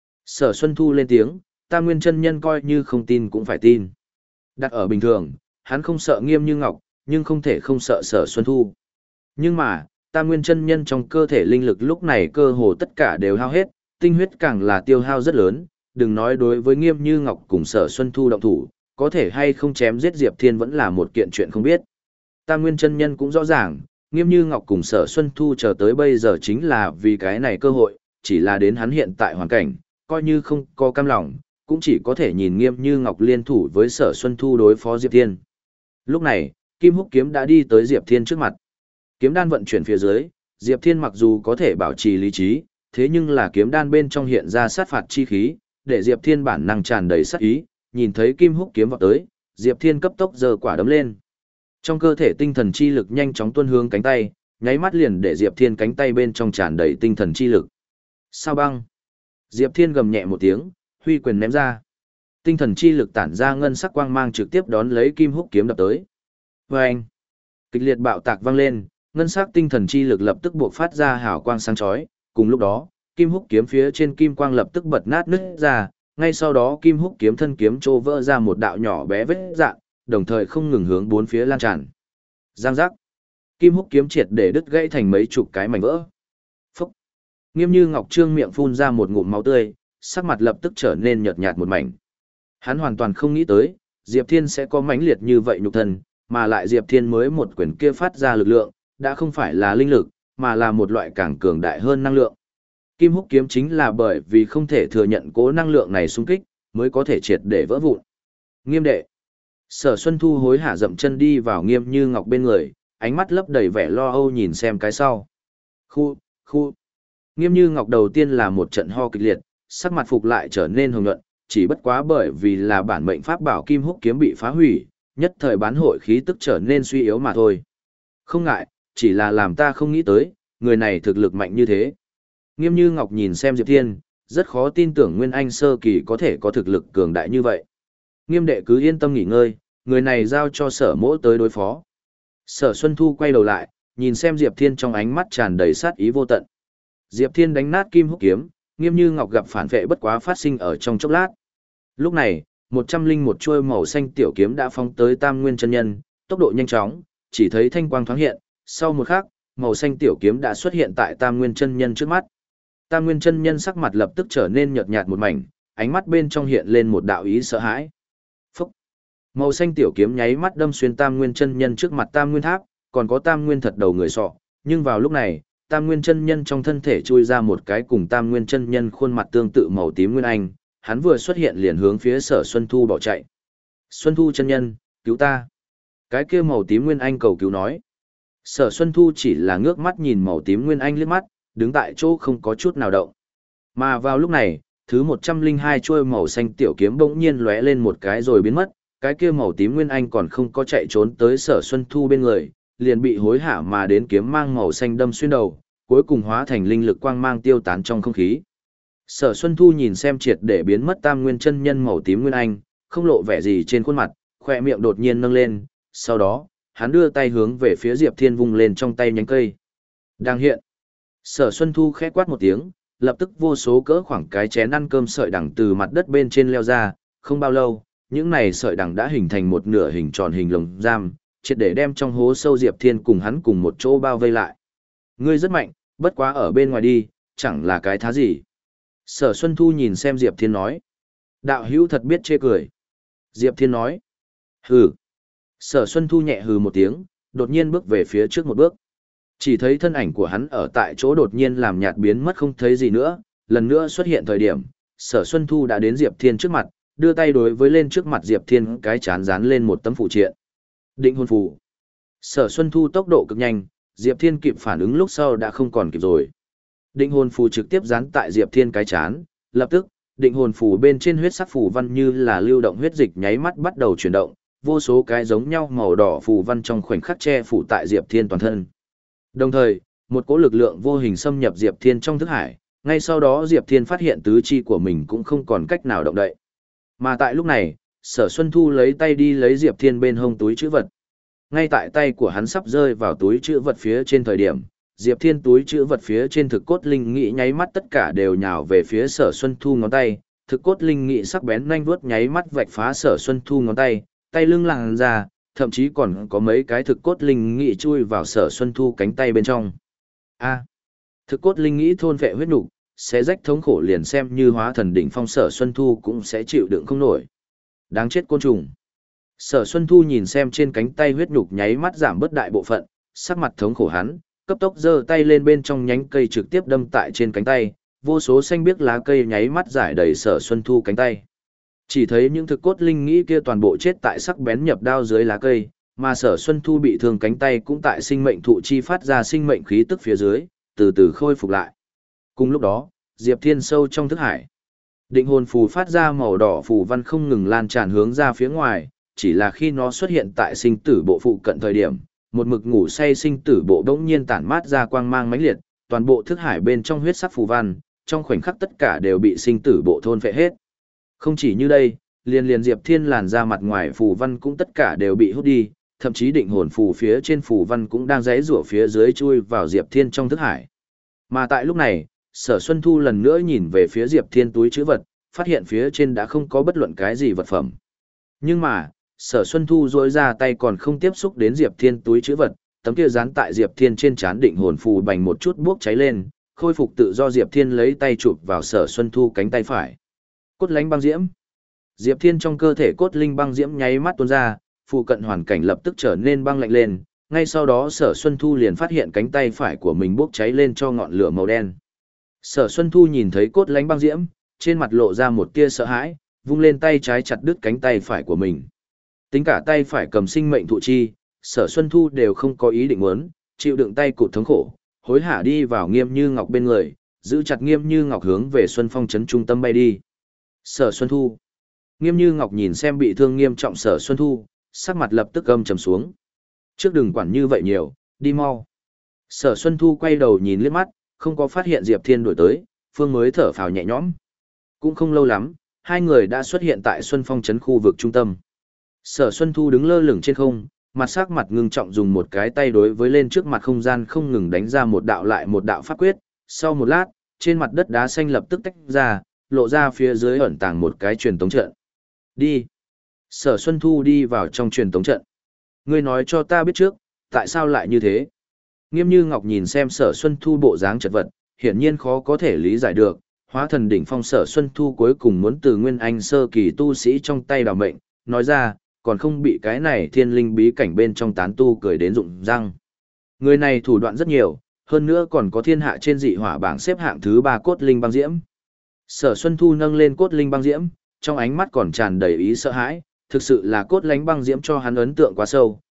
Sở Xuân Thu lên tiếng, Tam Nguyên chân nhân coi như không tin cũng phải tin. Đặt ở bình thường, hắn không sợ Nghiêm Như Ngọc, nhưng không thể không sợ Sở Xuân Thu. Nhưng mà, Tam Nguyên chân nhân trong cơ thể linh lực lúc này cơ hồ tất cả đều hao hết, tinh huyết càng là tiêu hao rất lớn, đừng nói đối với Nghiêm Như Ngọc cùng Sở Xuân Thu động thủ, có thể hay không chém giết Diệp Thiên vẫn là một kiện chuyện không biết. Tam Nguyên chân nhân cũng rõ ràng, Nghiêm Như Ngọc cùng Sở Xuân Thu chờ tới bây giờ chính là vì cái này cơ hội, chỉ là đến hắn hiện tại hoàn cảnh, coi như không có cam lòng, cũng chỉ có thể nhìn Nghiêm Như Ngọc liên thủ với Sở Xuân Thu đối phó Diệp Thiên. Lúc này, Kim Húc kiếm đã đi tới Diệp Thiên trước mặt. Kiếm đan vận chuyển phía dưới, Diệp Thiên mặc dù có thể bảo trì lý trí, thế nhưng là kiếm đan bên trong hiện ra sát phạt chi khí, để Diệp Thiên bản năng tràn đầy sát ý, nhìn thấy Kim Húc kiếm vọt tới, Diệp Thiên cấp tốc giơ quả đấm lên. Trong cơ thể tinh thần chi lực nhanh chóng tuôn hướng cánh tay, nháy mắt liền để Diệp Thiên cánh tay bên trong tràn đầy tinh thần chi lực. Sao băng? Diệp Thiên gầm nhẹ một tiếng, huy quyền ném ra. Tinh thần chi lực tản ra ngân sắc quang mang trực tiếp đón lấy Kim Húc kiếm đập tới. Oeng! Kịch liệt bạo tạc vang lên, ngân sắc tinh thần chi lực lập tức bộc phát ra hào quang sáng chói, cùng lúc đó, Kim Húc kiếm phía trên kim quang lập tức bật nát nứt ra, ngay sau đó Kim Húc kiếm thân kiếm trô vỡ ra một đạo nhỏ bé vết rạn, đồng thời không ngừng hướng bốn phía lan tràn. Giang giác. Kim Húc kiếm triệt để đứt gãy thành mấy chục cái mảnh vỡ. Phúc. Nghiêm Như Ngọc trương miệng phun ra một ngụm máu tươi, sắc mặt lập tức trở nên nhợt nhạt một mảnh. Hắn hoàn toàn không nghĩ tới, Diệp Thiên sẽ có mãnh liệt như vậy nhục thân, mà lại Diệp Thiên mới một quyền kia phát ra lực lượng, đã không phải là linh lực, mà là một loại càng cường đại hơn năng lượng. Kim Húc kiếm chính là bởi vì không thể thừa nhận cố năng lượng này xung kích, mới có thể triệt để vỡ vụn. Nghiêm đệ. Sở Xuân Thu hối hả dậm chân đi vào Nghiêm Như Ngọc bên người, ánh mắt lấp đầy vẻ lo âu nhìn xem cái sau. Khu, khu. Nghiêm Như Ngọc đầu tiên là một trận ho kịch liệt, sắc mặt phục lại trở nên hồng nhuận, chỉ bất quá bởi vì là bản mệnh pháp bảo Kim Húc kiếm bị phá hủy, nhất thời bán hội khí tức trở nên suy yếu mà thôi. Không ngại, chỉ là làm ta không nghĩ tới, người này thực lực mạnh như thế. Nghiêm Như Ngọc nhìn xem Diệp Thiên, rất khó tin tưởng Nguyên Anh sơ kỳ có thể có thực lực cường đại như vậy. Nghiêm đệ cứ yên tâm nghỉ ngơi, người này giao cho Sở Mỗ tới đối phó. Sở Xuân Thu quay đầu lại, nhìn xem Diệp Thiên trong ánh mắt tràn đầy sát ý vô tận. Diệp Thiên đánh nát Kim Húc kiếm, Nghiêm Như Ngọc gặp phản vệ bất quá phát sinh ở trong chốc lát. Lúc này, một trăm linh một chuôi màu xanh tiểu kiếm đã phóng tới Tam Nguyên chân nhân, tốc độ nhanh chóng, chỉ thấy thanh quang thoáng hiện, sau một khắc, màu xanh tiểu kiếm đã xuất hiện tại Tam Nguyên chân nhân trước mắt. Tam Nguyên chân nhân sắc mặt lập tức trở nên nhợt nhạt một mảnh, ánh mắt bên trong hiện lên một đạo ý sợ hãi. Phúc! Màu xanh tiểu kiếm nháy mắt đâm xuyên Tam Nguyên chân nhân trước mặt Tam Nguyên tháp, còn có Tam Nguyên thật đầu người sọ, nhưng vào lúc này, Tam Nguyên chân nhân trong thân thể chui ra một cái cùng Tam Nguyên chân nhân khuôn mặt tương tự màu tím nguyên anh, hắn vừa xuất hiện liền hướng phía Sở Xuân Thu bỏ chạy. Xuân Thu chân nhân, cứu ta! Cái kia màu tím Nguyên Anh cầu cứu nói. Sở Xuân Thu chỉ là ngước mắt nhìn màu tím Nguyên Anh liếc mắt, đứng tại chỗ không có chút nào động. Mà vào lúc này, thứ một trăm linh hai chuôi màu xanh tiểu kiếm bỗng nhiên lóe lên một cái rồi biến mất, cái kia màu tím Nguyên Anh còn không có chạy trốn tới Sở Xuân Thu bên người, liền bị hối hả mà đến kiếm mang màu xanh đâm xuyên đầu, cuối cùng hóa thành linh lực quang mang tiêu tán trong không khí. Sở Xuân Thu nhìn xem triệt để biến mất Tam Nguyên chân nhân màu tím Nguyên Anh, không lộ vẻ gì trên khuôn mặt, khỏe miệng đột nhiên nâng lên, sau đó, hắn đưa tay hướng về phía Diệp Thiên vung lên trong tay nhánh cây. Đang hiện. Sở Xuân Thu khẽ quát một tiếng, lập tức vô số cỡ khoảng cái chén ăn cơm sợi đằng từ mặt đất bên trên leo ra, không bao lâu, những này sợi đằng đã hình thành một nửa hình tròn hình lồng giam, triệt để đem trong hố sâu Diệp Thiên cùng hắn cùng một chỗ bao vây lại. Ngươi rất mạnh, bất quá ở bên ngoài đi, chẳng là cái thá gì. Sở Xuân Thu nhìn xem Diệp Thiên nói. Đạo hữu thật biết chê cười. Diệp Thiên nói. Hừ. Sở Xuân Thu nhẹ hừ một tiếng, đột nhiên bước về phía trước một bước. Chỉ thấy thân ảnh của hắn ở tại chỗ đột nhiên làm nhạt biến mất không thấy gì nữa, lần nữa xuất hiện thời điểm, Sở Xuân Thu đã đến Diệp Thiên trước mặt, đưa tay đối với lên trước mặt Diệp Thiên cái chán dán lên một tấm phụ triện. Định hồn phù. Sở Xuân Thu tốc độ cực nhanh, Diệp Thiên kịp phản ứng lúc sau đã không còn kịp rồi. Định hồn phù trực tiếp dán tại Diệp Thiên cái chán, lập tức, định hồn phù bên trên huyết sắc phù văn như là lưu động huyết dịch nháy mắt bắt đầu chuyển động, vô số cái giống nhau màu đỏ phù văn trong khoảnh khắc che phủ tại Diệp Thiên toàn thân. Đồng thời, một cỗ lực lượng vô hình xâm nhập Diệp Thiên trong thức hải, ngay sau đó Diệp Thiên phát hiện tứ chi của mình cũng không còn cách nào động đậy. Mà tại lúc này, Sở Xuân Thu lấy tay đi lấy Diệp Thiên bên hông túi trữ vật. Ngay tại tay của hắn sắp rơi vào túi trữ vật phía trên thời điểm, Diệp Thiên túi trữ vật phía trên thực cốt linh nghị nháy mắt tất cả đều nhào về phía Sở Xuân Thu ngón tay, thực cốt linh nghị sắc bén nhanh vuốt nháy mắt vạch phá Sở Xuân Thu ngón tay, tay lưng làn ra, thậm chí còn có mấy cái thực cốt linh nghị chui vào Sở Xuân Thu cánh tay bên trong. A. Thực cốt linh nghị thôn vệ huyết nục, sẽ rách thống khổ liền xem như hóa thần đỉnh phong Sở Xuân Thu cũng sẽ chịu đựng không nổi. Đáng chết côn trùng. Sở Xuân Thu nhìn xem trên cánh tay huyết nhục nháy mắt giảm bớt đại bộ phận, sắc mặt thống khổ hắn, cấp tốc giơ tay lên bên trong nhánh cây trực tiếp đâm tại trên cánh tay, vô số xanh biếc lá cây nháy mắt giải đầy Sở Xuân Thu cánh tay. Chỉ thấy những thực cốt linh nghĩ kia toàn bộ chết tại sắc bén nhập đao dưới lá cây, mà Sở Xuân Thu bị thương cánh tay cũng tại sinh mệnh thụ chi phát ra sinh mệnh khí tức phía dưới, từ từ khôi phục lại. Cùng lúc đó, Diệp Thiên sâu trong thức hải, định hồn phù phát ra màu đỏ phù văn không ngừng lan tràn hướng ra phía ngoài, chỉ là khi nó xuất hiện tại sinh tử bộ phụ cận thời điểm, một mực ngủ say sinh tử bộ đống nhiên tản mát ra quang mang mãnh liệt, toàn bộ thức hải bên trong huyết sắc phù văn, trong khoảnh khắc tất cả đều bị sinh tử bộ thôn phệ hết. Không chỉ như đây, liền liền Diệp Thiên làn ra mặt ngoài phù văn cũng tất cả đều bị hút đi, thậm chí định hồn phù phía trên phù văn cũng đang giãy giụa phía dưới chui vào Diệp Thiên trong thức hải. Mà tại lúc này, Sở Xuân Thu lần nữa nhìn về phía Diệp Thiên túi trữ vật, phát hiện phía trên đã không có bất luận cái gì vật phẩm. Nhưng mà, Sở Xuân Thu duỗi ra tay còn không tiếp xúc đến Diệp Thiên túi trữ vật, tấm kia dán tại Diệp Thiên trên trán định hồn phù bành một chút bốc cháy lên, khôi phục tự do. Diệp Thiên lấy tay chụp vào Sở Xuân Thu cánh tay phải. Cốt lánh băng diễm. Diệp Thiên trong cơ thể cốt linh băng diễm nháy mắt tuôn ra, phụ cận hoàn cảnh lập tức trở nên băng lạnh lên, ngay sau đó Sở Xuân Thu liền phát hiện cánh tay phải của mình bốc cháy lên cho ngọn lửa màu đen. Sở Xuân Thu nhìn thấy cốt lánh băng diễm, trên mặt lộ ra một tia sợ hãi, vung lên tay trái chặt đứt cánh tay phải của mình. Tính cả tay phải cầm sinh mệnh thụ chi, Sở Xuân Thu đều không có ý định muốn, chịu đựng tay cụt thống khổ, hối hả đi vào Nghiêm Như Ngọc bên người, giữ chặt Nghiêm Như Ngọc hướng về Xuân Phong trấn trung tâm bay đi. Sở Xuân Thu. Nghiêm Như Ngọc nhìn xem bị thương nghiêm trọng Sở Xuân Thu, sắc mặt lập tức âm trầm xuống. Trước đừng quản như vậy nhiều, đi mau. Sở Xuân Thu quay đầu nhìn liếc mắt, không có phát hiện Diệp Thiên đuổi tới, Phương mới thở phào nhẹ nhõm. Cũng không lâu lắm, hai người đã xuất hiện tại Xuân Phong trấn khu vực trung tâm. Sở Xuân Thu đứng lơ lửng trên không, mặt sắc mặt ngưng trọng dùng một cái tay đối với lên trước mặt không gian không ngừng đánh ra một đạo lại một đạo pháp quyết. Sau một lát, trên mặt đất đá xanh lập tức tách ra, lộ ra phía dưới ẩn tàng một cái truyền tống trận. Đi. Sở Xuân Thu đi vào trong truyền tống trận. Ngươi nói cho ta biết trước, tại sao lại như thế? Nghiêm Như Ngọc nhìn xem Sở Xuân Thu bộ dáng chật vật, hiển nhiên khó có thể lý giải được, hóa thần đỉnh phong Sở Xuân Thu cuối cùng muốn từ nguyên anh sơ kỳ tu sĩ trong tay đào mệnh, nói ra, còn không bị cái này thiên linh bí cảnh bên trong tán tu cười đến rụng răng. Người này thủ đoạn rất nhiều, hơn nữa còn có thiên hạ trên dị hỏa bảng xếp hạng thứ ba cốt linh băng diễm. Sở Xuân Thu nâng lên cốt linh băng diễm, trong ánh mắt còn tràn đầy ý sợ hãi, thực sự là cốt lánh băng diễm cho hắn ấn tượng quá sâu,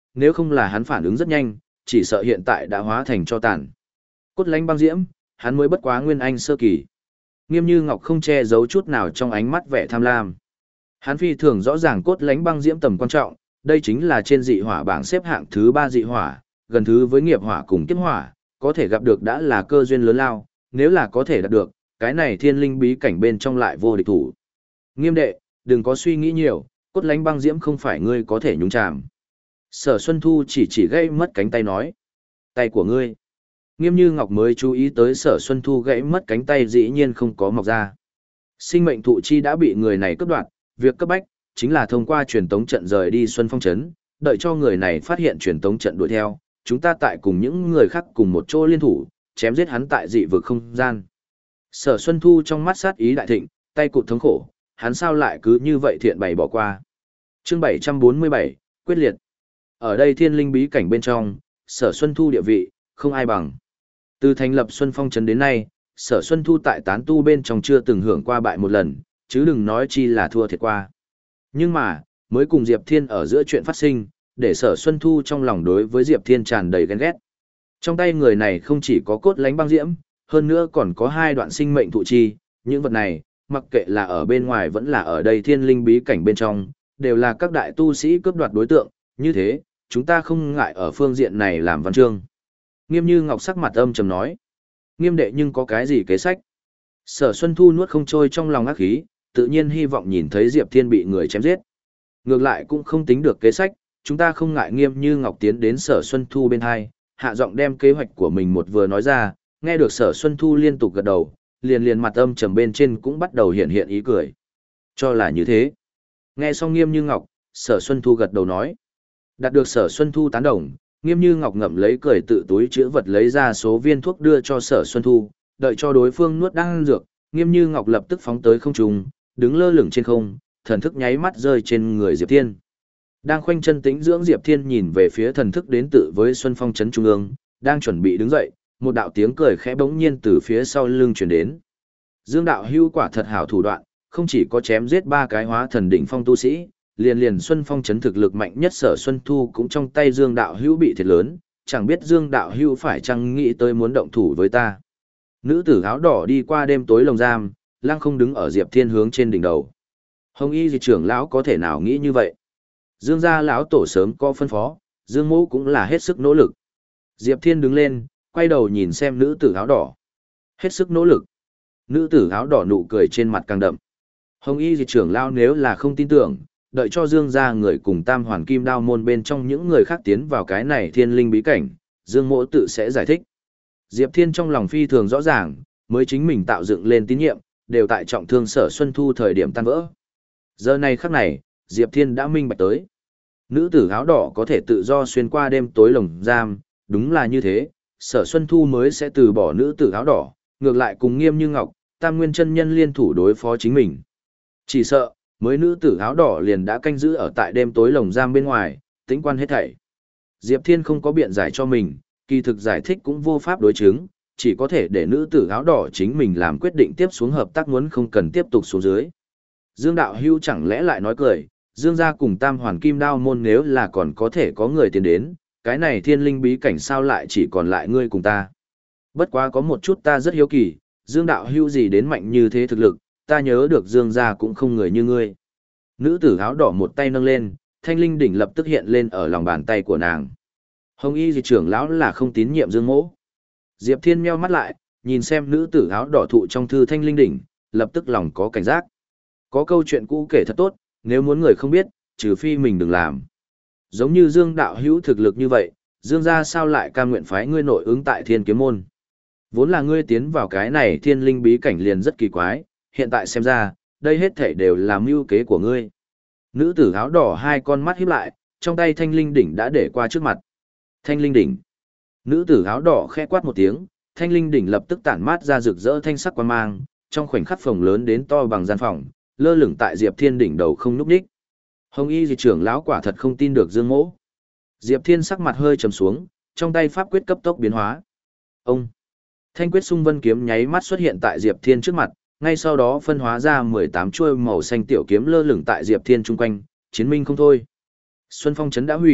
nếu không là hắn phản ứng rất nhanh, chỉ sợ hiện tại đã hóa thành cho tàn. Cốt lãnh băng diễm, hắn mới bất quá nguyên anh sơ kỳ. Nghiêm Như Ngọc không che giấu chút nào trong ánh mắt vẻ tham lam. Hắn phi thường rõ ràng cốt lãnh băng diễm tầm quan trọng, đây chính là trên dị hỏa bảng xếp hạng thứ ba dị hỏa, gần thứ với nghiệp hỏa cùng kiếp hỏa, có thể gặp được đã là cơ duyên lớn lao, nếu là có thể đạt được, cái này thiên linh bí cảnh bên trong lại vô địch thủ. Nghiêm đệ, đừng có suy nghĩ nhiều, cốt lãnh băng diễm không phải ngươi có thể nhúng chàm. Sở Xuân Thu chỉ chỉ gãy mất cánh tay nói. Tay của ngươi. Nghiêm Như Ngọc mới chú ý tới Sở Xuân Thu gãy mất cánh tay dĩ nhiên không có mọc ra. Sinh mệnh thụ chi đã bị người này cướp đoạt, việc cấp bách chính là thông qua truyền tống trận rời đi Xuân Phong trấn, đợi cho người này phát hiện truyền tống trận đuổi theo, chúng ta tại cùng những người khác cùng một chỗ liên thủ, chém giết hắn tại dị vực không gian. Sở Xuân Thu trong mắt sát ý đại thịnh, tay cụt thống khổ, hắn sao lại cứ như vậy thiện bày bỏ qua. Chương bảy trăm bốn mươi bảy, quyết liệt. Ở đây thiên linh bí cảnh bên trong, Sở Xuân Thu địa vị, không ai bằng. Từ thành lập Xuân Phong trấn đến nay, Sở Xuân Thu tại tán tu bên trong chưa từng hưởng qua bại một lần, chứ đừng nói chi là thua thiệt qua. Nhưng mà, mới cùng Diệp Thiên ở giữa chuyện phát sinh, để Sở Xuân Thu trong lòng đối với Diệp Thiên tràn đầy ghen ghét. Trong tay người này không chỉ có cốt lãnh băng diễm, hơn nữa còn có hai đoạn sinh mệnh thụ chi, những vật này, mặc kệ là ở bên ngoài vẫn là ở đây thiên linh bí cảnh bên trong, đều là các đại tu sĩ cướp đoạt đối tượng, như thế, chúng ta không ngại ở phương diện này làm văn chương. Nghiêm Như Ngọc sắc mặt âm trầm nói. Nghiêm đệ nhưng có cái gì kế sách? Sở Xuân Thu nuốt không trôi trong lòng ác khí, tự nhiên hy vọng nhìn thấy Diệp Thiên bị người chém giết. Ngược lại cũng không tính được kế sách, chúng ta không ngại Nghiêm Như Ngọc tiến đến Sở Xuân Thu bên hai, hạ giọng đem kế hoạch của mình một vừa nói ra, nghe được Sở Xuân Thu liên tục gật đầu, liền liền mặt âm trầm bên trên cũng bắt đầu hiện hiện ý cười. Cho là như thế. Nghe xong Nghiêm Như Ngọc, Sở Xuân Thu gật đầu nói. Đạt được Sở Xuân Thu tán đồng, Nghiêm Như Ngọc ngậm lấy cười tự túi chữ vật lấy ra số viên thuốc đưa cho Sở Xuân Thu, đợi cho đối phương nuốt đan dược, Nghiêm Như Ngọc lập tức phóng tới không trung, đứng lơ lửng trên không, thần thức nháy mắt rơi trên người Diệp Thiên. Đang khoanh chân tĩnh dưỡng Diệp Thiên nhìn về phía thần thức đến tự với Xuân Phong trấn trung ương, đang chuẩn bị đứng dậy, một đạo tiếng cười khẽ bỗng nhiên từ phía sau lưng truyền đến. Dương đạo hưu quả thật hảo thủ đoạn, không chỉ có chém giết ba cái hóa thần đỉnh phong tu sĩ, liền liền Xuân Phong trấn thực lực mạnh nhất Sở Xuân Thu cũng trong tay Dương đạo hưu bị thiệt lớn, chẳng biết Dương đạo hưu phải chăng nghĩ tới muốn động thủ với ta. Nữ tử áo đỏ đi qua đêm tối lồng giam, lăng không đứng ở Diệp Thiên hướng trên đỉnh đầu. Hồng Y Dị trưởng lão có thể nào nghĩ như vậy? Dương gia lão tổ sớm có phân phó, Dương Mỗ cũng là hết sức nỗ lực. Diệp Thiên đứng lên, quay đầu nhìn xem nữ tử áo đỏ. Hết sức nỗ lực. Nữ tử áo đỏ nụ cười trên mặt càng đậm. Hồng Y Dị trưởng lão nếu là không tin tưởng, đợi cho Dương gia người cùng Tam Hoàn Kim Đao môn bên trong những người khác tiến vào cái này thiên linh bí cảnh, Dương Mỗ tự sẽ giải thích. Diệp Thiên trong lòng phi thường rõ ràng, mới chính mình tạo dựng lên tín nhiệm, đều tại trọng thương Sở Xuân Thu thời điểm tan vỡ. Giờ này khắc này, Diệp Thiên đã minh bạch tới. Nữ tử áo đỏ có thể tự do xuyên qua đêm tối lồng giam, đúng là như thế, Sở Xuân Thu mới sẽ từ bỏ nữ tử áo đỏ, ngược lại cùng Nghiêm Như Ngọc, Tam Nguyên chân nhân liên thủ đối phó chính mình. Chỉ sợ, mới nữ tử áo đỏ liền đã canh giữ ở tại đêm tối lồng giam bên ngoài, tính quan hết thảy. Diệp Thiên không có biện giải cho mình, kỳ thực giải thích cũng vô pháp đối chứng, chỉ có thể để nữ tử áo đỏ chính mình làm quyết định tiếp xuống hợp tác muốn không cần tiếp tục xuống dưới. Dương đạo hưu chẳng lẽ lại nói cười, Dương gia cùng Tam Hoàn Kim Đao môn nếu là còn có thể có người tiến đến, cái này thiên linh bí cảnh sao lại chỉ còn lại ngươi cùng ta. Bất quá có một chút ta rất hiếu kỳ, Dương đạo hưu gì đến mạnh như thế thực lực, ta nhớ được Dương gia cũng không người như ngươi. Nữ tử áo đỏ một tay nâng lên, thanh linh đỉnh lập tức hiện lên ở lòng bàn tay của nàng. Hồng Y Dị trưởng lão là không tín nhiệm Dương Mỗ. Diệp Thiên meo mắt lại, nhìn xem nữ tử áo đỏ thụ trong thư thanh linh đỉnh, lập tức lòng có cảnh giác. Có câu chuyện cũ kể thật tốt, nếu muốn người không biết, trừ phi mình đừng làm. Giống như Dương đạo hữu thực lực như vậy, Dương gia sao lại cam nguyện phái ngươi nội ứng tại Thiên Kiếm môn? Vốn là ngươi tiến vào cái này thiên linh bí cảnh liền rất kỳ quái, hiện tại xem ra, đây hết thảy đều là mưu kế của ngươi. Nữ tử áo đỏ hai con mắt híp lại, trong tay thanh linh đỉnh đã để qua trước mặt. Thanh linh đỉnh. Nữ tử áo đỏ khẽ quát một tiếng, thanh linh đỉnh lập tức tản mát ra rực rỡ thanh sắc quang mang, trong khoảnh khắc phồng lớn đến to bằng gian phòng, lơ lửng tại Diệp Thiên đỉnh đầu không nhúc nhích. Hồng Y Dị trưởng lão quả thật không tin được Dương Mỗ. Diệp Thiên sắc mặt hơi trầm xuống, trong tay pháp quyết cấp tốc biến hóa. Ông. Thanh quyết xung vân kiếm nháy mắt xuất hiện tại Diệp Thiên trước mặt, ngay sau đó phân hóa ra mười tám chuôi màu xanh tiểu kiếm lơ lửng tại Diệp Thiên chung quanh, chiến minh không thôi. Xuân Phong trấn đã hủy,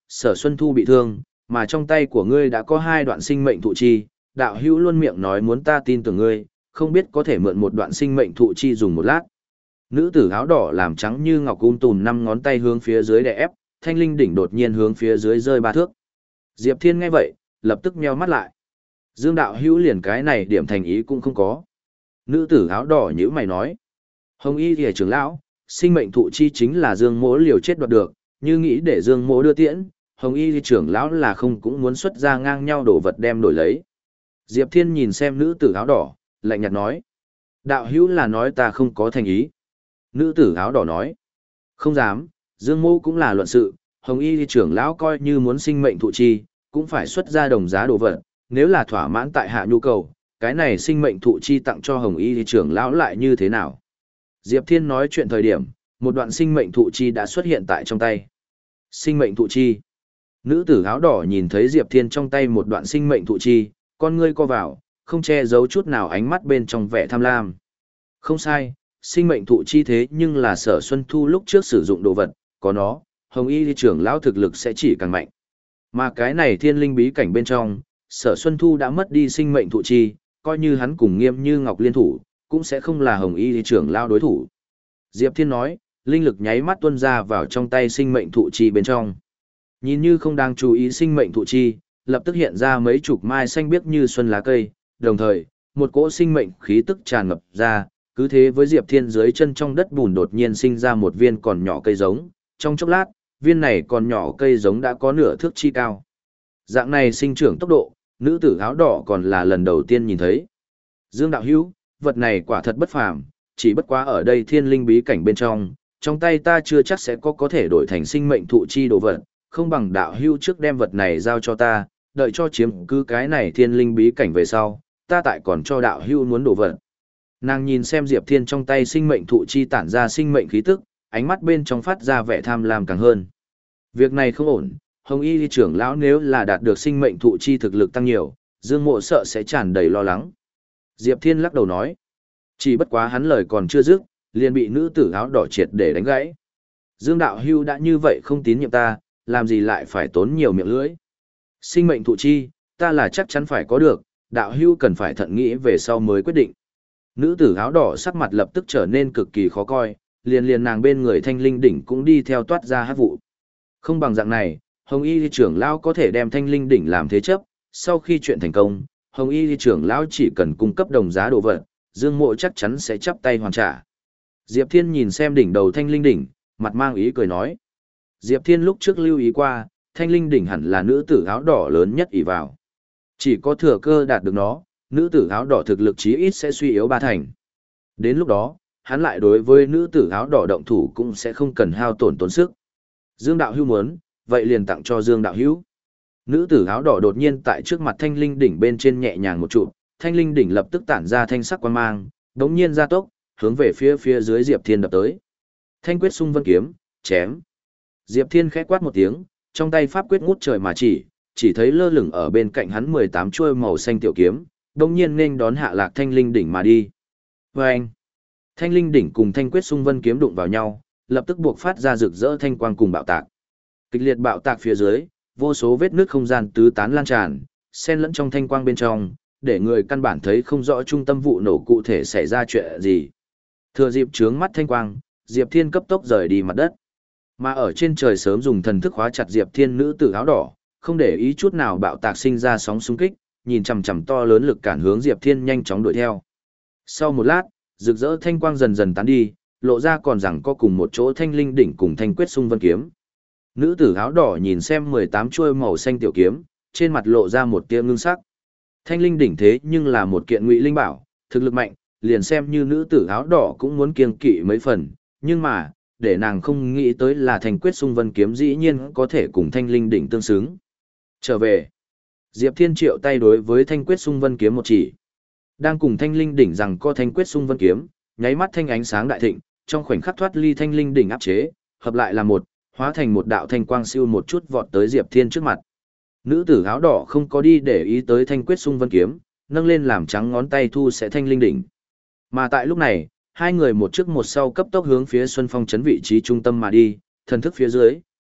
Sở Xuân Thu bị thương, mà trong tay của ngươi đã có hai đoạn sinh mệnh thụ chi, đạo hữu luôn miệng nói muốn ta tin tưởng ngươi, không biết có thể mượn một đoạn sinh mệnh thụ chi dùng một lát. Nữ tử áo đỏ làm trắng như ngọc um tùm năm ngón tay hướng phía dưới đè ép, thanh linh đỉnh đột nhiên hướng phía dưới rơi ba thước. Diệp Thiên nghe vậy, lập tức nheo mắt lại. Dương đạo hữu liền cái này điểm thành ý cũng không có. Nữ tử áo đỏ nhíu mày nói. Hồng y thìa trưởng lão, sinh mệnh thụ chi chính là Dương mỗ liều chết đoạt được, như nghĩ để Dương mỗ đưa tiễn, Hồng y thìa trưởng lão là không cũng muốn xuất ra ngang nhau đổ vật đem đổi lấy. Diệp Thiên nhìn xem nữ tử áo đỏ, lạnh nhạt nói. Đạo hữu là nói ta không có thành ý. Nữ tử áo đỏ nói. Không dám, Dương mỗ cũng là luận sự, Hồng y thìa trưởng lão coi như muốn sinh mệnh thụ chi, cũng phải xuất ra đồng giá đồ vật, nếu là thỏa mãn tại hạ nhu cầu, cái này sinh mệnh thụ chi tặng cho Hồng y thìa trưởng lão lại như thế nào? Diệp Thiên nói chuyện thời điểm, một đoạn sinh mệnh thụ chi đã xuất hiện tại trong tay. Sinh mệnh thụ chi. Nữ tử áo đỏ nhìn thấy Diệp Thiên trong tay một đoạn sinh mệnh thụ chi, con ngươi co vào, không che giấu chút nào ánh mắt bên trong vẻ tham lam. Không sai, sinh mệnh thụ chi thế nhưng là Sở Xuân Thu lúc trước sử dụng đồ vật, có nó, Hồng y trưởng lão thực lực sẽ chỉ càng mạnh. Mà cái này thiên linh bí cảnh bên trong, Sở Xuân Thu đã mất đi sinh mệnh thụ chi, coi như hắn cùng Nghiêm Như Ngọc liên thủ, cũng sẽ không là Hồng y trưởng lão đối thủ. Diệp Thiên nói, linh lực nháy mắt tuôn ra vào trong tay sinh mệnh thụ chi bên trong. Nhìn như không đang chú ý sinh mệnh thụ chi, lập tức hiện ra mấy chục mai xanh biếc như xuân lá cây, đồng thời, một cỗ sinh mệnh khí tức tràn ngập ra, cứ thế với Diệp Thiên dưới chân trong đất bùn đột nhiên sinh ra một viên còn nhỏ cây giống, trong chốc lát, viên này còn nhỏ cây giống đã có nửa thước chi cao. Dạng này sinh trưởng tốc độ, nữ tử áo đỏ còn là lần đầu tiên nhìn thấy. Dương đạo hữu, vật này quả thật bất phàm, chỉ bất quá ở đây thiên linh bí cảnh bên trong, trong tay ta chưa chắc sẽ có có thể đổi thành sinh mệnh thụ chi đồ vật, không bằng đạo hữu trước đem vật này giao cho ta, đợi cho chiếm cứ cái này thiên linh bí cảnh về sau, ta tại còn cho đạo hữu muốn đồ vật. Nàng nhìn xem Diệp Thiên trong tay sinh mệnh thụ chi tản ra sinh mệnh khí tức, ánh mắt bên trong phát ra vẻ tham lam càng hơn. Việc này không ổn, Hồng y trưởng lão nếu là đạt được sinh mệnh thụ chi thực lực tăng nhiều, Dương mộ sợ sẽ tràn đầy lo lắng. Diệp Thiên lắc đầu nói, chỉ bất quá hắn lời còn chưa dứt, liền bị nữ tử áo đỏ triệt để đánh gãy. Dương đạo hưu đã như vậy không tín nhiệm ta, làm gì lại phải tốn nhiều miệng lưỡi. Sinh mệnh thụ chi, ta là chắc chắn phải có được, đạo hưu cần phải thận nghĩ về sau mới quyết định. Nữ tử áo đỏ sắc mặt lập tức trở nên cực kỳ khó coi, liền liền nàng bên người thanh linh đỉnh cũng đi theo toát ra hát vụ. Không bằng dạng này, Hồng y trưởng lão có thể đem thanh linh đỉnh làm thế chấp, sau khi chuyện thành công, Hồng y trưởng lão chỉ cần cung cấp đồng giá đồ vật, Dương mộ chắc chắn sẽ chắp tay hoàn trả. Diệp Thiên nhìn xem đỉnh đầu thanh linh đỉnh, mặt mang ý cười nói. Diệp Thiên lúc trước lưu ý qua, thanh linh đỉnh hẳn là nữ tử áo đỏ lớn nhất ỷ vào. Chỉ có thừa cơ đạt được nó, nữ tử áo đỏ thực lực chí ít sẽ suy yếu ba thành. Đến lúc đó, hắn lại đối với nữ tử áo đỏ động thủ cũng sẽ không cần hao tổn tốn sức. Dương đạo hữu muốn, vậy liền tặng cho Dương đạo hữu. Nữ tử áo đỏ đột nhiên tại trước mặt thanh linh đỉnh bên trên nhẹ nhàng một trụ, thanh linh đỉnh lập tức tản ra thanh sắc quang mang, đống nhiên gia tốc, hướng về phía phía dưới Diệp Thiên đập tới. Thanh quyết xung vân kiếm, chém. Diệp Thiên khẽ quát một tiếng, trong tay pháp quyết ngút trời mà chỉ, chỉ thấy lơ lửng ở bên cạnh hắn mười tám chuôi màu xanh tiểu kiếm, đống nhiên nên đón hạ lạc thanh linh đỉnh mà đi. Vâng! Thanh linh đỉnh cùng thanh quyết xung vân kiếm đụng vào nhau, lập tức buộc phát ra rực rỡ thanh quang cùng bạo tạc. Kịch liệt bạo tạc phía dưới, vô số vết nước không gian tứ tán lan tràn, xen lẫn trong thanh quang bên trong, để người căn bản thấy không rõ trung tâm vụ nổ cụ thể xảy ra chuyện gì. Thừa dịp trướng mắt thanh quang, Diệp Thiên cấp tốc rời đi mặt đất. Mà ở trên trời sớm dùng thần thức khóa chặt Diệp Thiên nữ tử áo đỏ, không để ý chút nào bạo tạc sinh ra sóng xung kích, nhìn chằm chằm to lớn lực cản hướng Diệp Thiên nhanh chóng đuổi theo. Sau một lát, rực rỡ thanh quang dần dần tán đi, lộ ra còn rằng có cùng một chỗ thanh linh đỉnh cùng thanh quyết xung vân kiếm. Nữ tử áo đỏ nhìn xem mười tám chuôi màu xanh tiểu kiếm, trên mặt lộ ra một tia ngưng sắc. Thanh linh đỉnh thế nhưng là một kiện ngụy linh bảo, thực lực mạnh, liền xem như nữ tử áo đỏ cũng muốn kiêng kỵ mấy phần, nhưng mà, để nàng không nghĩ tới là thanh quyết xung vân kiếm dĩ nhiên có thể cùng thanh linh đỉnh tương xứng. Trở về, Diệp Thiên triệu tay đối với thanh quyết xung vân kiếm một chỉ. Đang cùng thanh linh đỉnh rằng co thanh quyết xung vân kiếm, nháy mắt thanh ánh sáng đại thịnh, trong khoảnh khắc thoát ly thanh linh đỉnh áp chế, hợp lại là một, hóa thành một đạo thanh quang siêu một chút vọt tới Diệp Thiên trước mặt. Nữ tử áo đỏ không có đi để ý tới thanh quyết xung vân kiếm, nâng lên làm trắng ngón tay thu sẽ thanh linh đỉnh. Mà tại lúc này, hai người một trước một sau cấp tốc hướng phía Xuân Phong trấn vị trí trung tâm mà đi, thần thức phía dưới,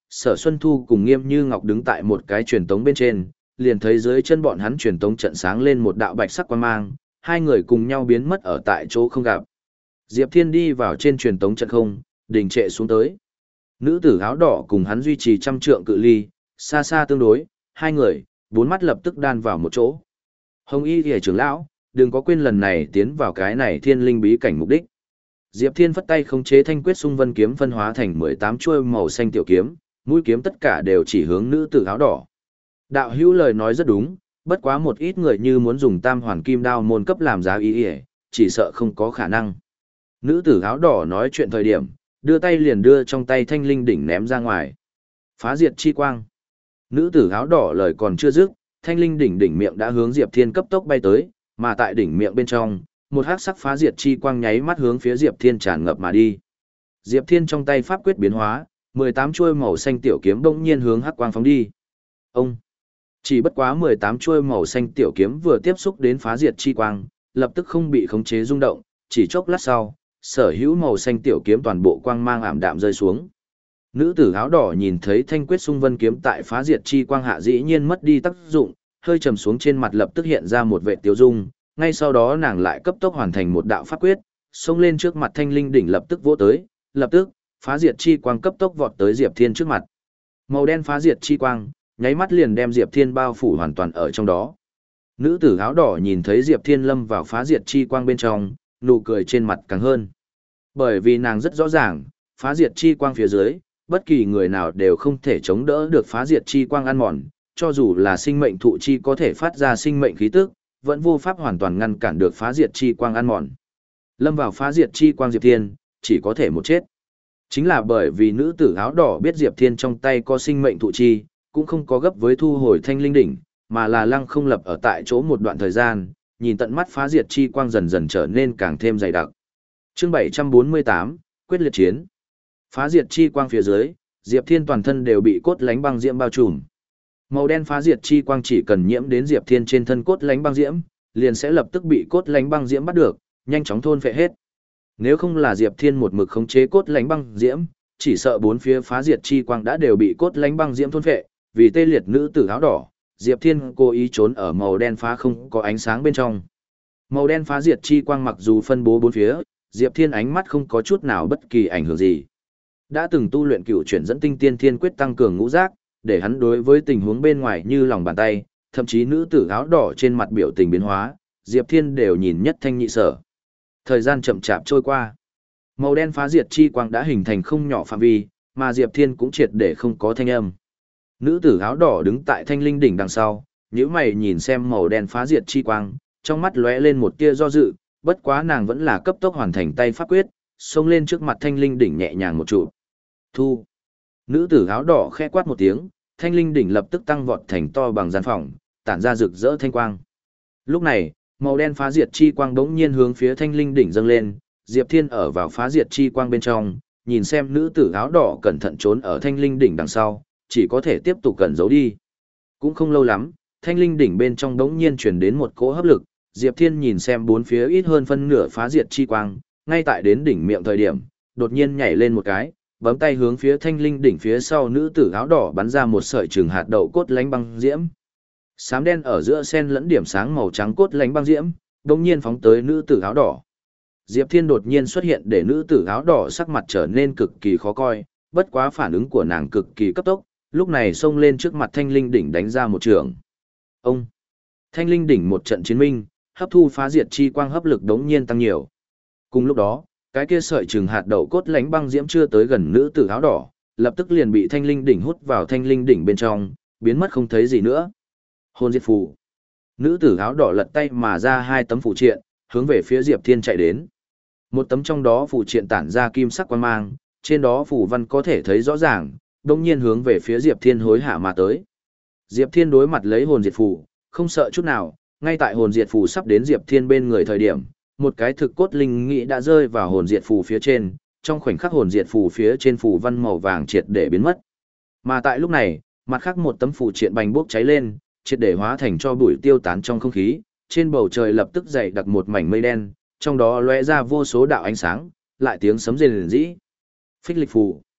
Sở Xuân Thu cùng Nghiêm Như Ngọc đứng tại một cái truyền tống bên trên, liền thấy dưới chân bọn hắn truyền tống trận sáng lên một đạo bạch sắc quang mang, hai người cùng nhau biến mất ở tại chỗ không gặp. Diệp Thiên đi vào trên truyền tống trận không, đình trệ xuống tới. Nữ tử áo đỏ cùng hắn duy trì trăm trượng cự ly, xa xa tương đối, hai người, bốn mắt lập tức đan vào một chỗ. Hồng Y Liễu trưởng lão, đừng có quên lần này tiến vào cái này thiên linh bí cảnh mục đích. Diệp Thiên phất tay khống chế thanh quyết xung vân kiếm phân hóa thành mười tám chuôi màu xanh tiểu kiếm, mũi kiếm tất cả đều chỉ hướng nữ tử áo đỏ. Đạo hữu lời nói rất đúng, bất quá một ít người như muốn dùng tam hoàn kim đao môn cấp làm giá ý ỉa, chỉ sợ không có khả năng. Nữ tử áo đỏ nói chuyện thời điểm, đưa tay liền đưa trong tay thanh linh đỉnh ném ra ngoài. Phá diệt chi quang. Nữ tử áo đỏ lời còn chưa dứt, thanh linh đỉnh đỉnh miệng đã hướng Diệp Thiên cấp tốc bay tới, mà tại đỉnh miệng bên trong, một hắc sắc phá diệt chi quang nháy mắt hướng phía Diệp Thiên tràn ngập mà đi. Diệp Thiên trong tay pháp quyết biến hóa, mười tám chuôi màu xanh tiểu kiếm bỗng nhiên hướng hắc quang phóng đi. Ông chỉ bất quá mười tám chuôi màu xanh tiểu kiếm vừa tiếp xúc đến phá diệt chi quang, lập tức không bị khống chế rung động, chỉ chốc lát sau, sở hữu màu xanh tiểu kiếm toàn bộ quang mang ảm đạm rơi xuống. Nữ tử áo đỏ nhìn thấy thanh quyết xung vân kiếm tại phá diệt chi quang hạ dĩ nhiên mất đi tác dụng, hơi trầm xuống trên mặt lập tức hiện ra một vệ tiêu dung, ngay sau đó nàng lại cấp tốc hoàn thành một đạo pháp quyết, xông lên trước mặt thanh linh đỉnh lập tức vỗ tới, lập tức, phá diệt chi quang cấp tốc vọt tới Diệp Thiên trước mặt. Màu đen phá diệt chi quang, nháy mắt liền đem Diệp Thiên bao phủ hoàn toàn ở trong đó. Nữ tử áo đỏ nhìn thấy Diệp Thiên lâm vào phá diệt chi quang bên trong, nụ cười trên mặt càng hơn. Bởi vì nàng rất rõ ràng, phá diệt chi quang phía dưới, bất kỳ người nào đều không thể chống đỡ được phá diệt chi quang ăn mòn, cho dù là sinh mệnh thụ chi có thể phát ra sinh mệnh khí tức, vẫn vô pháp hoàn toàn ngăn cản được phá diệt chi quang ăn mòn. Lâm vào phá diệt chi quang Diệp Thiên, chỉ có thể một chết. Chính là bởi vì nữ tử áo đỏ biết Diệp Thiên trong tay có sinh mệnh thụ chi, cũng không có gấp với thu hồi thanh linh đỉnh, mà là lăng không lập ở tại chỗ một đoạn thời gian, nhìn tận mắt phá diệt chi quang dần dần trở nên càng thêm dày đặc. Chương bảy trăm bốn mươi tám, quyết liệt chiến. Phá diệt chi quang phía dưới, Diệp Thiên toàn thân đều bị cốt lánh băng diễm bao trùm. Màu đen phá diệt chi quang chỉ cần nhiễm đến Diệp Thiên trên thân cốt lánh băng diễm, liền sẽ lập tức bị cốt lánh băng diễm bắt được, nhanh chóng thôn phệ hết. Nếu không là Diệp Thiên một mực khống chế cốt lánh băng diễm, chỉ sợ bốn phía phá diệt chi quang đã đều bị cốt lánh băng diễm thôn phệ, vì tê liệt nữ tử áo đỏ, Diệp Thiên cố ý trốn ở màu đen phá không có ánh sáng bên trong. Màu đen phá diệt chi quang mặc dù phân bố bốn phía, Diệp Thiên ánh mắt không có chút nào bất kỳ ảnh hưởng gì. Đã từng tu luyện cựu chuyển dẫn tinh tiên thiên quyết tăng cường ngũ giác, để hắn đối với tình huống bên ngoài như lòng bàn tay, thậm chí nữ tử áo đỏ trên mặt biểu tình biến hóa, Diệp Thiên đều nhìn nhất thanh nhị sở. Thời gian chậm chạp trôi qua. Màu đen phá diệt chi quang đã hình thành không nhỏ phạm vi, mà Diệp Thiên cũng triệt để không có thanh âm. Nữ tử áo đỏ đứng tại thanh linh đỉnh đằng sau, nhíu mày nhìn xem màu đen phá diệt chi quang, trong mắt lóe lên một tia do dự, bất quá nàng vẫn là cấp tốc hoàn thành tay pháp quyết, xông lên trước mặt thanh linh đỉnh nhẹ nhàng một trụ. Thu. Nữ tử áo đỏ khẽ quát một tiếng, thanh linh đỉnh lập tức tăng vọt thành to bằng gian phòng, tản ra rực rỡ thanh quang. Lúc này, màu đen phá diệt chi quang bỗng nhiên hướng phía thanh linh đỉnh dâng lên, Diệp Thiên ở vào phá diệt chi quang bên trong, nhìn xem nữ tử áo đỏ cẩn thận trốn ở thanh linh đỉnh đằng sau, chỉ có thể tiếp tục cẩn giấu đi. Cũng không lâu lắm, thanh linh đỉnh bên trong bỗng nhiên truyền đến một cỗ hấp lực, Diệp Thiên nhìn xem bốn phía ít hơn phân nửa phá diệt chi quang, ngay tại đến đỉnh miệng thời điểm, đột nhiên nhảy lên một cái, bấm tay hướng phía thanh linh đỉnh phía sau nữ tử áo đỏ bắn ra một sợi trường hạt đậu cốt lánh băng diễm. Xám đen ở giữa sen lẫn điểm sáng màu trắng cốt lánh băng diễm, đột nhiên phóng tới nữ tử áo đỏ. Diệp Thiên đột nhiên xuất hiện để nữ tử áo đỏ sắc mặt trở nên cực kỳ khó coi, bất quá phản ứng của nàng cực kỳ cấp tốc, lúc này xông lên trước mặt thanh linh đỉnh đánh ra một trường. Ông! Thanh linh đỉnh một trận chiến minh, hấp thu phá diệt chi quang hấp lực đống nhiên tăng nhiều. Cùng lúc đó, cái kia sợi trừng hạt đậu cốt lánh băng diễm chưa tới gần nữ tử áo đỏ, lập tức liền bị thanh linh đỉnh hút vào thanh linh đỉnh bên trong, biến mất không thấy gì nữa. Hồn diệt phù. Nữ tử áo đỏ lật tay mà ra hai tấm phù triện, hướng về phía Diệp Thiên chạy đến. Một tấm trong đó phù triện tản ra kim sắc quang mang, trên đó phù văn có thể thấy rõ ràng, đột nhiên hướng về phía Diệp Thiên hối hả mà tới. Diệp Thiên đối mặt lấy hồn diệt phù, không sợ chút nào, ngay tại hồn diệt phù sắp đến Diệp Thiên bên người thời điểm, một cái thực cốt linh nghĩ đã rơi vào hồn diệt phù phía trên, trong khoảnh khắc hồn diệt phù phía trên phù văn màu vàng triệt để biến mất. Mà tại lúc này, mặt khác một tấm phù triện bành bốc cháy lên, triệt để hóa thành cho bụi tiêu tán trong không khí, trên bầu trời lập tức dày đặc một mảnh mây đen, trong đó lóe ra vô số đạo ánh sáng, lại tiếng sấm rền rĩ. Phích lịch phù.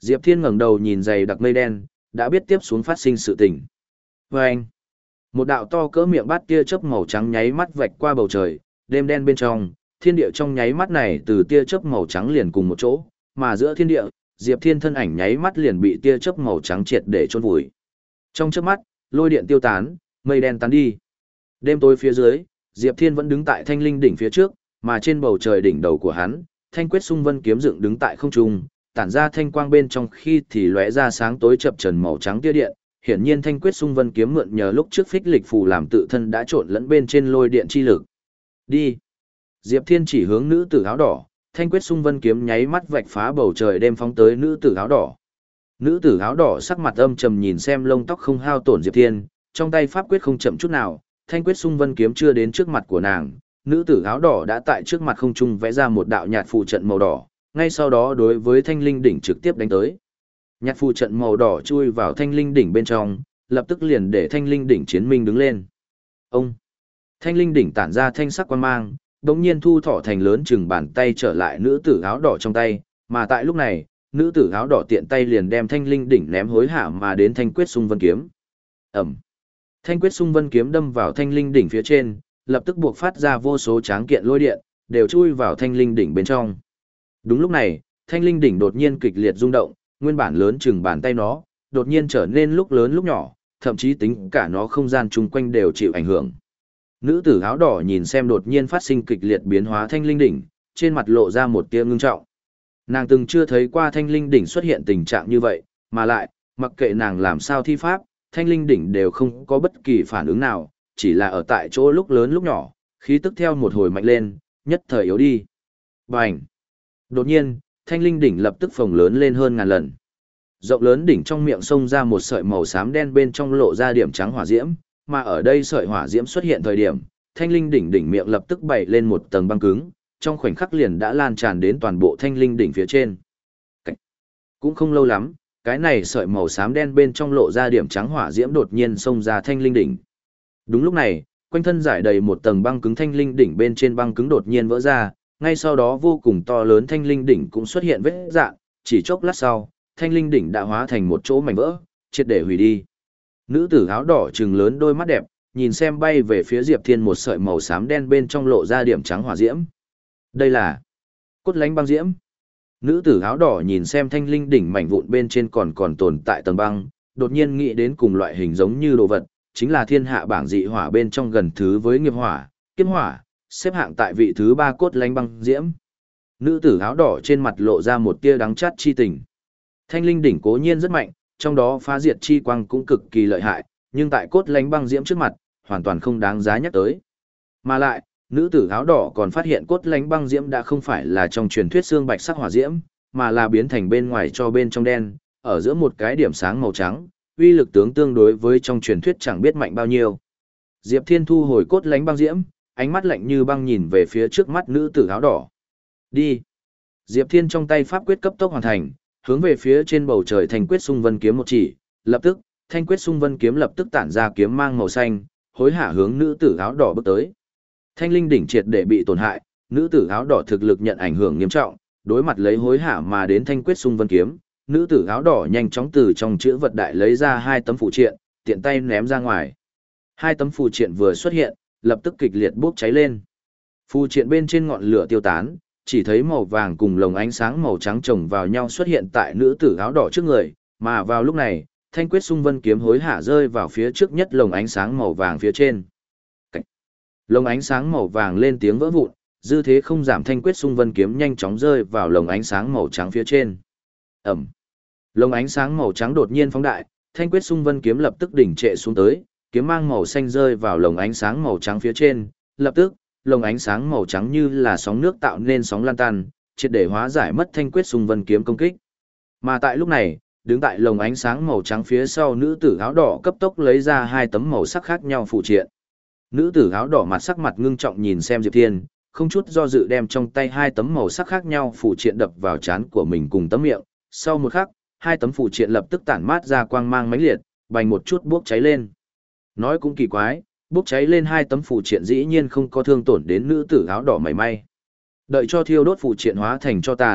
Diệp Thiên ngẩng đầu nhìn dày đặc mây đen, đã biết tiếp xuống phát sinh sự tình. Vâng! Một đạo to cỡ miệng bát tia chớp màu trắng nháy mắt vạch qua bầu trời, đêm đen bên trong, thiên địa trong nháy mắt này từ tia chớp màu trắng liền cùng một chỗ, mà giữa thiên địa, Diệp Thiên thân ảnh nháy mắt liền bị tia chớp màu trắng triệt để chôn vùi. Trong chớp mắt, lôi điện tiêu tán, mây đen tán đi. Đêm tối phía dưới, Diệp Thiên vẫn đứng tại Thanh Linh đỉnh phía trước, mà trên bầu trời đỉnh đầu của hắn, Thanh Quyết Xung Vân kiếm dựng đứng tại không trung, tản ra thanh quang bên trong khi thì lóe ra sáng tối chập chờn màu trắng tia điện. Hiển nhiên Thanh Quyết Xung Vân kiếm mượn nhờ lúc trước phích lịch phù làm tự thân đã trộn lẫn bên trên lôi điện chi lực. Đi. Diệp Thiên chỉ hướng nữ tử áo đỏ, Thanh Quyết Xung Vân kiếm nháy mắt vạch phá bầu trời đêm phóng tới nữ tử áo đỏ. Nữ tử áo đỏ sắc mặt âm trầm nhìn xem lông tóc không hao tổn Diệp Thiên, trong tay pháp quyết không chậm chút nào, Thanh Quyết Xung Vân kiếm chưa đến trước mặt của nàng, nữ tử áo đỏ đã tại trước mặt không trung vẽ ra một đạo nhạt phù trận màu đỏ, ngay sau đó đối với Thanh Linh đỉnh trực tiếp đánh tới. Nhạt phù trận màu đỏ chui vào Thanh Linh đỉnh bên trong, lập tức liền để Thanh Linh đỉnh chiến minh đứng lên. Ông! Thanh Linh đỉnh tản ra thanh sắc quang mang, đống nhiên thu thọ thành lớn chừng bàn tay trở lại nữ tử áo đỏ trong tay, mà tại lúc này, nữ tử áo đỏ tiện tay liền đem Thanh Linh đỉnh ném hối hả mà đến Thanh Quyết Xung Vân kiếm. Ẩm! Thanh Quyết Xung Vân kiếm đâm vào Thanh Linh đỉnh phía trên, lập tức buộc phát ra vô số tráng kiện lôi điện, đều chui vào Thanh Linh đỉnh bên trong. Đúng lúc này, Thanh Linh đỉnh đột nhiên kịch liệt rung động, nguyên bản lớn chừng bàn tay nó, đột nhiên trở nên lúc lớn lúc nhỏ, thậm chí tính cả nó không gian chung quanh đều chịu ảnh hưởng. Nữ tử áo đỏ nhìn xem đột nhiên phát sinh kịch liệt biến hóa Thanh Linh đỉnh, trên mặt lộ ra một tia ngưng trọng. Nàng từng chưa thấy qua Thanh Linh đỉnh xuất hiện tình trạng như vậy, mà lại, mặc kệ nàng làm sao thi pháp, Thanh Linh đỉnh đều không có bất kỳ phản ứng nào, chỉ là ở tại chỗ lúc lớn lúc nhỏ, khí tức theo một hồi mạnh lên, nhất thời yếu đi. Bành! Đột nhiên, Thanh Linh đỉnh lập tức phồng lớn lên hơn ngàn lần. Rộng lớn đỉnh trong miệng xông ra một sợi màu xám đen bên trong lộ ra điểm trắng hỏa diễm, mà ở đây sợi hỏa diễm xuất hiện thời điểm, Thanh Linh đỉnh đỉnh miệng lập tức bày lên một tầng băng cứng, trong khoảnh khắc liền đã lan tràn đến toàn bộ Thanh Linh đỉnh phía trên. Cảnh. Cũng không lâu lắm, cái này sợi màu xám đen bên trong lộ ra điểm trắng hỏa diễm đột nhiên xông ra Thanh Linh đỉnh. Đúng lúc này, quanh thân giải đầy một tầng băng cứng Thanh Linh đỉnh bên trên băng cứng đột nhiên vỡ ra, ngay sau đó vô cùng to lớn Thanh Linh đỉnh cũng xuất hiện vết rạn, chỉ chốc lát sau, Thanh Linh đỉnh đã hóa thành một chỗ mảnh vỡ, triệt để hủy đi. Nữ tử áo đỏ trừng lớn đôi mắt đẹp, nhìn xem bay về phía Diệp Thiên một sợi màu xám đen bên trong lộ ra điểm trắng hỏa diễm. Đây là cốt lánh băng diễm. Nữ tử áo đỏ nhìn xem Thanh Linh đỉnh mảnh vụn bên trên còn còn tồn tại tầng băng, đột nhiên nghĩ đến cùng loại hình giống như đồ vật, chính là thiên hạ bảng dị hỏa bên trong gần thứ với nghiệp hỏa, kiếp hỏa, xếp hạng tại vị thứ ba cốt lánh băng diễm. Nữ tử áo đỏ trên mặt lộ ra một tia đắng chát chi tình. Thanh Linh đỉnh cố nhiên rất mạnh, trong đó phá diệt chi quang cũng cực kỳ lợi hại, nhưng tại cốt lánh băng diễm trước mặt, hoàn toàn không đáng giá nhắc tới. Mà lại, nữ tử áo đỏ còn phát hiện cốt lánh băng diễm đã không phải là trong truyền thuyết xương bạch sắc hỏa diễm, mà là biến thành bên ngoài cho bên trong đen, ở giữa một cái điểm sáng màu trắng, uy lực tướng tương đối với trong truyền thuyết chẳng biết mạnh bao nhiêu. Diệp Thiên thu hồi cốt lánh băng diễm, ánh mắt lạnh như băng nhìn về phía trước mắt nữ tử áo đỏ. Đi. Diệp Thiên trong tay pháp quyết cấp tốc hoàn thành, hướng về phía trên bầu trời Thanh Quyết Xung Vân kiếm một chỉ, lập tức, Thanh Quyết Xung Vân kiếm lập tức tản ra kiếm mang màu xanh, hối hả hướng nữ tử áo đỏ bước tới. Thanh Linh đỉnh triệt để bị tổn hại, nữ tử áo đỏ thực lực nhận ảnh hưởng nghiêm trọng, đối mặt lấy hối hả mà đến Thanh Quyết Xung Vân kiếm, nữ tử áo đỏ nhanh chóng từ trong chữ vật đại lấy ra hai tấm phù triện, tiện tay ném ra ngoài. Hai tấm phù triện vừa xuất hiện, lập tức kịch liệt bốc cháy lên. Phù triện bên trên ngọn lửa tiêu tán, chỉ thấy màu vàng cùng lồng ánh sáng màu trắng chồng vào nhau xuất hiện tại nữ tử áo đỏ trước người, mà vào lúc này, Thanh Quyết Xung Vân kiếm hối hả rơi vào phía trước nhất lồng ánh sáng màu vàng phía trên. Cảnh. Lồng ánh sáng màu vàng lên tiếng vỡ vụn, dư thế không giảm Thanh Quyết Xung Vân kiếm nhanh chóng rơi vào lồng ánh sáng màu trắng phía trên. Ẩm. Lồng ánh sáng màu trắng đột nhiên phóng đại, Thanh Quyết Xung Vân kiếm lập tức đỉnh trệ xuống tới, kiếm mang màu xanh rơi vào lồng ánh sáng màu trắng phía trên, lập tức, lồng ánh sáng màu trắng như là sóng nước tạo nên sóng lan tan, triệt để hóa giải mất Thanh Quyết Xung Vân kiếm công kích. Mà tại lúc này, đứng tại lồng ánh sáng màu trắng phía sau nữ tử áo đỏ cấp tốc lấy ra hai tấm màu sắc khác nhau phụ triện. Nữ tử áo đỏ mặt sắc mặt ngưng trọng nhìn xem Diệp Thiên, không chút do dự đem trong tay hai tấm màu sắc khác nhau phụ triện đập vào trán của mình cùng tấm miệng. Sau một khắc, hai tấm phụ triện lập tức tản mát ra quang mang mãnh liệt, bành một chút bốc cháy lên. Nói cũng kỳ quái, bốc cháy lên hai tấm phụ triện dĩ nhiên không có thương tổn đến nữ tử áo đỏ mảy may. Đợi cho thiêu đốt phụ triện hóa thành cho tàn,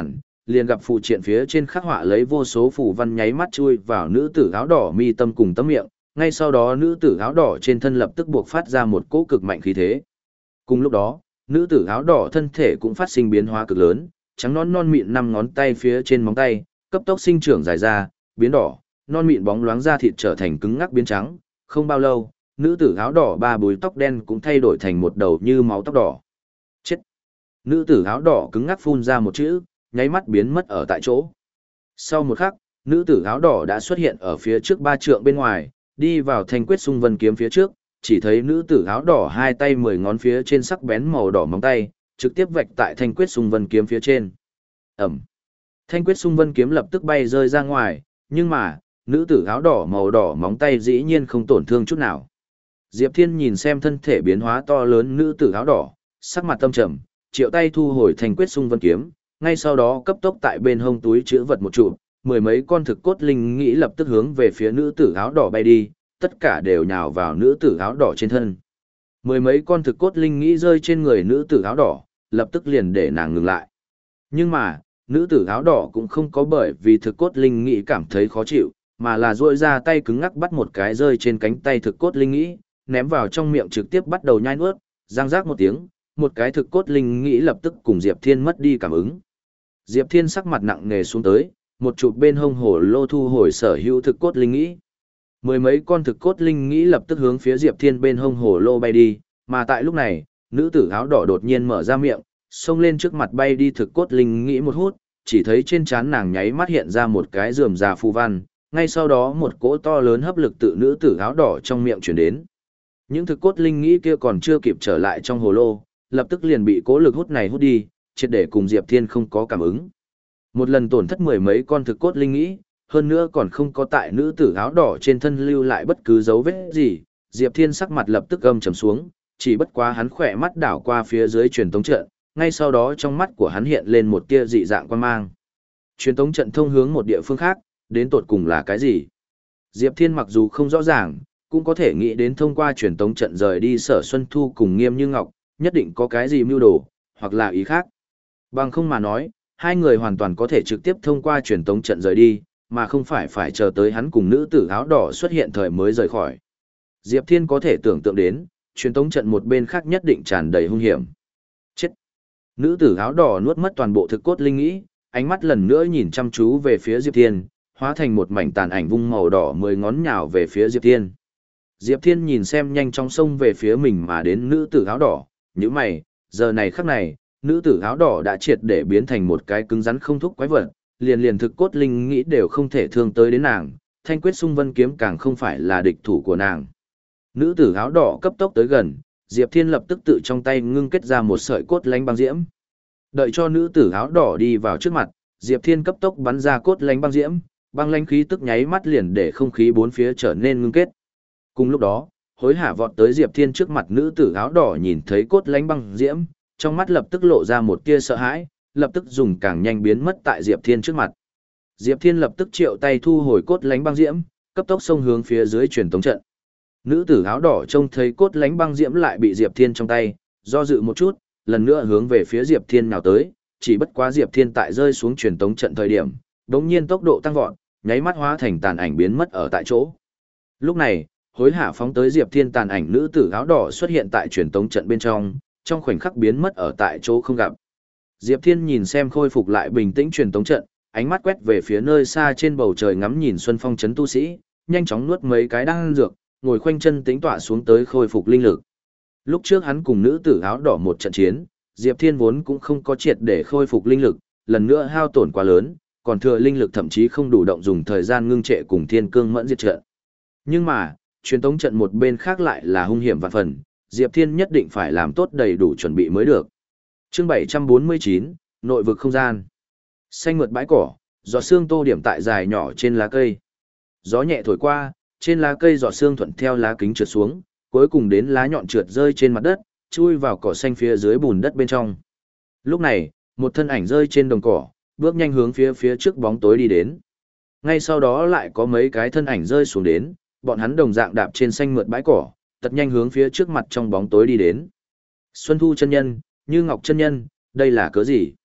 liền gặp phù triện phía trên khắc họa lấy vô số phù văn nháy mắt chui vào nữ tử áo đỏ mi tâm cùng tấm miệng, ngay sau đó nữ tử áo đỏ trên thân lập tức buộc phát ra một cỗ cực mạnh khí thế. Cùng lúc đó, nữ tử áo đỏ thân thể cũng phát sinh biến hóa cực lớn, trắng non non mịn năm ngón tay phía trên móng tay, cấp tốc sinh trưởng dài ra, biến đỏ, non mịn bóng loáng da thịt trở thành cứng ngắc biến trắng, không bao lâu, nữ tử áo đỏ ba búi tóc đen cũng thay đổi thành một đầu như máu tóc đỏ. Chết! Nữ tử áo đỏ cứng ngắc phun ra một chữ, nháy mắt biến mất ở tại chỗ. Sau một khắc, nữ tử áo đỏ đã xuất hiện ở phía trước ba trượng bên ngoài, đi vào thanh quyết xung vân kiếm phía trước, chỉ thấy nữ tử áo đỏ hai tay mười ngón phía trên sắc bén màu đỏ móng tay, trực tiếp vạch tại thanh quyết xung vân kiếm phía trên. Ẩm! Thanh quyết xung vân kiếm lập tức bay rơi ra ngoài, nhưng mà, nữ tử áo đỏ màu đỏ móng tay dĩ nhiên không tổn thương chút nào. Diệp Thiên nhìn xem thân thể biến hóa to lớn nữ tử áo đỏ, sắc mặt tâm trầm, triệu tay thu hồi thanh quyết xung vân kiếm, ngay sau đó cấp tốc tại bên hông túi chữ vật một trụ, mười mấy con thực cốt linh nghĩ lập tức hướng về phía nữ tử áo đỏ bay đi, tất cả đều nhào vào nữ tử áo đỏ trên thân. Mười mấy con thực cốt linh nghĩ rơi trên người nữ tử áo đỏ, lập tức liền để nàng ngừng lại. Nhưng mà, nữ tử áo đỏ cũng không có bởi vì thực cốt linh nghĩ cảm thấy khó chịu, mà là duỗi ra tay cứng ngắc bắt một cái rơi trên cánh tay thực cốt linh nghĩ, ném vào trong miệng trực tiếp bắt đầu nhai nuốt, răng rác một tiếng, một cái thực cốt linh nghĩ lập tức cùng Diệp Thiên mất đi cảm ứng. Diệp Thiên sắc mặt nặng nề xuống tới, một chụp bên hông hổ lô thu hồi sở hữu thực cốt linh nghĩ. Mười mấy con thực cốt linh nghĩ lập tức hướng phía Diệp Thiên bên hông hổ lô bay đi, mà tại lúc này, nữ tử áo đỏ đột nhiên mở ra miệng, xông lên trước mặt bay đi thực cốt linh nghĩ một hút, chỉ thấy trên trán nàng nháy mắt hiện ra một cái rườm rà phù văn, ngay sau đó một cỗ to lớn hấp lực tự nữ tử áo đỏ trong miệng truyền đến. Những thực cốt linh nghĩ kia còn chưa kịp trở lại trong hồ lô, lập tức liền bị cỗ lực hút này hút đi, triệt để cùng Diệp Thiên không có cảm ứng. Một lần tổn thất mười mấy con thực cốt linh nghĩ, hơn nữa còn không có tại nữ tử áo đỏ trên thân lưu lại bất cứ dấu vết gì, Diệp Thiên sắc mặt lập tức âm trầm xuống, chỉ bất quá hắn khỏe mắt đảo qua phía dưới truyền tống trận, ngay sau đó trong mắt của hắn hiện lên một tia dị dạng quan mang. Truyền tống trận thông hướng một địa phương khác, đến tột cùng là cái gì? Diệp Thiên mặc dù không rõ ràng, cũng có thể nghĩ đến thông qua truyền tống trận rời đi Sở Xuân Thu cùng Nghiêm Như Ngọc, nhất định có cái gì mưu đồ, hoặc là ý khác. Bằng không mà nói, hai người hoàn toàn có thể trực tiếp thông qua truyền tống trận rời đi, mà không phải phải chờ tới hắn cùng nữ tử áo đỏ xuất hiện thời mới rời khỏi. Diệp Thiên có thể tưởng tượng đến, truyền tống trận một bên khác nhất định tràn đầy hung hiểm. Chết! Nữ tử áo đỏ nuốt mất toàn bộ thực cốt linh nghĩ, ánh mắt lần nữa nhìn chăm chú về phía Diệp Thiên, hóa thành một mảnh tàn ảnh vung màu đỏ mười ngón nhào về phía Diệp Thiên. Diệp Thiên nhìn xem nhanh chóng xông về phía mình mà đến nữ tử áo đỏ, như mày, giờ này khắc này, nữ tử áo đỏ đã triệt để biến thành một cái cứng rắn không thúc quái vật, liền liền thực cốt linh nghĩ đều không thể thương tới đến nàng, thanh quyết xung vân kiếm càng không phải là địch thủ của nàng. Nữ tử áo đỏ cấp tốc tới gần, Diệp Thiên lập tức tự trong tay ngưng kết ra một sợi cốt lánh băng diễm. Đợi cho nữ tử áo đỏ đi vào trước mặt, Diệp Thiên cấp tốc bắn ra cốt lánh băng diễm, băng lánh khí tức nháy mắt liền để không khí bốn phía trở nên ngưng kết. Cùng lúc đó, hối hả vọt tới Diệp Thiên trước mặt nữ tử áo đỏ nhìn thấy cốt lánh băng diễm, trong mắt lập tức lộ ra một tia sợ hãi, lập tức dùng càng nhanh biến mất tại Diệp Thiên trước mặt. Diệp Thiên lập tức triệu tay thu hồi cốt lánh băng diễm, cấp tốc xông hướng phía dưới truyền tống trận. Nữ tử áo đỏ trông thấy cốt lánh băng diễm lại bị Diệp Thiên trong tay, do dự một chút, lần nữa hướng về phía Diệp Thiên nào tới, chỉ bất quá Diệp Thiên tại rơi xuống truyền tống trận thời điểm, đống nhiên tốc độ tăng vọt, nháy mắt hóa thành tàn ảnh biến mất ở tại chỗ. Lúc này, hối hả phóng tới Diệp Thiên tàn ảnh nữ tử áo đỏ xuất hiện tại truyền tống trận bên trong, trong khoảnh khắc biến mất ở tại chỗ không gặp. Diệp Thiên nhìn xem khôi phục lại bình tĩnh truyền tống trận, ánh mắt quét về phía nơi xa trên bầu trời ngắm nhìn Xuân Phong trấn tu sĩ, nhanh chóng nuốt mấy cái đan dược, ngồi khoanh chân tính tọa xuống tới khôi phục linh lực. Lúc trước hắn cùng nữ tử áo đỏ một trận chiến, Diệp Thiên vốn cũng không có triệt để khôi phục linh lực, lần nữa hao tổn quá lớn, còn thừa linh lực thậm chí không đủ động dùng thời gian ngưng trệ cùng Thiên Cương Mẫn diệt trận. Nhưng mà, truyền tống trận một bên khác lại là hung hiểm vạn phần, Diệp Thiên nhất định phải làm tốt đầy đủ chuẩn bị mới được. Chương bảy trăm bốn mươi chín, nội vực không gian. Xanh mượt bãi cỏ, giọt sương tô điểm tại dài nhỏ trên lá cây. Gió nhẹ thổi qua, trên lá cây giọt sương thuận theo lá kính trượt xuống, cuối cùng đến lá nhọn trượt rơi trên mặt đất, chui vào cỏ xanh phía dưới bùn đất bên trong. Lúc này, một thân ảnh rơi trên đồng cỏ, bước nhanh hướng phía phía trước bóng tối đi đến. Ngay sau đó lại có mấy cái thân ảnh rơi xuống đến, bọn hắn đồng dạng đạp trên xanh mượt bãi cỏ, tật nhanh hướng phía trước mặt trong bóng tối đi đến. Xuân Thu chân nhân, Như Ngọc chân nhân, đây là cớ gì?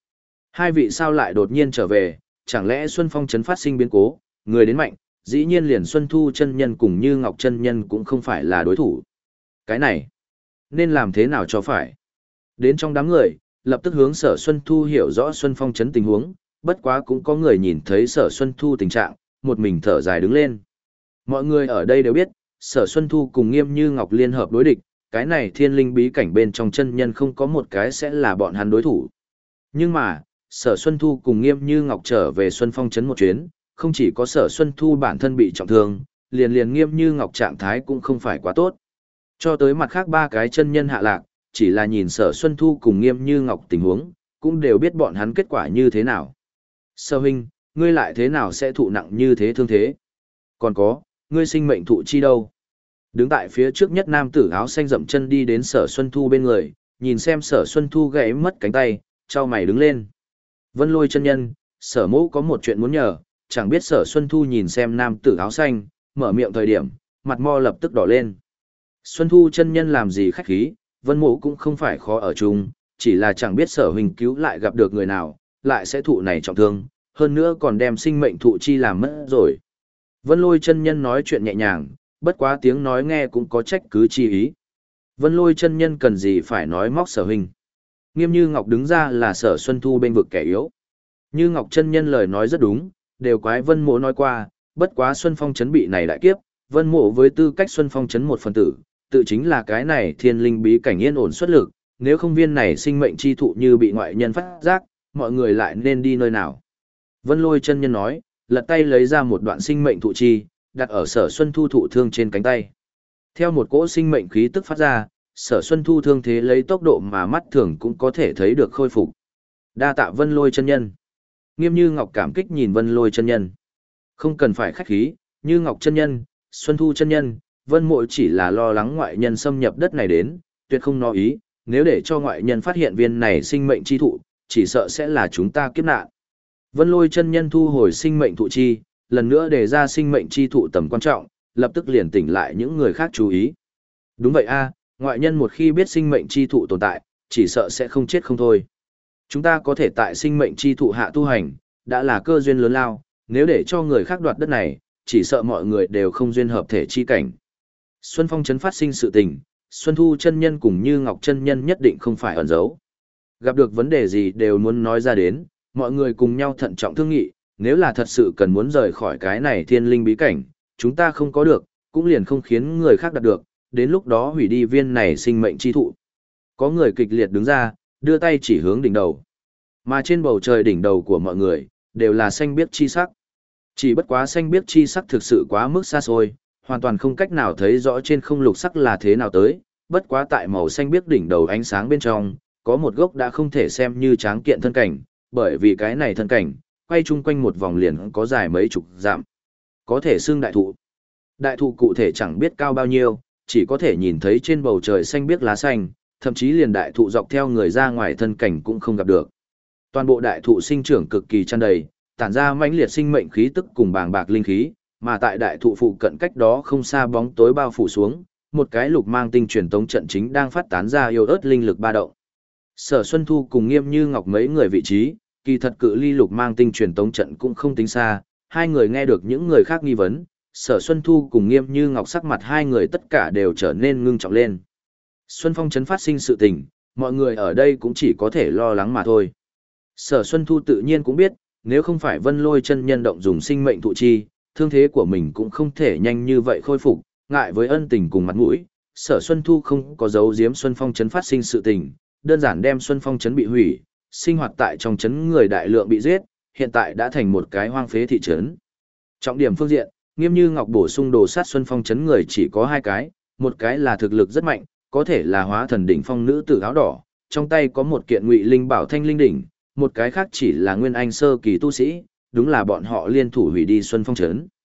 Hai vị sao lại đột nhiên trở về, chẳng lẽ Xuân Phong trấn phát sinh biến cố, người đến mạnh, dĩ nhiên liền Xuân Thu chân nhân cùng Như Ngọc chân nhân cũng không phải là đối thủ. Cái này, nên làm thế nào cho phải? Đến trong đám người, lập tức hướng Sở Xuân Thu hiểu rõ Xuân Phong trấn tình huống, bất quá cũng có người nhìn thấy Sở Xuân Thu tình trạng, một mình thở dài đứng lên. Mọi người ở đây đều biết, Sở Xuân Thu cùng Nghiêm Như Ngọc liên hợp đối địch, cái này thiên linh bí cảnh bên trong chân nhân không có một cái sẽ là bọn hắn đối thủ. Nhưng mà, Sở Xuân Thu cùng Nghiêm Như Ngọc trở về Xuân Phong trấn một chuyến, không chỉ có Sở Xuân Thu bản thân bị trọng thương, liền liền Nghiêm Như Ngọc trạng thái cũng không phải quá tốt. Cho tới mặt khác ba cái chân nhân hạ lạc, chỉ là nhìn Sở Xuân Thu cùng Nghiêm Như Ngọc tình huống, cũng đều biết bọn hắn kết quả như thế nào. Sở huynh, ngươi lại thế nào sẽ thụ nặng như thế thương thế? Còn có, ngươi sinh mệnh thụ chi đâu? Đứng tại phía trước nhất nam tử áo xanh dậm chân đi đến Sở Xuân Thu bên người, nhìn xem Sở Xuân Thu gãy mất cánh tay, trao mày đứng lên. Vân Lôi chân nhân, Sở mẫu có một chuyện muốn nhờ, chẳng biết Sở Xuân Thu nhìn xem nam tử áo xanh, mở miệng thời điểm, mặt mo lập tức đỏ lên. Xuân Thu chân nhân làm gì khách khí, Vân mẫu cũng không phải khó ở chung, chỉ là chẳng biết Sở huynh cứu lại gặp được người nào, lại sẽ thụ này trọng thương, hơn nữa còn đem sinh mệnh thụ chi làm mất rồi. Vân Lôi chân nhân nói chuyện nhẹ nhàng, bất quá tiếng nói nghe cũng có trách cứ chi ý. Vân Lôi chân nhân cần gì phải nói móc Sở huynh. Nghiêm Như Ngọc đứng ra là Sở Xuân Thu bên vực kẻ yếu. Như Ngọc chân nhân lời nói rất đúng, đều quái Vân Mộ nói qua, bất quá Xuân Phong trấn bị này đại kiếp, Vân Mộ với tư cách Xuân Phong trấn một phần tử, tự chính là cái này thiên linh bí cảnh yên ổn xuất lực, nếu không viên này sinh mệnh chi thụ như bị ngoại nhân phát giác, mọi người lại nên đi nơi nào. Vân Lôi chân nhân nói, lật tay lấy ra một đoạn sinh mệnh thụ chi, đặt ở Sở Xuân Thu thụ thương trên cánh tay. Theo một cỗ sinh mệnh khí tức phát ra, Sở Xuân Thu thương thế lấy tốc độ mà mắt thường cũng có thể thấy được khôi phục. Đa tạ Vân Lôi chân nhân. Nghiêm Như Ngọc cảm kích nhìn Vân Lôi chân nhân. Không cần phải khách khí, Như Ngọc chân nhân, Xuân Thu chân nhân, Vân Mộ chỉ là lo lắng ngoại nhân xâm nhập đất này đến, tuyệt không nói ý, nếu để cho ngoại nhân phát hiện viên này sinh mệnh chi thụ, chỉ sợ sẽ là chúng ta kiếp nạn. Vân Lôi chân nhân thu hồi sinh mệnh thụ chi, lần nữa đề ra sinh mệnh chi thụ tầm quan trọng, lập tức liền tỉnh lại những người khác chú ý. Đúng vậy a, ngoại nhân một khi biết sinh mệnh chi thụ tồn tại, chỉ sợ sẽ không chết không thôi. Chúng ta có thể tại sinh mệnh chi thụ hạ tu hành, đã là cơ duyên lớn lao, nếu để cho người khác đoạt đất này, chỉ sợ mọi người đều không duyên hợp thể chi cảnh. Xuân Phong trấn phát sinh sự tình, Xuân Thu chân nhân cùng Như Ngọc chân nhân nhất định không phải ẩn giấu. Gặp được vấn đề gì đều muốn nói ra đến, mọi người cùng nhau thận trọng thương nghị, nếu là thật sự cần muốn rời khỏi cái này thiên linh bí cảnh, chúng ta không có được, cũng liền không khiến người khác đạt được, đến lúc đó hủy đi viên này sinh mệnh chi thụ. Có người kịch liệt đứng ra, đưa tay chỉ hướng đỉnh đầu. Mà trên bầu trời đỉnh đầu của mọi người, đều là xanh biếc chi sắc. Chỉ bất quá xanh biếc chi sắc thực sự quá mức xa xôi, hoàn toàn không cách nào thấy rõ trên không lục sắc là thế nào tới, bất quá tại màu xanh biếc đỉnh đầu ánh sáng bên trong, có một gốc đã không thể xem như tráng kiện thân cảnh, bởi vì cái này thân cảnh, quay chung quanh một vòng liền có dài mấy chục dặm. Có thể xưng đại thụ. Đại thụ cụ thể chẳng biết cao bao nhiêu, chỉ có thể nhìn thấy trên bầu trời xanh biếc lá xanh, thậm chí liền đại thụ dọc theo người ra ngoài thân cảnh cũng không gặp được. Toàn bộ đại thụ sinh trưởng cực kỳ tràn đầy, tản ra mãnh liệt sinh mệnh khí tức cùng bàng bạc linh khí, mà tại đại thụ phụ cận cách đó không xa bóng tối bao phủ xuống, một cái lục mang tinh truyền tống trận chính đang phát tán ra yêu ớt linh lực ba động. Sở Xuân Thu cùng Nghiêm Như Ngọc mấy người vị trí, kỳ thật cự ly lục mang tinh truyền tống trận cũng không tính xa, hai người nghe được những người khác nghi vấn, Sở Xuân Thu cùng Nghiêm Như Ngọc sắc mặt hai người tất cả đều trở nên ngưng trọng lên. Xuân Phong trấn phát sinh sự tình, mọi người ở đây cũng chỉ có thể lo lắng mà thôi. Sở Xuân Thu tự nhiên cũng biết, nếu không phải Vân Lôi chân nhân động dùng sinh mệnh thụ chi, thương thế của mình cũng không thể nhanh như vậy khôi phục, ngại với ân tình cùng mặt mũi, Sở Xuân Thu không có giấu giếm Xuân Phong trấn phát sinh sự tình, đơn giản đem Xuân Phong trấn bị hủy, sinh hoạt tại trong trấn người đại lượng bị giết, hiện tại đã thành một cái hoang phế thị trấn. Trọng điểm phương diện, Nghiêm Như Ngọc bổ sung đồ sát Xuân Phong trấn người chỉ có hai cái, một cái là thực lực rất mạnh, có thể là hóa thần đỉnh phong nữ tử áo đỏ, trong tay có một kiện ngụy linh bảo thanh linh đỉnh, một cái khác chỉ là nguyên anh sơ kỳ tu sĩ, đúng là bọn họ liên thủ hủy đi Xuân Phong trấn.